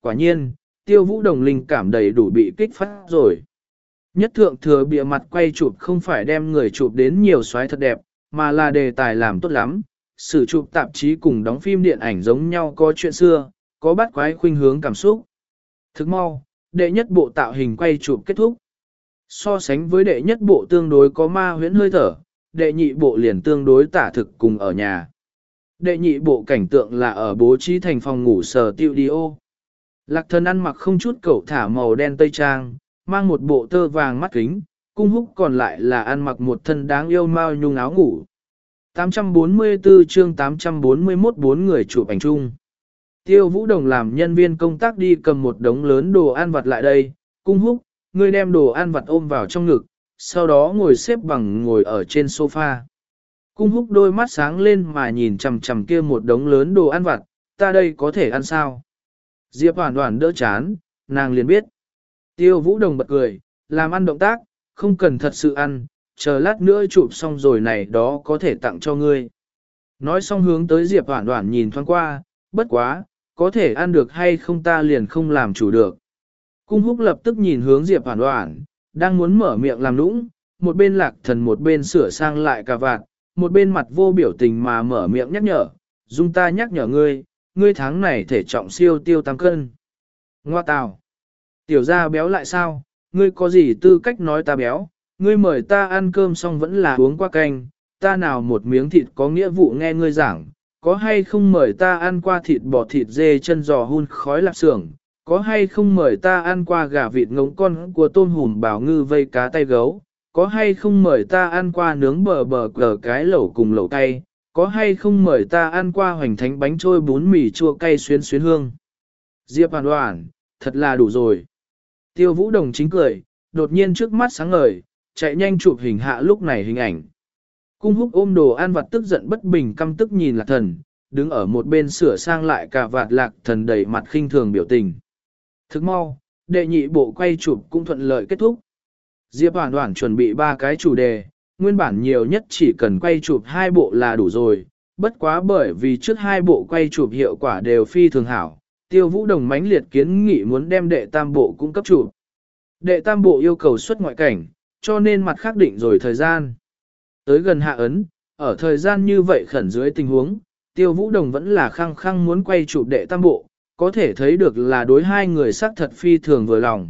quả nhiên, Tiêu Vũ Đồng linh cảm đầy đủ bị kích phát rồi. Nhất thượng thừa bìa mặt quay chụp không phải đem người chụp đến nhiều xoáy thật đẹp, mà là đề tài làm tốt lắm. Sử chụp tạp chí cùng đóng phim điện ảnh giống nhau có chuyện xưa, có bắt quái khuynh hướng cảm xúc. Thức mau, đệ nhất bộ tạo hình quay chụp kết thúc. So sánh với đệ nhất bộ tương đối có ma huyễn hơi thở, đệ nhị bộ liền tương đối tả thực cùng ở nhà. Đệ nhị bộ cảnh tượng là ở bố trí thành phòng ngủ sở tiêu đi ô. Lạc Thần ăn mặc không chút cẩu thả màu đen tây trang, mang một bộ tơ vàng mắt kính, Cung Húc còn lại là ăn mặc một thân đáng yêu mao nhung áo ngủ. tám trăm bốn mươi tư chương tám trăm bốn mươi mốt bốn người chụp ảnh chung. Tiêu Vũ Đồng làm nhân viên công tác đi cầm một đống lớn đồ ăn vặt lại đây, Cung Húc, ngươi đem đồ ăn vặt ôm vào trong ngực, sau đó ngồi xếp bằng ngồi ở trên sofa. Cung Húc đôi mắt sáng lên mà nhìn chằm chằm kia một đống lớn đồ ăn vặt, ta đây có thể ăn sao? Diệp Hoàn Hoàn đỡ chán, nàng liền biết. Tiêu Vũ Đồng bật cười, làm ăn động tác, không cần thật sự ăn, chờ lát nữa chụp xong rồi này đó có thể tặng cho ngươi. Nói xong hướng tới Diệp Hoàn Hoàn nhìn thoáng qua, bất quá, có thể ăn được hay không ta liền không làm chủ được. Cung Húc lập tức nhìn hướng Diệp Hoàn Hoàn, đang muốn mở miệng làm nũng, một bên Lạc Thần một bên sửa sang lại cà vạt, một bên mặt vô biểu tình mà mở miệng nhắc nhở, dung ta nhắc nhở ngươi, ngươi tháng này thể trọng siêu tiêu tăng cân. Ngoa tào, tiểu gia béo lại sao, ngươi có gì tư cách nói ta béo, ngươi mời ta ăn cơm xong vẫn là uống qua canh, ta nào một miếng thịt có nghĩa vụ nghe ngươi giảng, có hay không mời ta ăn qua thịt bò thịt dê chân giò hun khói lạp xưởng, có hay không mời ta ăn qua gà vịt ngỗng con của tôm hùm bào ngư vây cá tay gấu, có hay không mời ta ăn qua nướng bờ bờ cờ cái lẩu cùng lẩu cay, có hay không mời ta ăn qua hoành thánh bánh trôi bún mì chua cay xuyến xuyến hương. Diệp Hoàn Hoàn, thật là đủ rồi. Tiêu Vũ Đồng chính cười, đột nhiên trước mắt sáng ngời, chạy nhanh chụp hình hạ lúc này hình ảnh. Cung Húc ôm đồ ăn vặt tức giận bất bình căm tức nhìn Lạc Thần, đứng ở một bên sửa sang lại cả vạt Lạc Thần đầy mặt khinh thường biểu tình. Thức mau, đệ nhị bộ quay chụp cũng thuận lợi kết thúc. Diệp Hoàn Hoàn chuẩn bị ba cái chủ đề, nguyên bản nhiều nhất chỉ cần quay chụp hai bộ là đủ rồi, bất quá bởi vì trước hai bộ quay chụp hiệu quả đều phi thường hảo, Tiêu Vũ Đồng mãnh liệt kiến nghị muốn đem đệ tam bộ cung cấp chụp. Đệ tam bộ yêu cầu xuất ngoại cảnh, cho nên mặt khác định rồi thời gian. Tới gần hạ ấn, ở thời gian như vậy khẩn dưới tình huống, Tiêu Vũ Đồng vẫn là khăng khăng muốn quay chụp đệ tam bộ, có thể thấy được là đối hai người sắc thật phi thường vừa lòng.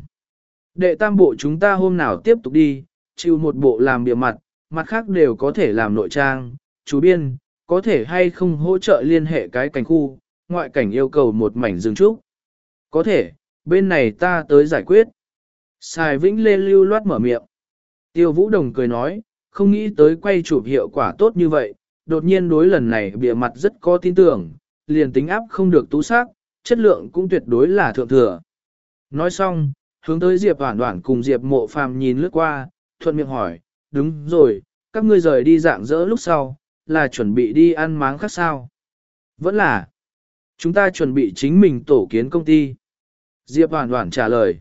Đệ tam bộ chúng ta hôm nào tiếp tục đi, chịu một bộ làm bìa mặt, mặt khác đều có thể làm nội trang, chú biên, có thể hay không hỗ trợ liên hệ cái cảnh khu, ngoại cảnh yêu cầu một mảnh rừng trúc. Có thể, bên này ta tới giải quyết. Sài Vĩnh Lê lưu loát mở miệng. Tiêu Vũ Đồng cười nói, không nghĩ tới quay chụp hiệu quả tốt như vậy, đột nhiên đối lần này bìa mặt rất có tin tưởng, liền tính áp không được tú sắc, chất lượng cũng tuyệt đối là thượng thừa. Nói xong, hướng tới Diệp Hoản Hoản cùng Diệp Mộ Phàm nhìn lướt qua, thuận miệng hỏi, đúng rồi, các ngươi rời đi dạng dỡ lúc sau, là chuẩn bị đi ăn máng khác sao? Vẫn là, chúng ta chuẩn bị chính mình tổ kiến công ty. Diệp Hoản Hoản trả lời,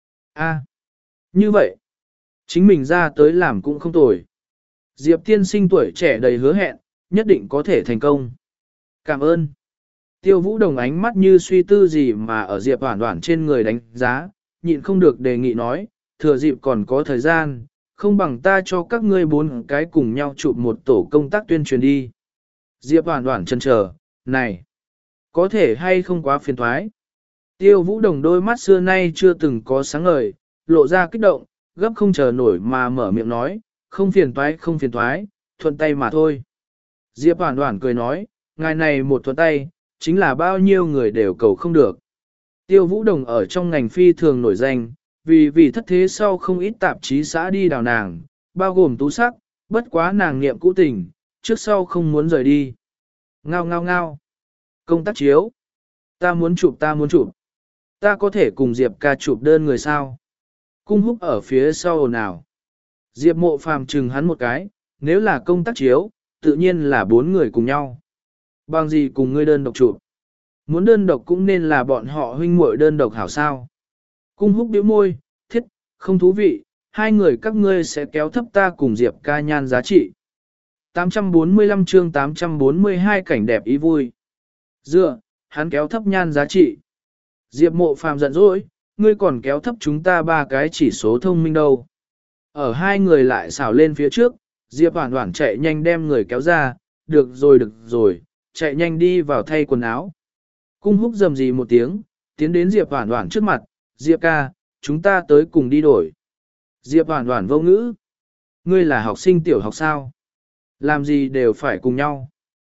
a, như vậy, chính mình ra tới làm cũng không tồi. Diệp tiên sinh tuổi trẻ đầy hứa hẹn, nhất định có thể thành công. Cảm ơn. Tiêu Vũ Đồng ánh mắt như suy tư gì mà ở Diệp Hoản Hoản trên người đánh giá, nhịn không được đề nghị nói, thừa dịp còn có thời gian, không bằng ta cho các ngươi bốn cái cùng nhau chụp một tổ công tác tuyên truyền đi. Diệp Hoản Hoản chần chờ, này, có thể hay không quá phiền thoái. Tiêu Vũ Đồng đôi mắt xưa nay chưa từng có sáng ngời, lộ ra kích động, gấp không chờ nổi mà mở miệng nói, không phiền toái không phiền toái, thuận tay mà thôi. Diệp Hoản Hoản cười nói, ngài này một thuận tay, chính là bao nhiêu người đều cầu không được. Tiêu Vũ Đồng ở trong ngành phi thường nổi danh, vì vì thất thế sau không ít tạp chí xã đi đào nàng, bao gồm tú sắc, bất quá nàng niệm cũ tình, trước sau không muốn rời đi. Ngao ngao ngao. Công tác chiếu. Ta muốn chụp ta muốn chụp. Ta có thể cùng Diệp ca chụp đơn người sao? Cung Húc ở phía sau ồn ào. Diệp Mộ Phàm chừng hắn một cái, nếu là công tác chiếu, tự nhiên là bốn người cùng nhau. Bằng gì cùng ngươi đơn độc chụp? Muốn đơn độc cũng nên là bọn họ huynh muội đơn độc hảo sao. Cung Húc bĩu môi, thiết, không thú vị, hai người các ngươi sẽ kéo thấp ta cùng Diệp ca nhan giá trị. tám trăm bốn mươi lăm chương tám trăm bốn mươi hai cảnh đẹp ý vui. Dựa, hắn kéo thấp nhan giá trị. Diệp Mộ Phàm giận dỗi, ngươi còn kéo thấp chúng ta ba cái chỉ số thông minh đâu. Ở hai người lại xảo lên phía trước, Diệp Hoản Hoản chạy nhanh đem người kéo ra, được rồi được rồi, chạy nhanh đi vào thay quần áo. Cung Húc rầm rì một tiếng, tiến đến Diệp Hoản Hoản trước mặt, Diệp ca, chúng ta tới cùng đi đổi. Diệp Hoản Hoản vô ngữ. Ngươi là học sinh tiểu học sao? Làm gì đều phải cùng nhau.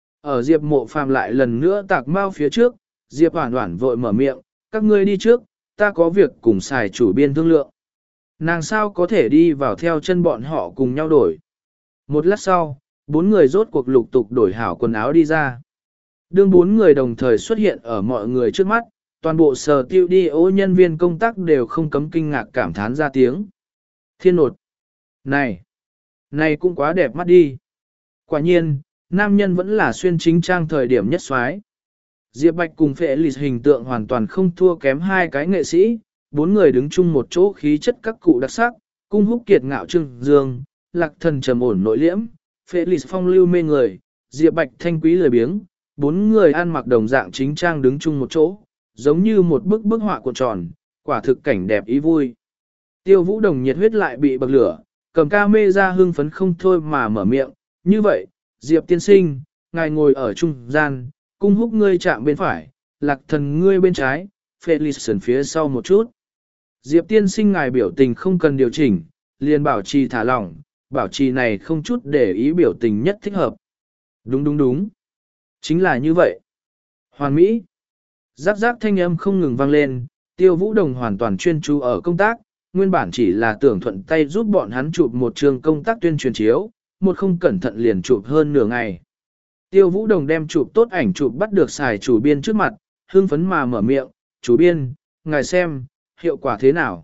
Ở Diệp Mộ Phàm lại lần nữa tạc mau phía trước, Diệp Hoản Hoản vội mở miệng, các ngươi đi trước, ta có việc cùng xài chủ biên thương lượng. Nàng sao có thể đi vào theo chân bọn họ cùng nhau đổi. Một lát sau, bốn người rốt cuộc lục tục đổi hảo quần áo đi ra. Đương bốn người đồng thời xuất hiện ở mọi người trước mắt, toàn bộ sở tiêu đi ô nhân viên công tác đều không cấm kinh ngạc cảm thán ra tiếng. Thiên nột! Này! Này cũng quá đẹp mắt đi! Quả nhiên, nam nhân vẫn là xuyên chính trang thời điểm nhất soái. Diệp Bạch cùng Phệ Lì hình tượng hoàn toàn không thua kém hai cái nghệ sĩ, bốn người đứng chung một chỗ khí chất các cụ đặc sắc, Cung Húc kiệt ngạo trưng dương, Lạc Thần trầm ổn nội liễm, Phệ Lì phong lưu mê người, Diệp Bạch thanh quý lười biếng, bốn người ăn mặc đồng dạng chính trang đứng chung một chỗ, giống như một bức bức họa cuộn tròn, quả thực cảnh đẹp ý vui. Tiêu Vũ Đồng nhiệt huyết lại bị bậc lửa, cầm ca mê ra hưng phấn không thôi mà mở miệng, như vậy, Diệp tiên sinh, ngài ngồi ở trung gian, Cung Húc ngươi chạm bên phải, Lạc Thần ngươi bên trái, Felix phía sau một chút. Diệp tiên sinh ngài biểu tình không cần điều chỉnh, liền bảo trì thả lỏng, bảo trì này không chút để ý biểu tình nhất thích hợp. Đúng đúng đúng. Chính là như vậy. Hoàn Mỹ. Giáp giáp thanh âm không ngừng vang lên, Tiêu Vũ Đồng hoàn toàn chuyên chú ở công tác, nguyên bản chỉ là tưởng thuận tay giúp bọn hắn chụp một trường công tác tuyên truyền chiếu, một không cẩn thận liền chụp hơn nửa ngày. Tiêu Vũ Đồng đem chụp tốt ảnh chụp bắt được xài chủ biên trước mặt, hưng phấn mà mở miệng, chủ biên, ngài xem, hiệu quả thế nào.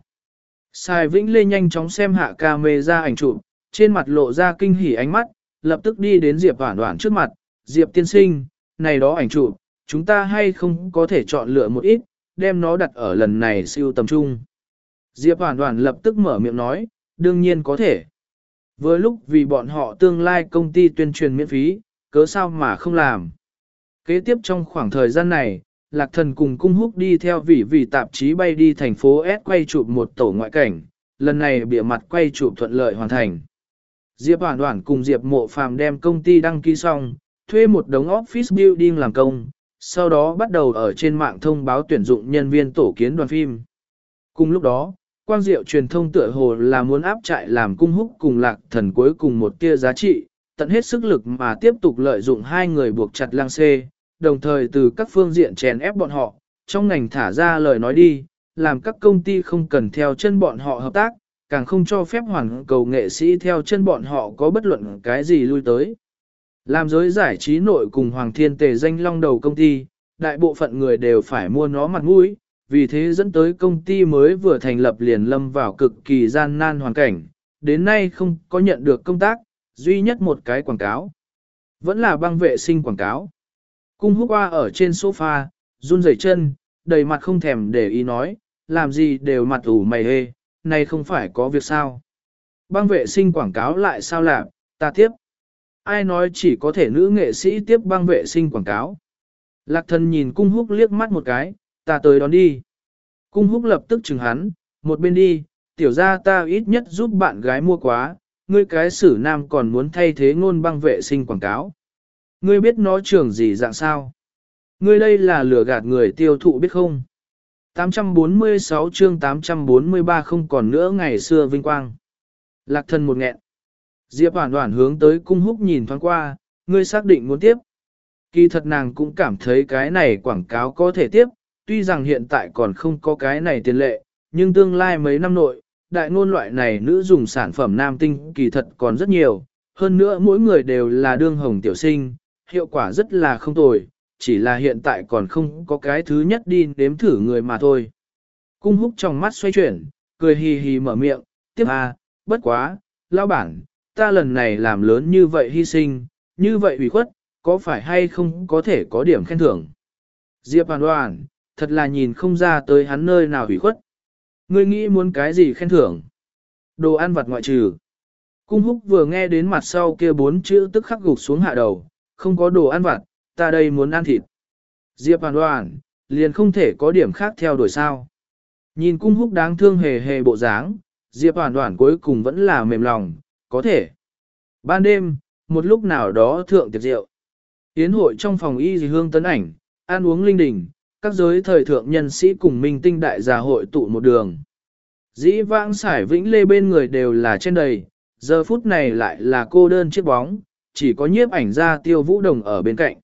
Xài Vĩnh Lê nhanh chóng xem hạ ca mê ra ảnh chụp, trên mặt lộ ra kinh hỉ ánh mắt, lập tức đi đến Diệp Hoản Hoản trước mặt, Diệp tiên sinh, này đó ảnh chụp, chúng ta hay không có thể chọn lựa một ít, đem nó đặt ở lần này siêu tầm trung. Diệp Hoản Hoản lập tức mở miệng nói, đương nhiên có thể. Với lúc vì bọn họ tương lai công ty tuyên truyền miễn phí, cớ sao mà không làm. Kế tiếp trong khoảng thời gian này, Lạc Thần cùng Cung Húc đi theo vị vị tạp chí bay đi thành phố S quay chụp một tổ ngoại cảnh, lần này bìa mặt quay chụp thuận lợi hoàn thành. Diệp Hoản Hoản cùng Diệp Mộ Phàm đem công ty đăng ký xong, thuê một đống office building làm công, sau đó bắt đầu ở trên mạng thông báo tuyển dụng nhân viên tổ kiến đoàn phim. Cùng lúc đó, Quang Diệu truyền thông tựa hồ là muốn áp trại làm Cung Húc cùng Lạc Thần cuối cùng một tia giá trị, tận hết sức lực mà tiếp tục lợi dụng hai người buộc chặt lang xê, đồng thời từ các phương diện chèn ép bọn họ, trong ngành thả ra lời nói đi, làm các công ty không cần theo chân bọn họ hợp tác, càng không cho phép hoàn cầu nghệ sĩ theo chân bọn họ có bất luận cái gì lui tới. Làm giới giải trí nội cùng Hoàng Thiên Tề danh long đầu công ty, đại bộ phận người đều phải mua nó mặt mũi, vì thế dẫn tới công ty mới vừa thành lập liền lâm vào cực kỳ gian nan hoàn cảnh, đến nay không có nhận được công tác, duy nhất một cái quảng cáo. Vẫn là băng vệ sinh quảng cáo. Cung Húc Hoa ở trên sofa, run rẩy chân, đầy mặt không thèm để ý nói, làm gì đều mặt ủ mày hê, này không phải có việc sao. Băng vệ sinh quảng cáo lại sao làm, ta tiếp. Ai nói chỉ có thể nữ nghệ sĩ tiếp băng vệ sinh quảng cáo. Lạc Thần nhìn Cung Húc liếc mắt một cái, ta tới đón đi. Cung Húc lập tức chừng hắn, một bên đi, tiểu ra ta ít nhất giúp bạn gái mua quá, ngươi cái xử nam còn muốn thay thế ngôn băng vệ sinh quảng cáo. Ngươi biết nó trưởng gì dạng sao? Ngươi đây là lừa gạt người tiêu thụ biết không? tám trăm bốn mươi sáu chương tám trăm bốn mươi ba không còn nữa ngày xưa vinh quang. Lạc Thần một nghẹn. Diệp Hoản Hoản hướng tới Cung Húc nhìn thoáng qua, ngươi xác định muốn tiếp. Kỳ thật nàng cũng cảm thấy cái này quảng cáo có thể tiếp, tuy rằng hiện tại còn không có cái này tiền lệ, nhưng tương lai mấy năm nội, đại ngôn loại này nữ dùng sản phẩm nam tinh kỳ thật còn rất nhiều, hơn nữa mỗi người đều là đương hồng tiểu sinh, hiệu quả rất là không tồi, chỉ là hiện tại còn không có cái thứ nhất đi nếm thử người mà thôi. Cung Húc trong mắt xoay chuyển, cười hì hì mở miệng, tiếp à, bất quá, lão bản, ta lần này làm lớn như vậy hy sinh, như vậy ủy khuất, có phải hay không có thể có điểm khen thưởng. Diệp Hoàn Hoàn, thật là nhìn không ra tới hắn nơi nào ủy khuất. Ngươi nghĩ muốn cái gì khen thưởng? Đồ ăn vặt ngoại trừ. Cung Húc vừa nghe đến mặt sau kia bốn chữ tức khắc gục xuống hạ đầu, không có đồ ăn vặt, ta đây muốn ăn thịt. Diệp Hoàn Hoàn, liền không thể có điểm khác theo đuổi sao. Nhìn cung húc đáng thương hề hề bộ dáng, Diệp Hoàn Hoàn cuối cùng vẫn là mềm lòng, có thể. Ban đêm, một lúc nào đó thượng tiệc rượu. Yến hội trong phòng y dì hương tấn ảnh, ăn uống linh đình, các giới thời thượng nhân sĩ cùng minh tinh đại gia hội tụ một đường. Dĩ vãng sải vĩnh lê bên người đều là trên đầy, giờ phút này lại là cô đơn chiếc bóng, chỉ có nhiếp ảnh ra Tiêu Vũ Đồng ở bên cạnh.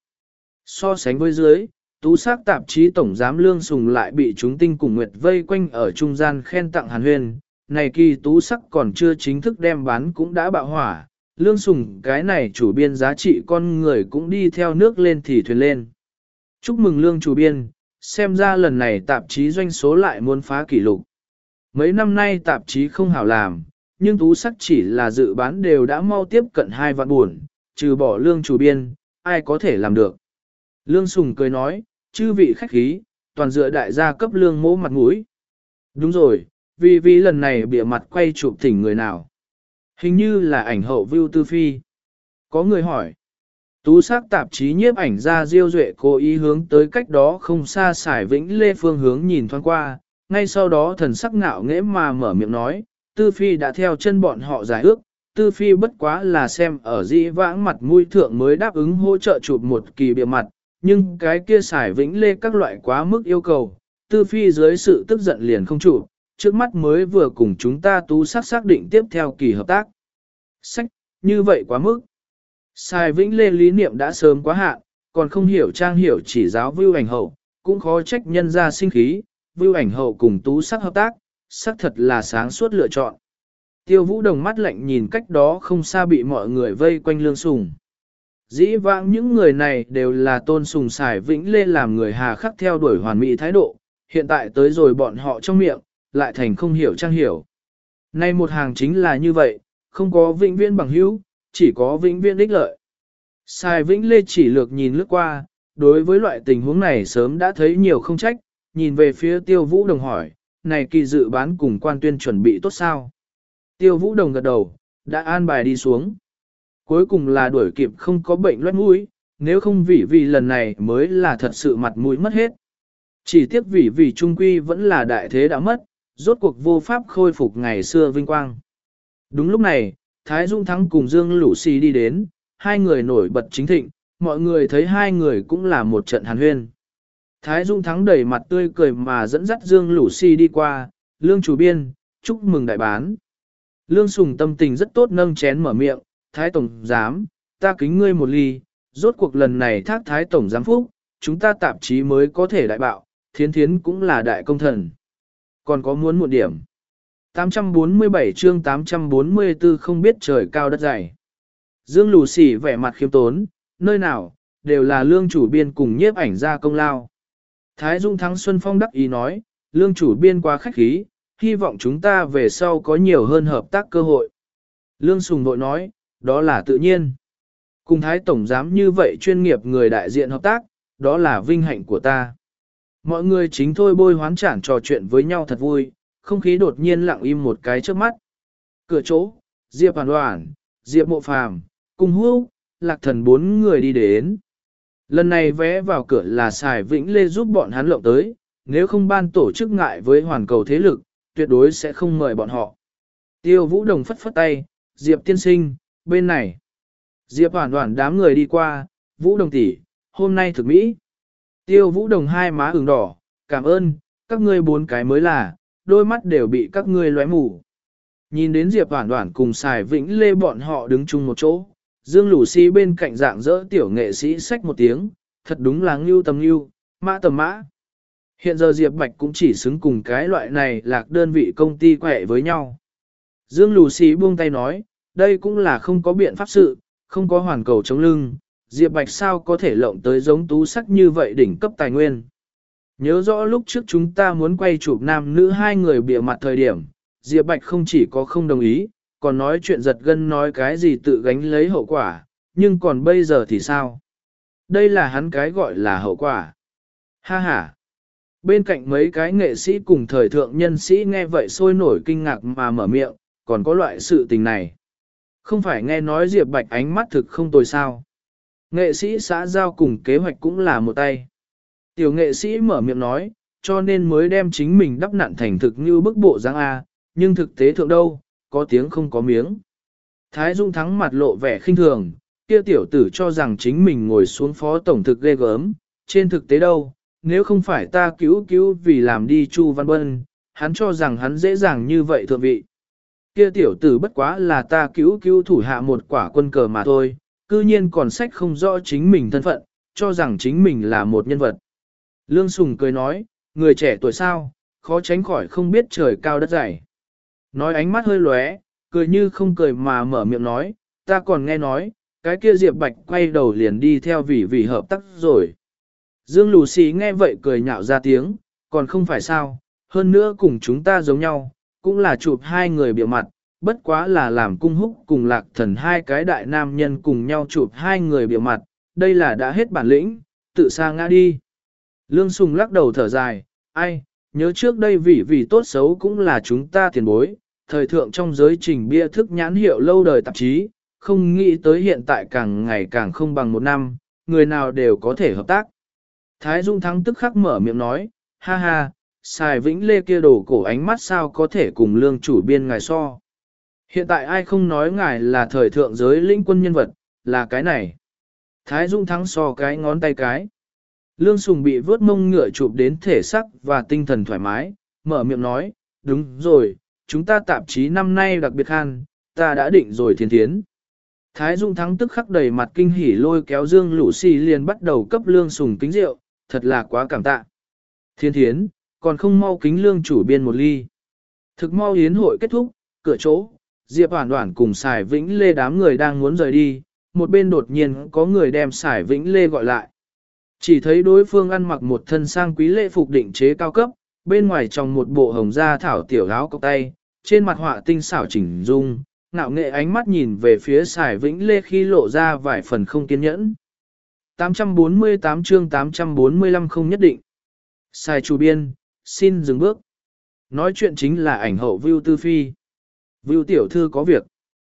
So sánh với dưới, tú sắc tạp chí tổng giám Lương Sùng lại bị chúng tinh cùng nguyệt vây quanh ở trung gian khen tặng hàn huyên. Này kỳ tú sắc còn chưa chính thức đem bán cũng đã bạo hỏa, Lương Sùng cái này chủ biên giá trị con người cũng đi theo nước lên thì thuyền lên. Chúc mừng Lương chủ biên, xem ra lần này tạp chí doanh số lại muốn phá kỷ lục. Mấy năm nay tạp chí không hảo làm, nhưng tú sắc chỉ là dự bán đều đã mau tiếp cận hai vạn buồn, trừ bỏ Lương chủ biên, ai có thể làm được. Lương Sùng cười nói, chư vị khách khí, toàn dựa đại gia cấp Lương mỗ mặt mũi. Đúng rồi, vì vì lần này bịa mặt quay chụp thỉnh người nào. Hình như là ảnh hậu Vưu Tư Phi. Có người hỏi. Tú sắc tạp chí nhiếp ảnh ra Diêu Duệ cố ý hướng tới cách đó không xa Sải Vĩnh Lê phương hướng nhìn thoáng qua, ngay sau đó thần sắc ngạo nghễ mà mở miệng nói, Tư Phi đã theo chân bọn họ giải ước, Tư Phi bất quá là xem ở dĩ vãng mặt mũi thượng mới đáp ứng hỗ trợ chụp một kỳ bìa mặt, nhưng cái kia Sải Vĩnh Lê các loại quá mức yêu cầu, Tư Phi dưới sự tức giận liền không chụp, trước mắt mới vừa cùng chúng ta tú sắc xác định tiếp theo kỳ hợp tác. Sách, như vậy quá mức. Sài Vĩnh Lê lý niệm đã sớm quá hạn, còn không hiểu trang hiểu chỉ giáo Vưu ảnh hậu, cũng khó trách nhân ra sinh khí, Vưu ảnh hậu cùng tú sắc hợp tác, sắc thật là sáng suốt lựa chọn. Tiêu Vũ Đồng mắt lạnh nhìn cách đó không xa bị mọi người vây quanh Lương Sùng. Dĩ vãng những người này đều là tôn sùng Sài Vĩnh Lê làm người hà khắc theo đuổi hoàn mỹ thái độ, hiện tại tới rồi bọn họ trong miệng, lại thành không hiểu trang hiểu. Nay một hàng chính là như vậy, không có vĩnh viễn bằng hữu, chỉ có vĩnh viễn ích lợi. Sài Vĩnh Lê chỉ lược nhìn lướt qua, đối với loại tình huống này sớm đã thấy nhiều không trách, nhìn về phía Tiêu Vũ Đồng hỏi, này kỳ dự bán cùng quan tuyên chuẩn bị tốt sao? Tiêu Vũ Đồng gật đầu, đã an bài đi xuống. Cuối cùng là đuổi kịp không có bệnh loét mũi, nếu không vì vì lần này mới là thật sự mặt mũi mất hết. Chỉ tiếc vì vì trung quy vẫn là đại thế đã mất, rốt cuộc vô pháp khôi phục ngày xưa vinh quang. Đúng lúc này, Thái Dung Thắng cùng Dương Lũ Xì đi đến, hai người nổi bật chính thịnh, mọi người thấy hai người cũng là một trận hàn huyên. Thái Dung Thắng đẩy mặt tươi cười mà dẫn dắt Dương Lũ Xì đi qua, Lương chủ biên, chúc mừng đại bán. Lương Sùng tâm tình rất tốt nâng chén mở miệng, Thái Tổng Giám, ta kính ngươi một ly, rốt cuộc lần này thác Thái Tổng Giám phúc, chúng ta tạp chí mới có thể đại bạo, thiến thiến cũng là đại công thần. Còn có muốn một điểm. tám trăm bốn mươi bảy chương tám trăm bốn mươi tư không biết trời cao đất dày. Dương Lù Xỉ vẻ mặt khiêm tốn, nơi nào, đều là Lương chủ biên cùng nhiếp ảnh ra công lao. Thái Dung Thắng Xuân Phong đắc ý nói, Lương chủ biên quá khách khí, hy vọng chúng ta về sau có nhiều hơn hợp tác cơ hội. Lương Sùng Nội nói, đó là tự nhiên. Cùng Thái Tổng Giám như vậy chuyên nghiệp người đại diện hợp tác, đó là vinh hạnh của ta. Mọi người chính thôi bôi hoán chản trò chuyện với nhau thật vui, không khí đột nhiên lặng im một cái trước mắt. Cửa chỗ, Diệp Hoàn Hoàn, Diệp Mộ Phàm, Cung Húc, Lạc Thần bốn người đi đến. Lần này vé vào cửa là Sài Vĩnh Lê giúp bọn hắn lộng tới, nếu không ban tổ chức ngại với hoàn cầu thế lực, tuyệt đối sẽ không mời bọn họ. Tiêu Vũ Đồng phất phất tay, Diệp tiên sinh, bên này. Diệp Hoàn Hoàn đám người đi qua, Vũ Đồng tỷ, hôm nay thực mỹ. Tiêu Vũ Đồng hai má ửng đỏ, cảm ơn, các ngươi bốn cái mới là, đôi mắt đều bị các ngươi lóe mù. Nhìn đến Diệp Hoàn Hoàn cùng Sài Vĩnh Lê bọn họ đứng chung một chỗ, Dương Lũ Xí bên cạnh dạng dỡ tiểu nghệ sĩ xách một tiếng, thật đúng là ngưu tầm ngưu, mã tầm mã. Hiện giờ Diệp Bạch cũng chỉ xứng cùng cái loại này lạc đơn vị công ty quẹ với nhau. Dương Lũ Xí buông tay nói, đây cũng là không có biện pháp sự, không có hoàn cầu chống lưng, Diệp Bạch sao có thể lộng tới giống tú sắc như vậy đỉnh cấp tài nguyên. Nhớ rõ lúc trước chúng ta muốn quay chụp nam nữ hai người bịa mặt thời điểm, Diệp Bạch không chỉ có không đồng ý, còn nói chuyện giật gân nói cái gì tự gánh lấy hậu quả, nhưng còn bây giờ thì sao? Đây là hắn cái gọi là hậu quả. Ha ha! Bên cạnh mấy cái nghệ sĩ cùng thời thượng nhân sĩ nghe vậy sôi nổi kinh ngạc mà mở miệng, còn có loại sự tình này. Không phải nghe nói Diệp Bạch ánh mắt thực không tồi sao. Nghệ sĩ xã giao cùng kế hoạch cũng là một tay. Tiểu nghệ sĩ mở miệng nói, cho nên mới đem chính mình đắp nặn thành thực như bức bộ dáng A, nhưng thực tế thượng đâu, có tiếng không có miếng. Thái Dung Thắng mặt lộ vẻ khinh thường, kia tiểu tử cho rằng chính mình ngồi xuống phó tổng thực ghê gớm, trên thực tế đâu, nếu không phải ta cứu cứu vì làm đi Chu Văn Bân, hắn cho rằng hắn dễ dàng như vậy thượng vị. Kia tiểu tử bất quá là ta cứu cứu thủ hạ một quả quân cờ mà thôi, cư nhiên còn sách không rõ chính mình thân phận, cho rằng chính mình là một nhân vật. Lương Sùng cười nói, người trẻ tuổi sao, khó tránh khỏi không biết trời cao đất dày. Nói ánh mắt hơi lóe, cười như không cười mà mở miệng nói, ta còn nghe nói, cái kia Diệp Bạch quay đầu liền đi theo vì vì hợp tác rồi. Dương Lù Xì nghe vậy cười nhạo ra tiếng, còn không phải sao, hơn nữa cùng chúng ta giống nhau, cũng là chụp hai người biểu mặt, bất quá là làm cung húc cùng lạc thần hai cái đại nam nhân cùng nhau chụp hai người biểu mặt, đây là đã hết bản lĩnh, tự sa ngã đi. Lương Sùng lắc đầu thở dài, ai, nhớ trước đây vị vị tốt xấu cũng là chúng ta tiền bối, thời thượng trong giới trình bia thức nhãn hiệu lâu đời tạp chí, không nghĩ tới hiện tại càng ngày càng không bằng một năm, người nào đều có thể hợp tác. Thái Dung Thắng tức khắc mở miệng nói, ha ha, xài vĩnh lê kia đổ cổ ánh mắt sao có thể cùng lương chủ biên ngài so. Hiện tại ai không nói ngài là thời thượng giới lĩnh quân nhân vật, là cái này. Thái Dung Thắng so cái ngón tay cái. Lương Sùng bị vớt mông ngựa chụp đến thể sắc và tinh thần thoải mái, mở miệng nói, đúng rồi, chúng ta tạp chí năm nay đặc biệt khan, ta đã định rồi thiên thiến. Thái Dung Thắng tức khắc đầy mặt kinh hỉ lôi kéo Dương Lũ Xì liền bắt đầu cấp Lương Sùng kính rượu, thật là quá cảm tạ. Thiên thiến, còn không mau kính Lương chủ biên một ly. Thực mau yến hội kết thúc, cửa chỗ, Diệp Hoản Hoản cùng Sải Vĩnh Lê đám người đang muốn rời đi, một bên đột nhiên có người đem Sải Vĩnh Lê gọi lại. Chỉ thấy đối phương ăn mặc một thân sang quý lễ phục định chế cao cấp, bên ngoài trong một bộ hồng da thảo tiểu áo cộc tay, trên mặt họa tinh xảo chỉnh dung, ngạo nghệ ánh mắt nhìn về phía Sải Vĩnh Lê khi lộ ra vài phần không kiên nhẫn. tám trăm bốn mươi tám chương tám trăm bốn mươi lăm không nhất định. Sải chủ biên, xin dừng bước. Nói chuyện chính là ảnh hậu Vưu Tư Phi. Vưu tiểu thư có việc.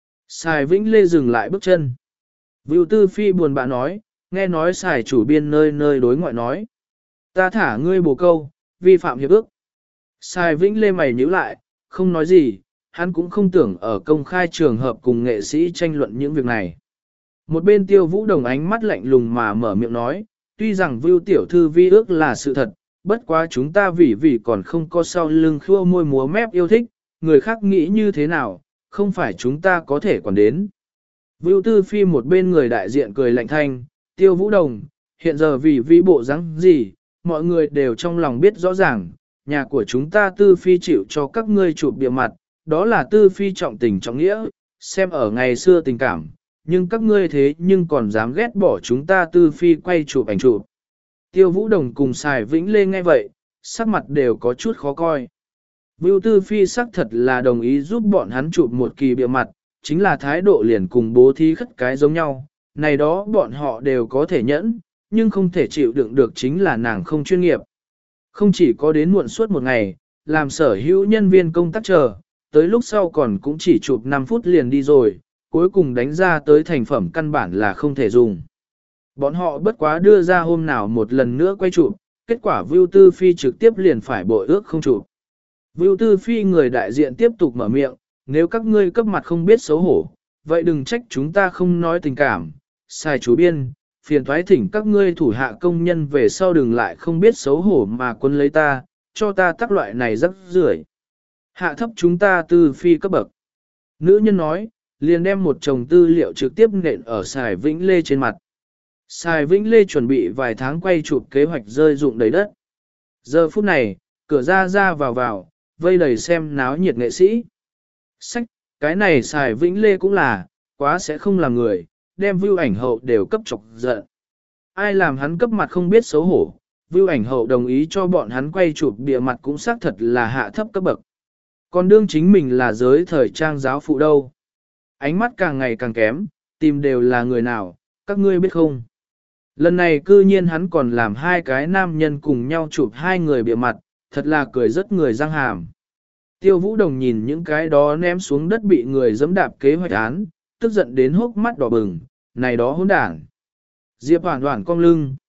Sải Vĩnh Lê dừng lại bước chân. Vưu Tư Phi buồn bã nói, nghe nói Sải chủ biên nơi nơi đối ngoại nói. Ta thả ngươi bổ câu, vi phạm hiệp ước. Sải Vĩnh Lê mày nhíu lại, không nói gì, hắn cũng không tưởng ở công khai trường hợp cùng nghệ sĩ tranh luận những việc này. Một bên Tiêu Vũ Đồng ánh mắt lạnh lùng mà mở miệng nói, tuy rằng Vưu tiểu thư vi ước là sự thật, bất quá chúng ta vì vì còn không có sau lưng khua môi múa mép yêu thích, người khác nghĩ như thế nào, không phải chúng ta có thể quản đến. Vưu Tư Phi một bên người đại diện cười lạnh thanh, Tiêu Vũ Đồng, hiện giờ vì vi bộ dáng gì, mọi người đều trong lòng biết rõ ràng, nhà của chúng ta Tư Phi chịu cho các ngươi chụp bìa mặt, đó là Tư Phi trọng tình trọng nghĩa, xem ở ngày xưa tình cảm, nhưng các ngươi thế nhưng còn dám ghét bỏ chúng ta Tư Phi quay chụp ảnh chụp. Tiêu Vũ Đồng cùng Sải Vĩnh Lê nghe vậy, sắc mặt đều có chút khó coi. Vưu Tư Phi xác thật là đồng ý giúp bọn hắn chụp một kỳ bìa mặt, chính là thái độ liền cùng bố thí khất cái giống nhau, này đó bọn họ đều có thể nhẫn, nhưng không thể chịu đựng được chính là nàng không chuyên nghiệp. Không chỉ có đến muộn suốt một ngày, làm sở hữu nhân viên công tác chờ, tới lúc sau còn cũng chỉ chụp năm phút liền đi rồi, cuối cùng đánh ra tới thành phẩm căn bản là không thể dùng. Bọn họ bất quá đưa ra hôm nào một lần nữa quay chụp, kết quả Vưu Tư Phi trực tiếp liền phải bội ước không chụp. Vưu Tư Phi người đại diện tiếp tục mở miệng, nếu các ngươi cấp mặt không biết xấu hổ, vậy đừng trách chúng ta không nói tình cảm, sai chú biên, phiền thoái thỉnh các ngươi thủ hạ công nhân về sau đừng lại không biết xấu hổ mà quân lấy ta, cho ta tác loại này rắc rưởi. Hạ thấp chúng ta Tư Phi cấp bậc. Nữ nhân nói, liền đem một chồng tư liệu trực tiếp nện ở Sải Vĩnh Lê trên mặt. Sài Vĩnh Lê chuẩn bị vài tháng quay chụp kế hoạch rơi dụng đầy đất. Giờ phút này, cửa ra ra vào vào, vây đầy xem náo nhiệt nghệ sĩ. Sách, cái này Sài Vĩnh Lê cũng là, quá sẽ không làm người, đem view ảnh hậu đều cấp chọc giận. Ai làm hắn cấp mặt không biết xấu hổ, view ảnh hậu đồng ý cho bọn hắn quay chụp bìa mặt cũng xác thật là hạ thấp cấp bậc. Còn đương chính mình là giới thời trang giáo phụ đâu. Ánh mắt càng ngày càng kém, tìm đều là người nào, các ngươi biết không? Lần này cư nhiên hắn còn làm hai cái nam nhân cùng nhau chụp hai người bìa mặt, thật là cười rất người răng hàm. Tiêu Vũ Đồng nhìn những cái đó ném xuống đất bị người dẫm đạp kế hoạch án, tức giận đến hốc mắt đỏ bừng, này đó hỗn đản. Diệp Hoản Hoản cong lưng,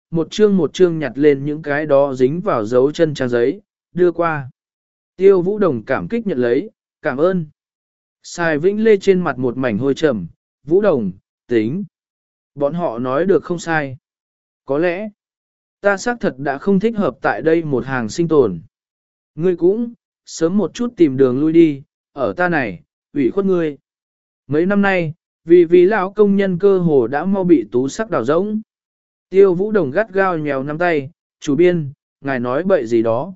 một chương một chương nhặt lên những cái đó dính vào dấu chân trang giấy, đưa qua. Tiêu Vũ Đồng cảm kích nhận lấy, cảm ơn. Sài Vĩnh Lê trên mặt một mảnh hôi trầm, Vũ Đồng, tính. Bọn họ nói được không sai. Có lẽ, ta xác thật đã không thích hợp tại đây một hàng sinh tồn. Ngươi cũng, sớm một chút tìm đường lui đi, ở ta này, ủy khuất ngươi. Mấy năm nay, vì vì lão công nhân cơ hồ đã mau bị tú sắc đào rỗng. Tiêu Vũ Đồng gắt gao nhèo nắm tay, chủ biên, ngài nói bậy gì đó.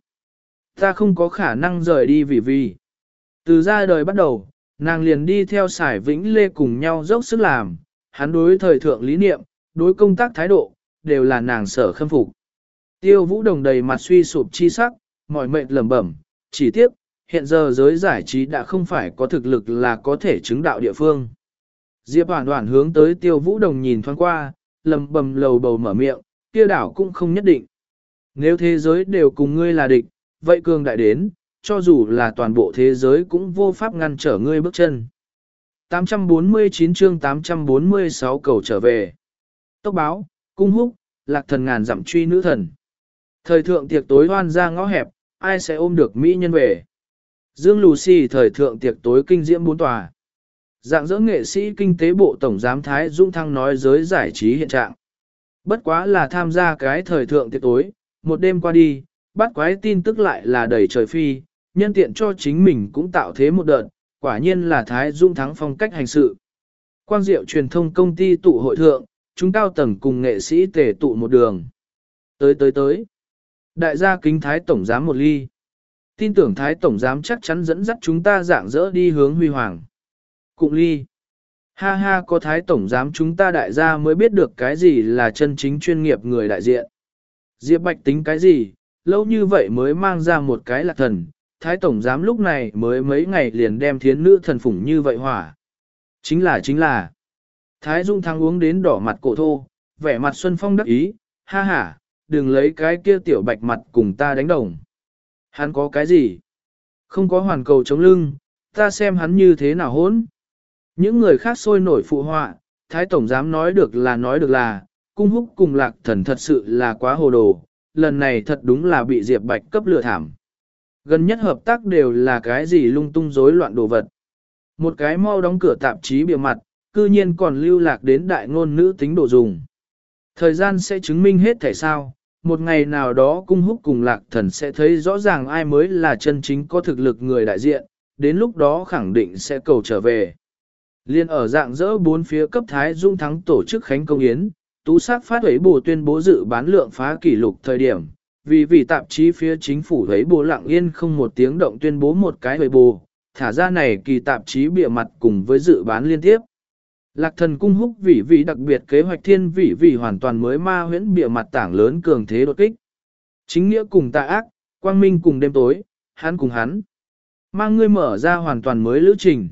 Ta không có khả năng rời đi vì vì. Từ ra đời bắt đầu, nàng liền đi theo Sải Vĩnh Lê cùng nhau dốc sức làm, hắn đối thời thượng lý niệm, đối công tác thái độ, đều là nàng sở khâm phục. Tiêu Vũ Đồng đầy mặt suy sụp chi sắc, mỏi mệt lẩm bẩm, chỉ tiếc, hiện giờ giới giải trí đã không phải có thực lực là có thể chứng đạo địa phương. Diệp Hoản Hoản hướng tới Tiêu Vũ Đồng nhìn thoáng qua, lẩm bẩm lầu bầu mở miệng, kia đảo cũng không nhất định. Nếu thế giới đều cùng ngươi là địch, vậy cường đại đến, cho dù là toàn bộ thế giới cũng vô pháp ngăn trở ngươi bước chân. tám trăm bốn mươi chín chương tám trăm bốn mươi sáu cầu trở về. Tốc báo, cung húc, lạc thần ngàn dặm truy nữ thần. Thời thượng tiệc tối hoan ra ngõ hẹp, ai sẽ ôm được mỹ nhân về. Dương Lucy thời thượng tiệc tối kinh diễm bốn tòa. Dạng dỡ nghệ sĩ kinh tế bộ tổng giám Thái Dung Thăng nói giới giải trí hiện trạng. Bất quá là tham gia cái thời thượng tiệc tối, một đêm qua đi, bắt quái tin tức lại là đầy trời phi, nhân tiện cho chính mình cũng tạo thế một đợt, quả nhiên là Thái Dung Thắng phong cách hành sự. Quang Diệu truyền thông công ty tụ hội thượng, chúng cao tầng cùng nghệ sĩ tề tụ một đường. Tới tới tới, đại gia kính Thái Tổng giám một ly. Tin tưởng Thái Tổng giám chắc chắn dẫn dắt chúng ta dạng dỡ đi hướng huy hoàng. Cụng ly. Ha ha có Thái Tổng giám chúng ta đại gia mới biết được cái gì là chân chính chuyên nghiệp người đại diện. Diệp Bạch tính cái gì, lâu như vậy mới mang ra một cái lạc thần, Thái Tổng giám lúc này mới mấy ngày liền đem thiến nữ thần phủng như vậy hỏa. Chính là chính là, Thái Dung Thắng uống đến đỏ mặt cổ thô, vẻ mặt Xuân Phong đắc ý, ha ha, đừng lấy cái kia tiểu bạch mặt cùng ta đánh đồng. Hắn có cái gì? Không có hoàn cầu chống lưng, ta xem hắn như thế nào hỗn. Những người khác sôi nổi phụ họa, Thái Tổng giám nói được là nói được là, cung húc cùng lạc thần thật sự là quá hồ đồ, lần này thật đúng là bị Diệp Bạch cấp lừa thảm. Gần nhất hợp tác đều là cái gì lung tung rối loạn đồ vật. Một cái mau đóng cửa tạp chí bìa mặt, cư nhiên còn lưu lạc đến đại ngôn nữ tính đồ dùng. Thời gian sẽ chứng minh hết thể sao, một ngày nào đó cung húc cùng lạc thần sẽ thấy rõ ràng ai mới là chân chính có thực lực người đại diện, đến lúc đó khẳng định sẽ cầu trở về. Liên ở dạng dỡ bốn phía cấp Thái Dung Thắng tổ chức khánh công yến, tú sắc phát ấy bổ tuyên bố dự bán lượng phá kỷ lục thời điểm, vì vì tạp chí phía chính phủ ấy bố lặng yên không một tiếng động tuyên bố một cái ấy bổ, thả ra này kỳ tạp chí bịa mặt cùng với dự bán liên tiếp. Lạc thần cung húc vì vì đặc biệt kế hoạch thiên vị vì hoàn toàn mới ma huyễn bịa mặt tảng lớn cường thế đột kích. Chính nghĩa cùng tà ác, quang minh cùng đêm tối, hắn cùng hắn. Mang ngươi mở ra hoàn toàn mới lữ trình.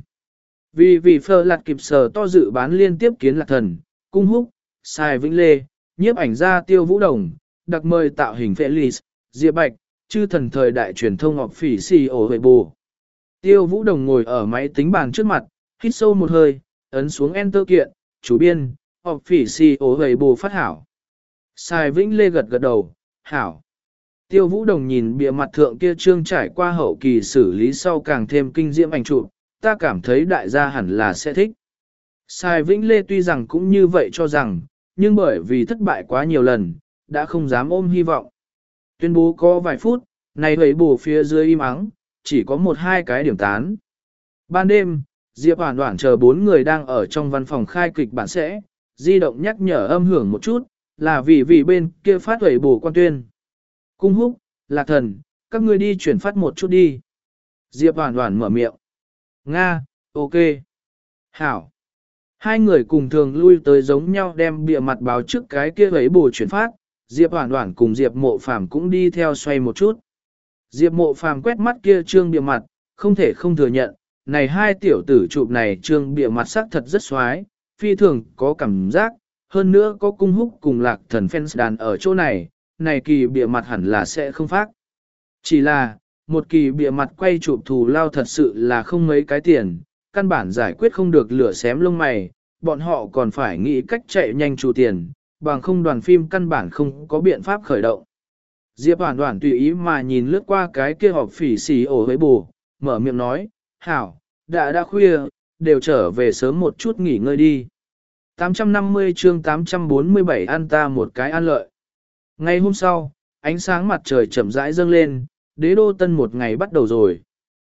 Vì vì phờ lạt kịp sở to dự bán liên tiếp kiến lạc thần, cung húc, Sài Vĩnh Lê, nhiếp ảnh gia Tiêu Vũ Đồng, đặc mời tạo hình Felix, Diệp Bạch, chư thần thời đại truyền thông ngọc phỉ xì ổ vệ bù. Tiêu Vũ Đồng ngồi ở máy tính bàn trước mặt, hít sâu một hơi, ấn xuống Enter kiện, chủ biên, ngọc phỉ xì ổ vệ bù phát hảo. Sài Vĩnh Lê gật gật đầu, hảo. Tiêu Vũ Đồng nhìn bìa mặt thượng kia trương trải qua hậu kỳ xử lý sau càng thêm kinh diễm ảnh chụp, ta cảm thấy đại gia hẳn là sẽ thích. Sài Vĩnh Lê tuy rằng cũng như vậy cho rằng, nhưng bởi vì thất bại quá nhiều lần, đã không dám ôm hy vọng. Tuyên bố có vài phút, này hấy bù phía dưới im ắng, chỉ có một hai cái điểm tán. Ban đêm, Diệp Hoản Hoản chờ bốn người đang ở trong văn phòng khai kịch bản sẽ, di động nhắc nhở âm hưởng một chút, là vì vì bên kia phát hấy bù quan tuyên. Cung húc, lạc thần, các ngươi đi chuyển phát một chút đi. Diệp Hoản Hoản mở miệng. Nga, ok. Hảo. Hai người cùng thường lui tới giống nhau đem bìa mặt báo trước cái kia ấy bù chuyển phát, Diệp Hoản Hoản cùng Diệp Mộ Phàm cũng đi theo xoay một chút. Diệp Mộ Phàm quét mắt kia trương bìa mặt, không thể không thừa nhận, này hai tiểu tử chụp này trương bìa mặt sắc thật rất xoái, phi thường có cảm giác, hơn nữa có cung húc cùng lạc thần fans đàn ở chỗ này, này kỳ bìa mặt hẳn là sẽ không phát. Chỉ là, một kỳ bìa mặt quay chụp thù lao thật sự là không mấy cái tiền, căn bản giải quyết không được lửa xém lông mày, bọn họ còn phải nghĩ cách chạy nhanh chủ tiền, bằng không đoàn phim căn bản không có biện pháp khởi động. Diệp Hoản Hoản tùy ý mà nhìn lướt qua cái kia họp phỉ xì ổ với bù, mở miệng nói, hảo, đã đã khuya, đều trở về sớm một chút nghỉ ngơi đi. tám trăm năm mươi chương tám trăm bốn mươi bảy ăn ta một cái ăn lợi. Ngày hôm sau, ánh sáng mặt trời chậm rãi dâng lên, đế đô tân một ngày bắt đầu rồi.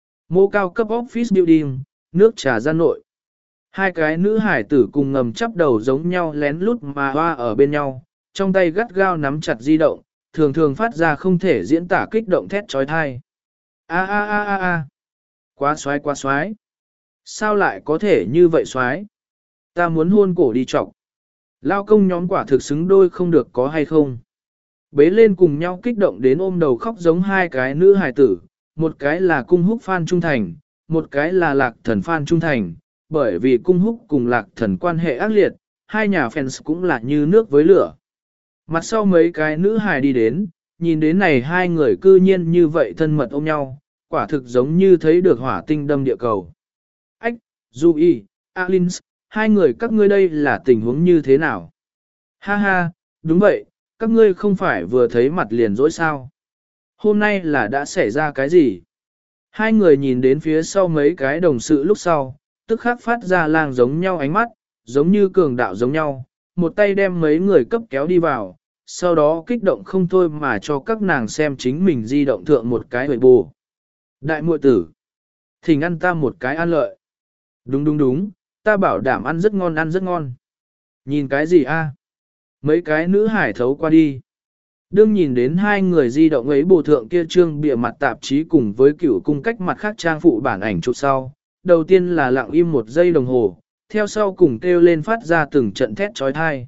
Mô cao cấp office building, nước trà gian nội. Hai cái nữ hải tử cùng ngầm chắp đầu giống nhau lén lút mà hoa ở bên nhau, trong tay gắt gao nắm chặt di động, thường thường phát ra không thể diễn tả kích động thét trói thai. A a a a a, quá xoái quá xoái. Sao lại có thể như vậy xoái? Ta muốn hôn cổ đi trọc. Lao công nhóm quả thực xứng đôi không được có hay không? Bế lên cùng nhau kích động đến ôm đầu khóc giống hai cái nữ hài tử, một cái là cung húc Phan Trung Thành, một cái là lạc thần Phan Trung Thành, bởi vì cung húc cùng lạc thần quan hệ ác liệt, hai nhà fans cũng là như nước với lửa. Mặt sau mấy cái nữ hài đi đến, nhìn đến này hai người cư nhiên như vậy thân mật ôm nhau, quả thực giống như thấy được hỏa tinh đâm địa cầu. Ách, Du Y, Alins, hai người các ngươi đây là tình huống như thế nào? Ha ha, đúng vậy, các ngươi không phải vừa thấy mặt liền dỗi sao? Hôm nay là đã xảy ra cái gì? Hai người nhìn đến phía sau mấy cái đồng sự lúc sau, tức khắc phát ra lang giống nhau ánh mắt, giống như cường đạo giống nhau, một tay đem mấy người cấp kéo đi vào, sau đó kích động không thôi mà cho các nàng xem chính mình di động thượng một cái huệ bù. Đại muội tử, thỉnh ăn ta một cái ăn lợi. Đúng đúng đúng, ta bảo đảm ăn rất ngon ăn rất ngon. Nhìn cái gì a? Mấy cái nữ hải thấu qua đi. Đương nhìn đến hai người di động ấy bù thượng kia trương bìa mặt tạp chí cùng với cửu cung cách mặt khác trang phụ bản ảnh chụp sau. Đầu tiên là lặng im một giây đồng hồ, theo sau cùng kêu lên phát ra từng trận thét trói thai.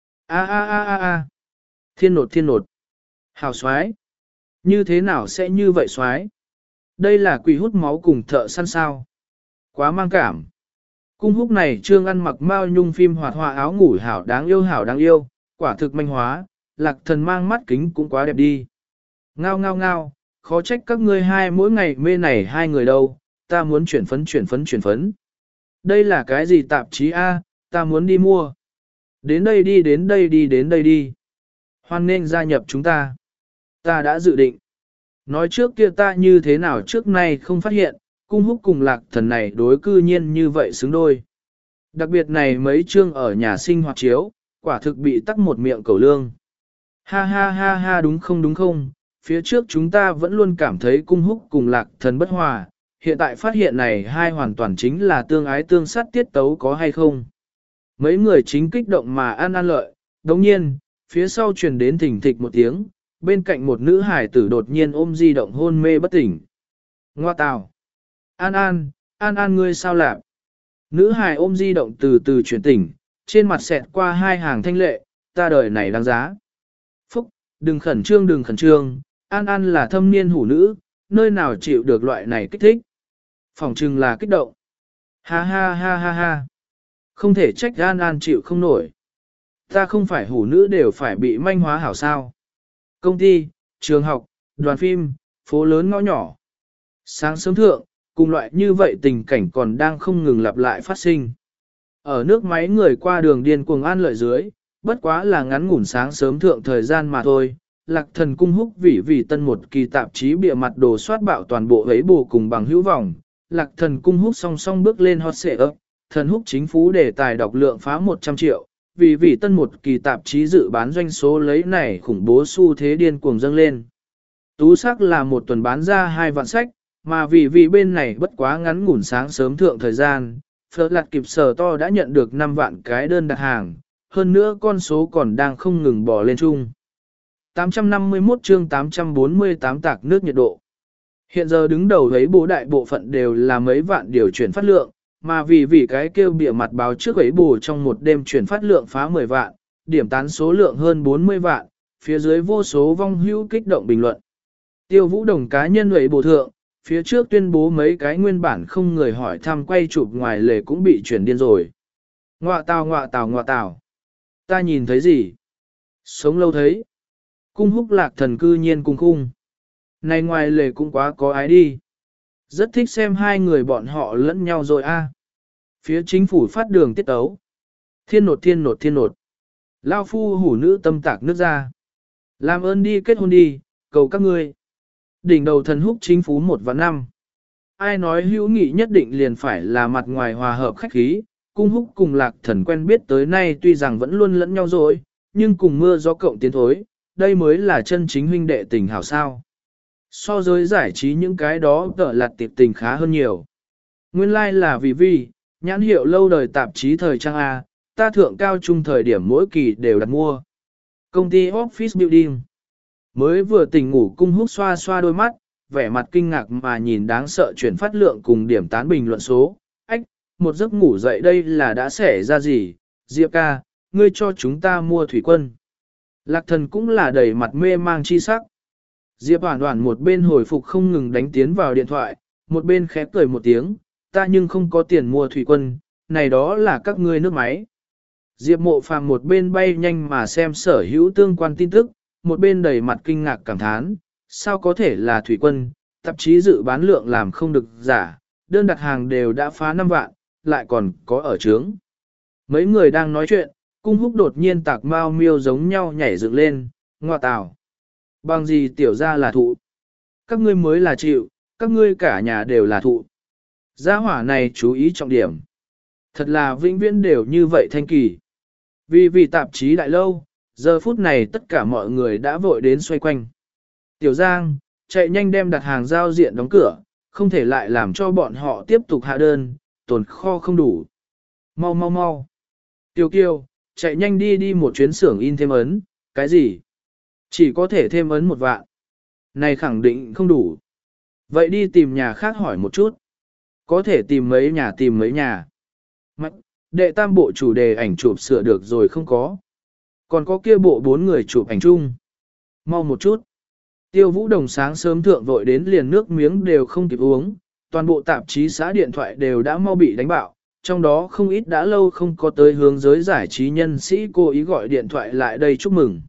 A a a a a. Thiên nột thiên nột. Hào xoái. Như thế nào sẽ như vậy xoái? Đây là quỷ hút máu cùng thợ săn sao. Quá mang cảm. Cung húc này trương ăn mặc mao nhung phim hoạt họa áo ngủ hảo đáng yêu hảo đáng yêu, quả thực manh hóa, lạc thần mang mắt kính cũng quá đẹp đi. Ngao ngao ngao, khó trách các ngươi hai mỗi ngày mê này hai người đâu, ta muốn chuyển phấn chuyển phấn chuyển phấn. Đây là cái gì tạp chí A, ta muốn đi mua. Đến đây đi đến đây đi đến đây đi. Hoan nên gia nhập chúng ta. Ta đã dự định. Nói trước kia ta như thế nào trước nay không phát hiện, cung húc cùng lạc thần này đối cư nhiên như vậy xứng đôi. Đặc biệt này mấy chương ở nhà sinh hoạt chiếu, quả thực bị tắc một miệng cầu lương. Ha ha ha ha đúng không đúng không, phía trước chúng ta vẫn luôn cảm thấy cung húc cùng lạc thần bất hòa, hiện tại phát hiện này hai hoàn toàn chính là tương ái tương sát tiết tấu có hay không. Mấy người chính kích động mà ăn ăn lợi, đồng nhiên, phía sau truyền đến thỉnh thịch một tiếng, bên cạnh một nữ hải tử đột nhiên ôm di động hôn mê bất tỉnh. Ngoa tào! An An, An An ngươi sao lạc? Nữ hài ôm di động từ từ chuyển tỉnh, trên mặt xẹt qua hai hàng thanh lệ, ta đời này đáng giá. Phúc, đừng khẩn trương đừng khẩn trương, An An là thâm niên hủ nữ, nơi nào chịu được loại này kích thích. Phòng trừng là kích động. Ha ha ha ha ha. Không thể trách An An chịu không nổi. Ta không phải hủ nữ đều phải bị manh hóa hảo sao. Công ty, trường học, đoàn phim, phố lớn ngõ nhỏ. Sáng sớm thượng, cùng loại như vậy tình cảnh còn đang không ngừng lặp lại phát sinh. Ở nước máy người qua đường điên cuồng an lợi dưới, bất quá là ngắn ngủn sáng sớm thượng thời gian mà thôi. Lạc thần cung húc vì vì tân một kỳ tạp chí bịa mặt đồ soát bạo toàn bộ ấy bù cùng bằng hữu vọng. Lạc thần cung húc song song bước lên hot xệ ấp, thần húc chính phú đề tài đọc lượng phá một trăm triệu. Vì vì tân một kỳ tạp chí dự bán doanh số lấy này khủng bố xu thế điên cuồng dâng lên. Tú sắc là một tuần bán ra hai vạn sách, mà vì vì bên này bất quá ngắn ngủn sáng sớm thượng thời gian, Phật Lạt kịp sở to đã nhận được năm vạn cái đơn đặt hàng, hơn nữa con số còn đang không ngừng bò lên chung. tám trăm năm mươi mốt chương tám trăm bốn mươi tám tạc nước nhiệt độ. Hiện giờ đứng đầu ấy bố đại bộ phận đều là mấy vạn điều chuyển phát lượng, mà vì vì cái kêu bịa mặt báo trước ấy bù trong một đêm chuyển phát lượng phá mười vạn, điểm tán số lượng hơn bốn mươi vạn, phía dưới vô số vong hữu kích động bình luận. Tiêu Vũ Đồng cá nhân ấy bù thượng, phía trước tuyên bố mấy cái nguyên bản không người hỏi thăm quay chụp ngoài lề cũng bị chuyển điên rồi. Ngoạ tào ngoạ tào ngoạ tào. Ta nhìn thấy gì? Sống lâu thấy. Cung húc lạc thần cư nhiên cung cung. Này ngoài lề cũng quá có ái đi. Rất thích xem hai người bọn họ lẫn nhau rồi a. Phía chính phủ phát đường tiết tấu. Thiên nột thiên nột thiên nột. Lao phu hủ nữ tâm tạc nước ra. Làm ơn đi kết hôn đi, cầu các ngươi. Đỉnh đầu thần húc chính phú một và năm. Ai nói hữu nghị nhất định liền phải là mặt ngoài hòa hợp khách khí, cung húc cùng lạc thần quen biết tới nay tuy rằng vẫn luôn lẫn nhau rồi, nhưng cùng mưa gió cộng tiến thối, đây mới là chân chính huynh đệ tình hảo sao. So với giải trí những cái đó tợ lặt tiệp tình khá hơn nhiều. Nguyên lai like là vì vì, nhãn hiệu lâu đời tạp chí thời trang A, ta thượng cao trung thời điểm mỗi kỳ đều đặt mua. Công ty Office Building. Mới vừa tỉnh ngủ cung húc xoa xoa đôi mắt, vẻ mặt kinh ngạc mà nhìn đáng sợ chuyển phát lượng cùng điểm tán bình luận số. Ách, một giấc ngủ dậy đây là đã xảy ra gì? Diệp ca, ngươi cho chúng ta mua thủy quân. Lạc thần cũng là đầy mặt mê mang chi sắc. Diệp Hoản Hoản một bên hồi phục không ngừng đánh tiến vào điện thoại, một bên khẽ cười một tiếng, ta nhưng không có tiền mua thủy quân, này đó là các ngươi nước máy. Diệp Mộ Phàm một bên bay nhanh mà xem sở hữu tương quan tin tức, một bên đầy mặt kinh ngạc cảm thán, sao có thể là thủy quân, tạp chí dự bán lượng làm không được giả, đơn đặt hàng đều đã phá năm vạn, lại còn có ở trướng. Mấy người đang nói chuyện, cung húc đột nhiên tạc mau miêu giống nhau nhảy dựng lên, ngoa tào. Bằng gì tiểu ra là thụ? Các ngươi mới là chịu, các ngươi cả nhà đều là thụ. Gia hỏa này chú ý trọng điểm. Thật là vĩnh viễn đều như vậy thanh kỳ. Vì vì tạp chí đại lâu, giờ phút này tất cả mọi người đã vội đến xoay quanh. Tiểu Giang, chạy nhanh đem đặt hàng giao diện đóng cửa, không thể lại làm cho bọn họ tiếp tục hạ đơn, tồn kho không đủ. Mau mau mau. Tiêu Kiều, chạy nhanh đi đi một chuyến xưởng in thêm ấn, cái gì? Chỉ có thể thêm ấn một vạn. Này khẳng định không đủ. Vậy đi tìm nhà khác hỏi một chút. Có thể tìm mấy nhà tìm mấy nhà. Mạch, đệ tam bộ chủ đề ảnh chụp sửa được rồi không có. Còn có kia bộ bốn người chụp ảnh chung. Mau một chút. Tiêu Vũ Đồng sáng sớm thượng vội đến liền nước miếng đều không kịp uống. Toàn bộ tạp chí xã điện thoại đều đã mau bị đánh bạo. Trong đó không ít đã lâu không có tới hướng giới giải trí nhân sĩ cố ý gọi điện thoại lại đây chúc mừng.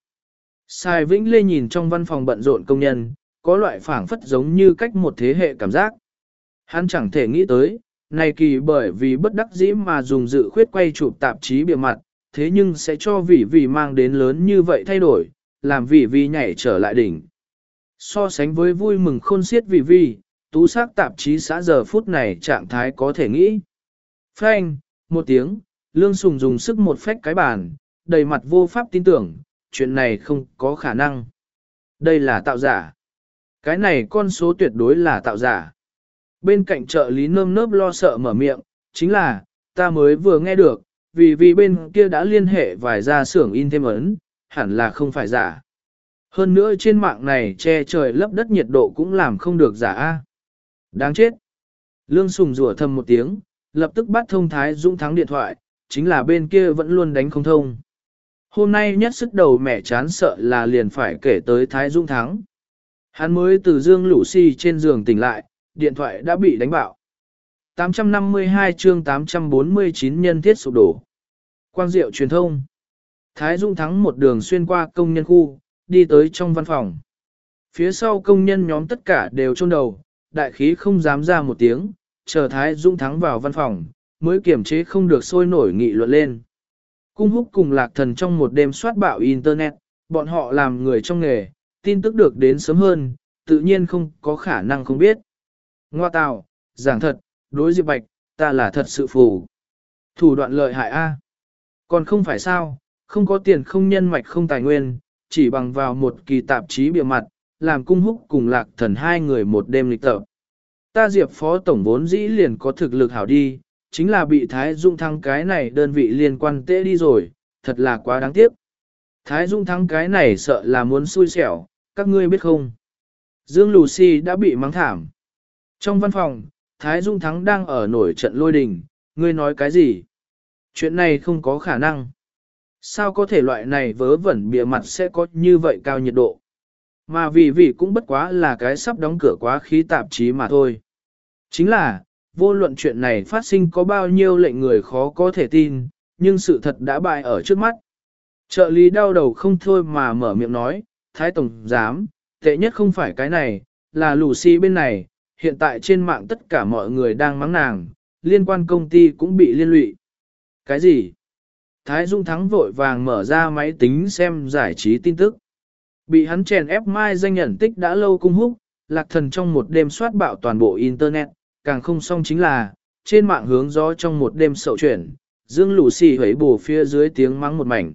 Sai Vĩnh Lê nhìn trong văn phòng bận rộn công nhân, có loại phảng phất giống như cách một thế hệ cảm giác. Hắn chẳng thể nghĩ tới, này kỳ bởi vì bất đắc dĩ mà dùng dự khuyết quay chụp tạp chí bìa mặt, thế nhưng sẽ cho Vĩ Vĩ mang đến lớn như vậy thay đổi, làm Vĩ Vĩ nhảy trở lại đỉnh. So sánh với vui mừng khôn xiết Vĩ Vĩ, tú sắc tạp chí xã giờ phút này trạng thái có thể nghĩ. Phanh, một tiếng, Lương Sùng dùng sức một phách cái bàn, đầy mặt vô pháp tin tưởng, chuyện này không có khả năng. Đây là tạo giả. Cái này con số tuyệt đối là tạo giả. Bên cạnh trợ lý nơm nớp lo sợ mở miệng, chính là, ta mới vừa nghe được, vì vì bên kia đã liên hệ vài gia xưởng in thêm ấn, hẳn là không phải giả. Hơn nữa trên mạng này che trời lấp đất nhiệt độ cũng làm không được giả a. Đáng chết. Lương Sùng rủa thầm một tiếng, lập tức bắt thông Thái Dũng Thắng điện thoại, chính là bên kia vẫn luôn đánh không thông. Hôm nay nhất sức đầu mẹ chán sợ là liền phải kể tới Thái Dũng Thắng. Hắn mới từ Dương Lũ Si trên giường tỉnh lại, điện thoại đã bị đánh bạo. tám trăm năm mươi hai chương tám trăm bốn mươi chín nhân thiết sụp đổ. Quang Diệu truyền thông. Thái Dũng Thắng một đường xuyên qua công nhân khu, đi tới trong văn phòng. Phía sau công nhân nhóm tất cả đều chôn đầu, đại khí không dám ra một tiếng, chờ Thái Dũng Thắng vào văn phòng, mới kiểm chế không được sôi nổi nghị luận lên. Cung Húc cùng Lạc Thần trong một đêm soát bạo Internet, bọn họ làm người trong nghề, tin tức được đến sớm hơn, tự nhiên không có khả năng không biết. Ngoa tào, giảng thật, đối Diệp Bạch, ta là thật sự phù. Thủ đoạn lợi hại A. Còn không phải sao, không có tiền không nhân mạch không tài nguyên, chỉ bằng vào một kỳ tạp chí bìa mặt, làm Cung Húc cùng Lạc Thần hai người một đêm lịch tập. Ta Diệp phó tổng vốn dĩ liền có thực lực hảo đi, chính là bị Thái Dung Thắng cái này đơn vị liên quan tệ đi rồi, thật là quá đáng tiếc. Thái Dung Thắng cái này sợ là muốn xui xẻo, các ngươi biết không? Dương Lucy đã bị mắng thảm. Trong văn phòng, Thái Dung Thắng đang ở nổi trận lôi đình, ngươi nói cái gì? Chuyện này không có khả năng. Sao có thể loại này vớ vẩn bìa mặt sẽ có như vậy cao nhiệt độ? Mà vì vì cũng bất quá là cái sắp đóng cửa quá khí tạp chí mà thôi. Chính là, vô luận chuyện này phát sinh có bao nhiêu lệnh người khó có thể tin, nhưng sự thật đã bại ở trước mắt. Trợ lý đau đầu không thôi mà mở miệng nói, Thái Tổng Giám, tệ nhất không phải cái này, là Lucy bên này, hiện tại trên mạng tất cả mọi người đang mắng nàng, liên quan công ty cũng bị liên lụy. Cái gì? Thái Dung Thắng vội vàng mở ra máy tính xem giải trí tin tức. Bị hắn chèn ép mai danh nhận tích đã lâu cung húc, Lạc Thần trong một đêm soát bạo toàn bộ Internet, càng không xong chính là, trên mạng hướng gió trong một đêm sậu chuyển, Dương Lũ Xì hấy bổ phía dưới tiếng mắng một mảnh.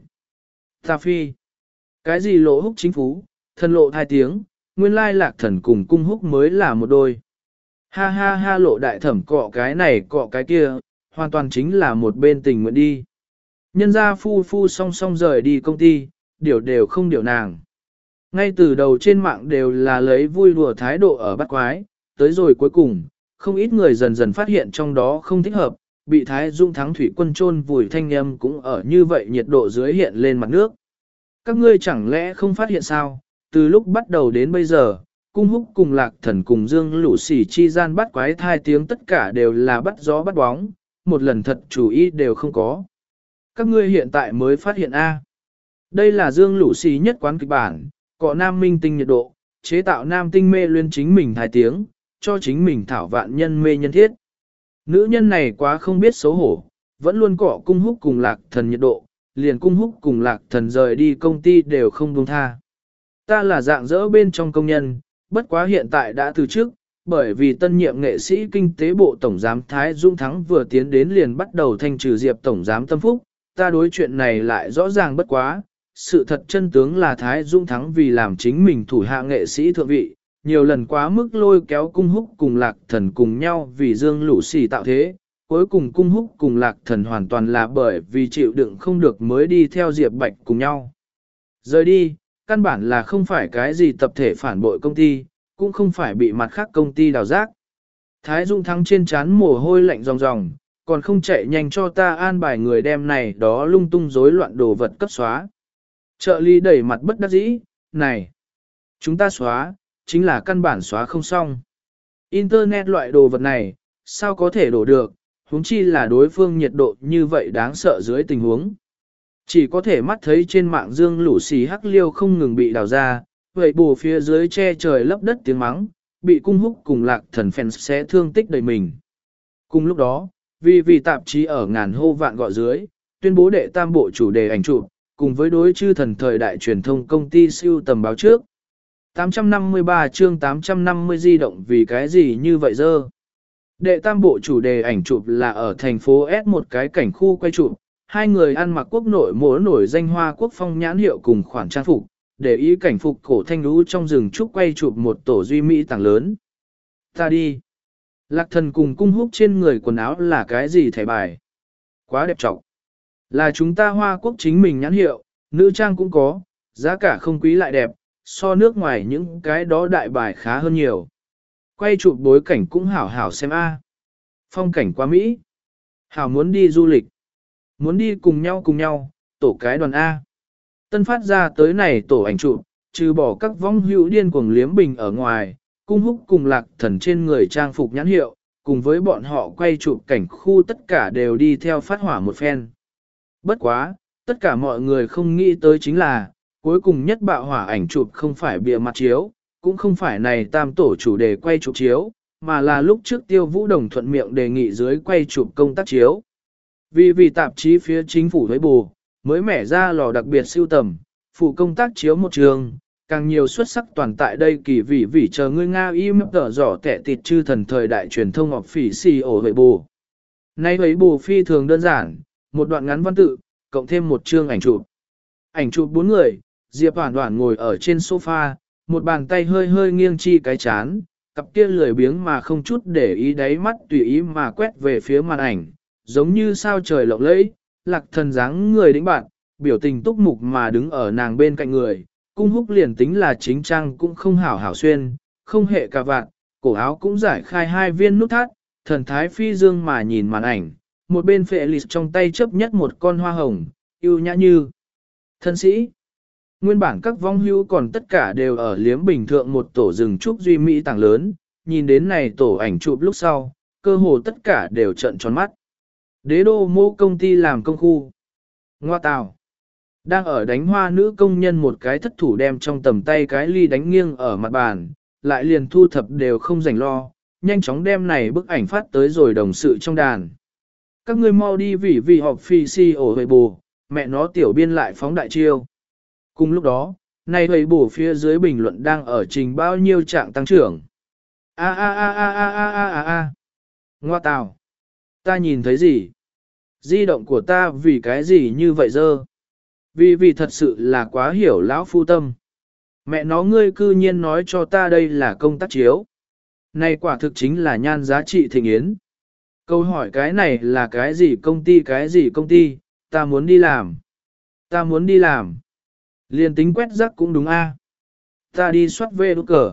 Ta phi, cái gì lộ húc chính phú, thần lộ hai tiếng, nguyên lai Lạc Thần cùng cung húc mới là một đôi. Ha ha ha lộ đại thẩm cọ cái này cọ cái kia, hoàn toàn chính là một bên tình nguyện đi. Nhân gia phu phu song song rời đi công ty, điều đều không điều nàng. Ngay từ đầu trên mạng đều là lấy vui đùa thái độ ở bắt quái, tới rồi cuối cùng, không ít người dần dần phát hiện trong đó không thích hợp, bị Thái Dung Thắng thủy quân chôn vùi thanh âm cũng ở như vậy nhiệt độ dưới hiện lên mặt nước. Các ngươi chẳng lẽ không phát hiện sao, từ lúc bắt đầu đến bây giờ, cung húc cùng Lạc Thần cùng Dương Lũ Xì chi gian bắt quái thai tiếng tất cả đều là bắt gió bắt bóng, một lần thật chủ ý đều không có. Các ngươi hiện tại mới phát hiện A. Đây là Dương Lũ Xì nhất quán kịch bản, cọ nam minh tinh nhiệt độ, chế tạo nam tinh mê luyên chính mình thai tiếng, cho chính mình thảo vạn nhân mê nhân thiết. Nữ nhân này quá không biết xấu hổ, vẫn luôn cọ cung húc cùng Lạc Thần nhiệt độ, liền cung húc cùng Lạc Thần rời đi công ty đều không buông tha. Ta là dạng dỡ bên trong công nhân, bất quá hiện tại đã từ trước, bởi vì tân nhiệm nghệ sĩ kinh tế bộ tổng giám Thái Dung Thắng vừa tiến đến liền bắt đầu thanh trừ Diệp tổng giám tâm phúc, ta đối chuyện này lại rõ ràng bất quá. Sự thật chân tướng là Thái Dung Thắng vì làm chính mình thủ hạ nghệ sĩ thượng vị, nhiều lần quá mức lôi kéo cung húc cùng Lạc Thần cùng nhau vì Dương Lũ Xì tạo thế, cuối cùng cung húc cùng Lạc Thần hoàn toàn là bởi vì chịu đựng không được mới đi theo Diệp Bạch cùng nhau. Rời đi, căn bản là không phải cái gì tập thể phản bội công ty, cũng không phải bị mặt khác công ty đào rác. Thái Dung Thắng trên trán mồ hôi lạnh ròng ròng, còn không chạy nhanh cho ta an bài người đem này đó lung tung rối loạn đồ vật cấp xóa. Trợ lý đẩy mặt bất đắc dĩ, này, chúng ta xóa, chính là căn bản xóa không xong. Internet loại đồ vật này, sao có thể đổ được, huống chi là đối phương nhiệt độ như vậy đáng sợ dưới tình huống. Chỉ có thể mắt thấy trên mạng Dương Lũ Xì hắc liêu không ngừng bị đào ra, vậy bù phía dưới che trời lấp đất tiếng mắng, bị cung húc cùng Lạc Thần fans xé thương tích đầy mình. Cùng lúc đó, vì vì tạp chí ở ngàn hô vạn gọi dưới, tuyên bố đệ tam bộ chủ đề ảnh chụp, cùng với đối chư thần thời đại truyền thông công ty siêu tầm báo trước. tám trăm năm mươi ba chương tám trăm năm mươi di động vì cái gì như vậy dơ. Đệ tam bộ chủ đề ảnh chụp là ở thành phố S một cái cảnh khu quay chụp, hai người ăn mặc quốc nội mỗ nổi danh hoa quốc phong nhãn hiệu cùng khoản trang phục, để ý cảnh phục cổ thanh lũ trong rừng trúc quay chụp một tổ duy mỹ tảng lớn. Ta đi. Lạc Thần cùng cung húc trên người quần áo là cái gì thẻ bài? Quá đẹp trọng. Là chúng ta hoa quốc chính mình nhãn hiệu, nữ trang cũng có, giá cả không quý lại đẹp, so nước ngoài những cái đó đại bài khá hơn nhiều. Quay chụp bối cảnh cũng hảo hảo xem a. Phong cảnh quá Mỹ. Hảo muốn đi du lịch. Muốn đi cùng nhau cùng nhau, tổ cái đoàn A. Tân phát ra tới này tổ ảnh chụp, trừ bỏ các vong hữu điên cuồng liếm bình ở ngoài, cung húc cùng Lạc Thần trên người trang phục nhãn hiệu, cùng với bọn họ quay chụp cảnh khu tất cả đều đi theo phát hỏa một phen. Bất quá, tất cả mọi người không nghĩ tới chính là, cuối cùng nhất bạo hỏa ảnh chụp không phải bìa mặt chiếu, cũng không phải này tam tổ chủ đề quay chụp chiếu, mà là lúc trước Tiêu Vũ Đồng thuận miệng đề nghị dưới quay chụp công tác chiếu. Vì vì tạp chí phía chính phủ với bù, mới mẻ ra lò đặc biệt siêu tầm, phụ công tác chiếu một trường, càng nhiều xuất sắc toàn tại đây kỳ vị vị chờ ngươi Nga im tở giỏ kẻ tịt chư thần thời đại truyền thông ngọc phỉ xì ổ với bù. Nay với bù phi thường đơn giản, một đoạn ngắn văn tự, cộng thêm một chương ảnh chụp. Ảnh chụp bốn người, Diệp Hoản Hoản ngồi ở trên sofa, một bàn tay hơi hơi nghiêng chi cái chán, cặp kia lười biếng mà không chút để ý đáy mắt tùy ý mà quét về phía màn ảnh, giống như sao trời lộng lẫy, Lạc Thần dáng người đĩnh bạn, biểu tình túc mục mà đứng ở nàng bên cạnh người, cung húc liền tính là chính trang cũng không hảo hảo xuyên, không hệ cà vạt, cổ áo cũng giải khai hai viên nút thắt, thần thái phi dương mà nhìn màn ảnh, một bên phệ lịt trong tay chấp nhất một con hoa hồng, yêu nhã như thân sĩ. Nguyên bản các vong hưu còn tất cả đều ở liếm bình thượng một tổ rừng trúc duy mỹ tảng lớn, nhìn đến này tổ ảnh chụp lúc sau, cơ hồ tất cả đều trợn tròn mắt. Đế đô mô công ty làm công khu. Ngoa tào. Đang ở đánh hoa nữ công nhân một cái thất thủ đem trong tầm tay cái ly đánh nghiêng ở mặt bàn, lại liền thu thập đều không rảnh lo, nhanh chóng đem này bức ảnh phát tới rồi đồng sự trong đàn. Các ngươi mau đi vì vì họp phi si ổ về bù, mẹ nó tiểu biên lại phóng đại chiêu. Cùng lúc đó, này thấy bổ phía dưới bình luận đang ở trình bao nhiêu trạng tăng trưởng. A a a a a a a a a. Ngoa tào. Ta nhìn thấy gì? Di động của ta vì cái gì như vậy dơ? Vì vì thật sự là quá hiểu lão phu tâm. Mẹ nó ngươi cư nhiên nói cho ta đây là công tác chiếu. Này quả thực chính là nhan giá trị thịnh yến. Câu hỏi cái này là cái gì công ty cái gì công ty, ta muốn đi làm. Ta muốn đi làm. Liên tính quét rác cũng đúng a. Ta đi soát vê đút cờ.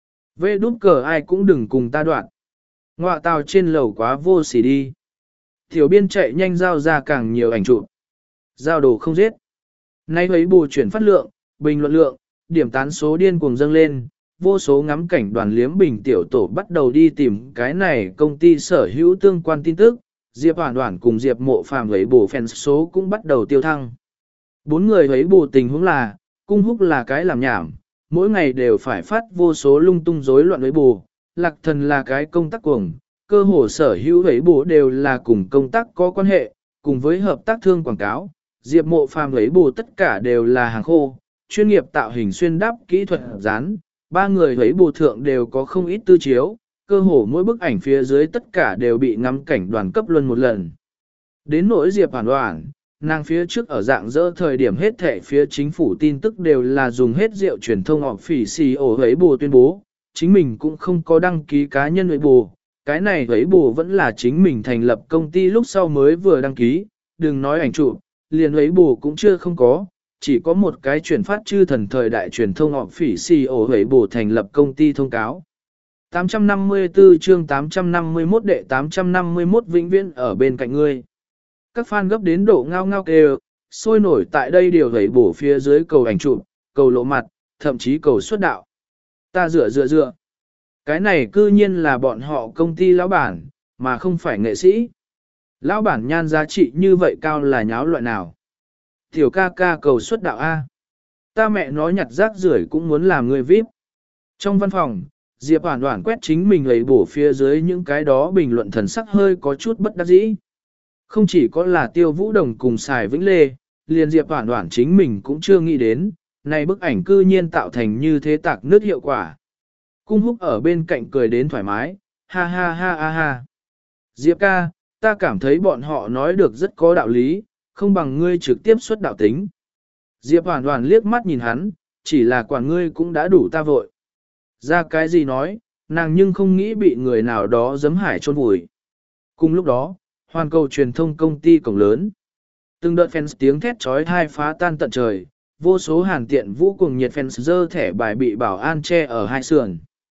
Vê đút cờ ai cũng đừng cùng ta đoạn. Ngoạ tàu trên lầu quá vô sỉ đi. Tiểu biên chạy nhanh giao ra càng nhiều ảnh chụp. Giao đồ không giết. Nay thấy bù chuyển phát lượng, bình luận lượng, điểm tán số điên cuồng dâng lên. Vô số ngắm cảnh đoàn liếm bình tiểu tổ bắt đầu đi tìm cái này công ty sở hữu tương quan tin tức. Diệp Hoản Hoản cùng Diệp Mộ Phàm ấy bù fan số cũng bắt đầu tiêu thăng. Bốn người ấy bù tình huống là, cung húc là cái làm nhảm, mỗi ngày đều phải phát vô số lung tung rối loạn với bù, lạc thần là cái công tác cuồng, cơ hồ sở hữu ấy bù đều là cùng công tác có quan hệ, cùng với hợp tác thương quảng cáo, Diệp Mộ Phàm ấy bù tất cả đều là hàng khô, chuyên nghiệp tạo hình xuyên đắp kỹ thuật dán, ba người ấy bù thượng đều có không ít tư chiếu, cơ hồ mỗi bức ảnh phía dưới tất cả đều bị ngắm cảnh đoàn cấp luân một lần. Đến nỗi Diệp Hoản Hoản, nàng phía trước ở dạng dỡ thời điểm hết thẻ phía chính phủ tin tức đều là dùng hết rượu truyền thông họp phỉ xì ổ ấy bù tuyên bố, chính mình cũng không có đăng ký cá nhân ấy bù, cái này ấy bù vẫn là chính mình thành lập công ty lúc sau mới vừa đăng ký, đừng nói ảnh chụp, liền ấy bù cũng chưa không có, chỉ có một cái chuyển phát chư thần thời đại truyền thông họp phỉ xì ổ ấy bù thành lập công ty thông cáo. tám trăm năm mươi tư chương tám trăm năm mươi mốt đệ tám trăm năm mươi mốt vĩnh viễn ở bên cạnh ngươi. Các fan gấp đến độ ngao ngao kêu, sôi nổi tại đây điều gầy bổ phía dưới cầu ảnh chụp, cầu lộ mặt, thậm chí cầu xuất đạo. Ta dựa dựa dựa. Cái này cư nhiên là bọn họ công ty lão bản, mà không phải nghệ sĩ. Lão bản nhan giá trị như vậy cao là nháo loại nào? Tiểu ca ca cầu xuất đạo A. Ta mẹ nói nhặt rác rưởi cũng muốn làm người vi ai pi. Trong văn phòng, Diệp Hoản Hoản quét chính mình lấy bổ phía dưới những cái đó bình luận thần sắc hơi có chút bất đắc dĩ. Không chỉ có là Tiêu Vũ Đồng cùng Sài Vĩnh Lê, liền Diệp Hoản Hoản chính mình cũng chưa nghĩ đến, này bức ảnh cư nhiên tạo thành như thế tạc nước hiệu quả. Cung húc ở bên cạnh cười đến thoải mái, ha ha ha ha ha. Diệp ca, ta cảm thấy bọn họ nói được rất có đạo lý, không bằng ngươi trực tiếp xuất đạo tính. Diệp Hoản Hoản liếc mắt nhìn hắn, chỉ là quản ngươi cũng đã đủ ta vội. Ra cái gì nói, nàng nhưng không nghĩ bị người nào đó giấm hải chôn vùi. Cùng lúc đó, hoàn cầu truyền thông công ty cổng lớn. Từng đợt fans tiếng thét trói thai phá tan tận trời, vô số Hàn Tiện Vũ cùng nhiệt fans dơ thẻ bài bị bảo an che ở hai sườn.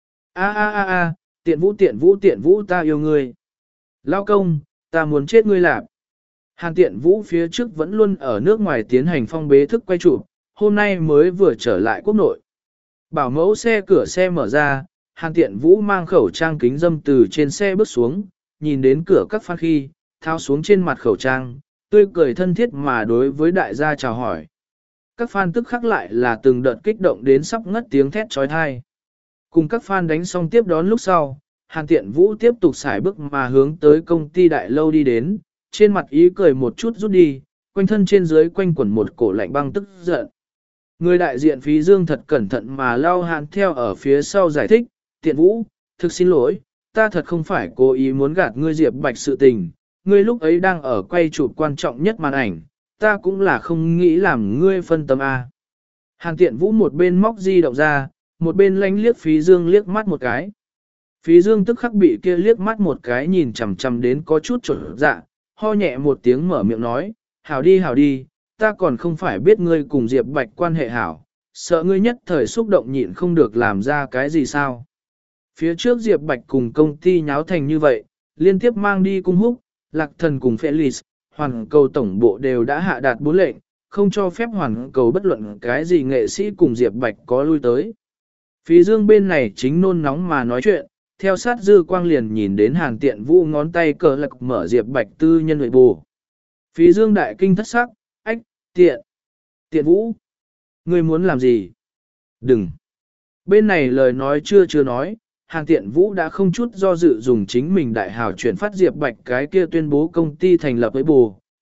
A a a a, Tiện Vũ Tiện Vũ Tiện Vũ ta yêu ngươi. Lao công, ta muốn chết ngươi lạp. Hàn Tiện Vũ phía trước vẫn luôn ở nước ngoài tiến hành phong bế thức quay chụp, hôm nay mới vừa trở lại quốc nội. Bảo mẫu xe cửa xe mở ra, Hàn Tiện Vũ mang khẩu trang kính dâm từ trên xe bước xuống, nhìn đến cửa các fan khi, thao xuống trên mặt khẩu trang, tươi cười thân thiết mà đối với đại gia chào hỏi. Các fan tức khắc lại là từng đợt kích động đến sắp ngất tiếng thét trói thai. Cùng các fan đánh xong tiếp đón lúc sau, Hàn Tiện Vũ tiếp tục xài bước mà hướng tới công ty đại lâu đi đến, trên mặt ý cười một chút rút đi, quanh thân trên dưới quanh quẩn một cổ lạnh băng tức giận. Người đại diện Phí Dương thật cẩn thận mà lao Hàn theo ở phía sau giải thích, Tiện Vũ, thực xin lỗi, ta thật không phải cố ý muốn gạt ngươi Diệp Bạch sự tình, ngươi lúc ấy đang ở quay chụp quan trọng nhất màn ảnh, ta cũng là không nghĩ làm ngươi phân tâm A. Hàn Tiện Vũ một bên móc di động ra, một bên lánh liếc Phí Dương liếc mắt một cái. Phí Dương tức khắc bị kia liếc mắt một cái nhìn chằm chằm đến có chút trở dạ, ho nhẹ một tiếng mở miệng nói, hảo đi hảo đi, ta còn không phải biết ngươi cùng Diệp Bạch quan hệ hảo, sợ ngươi nhất thời xúc động nhịn không được làm ra cái gì sao. Phía trước Diệp Bạch cùng công ty nháo thành như vậy, liên tiếp mang đi cung húc, lạc thần cùng Felix, hoàn cầu tổng bộ đều đã hạ đạt bốn lệnh, không cho phép hoàn cầu bất luận cái gì nghệ sĩ cùng Diệp Bạch có lui tới. Phí Dương bên này chính nôn nóng mà nói chuyện, theo sát dư quang liền nhìn đến Hàn Tiện Vũ ngón tay cờ lạc mở Diệp Bạch tư nhân nội bù. Phí Dương đại kinh thất sắc, ách, tiện, tiện Vũ, ngươi muốn làm gì? Đừng. Bên này lời nói chưa chưa nói, Hàn Tiện Vũ đã không chút do dự dùng chính mình đại hào chuyển phát Diệp Bạch cái kia tuyên bố công ty thành lập với bù,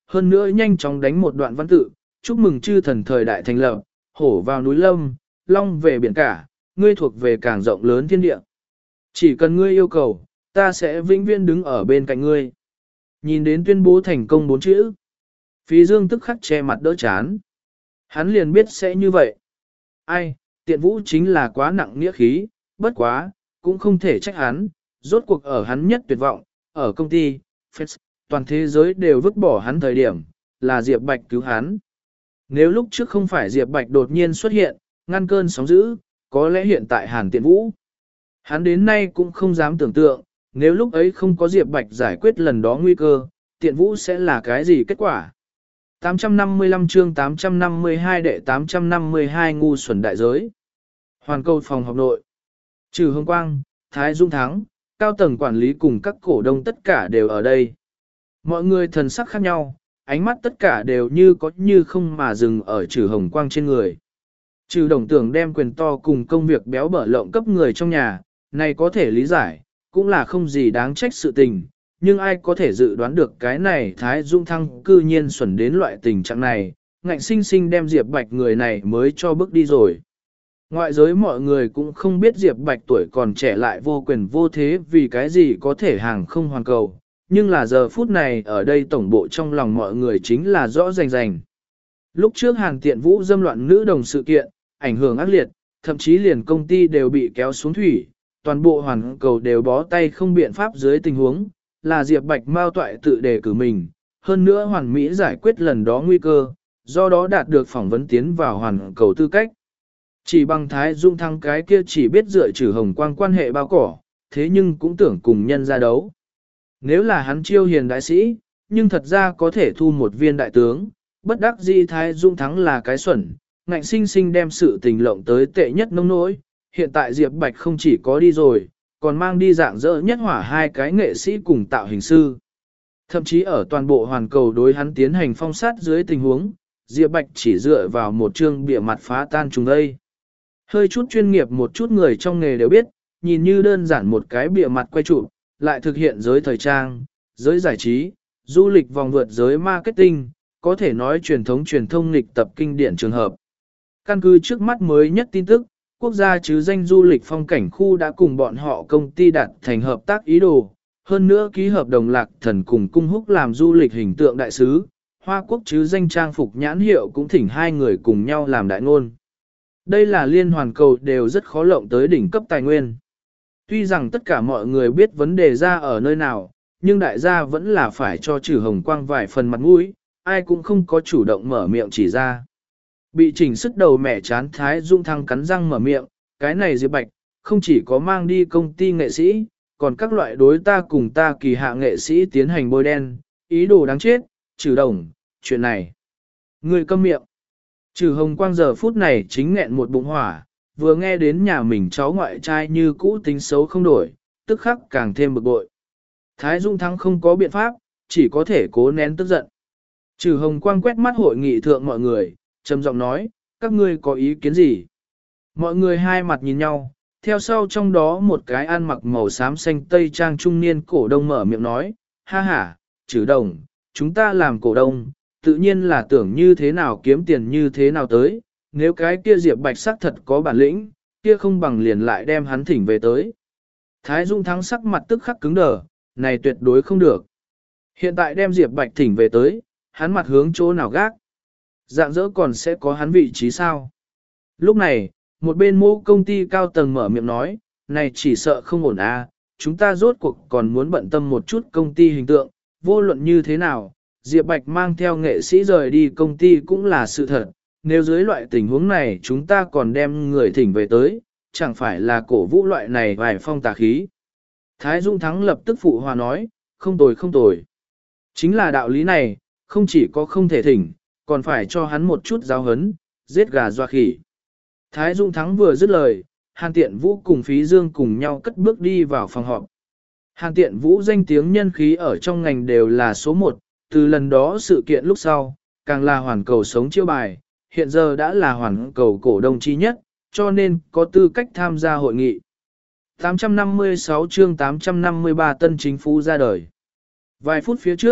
hơn nữa nhanh chóng đánh một đoạn văn tự, chúc mừng chư thần thời đại thành lập, hổ vào núi lâm, long về biển cả, ngươi thuộc về càng rộng lớn thiên địa. Chỉ cần ngươi yêu cầu, ta sẽ vĩnh viễn đứng ở bên cạnh ngươi. Nhìn đến tuyên bố thành công bốn chữ. Phí Dương tức khắc che mặt đỡ chán. Hắn liền biết sẽ như vậy. Ai, tiện vũ chính là quá nặng nghĩa khí, bất quá, cũng không thể trách hắn, rốt cuộc ở hắn nhất tuyệt vọng, ở công ty, Feds, toàn thế giới đều vứt bỏ hắn thời điểm, là Diệp Bạch cứu hắn. Nếu lúc trước không phải Diệp Bạch đột nhiên xuất hiện, ngăn cơn sóng dữ, có lẽ hiện tại Hàn Tiện Vũ. Hắn đến nay cũng không dám tưởng tượng, nếu lúc ấy không có Diệp Bạch giải quyết lần đó nguy cơ, Tiện Vũ sẽ là cái gì kết quả. tám trăm năm mươi lăm chương tám trăm năm mươi hai đệ tám trăm năm mươi hai ngu xuẩn đại giới. Hoàn cầu phòng họp nội. Trừ Hương Quang, Thái Dung Thắng, cao tầng quản lý cùng các cổ đông tất cả đều ở đây. Mọi người thần sắc khác nhau, ánh mắt tất cả đều như có như không mà dừng ở Trừ Hồng Quang trên người. Trừ Đồng Tưởng đem quyền to cùng công việc béo bở lộng cấp người trong nhà, này có thể lý giải, cũng là không gì đáng trách sự tình, nhưng ai có thể dự đoán được cái này Thái Dung Thăng cư nhiên xuẩn đến loại tình trạng này, ngạnh sinh sinh đem Diệp Bạch người này mới cho bước đi rồi. Ngoại giới mọi người cũng không biết Diệp Bạch tuổi còn trẻ lại vô quyền vô thế vì cái gì có thể hàng không hoàn cầu, nhưng là giờ phút này ở đây tổng bộ trong lòng mọi người chính là rõ rành rành. Lúc trước Hàn Tiện Vũ dâm loạn nữ đồng sự kiện, ảnh hưởng ác liệt, thậm chí liền công ty đều bị kéo xuống thủy, toàn bộ hoàn cầu đều bó tay không biện pháp dưới tình huống, là Diệp Bạch mao toại tự đề cử mình, hơn nữa hoàn mỹ giải quyết lần đó nguy cơ, do đó đạt được phỏng vấn tiến vào hoàn cầu tư cách. Chỉ bằng Thái Dung Thăng cái kia chỉ biết dựa Trừ Hồng Quang quan hệ bao cỏ, thế nhưng cũng tưởng cùng nhân ra đấu. Nếu là hắn chiêu hiền đại sĩ, nhưng thật ra có thể thu một viên đại tướng, bất đắc dĩ Thái Dung Thắng là cái xuẩn, ngạnh sinh sinh đem sự tình lộng tới tệ nhất nông nỗi. Hiện tại Diệp Bạch không chỉ có đi rồi, còn mang đi dạng dỡ nhất hỏa hai cái nghệ sĩ cùng tạo hình sư. Thậm chí ở toàn bộ hoàn cầu đối hắn tiến hành phong sát dưới tình huống, Diệp Bạch chỉ dựa vào một chương bìa mặt phá tan trùng đây. Hơi chút chuyên nghiệp một chút người trong nghề đều biết, nhìn như đơn giản một cái bìa mặt quay chụp, lại thực hiện giới thời trang, giới giải trí, du lịch vòng vượt giới marketing, có thể nói truyền thống truyền thông lịch tập kinh điển trường hợp. Căn cứ trước mắt mới nhất tin tức, quốc gia chứ danh du lịch phong cảnh khu đã cùng bọn họ công ty đạt thành hợp tác ý đồ, hơn nữa ký hợp đồng Lạc Thần cùng Cung Húc làm du lịch hình tượng đại sứ, Hoa Quốc chứ danh trang phục nhãn hiệu cũng thỉnh hai người cùng nhau làm đại ngôn. Đây là liên hoàn cầu đều rất khó lộng tới đỉnh cấp tài nguyên. Tuy rằng tất cả mọi người biết vấn đề ra ở nơi nào, nhưng đại gia vẫn là phải cho Trừ Hồng Quang vài phần mặt mũi, ai cũng không có chủ động mở miệng chỉ ra. Bị chỉnh sức đầu mẻ chán Thái Dung Thăng cắn răng mở miệng, cái này Diệp Bạch, không chỉ có mang đi công ty nghệ sĩ, còn các loại đối ta cùng ta kỳ hạ nghệ sĩ tiến hành bôi đen, ý đồ đáng chết, Trừ Đồng, chuyện này. Người câm miệng. Trừ Hồng Quang giờ phút này chính nghẹn một bụng hỏa, vừa nghe đến nhà mình cháu ngoại trai như cũ tính xấu không đổi, tức khắc càng thêm bực bội. Thái Dung Thắng không có biện pháp, chỉ có thể cố nén tức giận. Trừ Hồng Quang quét mắt hội nghị thượng mọi người, trầm giọng nói, các ngươi có ý kiến gì? Mọi người hai mặt nhìn nhau, theo sau trong đó một cái ăn mặc màu xám xanh tây trang trung niên cổ đông mở miệng nói, ha ha, Trừ Đồng, chúng ta làm cổ đông, tự nhiên là tưởng như thế nào kiếm tiền như thế nào tới, nếu cái kia Diệp Bạch sắc thật có bản lĩnh, kia không bằng liền lại đem hắn thỉnh về tới. Thái Dung Thắng sắc mặt tức khắc cứng đờ, này tuyệt đối không được. Hiện tại đem Diệp Bạch thỉnh về tới, hắn mặt hướng chỗ nào gác. Dạng dỡ còn sẽ có hắn vị trí sao? Lúc này, một bên mô công ty cao tầng mở miệng nói, này chỉ sợ không ổn à, chúng ta rốt cuộc còn muốn bận tâm một chút công ty hình tượng, vô luận như thế nào, Diệp Bạch mang theo nghệ sĩ rời đi công ty cũng là sự thật, nếu dưới loại tình huống này chúng ta còn đem người thỉnh về tới, chẳng phải là cổ vũ loại này vài phong tà khí. Thái Dung Thắng lập tức phụ hòa nói, không tồi không tồi. Chính là đạo lý này, không chỉ có không thể thỉnh, còn phải cho hắn một chút giáo hấn, giết gà doa khỉ. Thái Dung Thắng vừa dứt lời, Hàn Tiện Vũ cùng Phí Dương cùng nhau cất bước đi vào phòng họp. Hàn Tiện Vũ danh tiếng nhân khí ở trong ngành đều là số một, từ lần đó sự kiện lúc sau, càng là hoàn cầu sống chiêu bài, hiện giờ đã là hoàn cầu cổ đông chi nhất, cho nên có tư cách tham gia hội nghị. tám trăm năm mươi sáu chương tám trăm năm mươi ba tân chính phủ ra đời. Vài phút phía trước,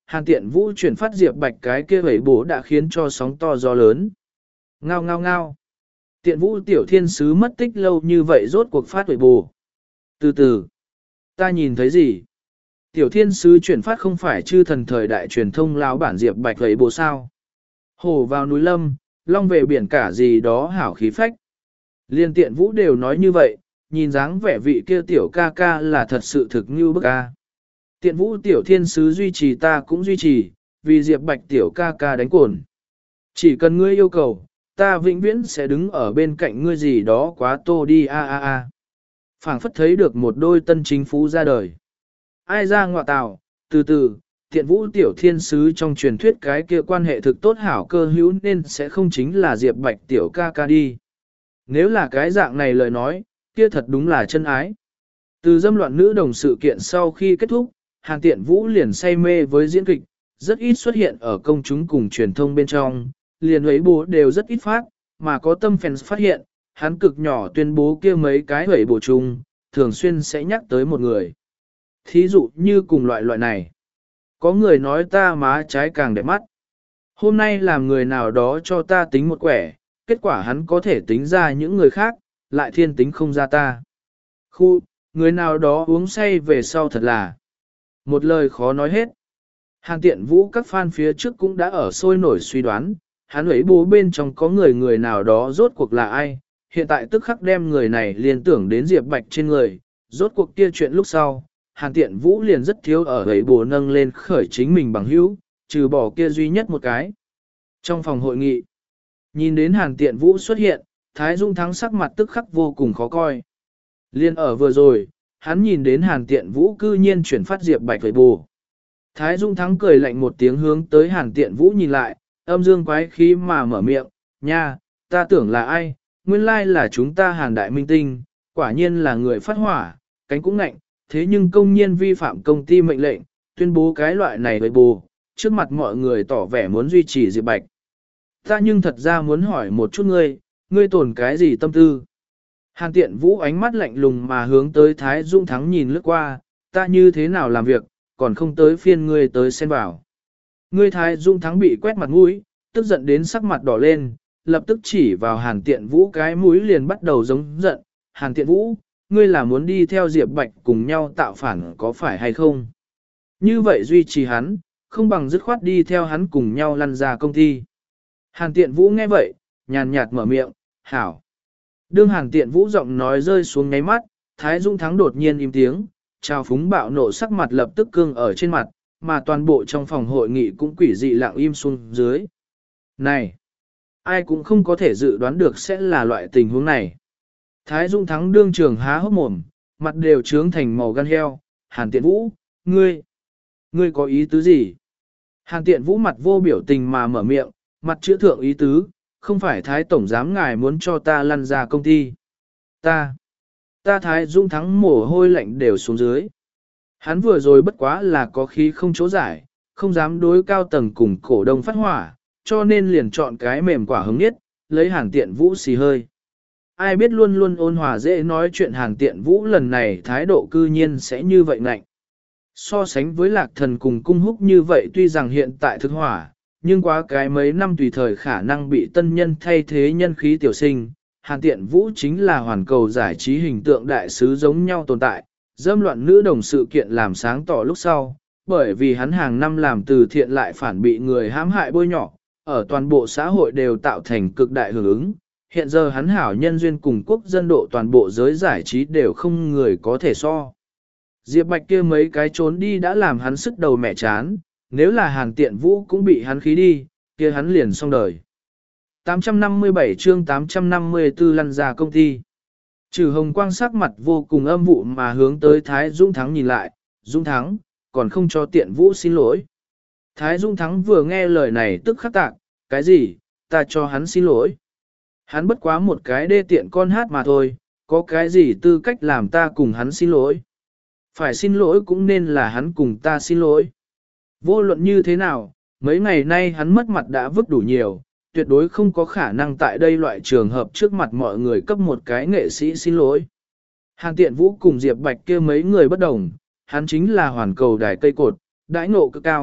Hàn Tiện Vũ chuyển phát Diệp Bạch cái kia vẩy bố đã khiến cho sóng to gió lớn. Ngao ngao ngao. Tiện Vũ tiểu thiên sứ mất tích lâu như vậy rốt cuộc phát vẩy bố. Từ từ, ta nhìn thấy gì? Tiểu thiên sứ chuyển phát không phải chư thần thời đại truyền thông lão bản Diệp Bạch vẩy bố sao? Hồ vào núi lâm, long về biển cả gì đó hảo khí phách. Liên Tiện Vũ đều nói như vậy, nhìn dáng vẻ vị kia tiểu ca ca là thật sự thực như bức ca. Tiện Vũ tiểu thiên sứ duy trì ta cũng duy trì, vì Diệp Bạch tiểu ca ca đánh cồn. Chỉ cần ngươi yêu cầu, ta vĩnh viễn sẽ đứng ở bên cạnh ngươi gì đó quá tô đi a a a. Phảng phất thấy được một đôi tân chính phú ra đời. Ai ra ngọa tào, từ từ, Tiện Vũ tiểu thiên sứ trong truyền thuyết cái kia quan hệ thực tốt hảo cơ hữu nên sẽ không chính là Diệp Bạch tiểu ca ca đi. Nếu là cái dạng này lời nói, kia thật đúng là chân ái. Từ dâm loạn nữ đồng sự kiện sau khi kết thúc, Hàn Tiện Vũ liền say mê với diễn kịch, rất ít xuất hiện ở công chúng cùng truyền thông bên trong, liền ấy bố đều rất ít phát, mà có tâm fans phát hiện, hắn cực nhỏ tuyên bố kia mấy cái hủy bổ chung, thường xuyên sẽ nhắc tới một người. Thí dụ như cùng loại loại này. Có người nói ta má trái càng đẹp mắt. Hôm nay làm người nào đó cho ta tính một quẻ, kết quả hắn có thể tính ra những người khác, lại thiên tính không ra ta. Khu, người nào đó uống say về sau thật là một lời khó nói hết. Hàn Tiện Vũ các fan phía trước cũng đã ở sôi nổi suy đoán, hắn ấy bố bên trong có người người nào đó rốt cuộc là ai, hiện tại tức khắc đem người này liên tưởng đến Diệp Bạch trên người, rốt cuộc kia chuyện lúc sau, Hàn Tiện Vũ liền rất thiếu ở ấy bố nâng lên khởi chính mình bằng hữu, trừ bỏ kia duy nhất một cái. Trong phòng hội nghị, nhìn đến Hàn Tiện Vũ xuất hiện, Thái Dung Thắng sắc mặt tức khắc vô cùng khó coi. Liên ở vừa rồi, hắn nhìn đến Hàn Tiện Vũ cư nhiên chuyển phát Diệp Bạch với bù. Thái Dung Thắng cười lạnh một tiếng hướng tới Hàn Tiện Vũ nhìn lại, âm dương quái khí mà mở miệng, nha, ta tưởng là ai, nguyên lai là chúng ta Hàn Đại Minh Tinh, quả nhiên là người phát hỏa, cánh cũng ngạnh, thế nhưng công nhiên vi phạm công ty mệnh lệnh, tuyên bố cái loại này với bù, trước mặt mọi người tỏ vẻ muốn duy trì Diệp Bạch. Ta nhưng thật ra muốn hỏi một chút ngươi, ngươi tổn cái gì tâm tư? Hàn Tiện Vũ ánh mắt lạnh lùng mà hướng tới Thái Dung Thắng nhìn lướt qua, ta như thế nào làm việc, còn không tới phiên ngươi tới xen vào. Ngươi Thái Dung Thắng bị quét mặt mũi, tức giận đến sắc mặt đỏ lên, lập tức chỉ vào Hàn Tiện Vũ cái mũi liền bắt đầu giống giận. Hàn Tiện Vũ, ngươi là muốn đi theo Diệp Bạch cùng nhau tạo phản có phải hay không? Như vậy duy trì hắn, không bằng dứt khoát đi theo hắn cùng nhau lăn ra công ty. Hàn Tiện Vũ nghe vậy, nhàn nhạt mở miệng, hảo. Đương Hàn Tiện Vũ giọng nói rơi xuống ngáy mắt, Thái Dung Thắng đột nhiên im tiếng, trào phúng bạo nộ sắc mặt lập tức cương ở trên mặt, mà toàn bộ trong phòng hội nghị cũng quỷ dị lặng im xuống dưới. Này! Ai cũng không có thể dự đoán được sẽ là loại tình huống này. Thái Dung Thắng đương trường há hốc mồm, mặt đều trướng thành màu gan heo. Hàn Tiện Vũ, ngươi! Ngươi có ý tứ gì? Hàn Tiện Vũ mặt vô biểu tình mà mở miệng, mặt chữ thượng ý tứ, không phải Thái Tổng Giám ngài muốn cho ta lăn ra công ty. Ta! Ta Thái Dung Thắng mồ hôi lạnh đều xuống dưới. Hắn vừa rồi bất quá là có khí không chỗ giải, không dám đối cao tầng cùng cổ đông phát hỏa, cho nên liền chọn cái mềm quả hứng nhất, lấy Hàn Tiện Vũ xì hơi. Ai biết luôn luôn ôn hòa dễ nói chuyện Hàn Tiện Vũ lần này thái độ cư nhiên sẽ như vậy ngạnh. So sánh với Lạc Thần cùng Cung Húc như vậy tuy rằng hiện tại thực hỏa, nhưng quá cái mấy năm tùy thời khả năng bị tân nhân thay thế nhân khí tiểu sinh. Hàn Tiện Vũ chính là hoàn cầu giải trí hình tượng đại sứ giống nhau tồn tại, dâm loạn nữ đồng sự kiện làm sáng tỏ lúc sau, bởi vì hắn hàng năm làm từ thiện lại phản bị người hãm hại bôi nhọ, ở toàn bộ xã hội đều tạo thành cực đại hưởng ứng. Hiện giờ hắn hảo nhân duyên cùng quốc dân độ toàn bộ giới giải trí đều không người có thể so. Diệp Bạch kia mấy cái trốn đi đã làm hắn sức đầu mẹ chán, nếu là Hàn Tiện Vũ cũng bị hắn khí đi, kia hắn liền xong đời. tám trăm năm mươi bảy chương tám trăm năm mươi tư lăn ra công ty. Trừ Hồng Quang sắc mặt vô cùng âm vụ mà hướng tới Thái Dung Thắng nhìn lại, Dung Thắng, còn không cho Tiện Vũ xin lỗi. Thái Dung Thắng vừa nghe lời này tức khắc tạc, cái gì, ta cho hắn xin lỗi. Hắn bất quá một cái đê tiện con hát mà thôi, có cái gì tư cách làm ta cùng hắn xin lỗi. Phải xin lỗi cũng nên là hắn cùng ta xin lỗi. Vô luận như thế nào, mấy ngày nay hắn mất mặt đã vứt đủ nhiều, tuyệt đối không có khả năng tại đây loại trường hợp trước mặt mọi người cấp một cái nghệ sĩ xin lỗi. Hàn Tiện Vũ cùng Diệp Bạch kia mấy người bất đồng, hắn chính là hoàn cầu đài cây cột, đãi ngộ cực cao,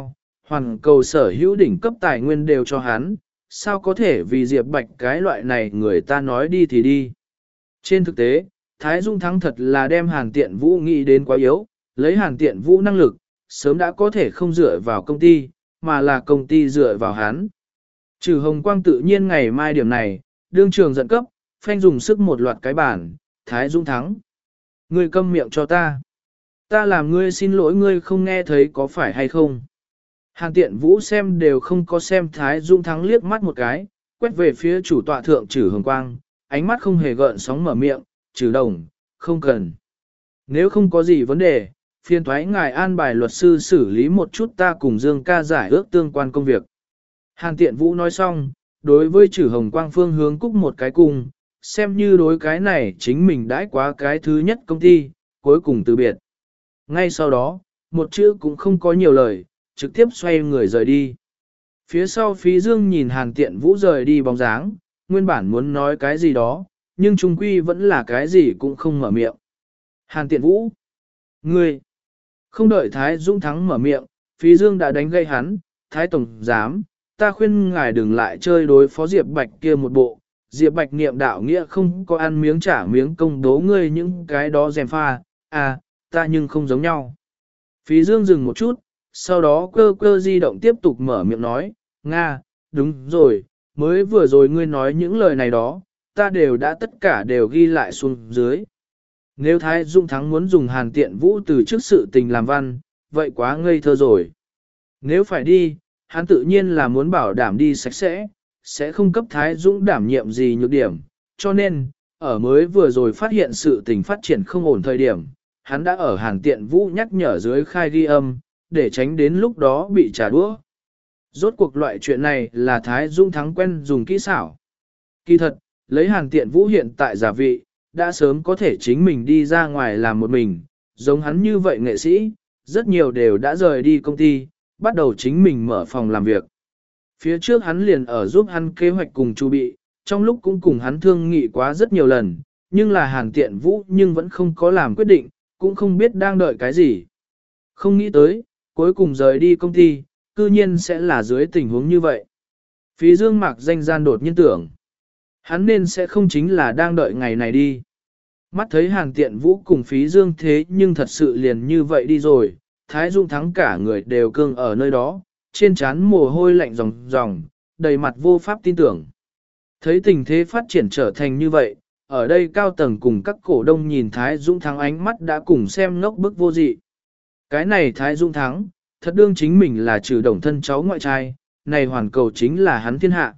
hoàn cầu sở hữu đỉnh cấp tài nguyên đều cho hắn, sao có thể vì Diệp Bạch cái loại này người ta nói đi thì đi. Trên thực tế, Thái Dung Thắng thật là đem Hàn Tiện Vũ nghĩ đến quá yếu, lấy Hàn Tiện Vũ năng lực, sớm đã có thể không dựa vào công ty, mà là công ty dựa vào hắn. Trừ Hồng Quang tự nhiên ngày mai điểm này, đương trường giận cấp, phanh dùng sức một loạt cái bản, Thái Dung Thắng. Ngươi câm miệng cho ta. Ta làm ngươi xin lỗi ngươi không nghe thấy có phải hay không. Hàn Tiện Vũ xem đều không có xem Thái Dung Thắng liếc mắt một cái, quét về phía chủ tọa thượng Trử Hồng Quang, ánh mắt không hề gợn sóng mở miệng, Trử Đồng, không cần. Nếu không có gì vấn đề, phiên thoái ngài an bài luật sư xử lý một chút ta cùng Dương ca giải ước tương quan công việc. Hàn Tiện Vũ nói xong, đối với Trử Hồng Quang phương hướng cúc một cái cung, xem như đối cái này chính mình đãi quá cái thứ nhất công ty, cuối cùng từ biệt. Ngay sau đó, một chữ cũng không có nhiều lời, trực tiếp xoay người rời đi. Phía sau Phí Dương nhìn Hàn Tiện Vũ rời đi bóng dáng, nguyên bản muốn nói cái gì đó, nhưng trung quy vẫn là cái gì cũng không mở miệng. Hàn Tiện Vũ, ngươi, không đợi Thái Dũng Thắng mở miệng, Phí Dương đã đánh gây hắn, Thái Tổng Giám, ta khuyên ngài đừng lại chơi đối phó Diệp Bạch kia một bộ, Diệp Bạch niệm đạo nghĩa không có ăn miếng trả miếng công đố ngươi những cái đó dèm pha, à, ta nhưng không giống nhau. Phí Dương dừng một chút, sau đó cơ cơ di động tiếp tục mở miệng nói, Nga, đúng rồi, mới vừa rồi ngươi nói những lời này đó, ta đều đã tất cả đều ghi lại xuống dưới. Nếu Thái Dung Thắng muốn dùng Hàn Tiện Vũ từ trước sự tình làm văn, vậy quá ngây thơ rồi. Nếu phải đi, hắn tự nhiên là muốn bảo đảm đi sạch sẽ, sẽ không cấp Thái Dũng đảm nhiệm gì nhược điểm, cho nên, ở mới vừa rồi phát hiện sự tình phát triển không ổn thời điểm, hắn đã ở Hàn Tiện Vũ nhắc nhở dưới khai ghi âm, để tránh đến lúc đó bị trả đũa. Rốt cuộc loại chuyện này là Thái Dũng Thắng quen dùng kỹ xảo. Kỳ thật, lấy Hàn Tiện Vũ hiện tại giả vị, đã sớm có thể chính mình đi ra ngoài làm một mình, giống hắn như vậy nghệ sĩ, rất nhiều đều đã rời đi công ty, bắt đầu chính mình mở phòng làm việc. Phía trước hắn liền ở giúp hắn kế hoạch cùng chu bị, trong lúc cũng cùng hắn thương nghị quá rất nhiều lần, nhưng là Hàn Tiện Vũ nhưng vẫn không có làm quyết định, cũng không biết đang đợi cái gì. Không nghĩ tới, cuối cùng rời đi công ty, cư nhiên sẽ là dưới tình huống như vậy. Phí Dương Mạc danh gian đột nhiên tưởng, hắn nên sẽ không chính là đang đợi ngày này đi. Mắt thấy Hàn Tiện Vũ cùng Phí Dương thế nhưng thật sự liền như vậy đi rồi, Thái Dung Thắng cả người đều cương ở nơi đó, trên trán mồ hôi lạnh ròng ròng, đầy mặt vô pháp tin tưởng. Thấy tình thế phát triển trở thành như vậy, ở đây cao tầng cùng các cổ đông nhìn Thái Dung Thắng ánh mắt đã cùng xem ngốc bức vô dị. Cái này Thái Dung Thắng, thật đương chính mình là trừ đồng thân cháu ngoại trai, này hoàn cầu chính là hắn thiên hạ.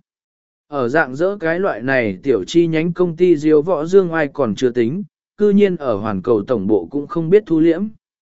Ở dạng dỡ cái loại này tiểu chi nhánh công ty Diêu Võ Dương ai còn chưa tính, cư nhiên ở hoàn cầu tổng bộ cũng không biết thu liễm.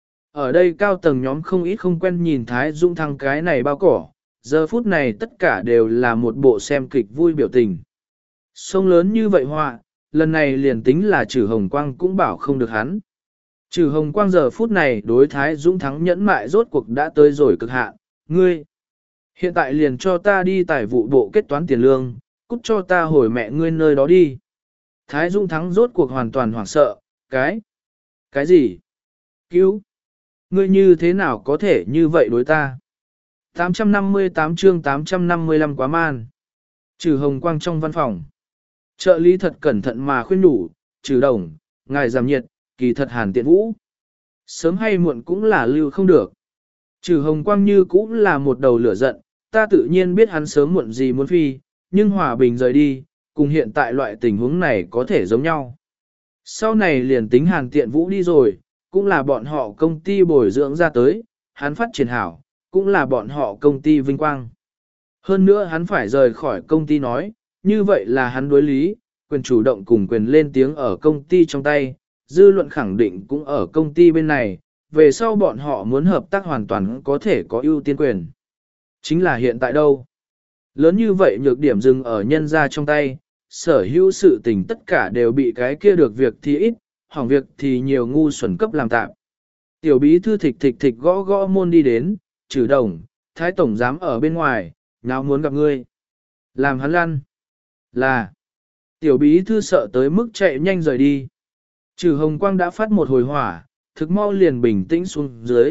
Ở đây cao tầng nhóm không ít không quen nhìn Thái Dung Thắng cái này bao cỏ, giờ phút này tất cả đều là một bộ xem kịch vui biểu tình. Sông lớn như vậy họa, lần này liền tính là Trử Hồng Quang cũng bảo không được hắn. Trử Hồng Quang giờ phút này đối Thái Dung Thắng nhẫn mại rốt cuộc đã tới rồi cực hạn, ngươi. Hiện tại liền cho ta đi tài vụ bộ kết toán tiền lương, cút cho ta hồi mẹ ngươi nơi đó đi. Thái Dung Thắng rốt cuộc hoàn toàn hoảng sợ, cái, cái gì? Cứu! Ngươi như thế nào có thể như vậy đối ta? tám trăm năm mươi tám chương tám trăm năm mươi lăm quá man. Trừ Hồng Quang trong văn phòng. Trợ lý thật cẩn thận mà khuyên nhủ, Trừ Đồng, ngài giảm nhiệt, kỳ thật Hàn Tiện Vũ. Sớm hay muộn cũng là lưu không được. Trừ Hồng Quang như cũng là một đầu lửa giận, ta tự nhiên biết hắn sớm muộn gì muốn phi, nhưng hòa bình rời đi, cùng hiện tại loại tình huống này có thể giống nhau. Sau này liền tính Hàn Tiện Vũ đi rồi, cũng là bọn họ công ty bồi dưỡng ra tới, hắn phát triển hảo, cũng là bọn họ công ty vinh quang. Hơn nữa hắn phải rời khỏi công ty nói, như vậy là hắn đối lý, quyền chủ động cùng quyền lên tiếng ở công ty trong tay, dư luận khẳng định cũng ở công ty bên này, về sau bọn họ muốn hợp tác hoàn toàn có thể có ưu tiên quyền. Chính là hiện tại đâu? Lớn như vậy nhược điểm dừng ở nhân ra trong tay, sở hữu sự tình tất cả đều bị cái kia được việc thì ít, hỏng việc thì nhiều ngu xuẩn cấp làm tạm. Tiểu bí thư thịch thịch thịch gõ gõ môn đi đến, Trừ Đồng, Thái Tổng Giám ở bên ngoài, nào muốn gặp ngươi. Làm hắn lăn. Là. Tiểu bí thư sợ tới mức chạy nhanh rời đi. Trừ Hồng Quang đã phát một hồi hỏa, thực mau liền bình tĩnh xuống dưới,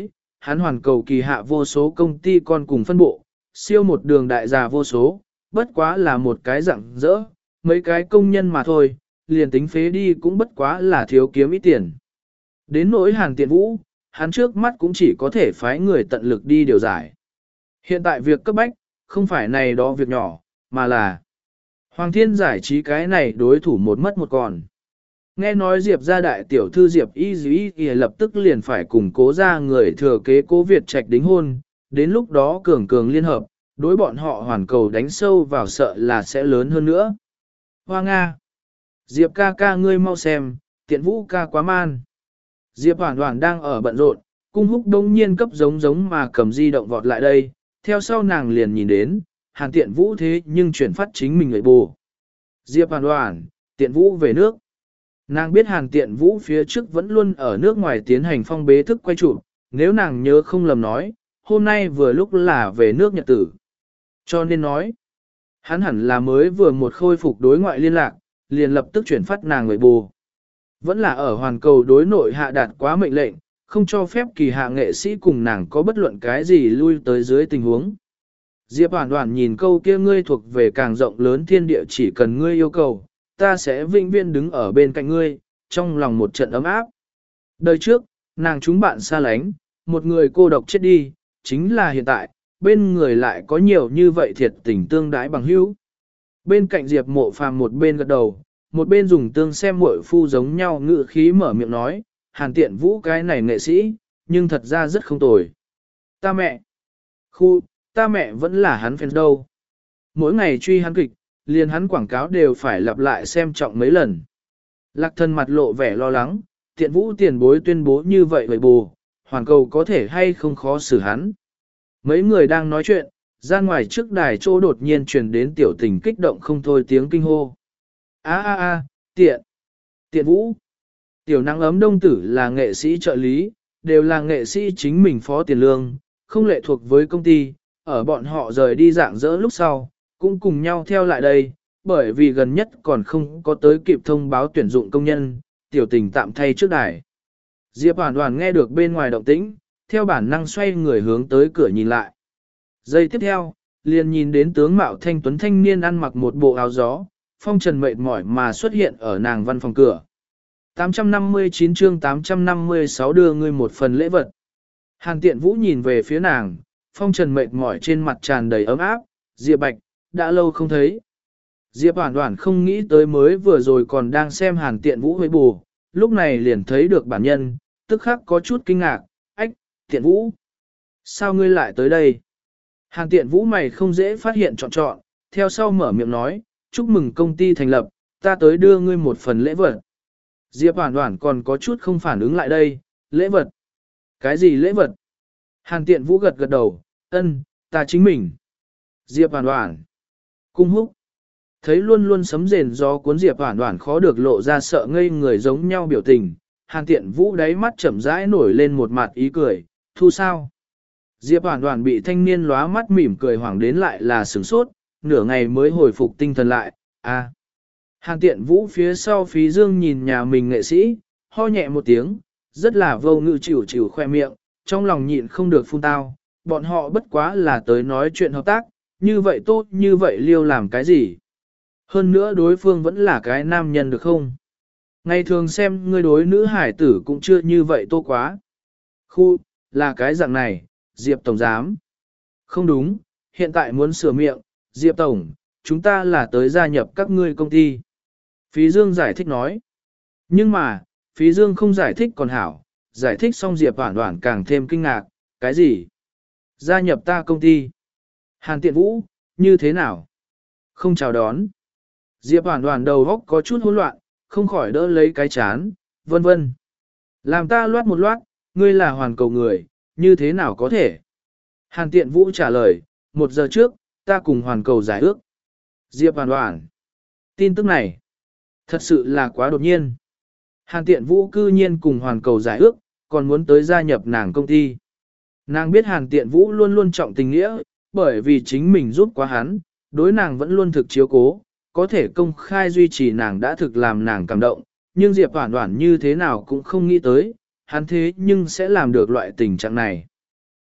hắn hoàn cầu kỳ hạ vô số công ty con cùng phân bộ, siêu một đường đại già vô số, bất quá là một cái dạng dỡ, mấy cái công nhân mà thôi, liền tính phế đi cũng bất quá là thiếu kiếm ít tiền. Đến nỗi Hàn Tiện Vũ, hắn trước mắt cũng chỉ có thể phái người tận lực đi điều giải. Hiện tại việc cấp bách, không phải này đó việc nhỏ, mà là Hoàng Thiên giải trí cái này đối thủ một mất một còn. Nghe nói Diệp gia đại tiểu thư Diệp Y Dĩ Y lập tức liền phải cùng cố ra người thừa kế cố Việt Trạch đính hôn, đến lúc đó cường cường liên hợp, đối bọn họ hoàn cầu đánh sâu vào sợ là sẽ lớn hơn nữa. Hoa Nga! Diệp ca ca ngươi mau xem, Tiện Vũ ca quá man. Diệp Hoàn Hoàn đang ở bận rộn, cung húc đông nhiên cấp giống giống mà cầm di động vọt lại đây, theo sau nàng liền nhìn đến, Hàn Tiện Vũ thế nhưng chuyển phát chính mình người bù. Diệp Hoàn Hoàn, Tiện Vũ về nước. Nàng biết Hàn Tiện Vũ phía trước vẫn luôn ở nước ngoài tiến hành phong bế thức quay chụp, nếu nàng nhớ không lầm nói, hôm nay vừa lúc là về nước nhật tử. Cho nên nói, hắn hẳn là mới vừa một khôi phục đối ngoại liên lạc, liền lập tức chuyển phát nàng người bù. Vẫn là ở hoàn cầu đối nội hạ đạt quá mệnh lệnh, không cho phép kỳ hạ nghệ sĩ cùng nàng có bất luận cái gì lui tới dưới tình huống. Diệp Hoàn Hoàn nhìn câu kia ngươi thuộc về càng rộng lớn thiên địa chỉ cần ngươi yêu cầu, ta sẽ vĩnh viễn đứng ở bên cạnh ngươi, trong lòng một trận ấm áp. Đời trước, nàng chúng bạn xa lánh, một người cô độc chết đi, chính là hiện tại, bên người lại có nhiều như vậy thiệt tình tương đái bằng hữu. Bên cạnh Diệp Mộ Phàm một bên gật đầu, một bên dùng tương xem muội phu giống nhau ngự khí mở miệng nói, Hàn Tiện Vũ cái này nghệ sĩ, nhưng thật ra rất không tồi. Ta mẹ, khu, ta mẹ vẫn là hắn fan đâu. Mỗi ngày truy hắn kịch, liền hắn quảng cáo đều phải lặp lại xem trọng mấy lần. Lạc Thần mặt lộ vẻ lo lắng, Tiện Vũ tiền bối tuyên bố như vậy vậy bù, hoàn cầu có thể hay không khó xử hắn. Mấy người đang nói chuyện, ra ngoài trước đài chỗ đột nhiên truyền đến tiểu tình kích động không thôi tiếng kinh hô. A a a, tiện, tiện Vũ. Tiểu nắng ấm đông tử là nghệ sĩ trợ lý, đều là nghệ sĩ chính mình phó tiền lương, không lệ thuộc với công ty, ở bọn họ rời đi dạng dỡ lúc sau, cũng cùng nhau theo lại đây, bởi vì gần nhất còn không có tới kịp thông báo tuyển dụng công nhân, tiểu tình tạm thay trước đài. Diệp Hoàn Hoàn nghe được bên ngoài động tĩnh, theo bản năng xoay người hướng tới cửa nhìn lại. Giây tiếp theo, liền nhìn đến tướng mạo thanh tuấn thanh niên ăn mặc một bộ áo gió, phong trần mệt mỏi mà xuất hiện ở nàng văn phòng cửa. tám trăm năm mươi chín chương tám trăm năm mươi sáu đưa ngươi một phần lễ vật. Hàn Tiện Vũ nhìn về phía nàng, phong trần mệt mỏi trên mặt tràn đầy ấm áp, Diệp Bạch, đã lâu không thấy. Diệp Hoàn Hoàn không nghĩ tới mới vừa rồi còn đang xem Hàn Tiện Vũ với bù, lúc này liền thấy được bản nhân, tức khắc có chút kinh ngạc, ách, Tiện Vũ. Sao ngươi lại tới đây? Hàn Tiện Vũ mày không dễ phát hiện trọn trọn, theo sau mở miệng nói, chúc mừng công ty thành lập, ta tới đưa ngươi một phần lễ vật. Diệp Hoàn Hoàn còn có chút không phản ứng lại đây, lễ vật. Cái gì lễ vật? Hàn Tiện Vũ gật gật đầu, ân, ta chính mình. Diệp Hoàn Hoàn. Cung húc. Thấy luôn luôn sấm rền gió cuốn Diệp Hoàn Hoàn khó được lộ ra sợ ngây người giống nhau biểu tình. Hàn Tiện Vũ đáy mắt chậm rãi nổi lên một mặt ý cười, thu sao? Diệp Hoàn Hoàn bị thanh niên lóa mắt mỉm cười hoảng đến lại là sửng sốt, nửa ngày mới hồi phục tinh thần lại, à. Hàn Tiện Vũ phía sau Phí Dương nhìn nhà mình nghệ sĩ, ho nhẹ một tiếng, rất là vô ngữ chịu chịu khoe miệng, trong lòng nhịn không được phun tao, bọn họ bất quá là tới nói chuyện hợp tác, như vậy tốt như vậy liêu làm cái gì. Hơn nữa đối phương vẫn là cái nam nhân được không? Ngày thường xem ngươi đối nữ hải tử cũng chưa như vậy tốt quá. Khu, là cái dạng này, Diệp Tổng Giám. Không đúng, hiện tại muốn sửa miệng, Diệp Tổng, chúng ta là tới gia nhập các ngươi công ty. Phí Dương giải thích nói. Nhưng mà, Phí Dương không giải thích còn hảo, giải thích xong Diệp Hoàn Hoàn càng thêm kinh ngạc, cái gì? Gia nhập ta công ty. Hàn Tiện Vũ, như thế nào? Không chào đón. Diệp Hoàn Hoàn đầu góc có chút hỗn loạn, không khỏi đỡ lấy cái chán, vân vân. Làm ta loát một loát, ngươi là hoàn cầu người, như thế nào có thể? Hàn Tiện Vũ trả lời, một giờ trước, ta cùng hoàn cầu giải ước. Diệp Hoàn Hoàn. Tin tức này, thật sự là quá đột nhiên. Hàn Tiện Vũ cư nhiên cùng hoàn cầu giải ước, còn muốn tới gia nhập nàng công ty. Nàng biết Hàn Tiện Vũ luôn luôn trọng tình nghĩa, bởi vì chính mình giúp quá hắn, đối nàng vẫn luôn thực chiếu cố, có thể công khai duy trì nàng đã thực làm nàng cảm động, nhưng Diệp Hoàn Hoàn như thế nào cũng không nghĩ tới, hắn thế nhưng sẽ làm được loại tình trạng này.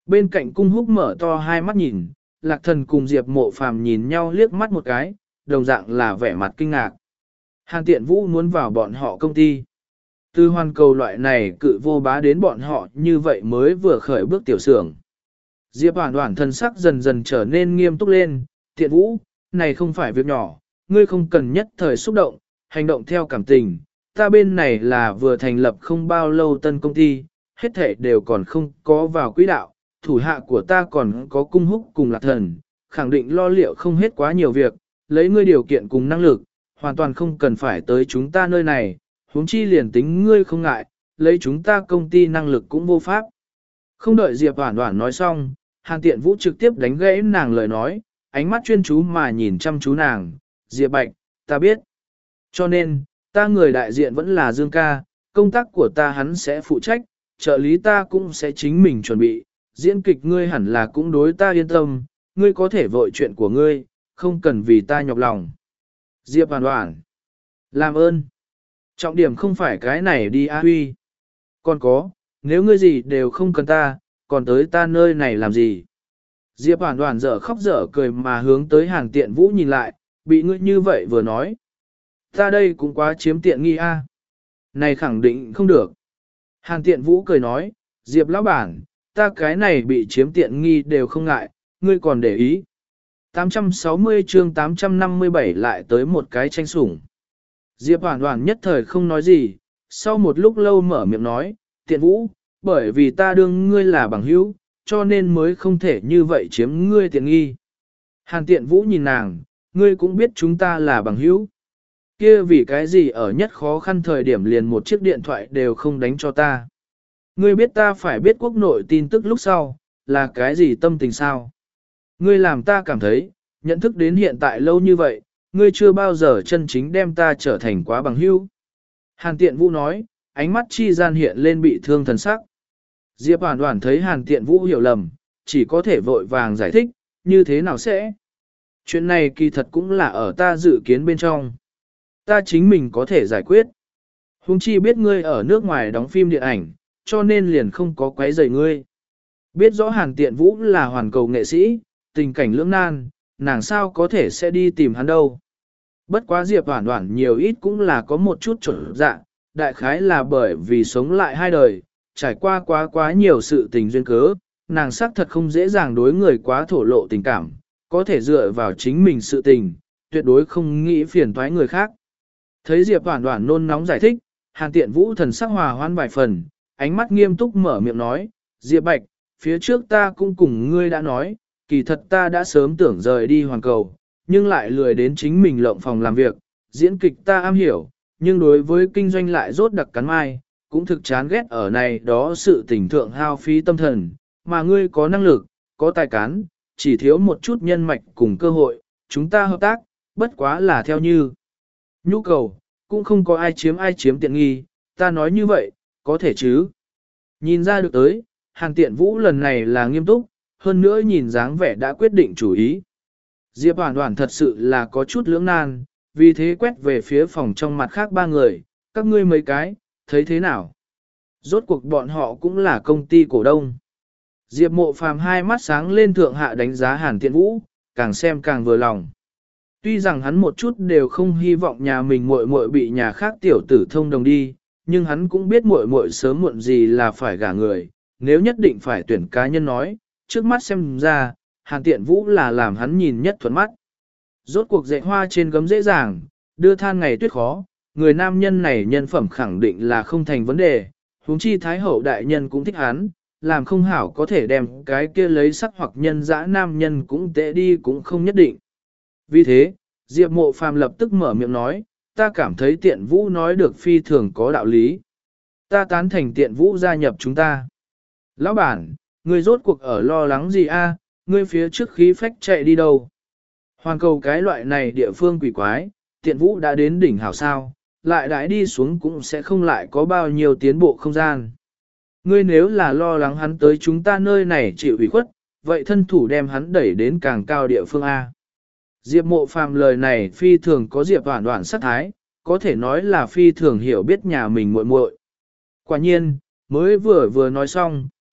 Bên cạnh cung húc mở to hai mắt nhìn, lạc thần cùng Diệp mộ phàm nhìn nhau liếc mắt một cái, đồng dạng là vẻ mặt kinh ngạc. Hàn tiện vũ muốn vào bọn họ công ty. Từ hoàn cầu loại này cự vô bá đến bọn họ như vậy mới vừa khởi bước tiểu xưởng. Diệp Hoản Hoản thân sắc dần dần trở nên nghiêm túc lên, tiện vũ, này không phải việc nhỏ, ngươi không cần nhất thời xúc động, hành động theo cảm tình, ta bên này là vừa thành lập không bao lâu tân công ty, hết thể đều còn không có vào quỹ đạo, thủ hạ của ta còn có cung húc cùng lạc thần, khẳng định lo liệu không hết quá nhiều việc, lấy ngươi điều kiện cùng năng lực, hoàn toàn không cần phải tới chúng ta nơi này, huống chi liền tính ngươi không ngại, lấy chúng ta công ty năng lực cũng vô pháp. Không đợi Diệp Hoản Hoản nói xong, Hàn Tiện Vũ trực tiếp đánh gãy nàng lời nói, ánh mắt chuyên chú mà nhìn chăm chú nàng, Diệp Bạch, ta biết. Cho nên, ta người đại diện vẫn là Dương ca, công tác của ta hắn sẽ phụ trách, trợ lý ta cũng sẽ chính mình chuẩn bị, diễn kịch ngươi hẳn là cũng đối ta yên tâm, ngươi có thể vội chuyện của ngươi, không cần vì ta nhọc lòng. Diệp Hoản Hoản, làm ơn. Trọng điểm không phải cái này đi A Huy. Còn có, nếu ngươi gì đều không cần ta, còn tới ta nơi này làm gì? Diệp Hoản Hoản dở khóc dở cười mà hướng tới Hàn Tiện Vũ nhìn lại, bị ngươi như vậy vừa nói. Ta đây cũng quá chiếm tiện nghi a. Này khẳng định không được. Hàn Tiện Vũ cười nói, Diệp lão bản, ta cái này bị chiếm tiện nghi đều không ngại, ngươi còn để ý. tám trăm sáu mươi chương tám trăm năm mươi bảy lại tới một cái tranh sủng. Diệp Hoản Hoản nhất thời không nói gì, sau một lúc lâu mở miệng nói, Tiện Vũ, bởi vì ta đương ngươi là bằng hữu, cho nên mới không thể như vậy chiếm ngươi tiện nghi. Hàn Tiện Vũ nhìn nàng, ngươi cũng biết chúng ta là bằng hữu. Kia vì cái gì ở nhất khó khăn thời điểm liền một chiếc điện thoại đều không đánh cho ta. Ngươi biết ta phải biết quốc nội tin tức lúc sau, là cái gì tâm tình sao? Ngươi làm ta cảm thấy, nhận thức đến hiện tại lâu như vậy, ngươi chưa bao giờ chân chính đem ta trở thành quá bằng hữu. Hàn Tiện Vũ nói, ánh mắt chi gian hiện lên bị thương thần sắc. Diệp Hoản Hoản thấy Hàn Tiện Vũ hiểu lầm, chỉ có thể vội vàng giải thích, như thế nào sẽ? Chuyện này kỳ thật cũng là ở ta dự kiến bên trong. Ta chính mình có thể giải quyết. Huống chi biết ngươi ở nước ngoài đóng phim điện ảnh, cho nên liền không có quấy rầy ngươi. Biết rõ Hàn Tiện Vũ là hoàn cầu nghệ sĩ, tình cảnh lưỡng nan, nàng sao có thể sẽ đi tìm hắn đâu. Bất quá Diệp Hoản Hoản nhiều ít cũng là có một chút chuẩn dạ, đại khái là bởi vì sống lại hai đời, trải qua quá quá nhiều sự tình duyên cớ, nàng xác thật không dễ dàng đối người quá thổ lộ tình cảm, có thể dựa vào chính mình sự tình, tuyệt đối không nghĩ phiền toái người khác. Thấy Diệp Hoản Hoản nôn nóng giải thích, Hàn Tiện Vũ thần sắc hòa hoan vài phần, ánh mắt nghiêm túc mở miệng nói, Diệp Bạch, phía trước ta cũng cùng ngươi đã nói, kỳ thật ta đã sớm tưởng rời đi hoàn cầu, nhưng lại lười đến chính mình lộng phòng làm việc, diễn kịch ta am hiểu, nhưng đối với kinh doanh lại rốt đặc cắn mai, cũng thực chán ghét ở này đó sự tình thượng hao phí tâm thần, mà ngươi có năng lực, có tài cán, chỉ thiếu một chút nhân mạch cùng cơ hội, chúng ta hợp tác, bất quá là theo như nhu cầu, cũng không có ai chiếm ai chiếm tiện nghi, ta nói như vậy, có thể chứ. Nhìn ra được tới, Hàn Tiện Vũ lần này là nghiêm túc, hơn nữa nhìn dáng vẻ đã quyết định chủ ý. Diệp Hoản Hoản thật sự là có chút lưỡng nan, vì thế quét về phía phòng trong mặt khác ba người, các ngươi mấy cái, thấy thế nào? Rốt cuộc bọn họ cũng là công ty cổ đông. Diệp Mộ Phàm hai mắt sáng lên thượng hạ đánh giá Hàn Tiện Vũ, càng xem càng vừa lòng. Tuy rằng hắn một chút đều không hy vọng nhà mình muội muội bị nhà khác tiểu tử thông đồng đi, nhưng hắn cũng biết muội muội sớm muộn gì là phải gả người, nếu nhất định phải tuyển cá nhân nói, trước mắt xem ra, Hàn Tiện Vũ là làm hắn nhìn nhất thuận mắt. Rốt cuộc dạy hoa trên gấm dễ dàng, đưa than ngày tuyết khó, người nam nhân này nhân phẩm khẳng định là không thành vấn đề, huống chi Thái Hậu đại nhân cũng thích hắn, làm không hảo có thể đem cái kia lấy sắc hoặc nhân dã nam nhân cũng tệ đi cũng không nhất định. Vì thế, Diệp Mộ Phàm lập tức mở miệng nói, ta cảm thấy Tiện Vũ nói được phi thường có đạo lý. Ta tán thành Tiện Vũ gia nhập chúng ta. Lão bản, ngươi rốt cuộc ở lo lắng gì a? Ngươi phía trước khí phách chạy đi đâu? Hoàn cầu cái loại này địa phương quỷ quái, Tiện Vũ đã đến đỉnh hảo sao, lại đãi đi xuống cũng sẽ không lại có bao nhiêu tiến bộ không gian. Ngươi nếu là lo lắng hắn tới chúng ta nơi này chịu ủy khuất, vậy thân thủ đem hắn đẩy đến càng cao địa phương A. Diệp Mộ Phàm lời này phi thường có Diệp Hoản Hoản sắc thái, có thể nói là phi thường hiểu biết nhà mình muội muội. Quả nhiên, mới vừa vừa nói xong,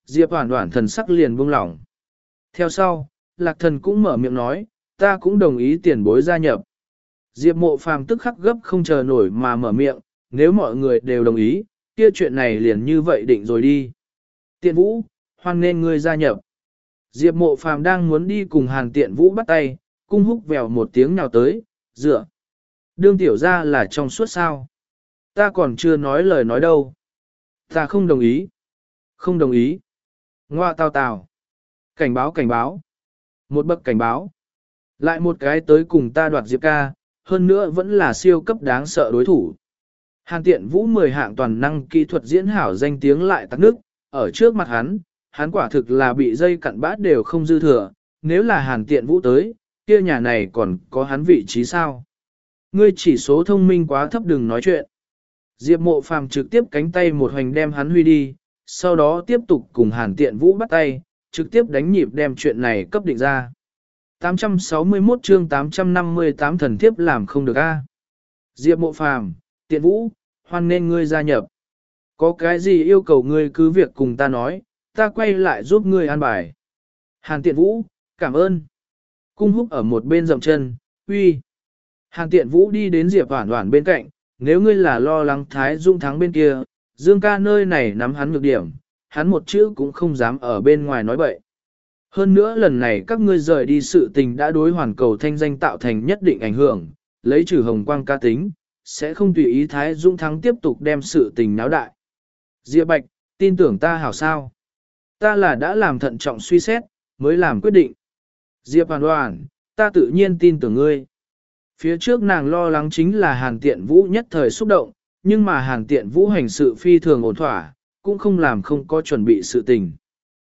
Diệp Hoản Hoản thần sắc liền buông lỏng. Theo sau, Lạc Thần cũng mở miệng nói, ta cũng đồng ý tiền bối gia nhập. Diệp Mộ Phàm tức khắc gấp không chờ nổi mà mở miệng, nếu mọi người đều đồng ý, kia chuyện này liền như vậy định rồi đi. Tiện Vũ, hoan nên ngươi gia nhập. Diệp Mộ Phàm đang muốn đi cùng Hàn Tiện Vũ bắt tay, cung húc vèo một tiếng nào tới, dựa. Đương tiểu ra là trong suốt sao. Ta còn chưa nói lời nói đâu. Ta không đồng ý. Không đồng ý. Ngoa tào tào. Cảnh báo cảnh báo. Một bậc cảnh báo. Lại một cái tới cùng ta đoạt Diệp ca, hơn nữa vẫn là siêu cấp đáng sợ đối thủ. Hàn Tiện Vũ mười hạng toàn năng kỹ thuật diễn hảo danh tiếng lại tắc nước, ở trước mặt hắn, hắn quả thực là bị dây cặn bát đều không dư thừa, nếu là Hàn Tiện Vũ tới, kia nhà này còn có hắn vị trí sao? Ngươi chỉ số thông minh quá thấp đừng nói chuyện. Diệp Mộ Phàm trực tiếp cánh tay một hoành đem hắn huy đi, sau đó tiếp tục cùng Hàn Tiện Vũ bắt tay, trực tiếp đánh nhịp đem chuyện này cấp định ra. tám trăm sáu mươi mốt chương tám trăm năm mươi tám thần thiếp làm không được a. Diệp Mộ Phàm, Tiện Vũ, hoan nên ngươi gia nhập. Có cái gì yêu cầu ngươi cứ việc cùng ta nói, ta quay lại giúp ngươi an bài. Hàn Tiện Vũ, cảm ơn. Cung húc ở một bên dậm chân, uy. Hàn Tiện Vũ đi đến Diệp Hoản Hoản bên cạnh, nếu ngươi là lo lắng Thái Dung thắng bên kia, Dương ca nơi này nắm hắn nhược điểm, hắn một chữ cũng không dám ở bên ngoài nói bậy. Hơn nữa lần này các ngươi rời đi sự tình đã đối hoàn cầu thanh danh tạo thành nhất định ảnh hưởng, lấy trừ hồng quang ca tính, sẽ không tùy ý Thái Dung thắng tiếp tục đem sự tình náo đại. Diệp Bạch, tin tưởng ta hảo sao? Ta là đã làm thận trọng suy xét, mới làm quyết định. Diệp Hoàn Hoàn, ta tự nhiên tin tưởng ngươi. Phía trước nàng lo lắng chính là Hàn Tiện Vũ nhất thời xúc động, nhưng mà Hàn Tiện Vũ hành sự phi thường ổn thỏa, cũng không làm không có chuẩn bị sự tình.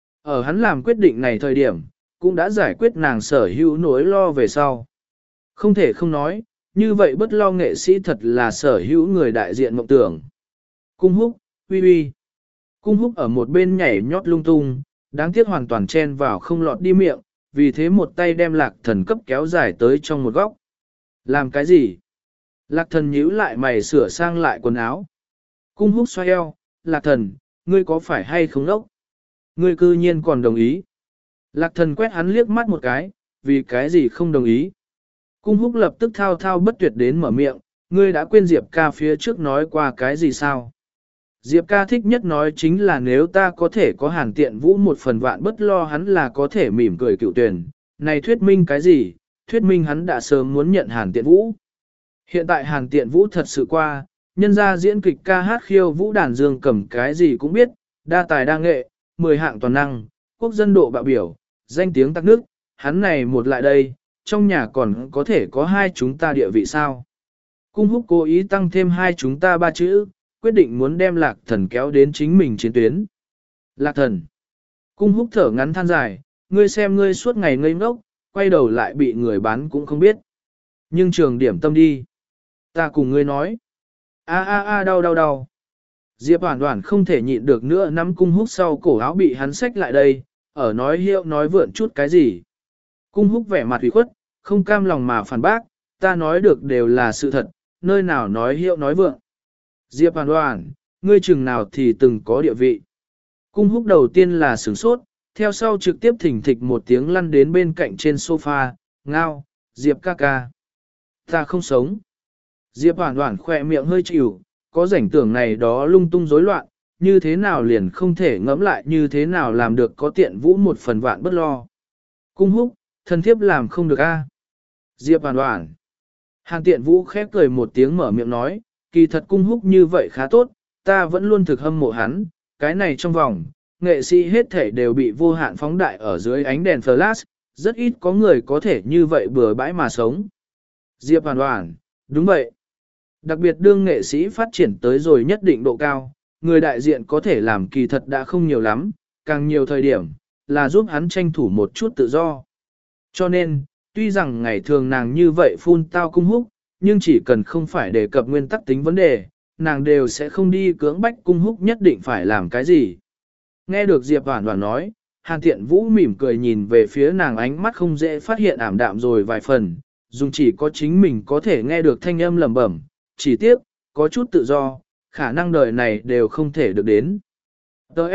Ở hắn làm quyết định này thời điểm, cũng đã giải quyết nàng sở hữu nỗi lo về sau. Không thể không nói, như vậy bất lo nghệ sĩ thật là sở hữu người đại diện mộng tưởng. Cung húc, uy uy. Cung húc ở một bên nhảy nhót lung tung, đáng tiếc hoàn toàn chen vào không lọt đi miệng, vì thế một tay đem lạc thần cấp kéo dài tới trong một góc. Làm cái gì? Lạc thần nhíu lại mày sửa sang lại quần áo. Cung húc xoay eo, lạc thần, ngươi có phải hay không đốc? Ngươi cư nhiên còn đồng ý. Lạc thần quét hắn liếc mắt một cái, vì cái gì không đồng ý. Cung húc lập tức thao thao bất tuyệt đến mở miệng, ngươi đã quên Diệp ca phía trước nói qua cái gì sao? Diệp ca thích nhất nói chính là nếu ta có thể có Hàn Tiện Vũ một phần vạn bất lo hắn là có thể mỉm cười cựu tuyển. Này thuyết minh cái gì? Thuyết minh hắn đã sớm muốn nhận Hàn Tiện Vũ. Hiện tại Hàn Tiện Vũ thật sự qua, nhân ra diễn kịch ca hát khiêu vũ đàn dương cầm cái gì cũng biết, đa tài đa nghệ, mười hạng toàn năng, quốc dân độ bạo biểu, danh tiếng tắc nước, hắn này một lại đây, trong nhà còn có thể có hai chúng ta địa vị sao. Cung húc cố ý tăng thêm hai chúng ta ba chữ, quyết định muốn đem lạc thần kéo đến chính mình chiến tuyến. Lạc thần. Cung húc thở ngắn than dài, ngươi xem ngươi suốt ngày ngây ngốc, quay đầu lại bị người bán cũng không biết. Nhưng trường điểm tâm đi. Ta cùng ngươi nói. A a a đau đau đau. Diệp Hoàn Hoàn không thể nhịn được nữa nắm cung húc sau cổ áo bị hắn xách lại đây, ở nói hiệu nói vượn chút cái gì. Cung húc vẻ mặt ủy khuất, không cam lòng mà phản bác, ta nói được đều là sự thật, nơi nào nói hiệu nói vượn. Diệp Hoàn Hoàn, ngươi chừng nào thì từng có địa vị. Cung húc đầu tiên là sửng sốt, theo sau trực tiếp thỉnh thịch một tiếng lăn đến bên cạnh trên sofa, ngao, Diệp ca ca. Ta không sống. Diệp Hoàn Hoàn khỏe miệng hơi chịu, có rảnh tưởng này đó lung tung rối loạn, như thế nào liền không thể ngẫm lại như thế nào làm được có Tiện Vũ một phần vạn bất lo. Cung húc, thân thiếp làm không được a. Diệp Hoàn Hoàn. Hàn Tiện Vũ khép cười một tiếng mở miệng nói, kỳ thật cung húc như vậy khá tốt, ta vẫn luôn thực hâm mộ hắn, cái này trong vòng, nghệ sĩ hết thể đều bị vô hạn phóng đại ở dưới ánh đèn flash, rất ít có người có thể như vậy bừa bãi mà sống. Diệp Hoàn Hoàn, đúng vậy. Đặc biệt đương nghệ sĩ phát triển tới rồi nhất định độ cao, người đại diện có thể làm kỳ thật đã không nhiều lắm, càng nhiều thời điểm, là giúp hắn tranh thủ một chút tự do. Cho nên, tuy rằng ngày thường nàng như vậy phun tao cung húc, nhưng chỉ cần không phải đề cập nguyên tắc tính vấn đề, nàng đều sẽ không đi cưỡng bách cung húc nhất định phải làm cái gì. Nghe được Diệp Hoàn Hoàn nói, Hàn Tiện Vũ mỉm cười nhìn về phía nàng ánh mắt không dễ phát hiện ảm đạm rồi vài phần, dùng chỉ có chính mình có thể nghe được thanh âm lẩm bẩm, chỉ tiếc, có chút tự do, khả năng đời này đều không thể được đến. Đợt,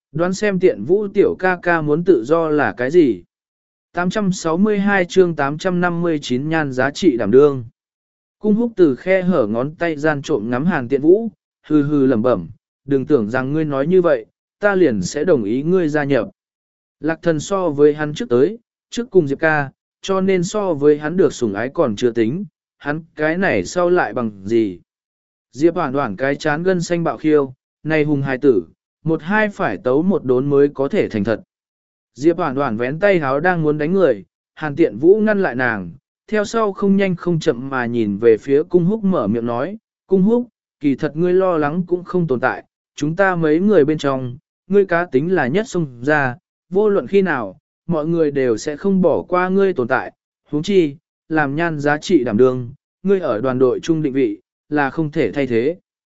Đoán xem tiện vũ tiểu ca ca muốn tự do là cái gì? tám trăm sáu mươi hai chương tám trăm năm mươi chín nhan giá trị đảm đương. Cung húc từ khe hở ngón tay gian trộm ngắm Hàn Tiện Vũ, hừ hừ lẩm bẩm, đừng tưởng rằng ngươi nói như vậy, ta liền sẽ đồng ý ngươi gia nhập. Lạc thần so với hắn trước tới, trước cùng Diệp ca, cho nên so với hắn được sủng ái còn chưa tính, hắn cái này sau lại bằng gì. Diệp Hoản Hoản cái chán gân xanh bạo khiêu, này hùng hài tử, một hai phải tấu một đốn mới có thể thành thật. Diệp Hoản Hoản vén tay háo đang muốn đánh người, Hàn Tiện Vũ ngăn lại nàng, theo sau không nhanh không chậm mà nhìn về phía Cung Húc mở miệng nói, Cung Húc, kỳ thật ngươi lo lắng cũng không tồn tại, chúng ta mấy người bên trong, ngươi cá tính là nhất xông ra, vô luận khi nào, mọi người đều sẽ không bỏ qua ngươi tồn tại, huống chi, làm nhan giá trị đảm đương, ngươi ở đoàn đội trung định vị, là không thể thay thế.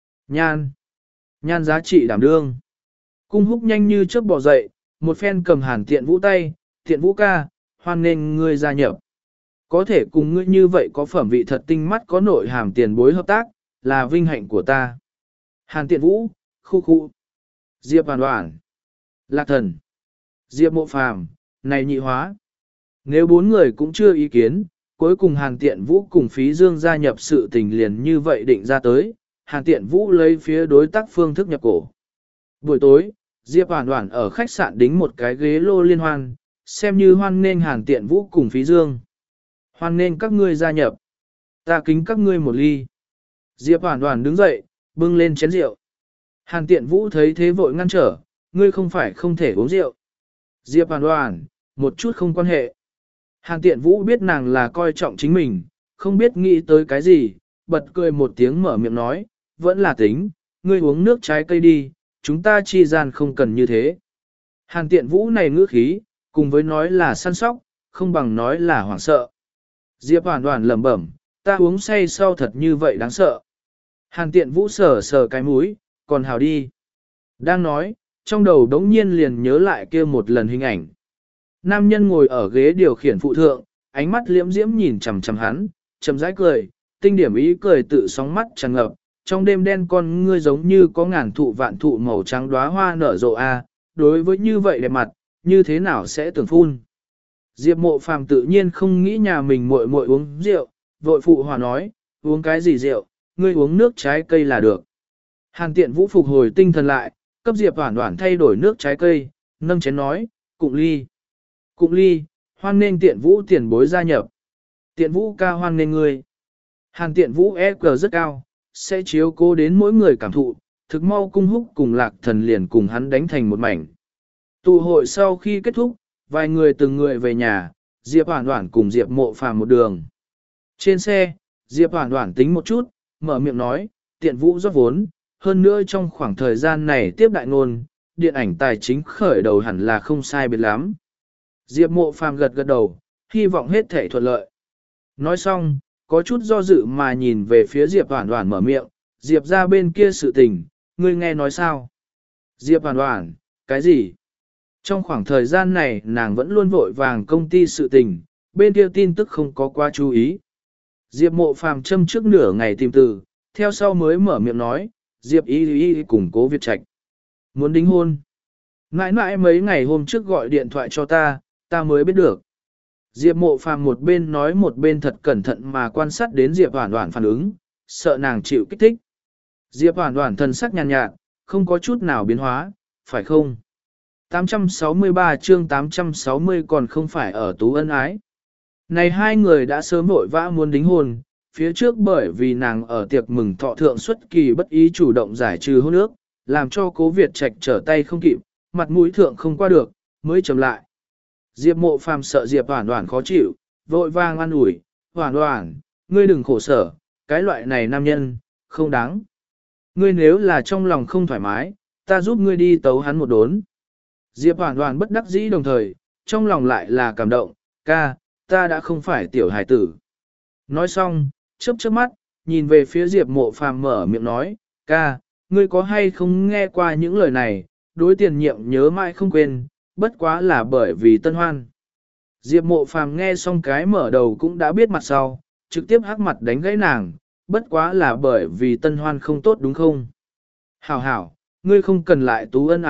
Nhan, nhan giá trị đảm đương. Cung Húc nhanh như chớp bò dậy, một phen cầm Hàn Tiện Vũ tay, Tiện Vũ ca, hoan nên ngươi gia nhập. Có thể cùng ngươi như vậy có phẩm vị thật tinh mắt có nội hàm tiền bối hợp tác, là vinh hạnh của ta. Hàn Tiện Vũ, khu khu. Diệp Hoàn Hoàn, Lạc Thần, Diệp Mộ Phàm, này nhị hóa. Nếu bốn người cũng chưa ý kiến, cuối cùng Hàn Tiện Vũ cùng Phí Dương gia nhập sự tình liền như vậy định ra tới, Hàn Tiện Vũ lấy phía đối tác phương thức nhập cổ. Buổi tối, Diệp Hoàn Hoàn ở khách sạn đính một cái ghế lô liên hoan, xem như hoan nên Hàn Tiện Vũ cùng Phí Dương. Hoan nên các ngươi gia nhập. Ta kính các ngươi một ly. Diệp Hoàn Hoàn đứng dậy, bưng lên chén rượu. Hàn Tiện Vũ thấy thế vội ngăn trở, ngươi không phải không thể uống rượu. Diệp Hoàn Hoàn, một chút không quan hệ. Hàn Tiện Vũ biết nàng là coi trọng chính mình, không biết nghĩ tới cái gì, bật cười một tiếng mở miệng nói, vẫn là tính, ngươi uống nước trái cây đi, chúng ta chi gian không cần như thế. Hàn Tiện Vũ này ngữ khí, cùng với nói là săn sóc, không bằng nói là hoảng sợ. Diệp Hoàn Hoàn lẩm bẩm, ta uống say sau thật như vậy đáng sợ. Hàn Tiện Vũ sờ sờ cái mũi, còn hào đi. Đang nói, trong đầu đống nhiên liền nhớ lại kia một lần hình ảnh. Nam nhân ngồi ở ghế điều khiển phụ thượng, ánh mắt liễm diễm nhìn chằm chằm hắn, chậm rãi cười, tinh điểm ý cười tự sóng mắt tràn ngập, trong đêm đen con ngươi giống như có ngàn thụ vạn thụ màu trắng đóa hoa nở rộ a, đối với như vậy đẹp mặt, như thế nào sẽ tưởng phun. Diệp Mộ Phàm tự nhiên không nghĩ nhà mình muội muội uống rượu, vội phụ hòa nói, uống cái gì rượu, ngươi uống nước trái cây là được. Hàn Tiện Vũ phục hồi tinh thần lại, cấp Diệp Hoản Hoản thay đổi nước trái cây, nâng chén nói, cụng ly. Cụng ly, hoan nên Tiện Vũ tiền bối gia nhập. Tiện Vũ ca hoan nên ngươi. Hàn Tiện Vũ e cờ rất cao, sẽ chiếu cố đến mỗi người cảm thụ, thực mau Cung Húc cùng Lạc Thần liền cùng hắn đánh thành một mảnh. Tụ hội sau khi kết thúc, vài người từng người về nhà, Diệp Hoản Hoản cùng Diệp Mộ Phàm một đường. Trên xe, Diệp Hoản Hoản tính một chút, mở miệng nói, Tiện Vũ rót vốn, hơn nữa trong khoảng thời gian này tiếp đại ngôn, điện ảnh tài chính khởi đầu hẳn là không sai biệt lắm. Diệp Mộ Phàm gật gật đầu, hy vọng hết thể thuận lợi. Nói xong, có chút do dự mà nhìn về phía Diệp Hoản Hoản mở miệng, Diệp ra bên kia sự tình, ngươi nghe nói sao? Diệp Hoản Hoản, cái gì? Trong khoảng thời gian này nàng vẫn luôn vội vàng công ty sự tình, bên kia tin tức không có quá chú ý. Diệp Mộ Phàm châm trước nửa ngày tìm từ, theo sau mới mở miệng nói, Diệp y y cùng Cố Việt Trạch muốn đính hôn. Mãi mãi mấy ngày hôm trước gọi điện thoại cho ta, ta mới biết được. Diệp Mộ Phàm một bên nói một bên thật cẩn thận mà quan sát đến Diệp Hoản Hoản phản ứng, sợ nàng chịu kích thích. Diệp Hoản Hoản thần sắc nhàn nhạt, nhạt, không có chút nào biến hóa, phải không? tám trăm sáu mươi ba chương tám trăm sáu mươi còn không phải ở tú ân ái. Này hai người đã sớm vội vã muốn đính hôn, phía trước bởi vì nàng ở tiệc mừng thọ thượng xuất kỳ bất ý chủ động giải trừ hôn ước, làm cho Cố Việt Trạch trở tay không kịp, mặt mũi thượng không qua được, mới chậm lại. Diệp Mộ Phàm sợ Diệp Hoản Hoản khó chịu, vội vàng an ủi, Hoản Hoản, ngươi đừng khổ sở, cái loại này nam nhân, không đáng. Ngươi nếu là trong lòng không thoải mái, ta giúp ngươi đi tấu hắn một đốn. Diệp Hoản Hoản bất đắc dĩ đồng thời, trong lòng lại là cảm động, ca, ta đã không phải tiểu hải tử. Nói xong, chớp chớp mắt, nhìn về phía Diệp Mộ Phàm mở miệng nói, ca, ngươi có hay không nghe qua những lời này, đối tiền nhiệm nhớ mãi không quên, bất quá là bởi vì tân hoan. Diệp Mộ Phàm nghe xong cái mở đầu cũng đã biết mặt sau, trực tiếp hắc mặt đánh gãy nàng, bất quá là bởi vì tân hoan không tốt đúng không? Hảo hảo, ngươi không cần lại tú ân ái,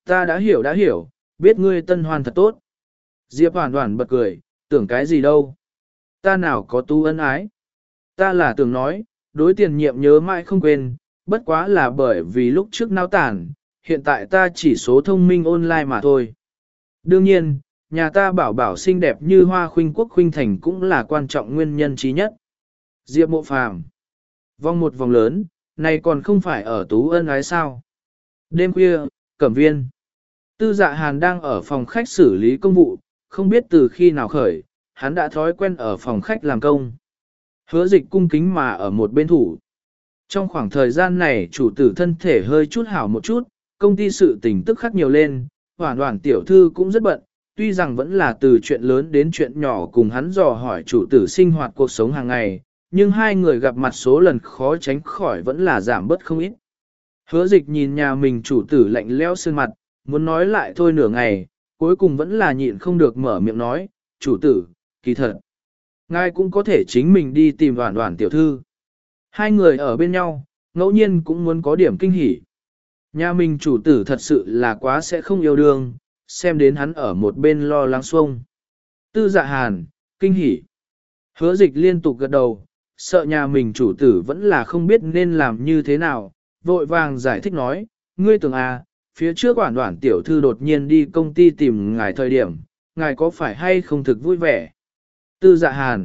Ta đã hiểu đã hiểu, biết ngươi tân hoan thật tốt. Diệp Hoàn Hoàn bật cười, tưởng cái gì đâu. Ta nào có tu ân ái. Ta là tưởng nói, đối tiền nhiệm nhớ mãi không quên, bất quá là bởi vì lúc trước náo tản, hiện tại ta chỉ số thông minh online mà thôi. Đương nhiên, nhà ta bảo bảo xinh đẹp như hoa khuynh quốc khuynh thành cũng là quan trọng nguyên nhân trí nhất. Diệp Mộ Phàm, vòng một vòng lớn, này còn không phải ở tú ân ái sao. Đêm khuya, Cẩm Viên. Tư Dạ Hàn đang ở phòng khách xử lý công vụ, không biết từ khi nào khởi, hắn đã thói quen ở phòng khách làm công. Hứa Dịch cung kính mà ở một bên thủ. Trong khoảng thời gian này chủ tử thân thể hơi chút hảo một chút, công ty sự tình tức khắc nhiều lên, Hoàn Hoàn tiểu thư cũng rất bận, tuy rằng vẫn là từ chuyện lớn đến chuyện nhỏ cùng hắn dò hỏi chủ tử sinh hoạt cuộc sống hàng ngày, nhưng hai người gặp mặt số lần khó tránh khỏi vẫn là giảm bớt không ít. Hứa Dịch nhìn nhà mình chủ tử lạnh lẽo sơn mặt, muốn nói lại thôi nửa ngày, cuối cùng vẫn là nhịn không được mở miệng nói, chủ tử, kỳ thật. Ngài cũng có thể chính mình đi tìm Hoàn Hoàn tiểu thư. Hai người ở bên nhau, ngẫu nhiên cũng muốn có điểm kinh hỉ. Nhà mình chủ tử thật sự là quá sẽ không yêu đương, xem đến hắn ở một bên lo lắng xuông. Tư Dạ Hàn, kinh hỉ. Hứa Dịch liên tục gật đầu, sợ nhà mình chủ tử vẫn là không biết nên làm như thế nào, vội vàng giải thích nói, ngươi tưởng à, phía trước Hoàn Hoàn tiểu thư đột nhiên đi công ty tìm ngài thời điểm, ngài có phải hay không thực vui vẻ? Tư Dạ Hàn,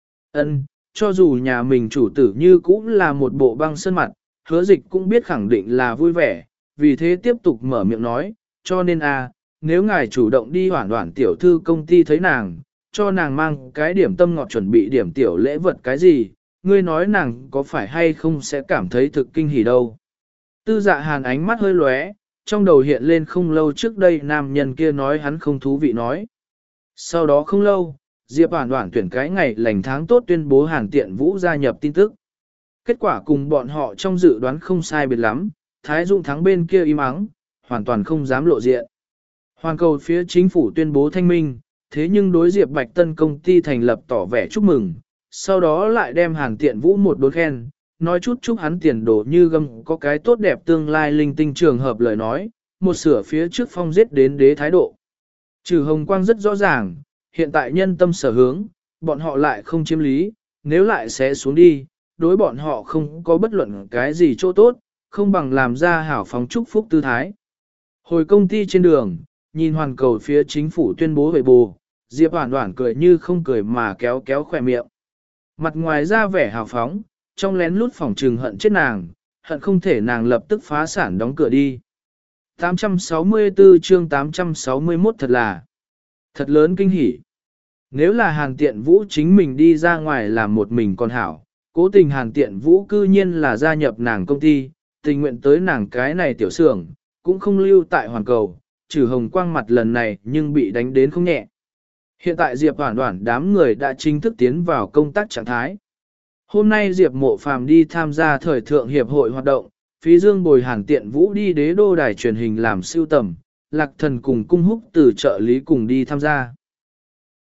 ân, cho dù nhà mình chủ tử như cũng là một bộ băng sơn mặt, Hứa Dịch cũng biết khẳng định là vui vẻ, vì thế tiếp tục mở miệng nói, cho nên à, nếu ngài chủ động đi Hoàn Hoàn tiểu thư công ty thấy nàng, cho nàng mang cái điểm tâm ngọt chuẩn bị điểm tiểu lễ vật cái gì, ngươi nói nàng có phải hay không sẽ cảm thấy thực kinh hỉ đâu. Tư Dạ Hàn ánh mắt hơi lóe, trong đầu hiện lên không lâu trước đây nam nhân kia nói hắn không thú vị nói. Sau đó không lâu, Diệp Hoàn Hoàn tuyển cái ngày lành tháng tốt tuyên bố Hàn Tiện Vũ gia nhập tin tức. Kết quả cùng bọn họ trong dự đoán không sai biệt lắm, Thái Dung thắng bên kia im ắng, hoàn toàn không dám lộ diện. Hoàn cầu phía chính phủ tuyên bố thanh minh, thế nhưng đối Diệp Bạch Tân công ty thành lập tỏ vẻ chúc mừng, sau đó lại đem Hàn Tiện Vũ một đốn khen, nói chút chúc hắn tiền đồ như gâm có cái tốt đẹp tương lai linh tinh trường hợp lời nói, một sửa phía trước phong giết đến đế thái độ. Trừ hồng quang rất rõ ràng, hiện tại nhân tâm sở hướng, bọn họ lại không chiếm lý, nếu lại sẽ xuống đi, đối bọn họ không có bất luận cái gì chỗ tốt, không bằng làm ra hảo phóng chúc phúc tư thái. Hồi công ty trên đường, nhìn hoàn cầu phía chính phủ tuyên bố về bù, Diệp Hoàn Hoàn cười như không cười mà kéo kéo khỏe miệng. Mặt ngoài ra vẻ hào phóng, trong lén lút phòng trừng hận chết nàng, hận không thể nàng lập tức phá sản đóng cửa đi. tám trăm sáu mươi tư chương tám trăm sáu mươi mốt thật là thật lớn kinh hỉ. Nếu là Hàn Tiện Vũ chính mình đi ra ngoài làm một mình còn hảo, cố tình Hàn Tiện Vũ cư nhiên là gia nhập nàng công ty, tình nguyện tới nàng cái này tiểu xưởng, cũng không lưu tại hoàn cầu, trừ hồng quang mặt lần này nhưng bị đánh đến không nhẹ. Hiện tại Diệp Hoàn Hoàn đám người đã chính thức tiến vào công tác trạng thái. Hôm nay Diệp Mộ Phàm đi tham gia thời thượng hiệp hội hoạt động, Phí Dương bồi Hàn Tiện Vũ đi đế đô đài truyền hình làm siêu tầm, Lạc Thần cùng Cung Húc từ trợ lý cùng đi tham gia.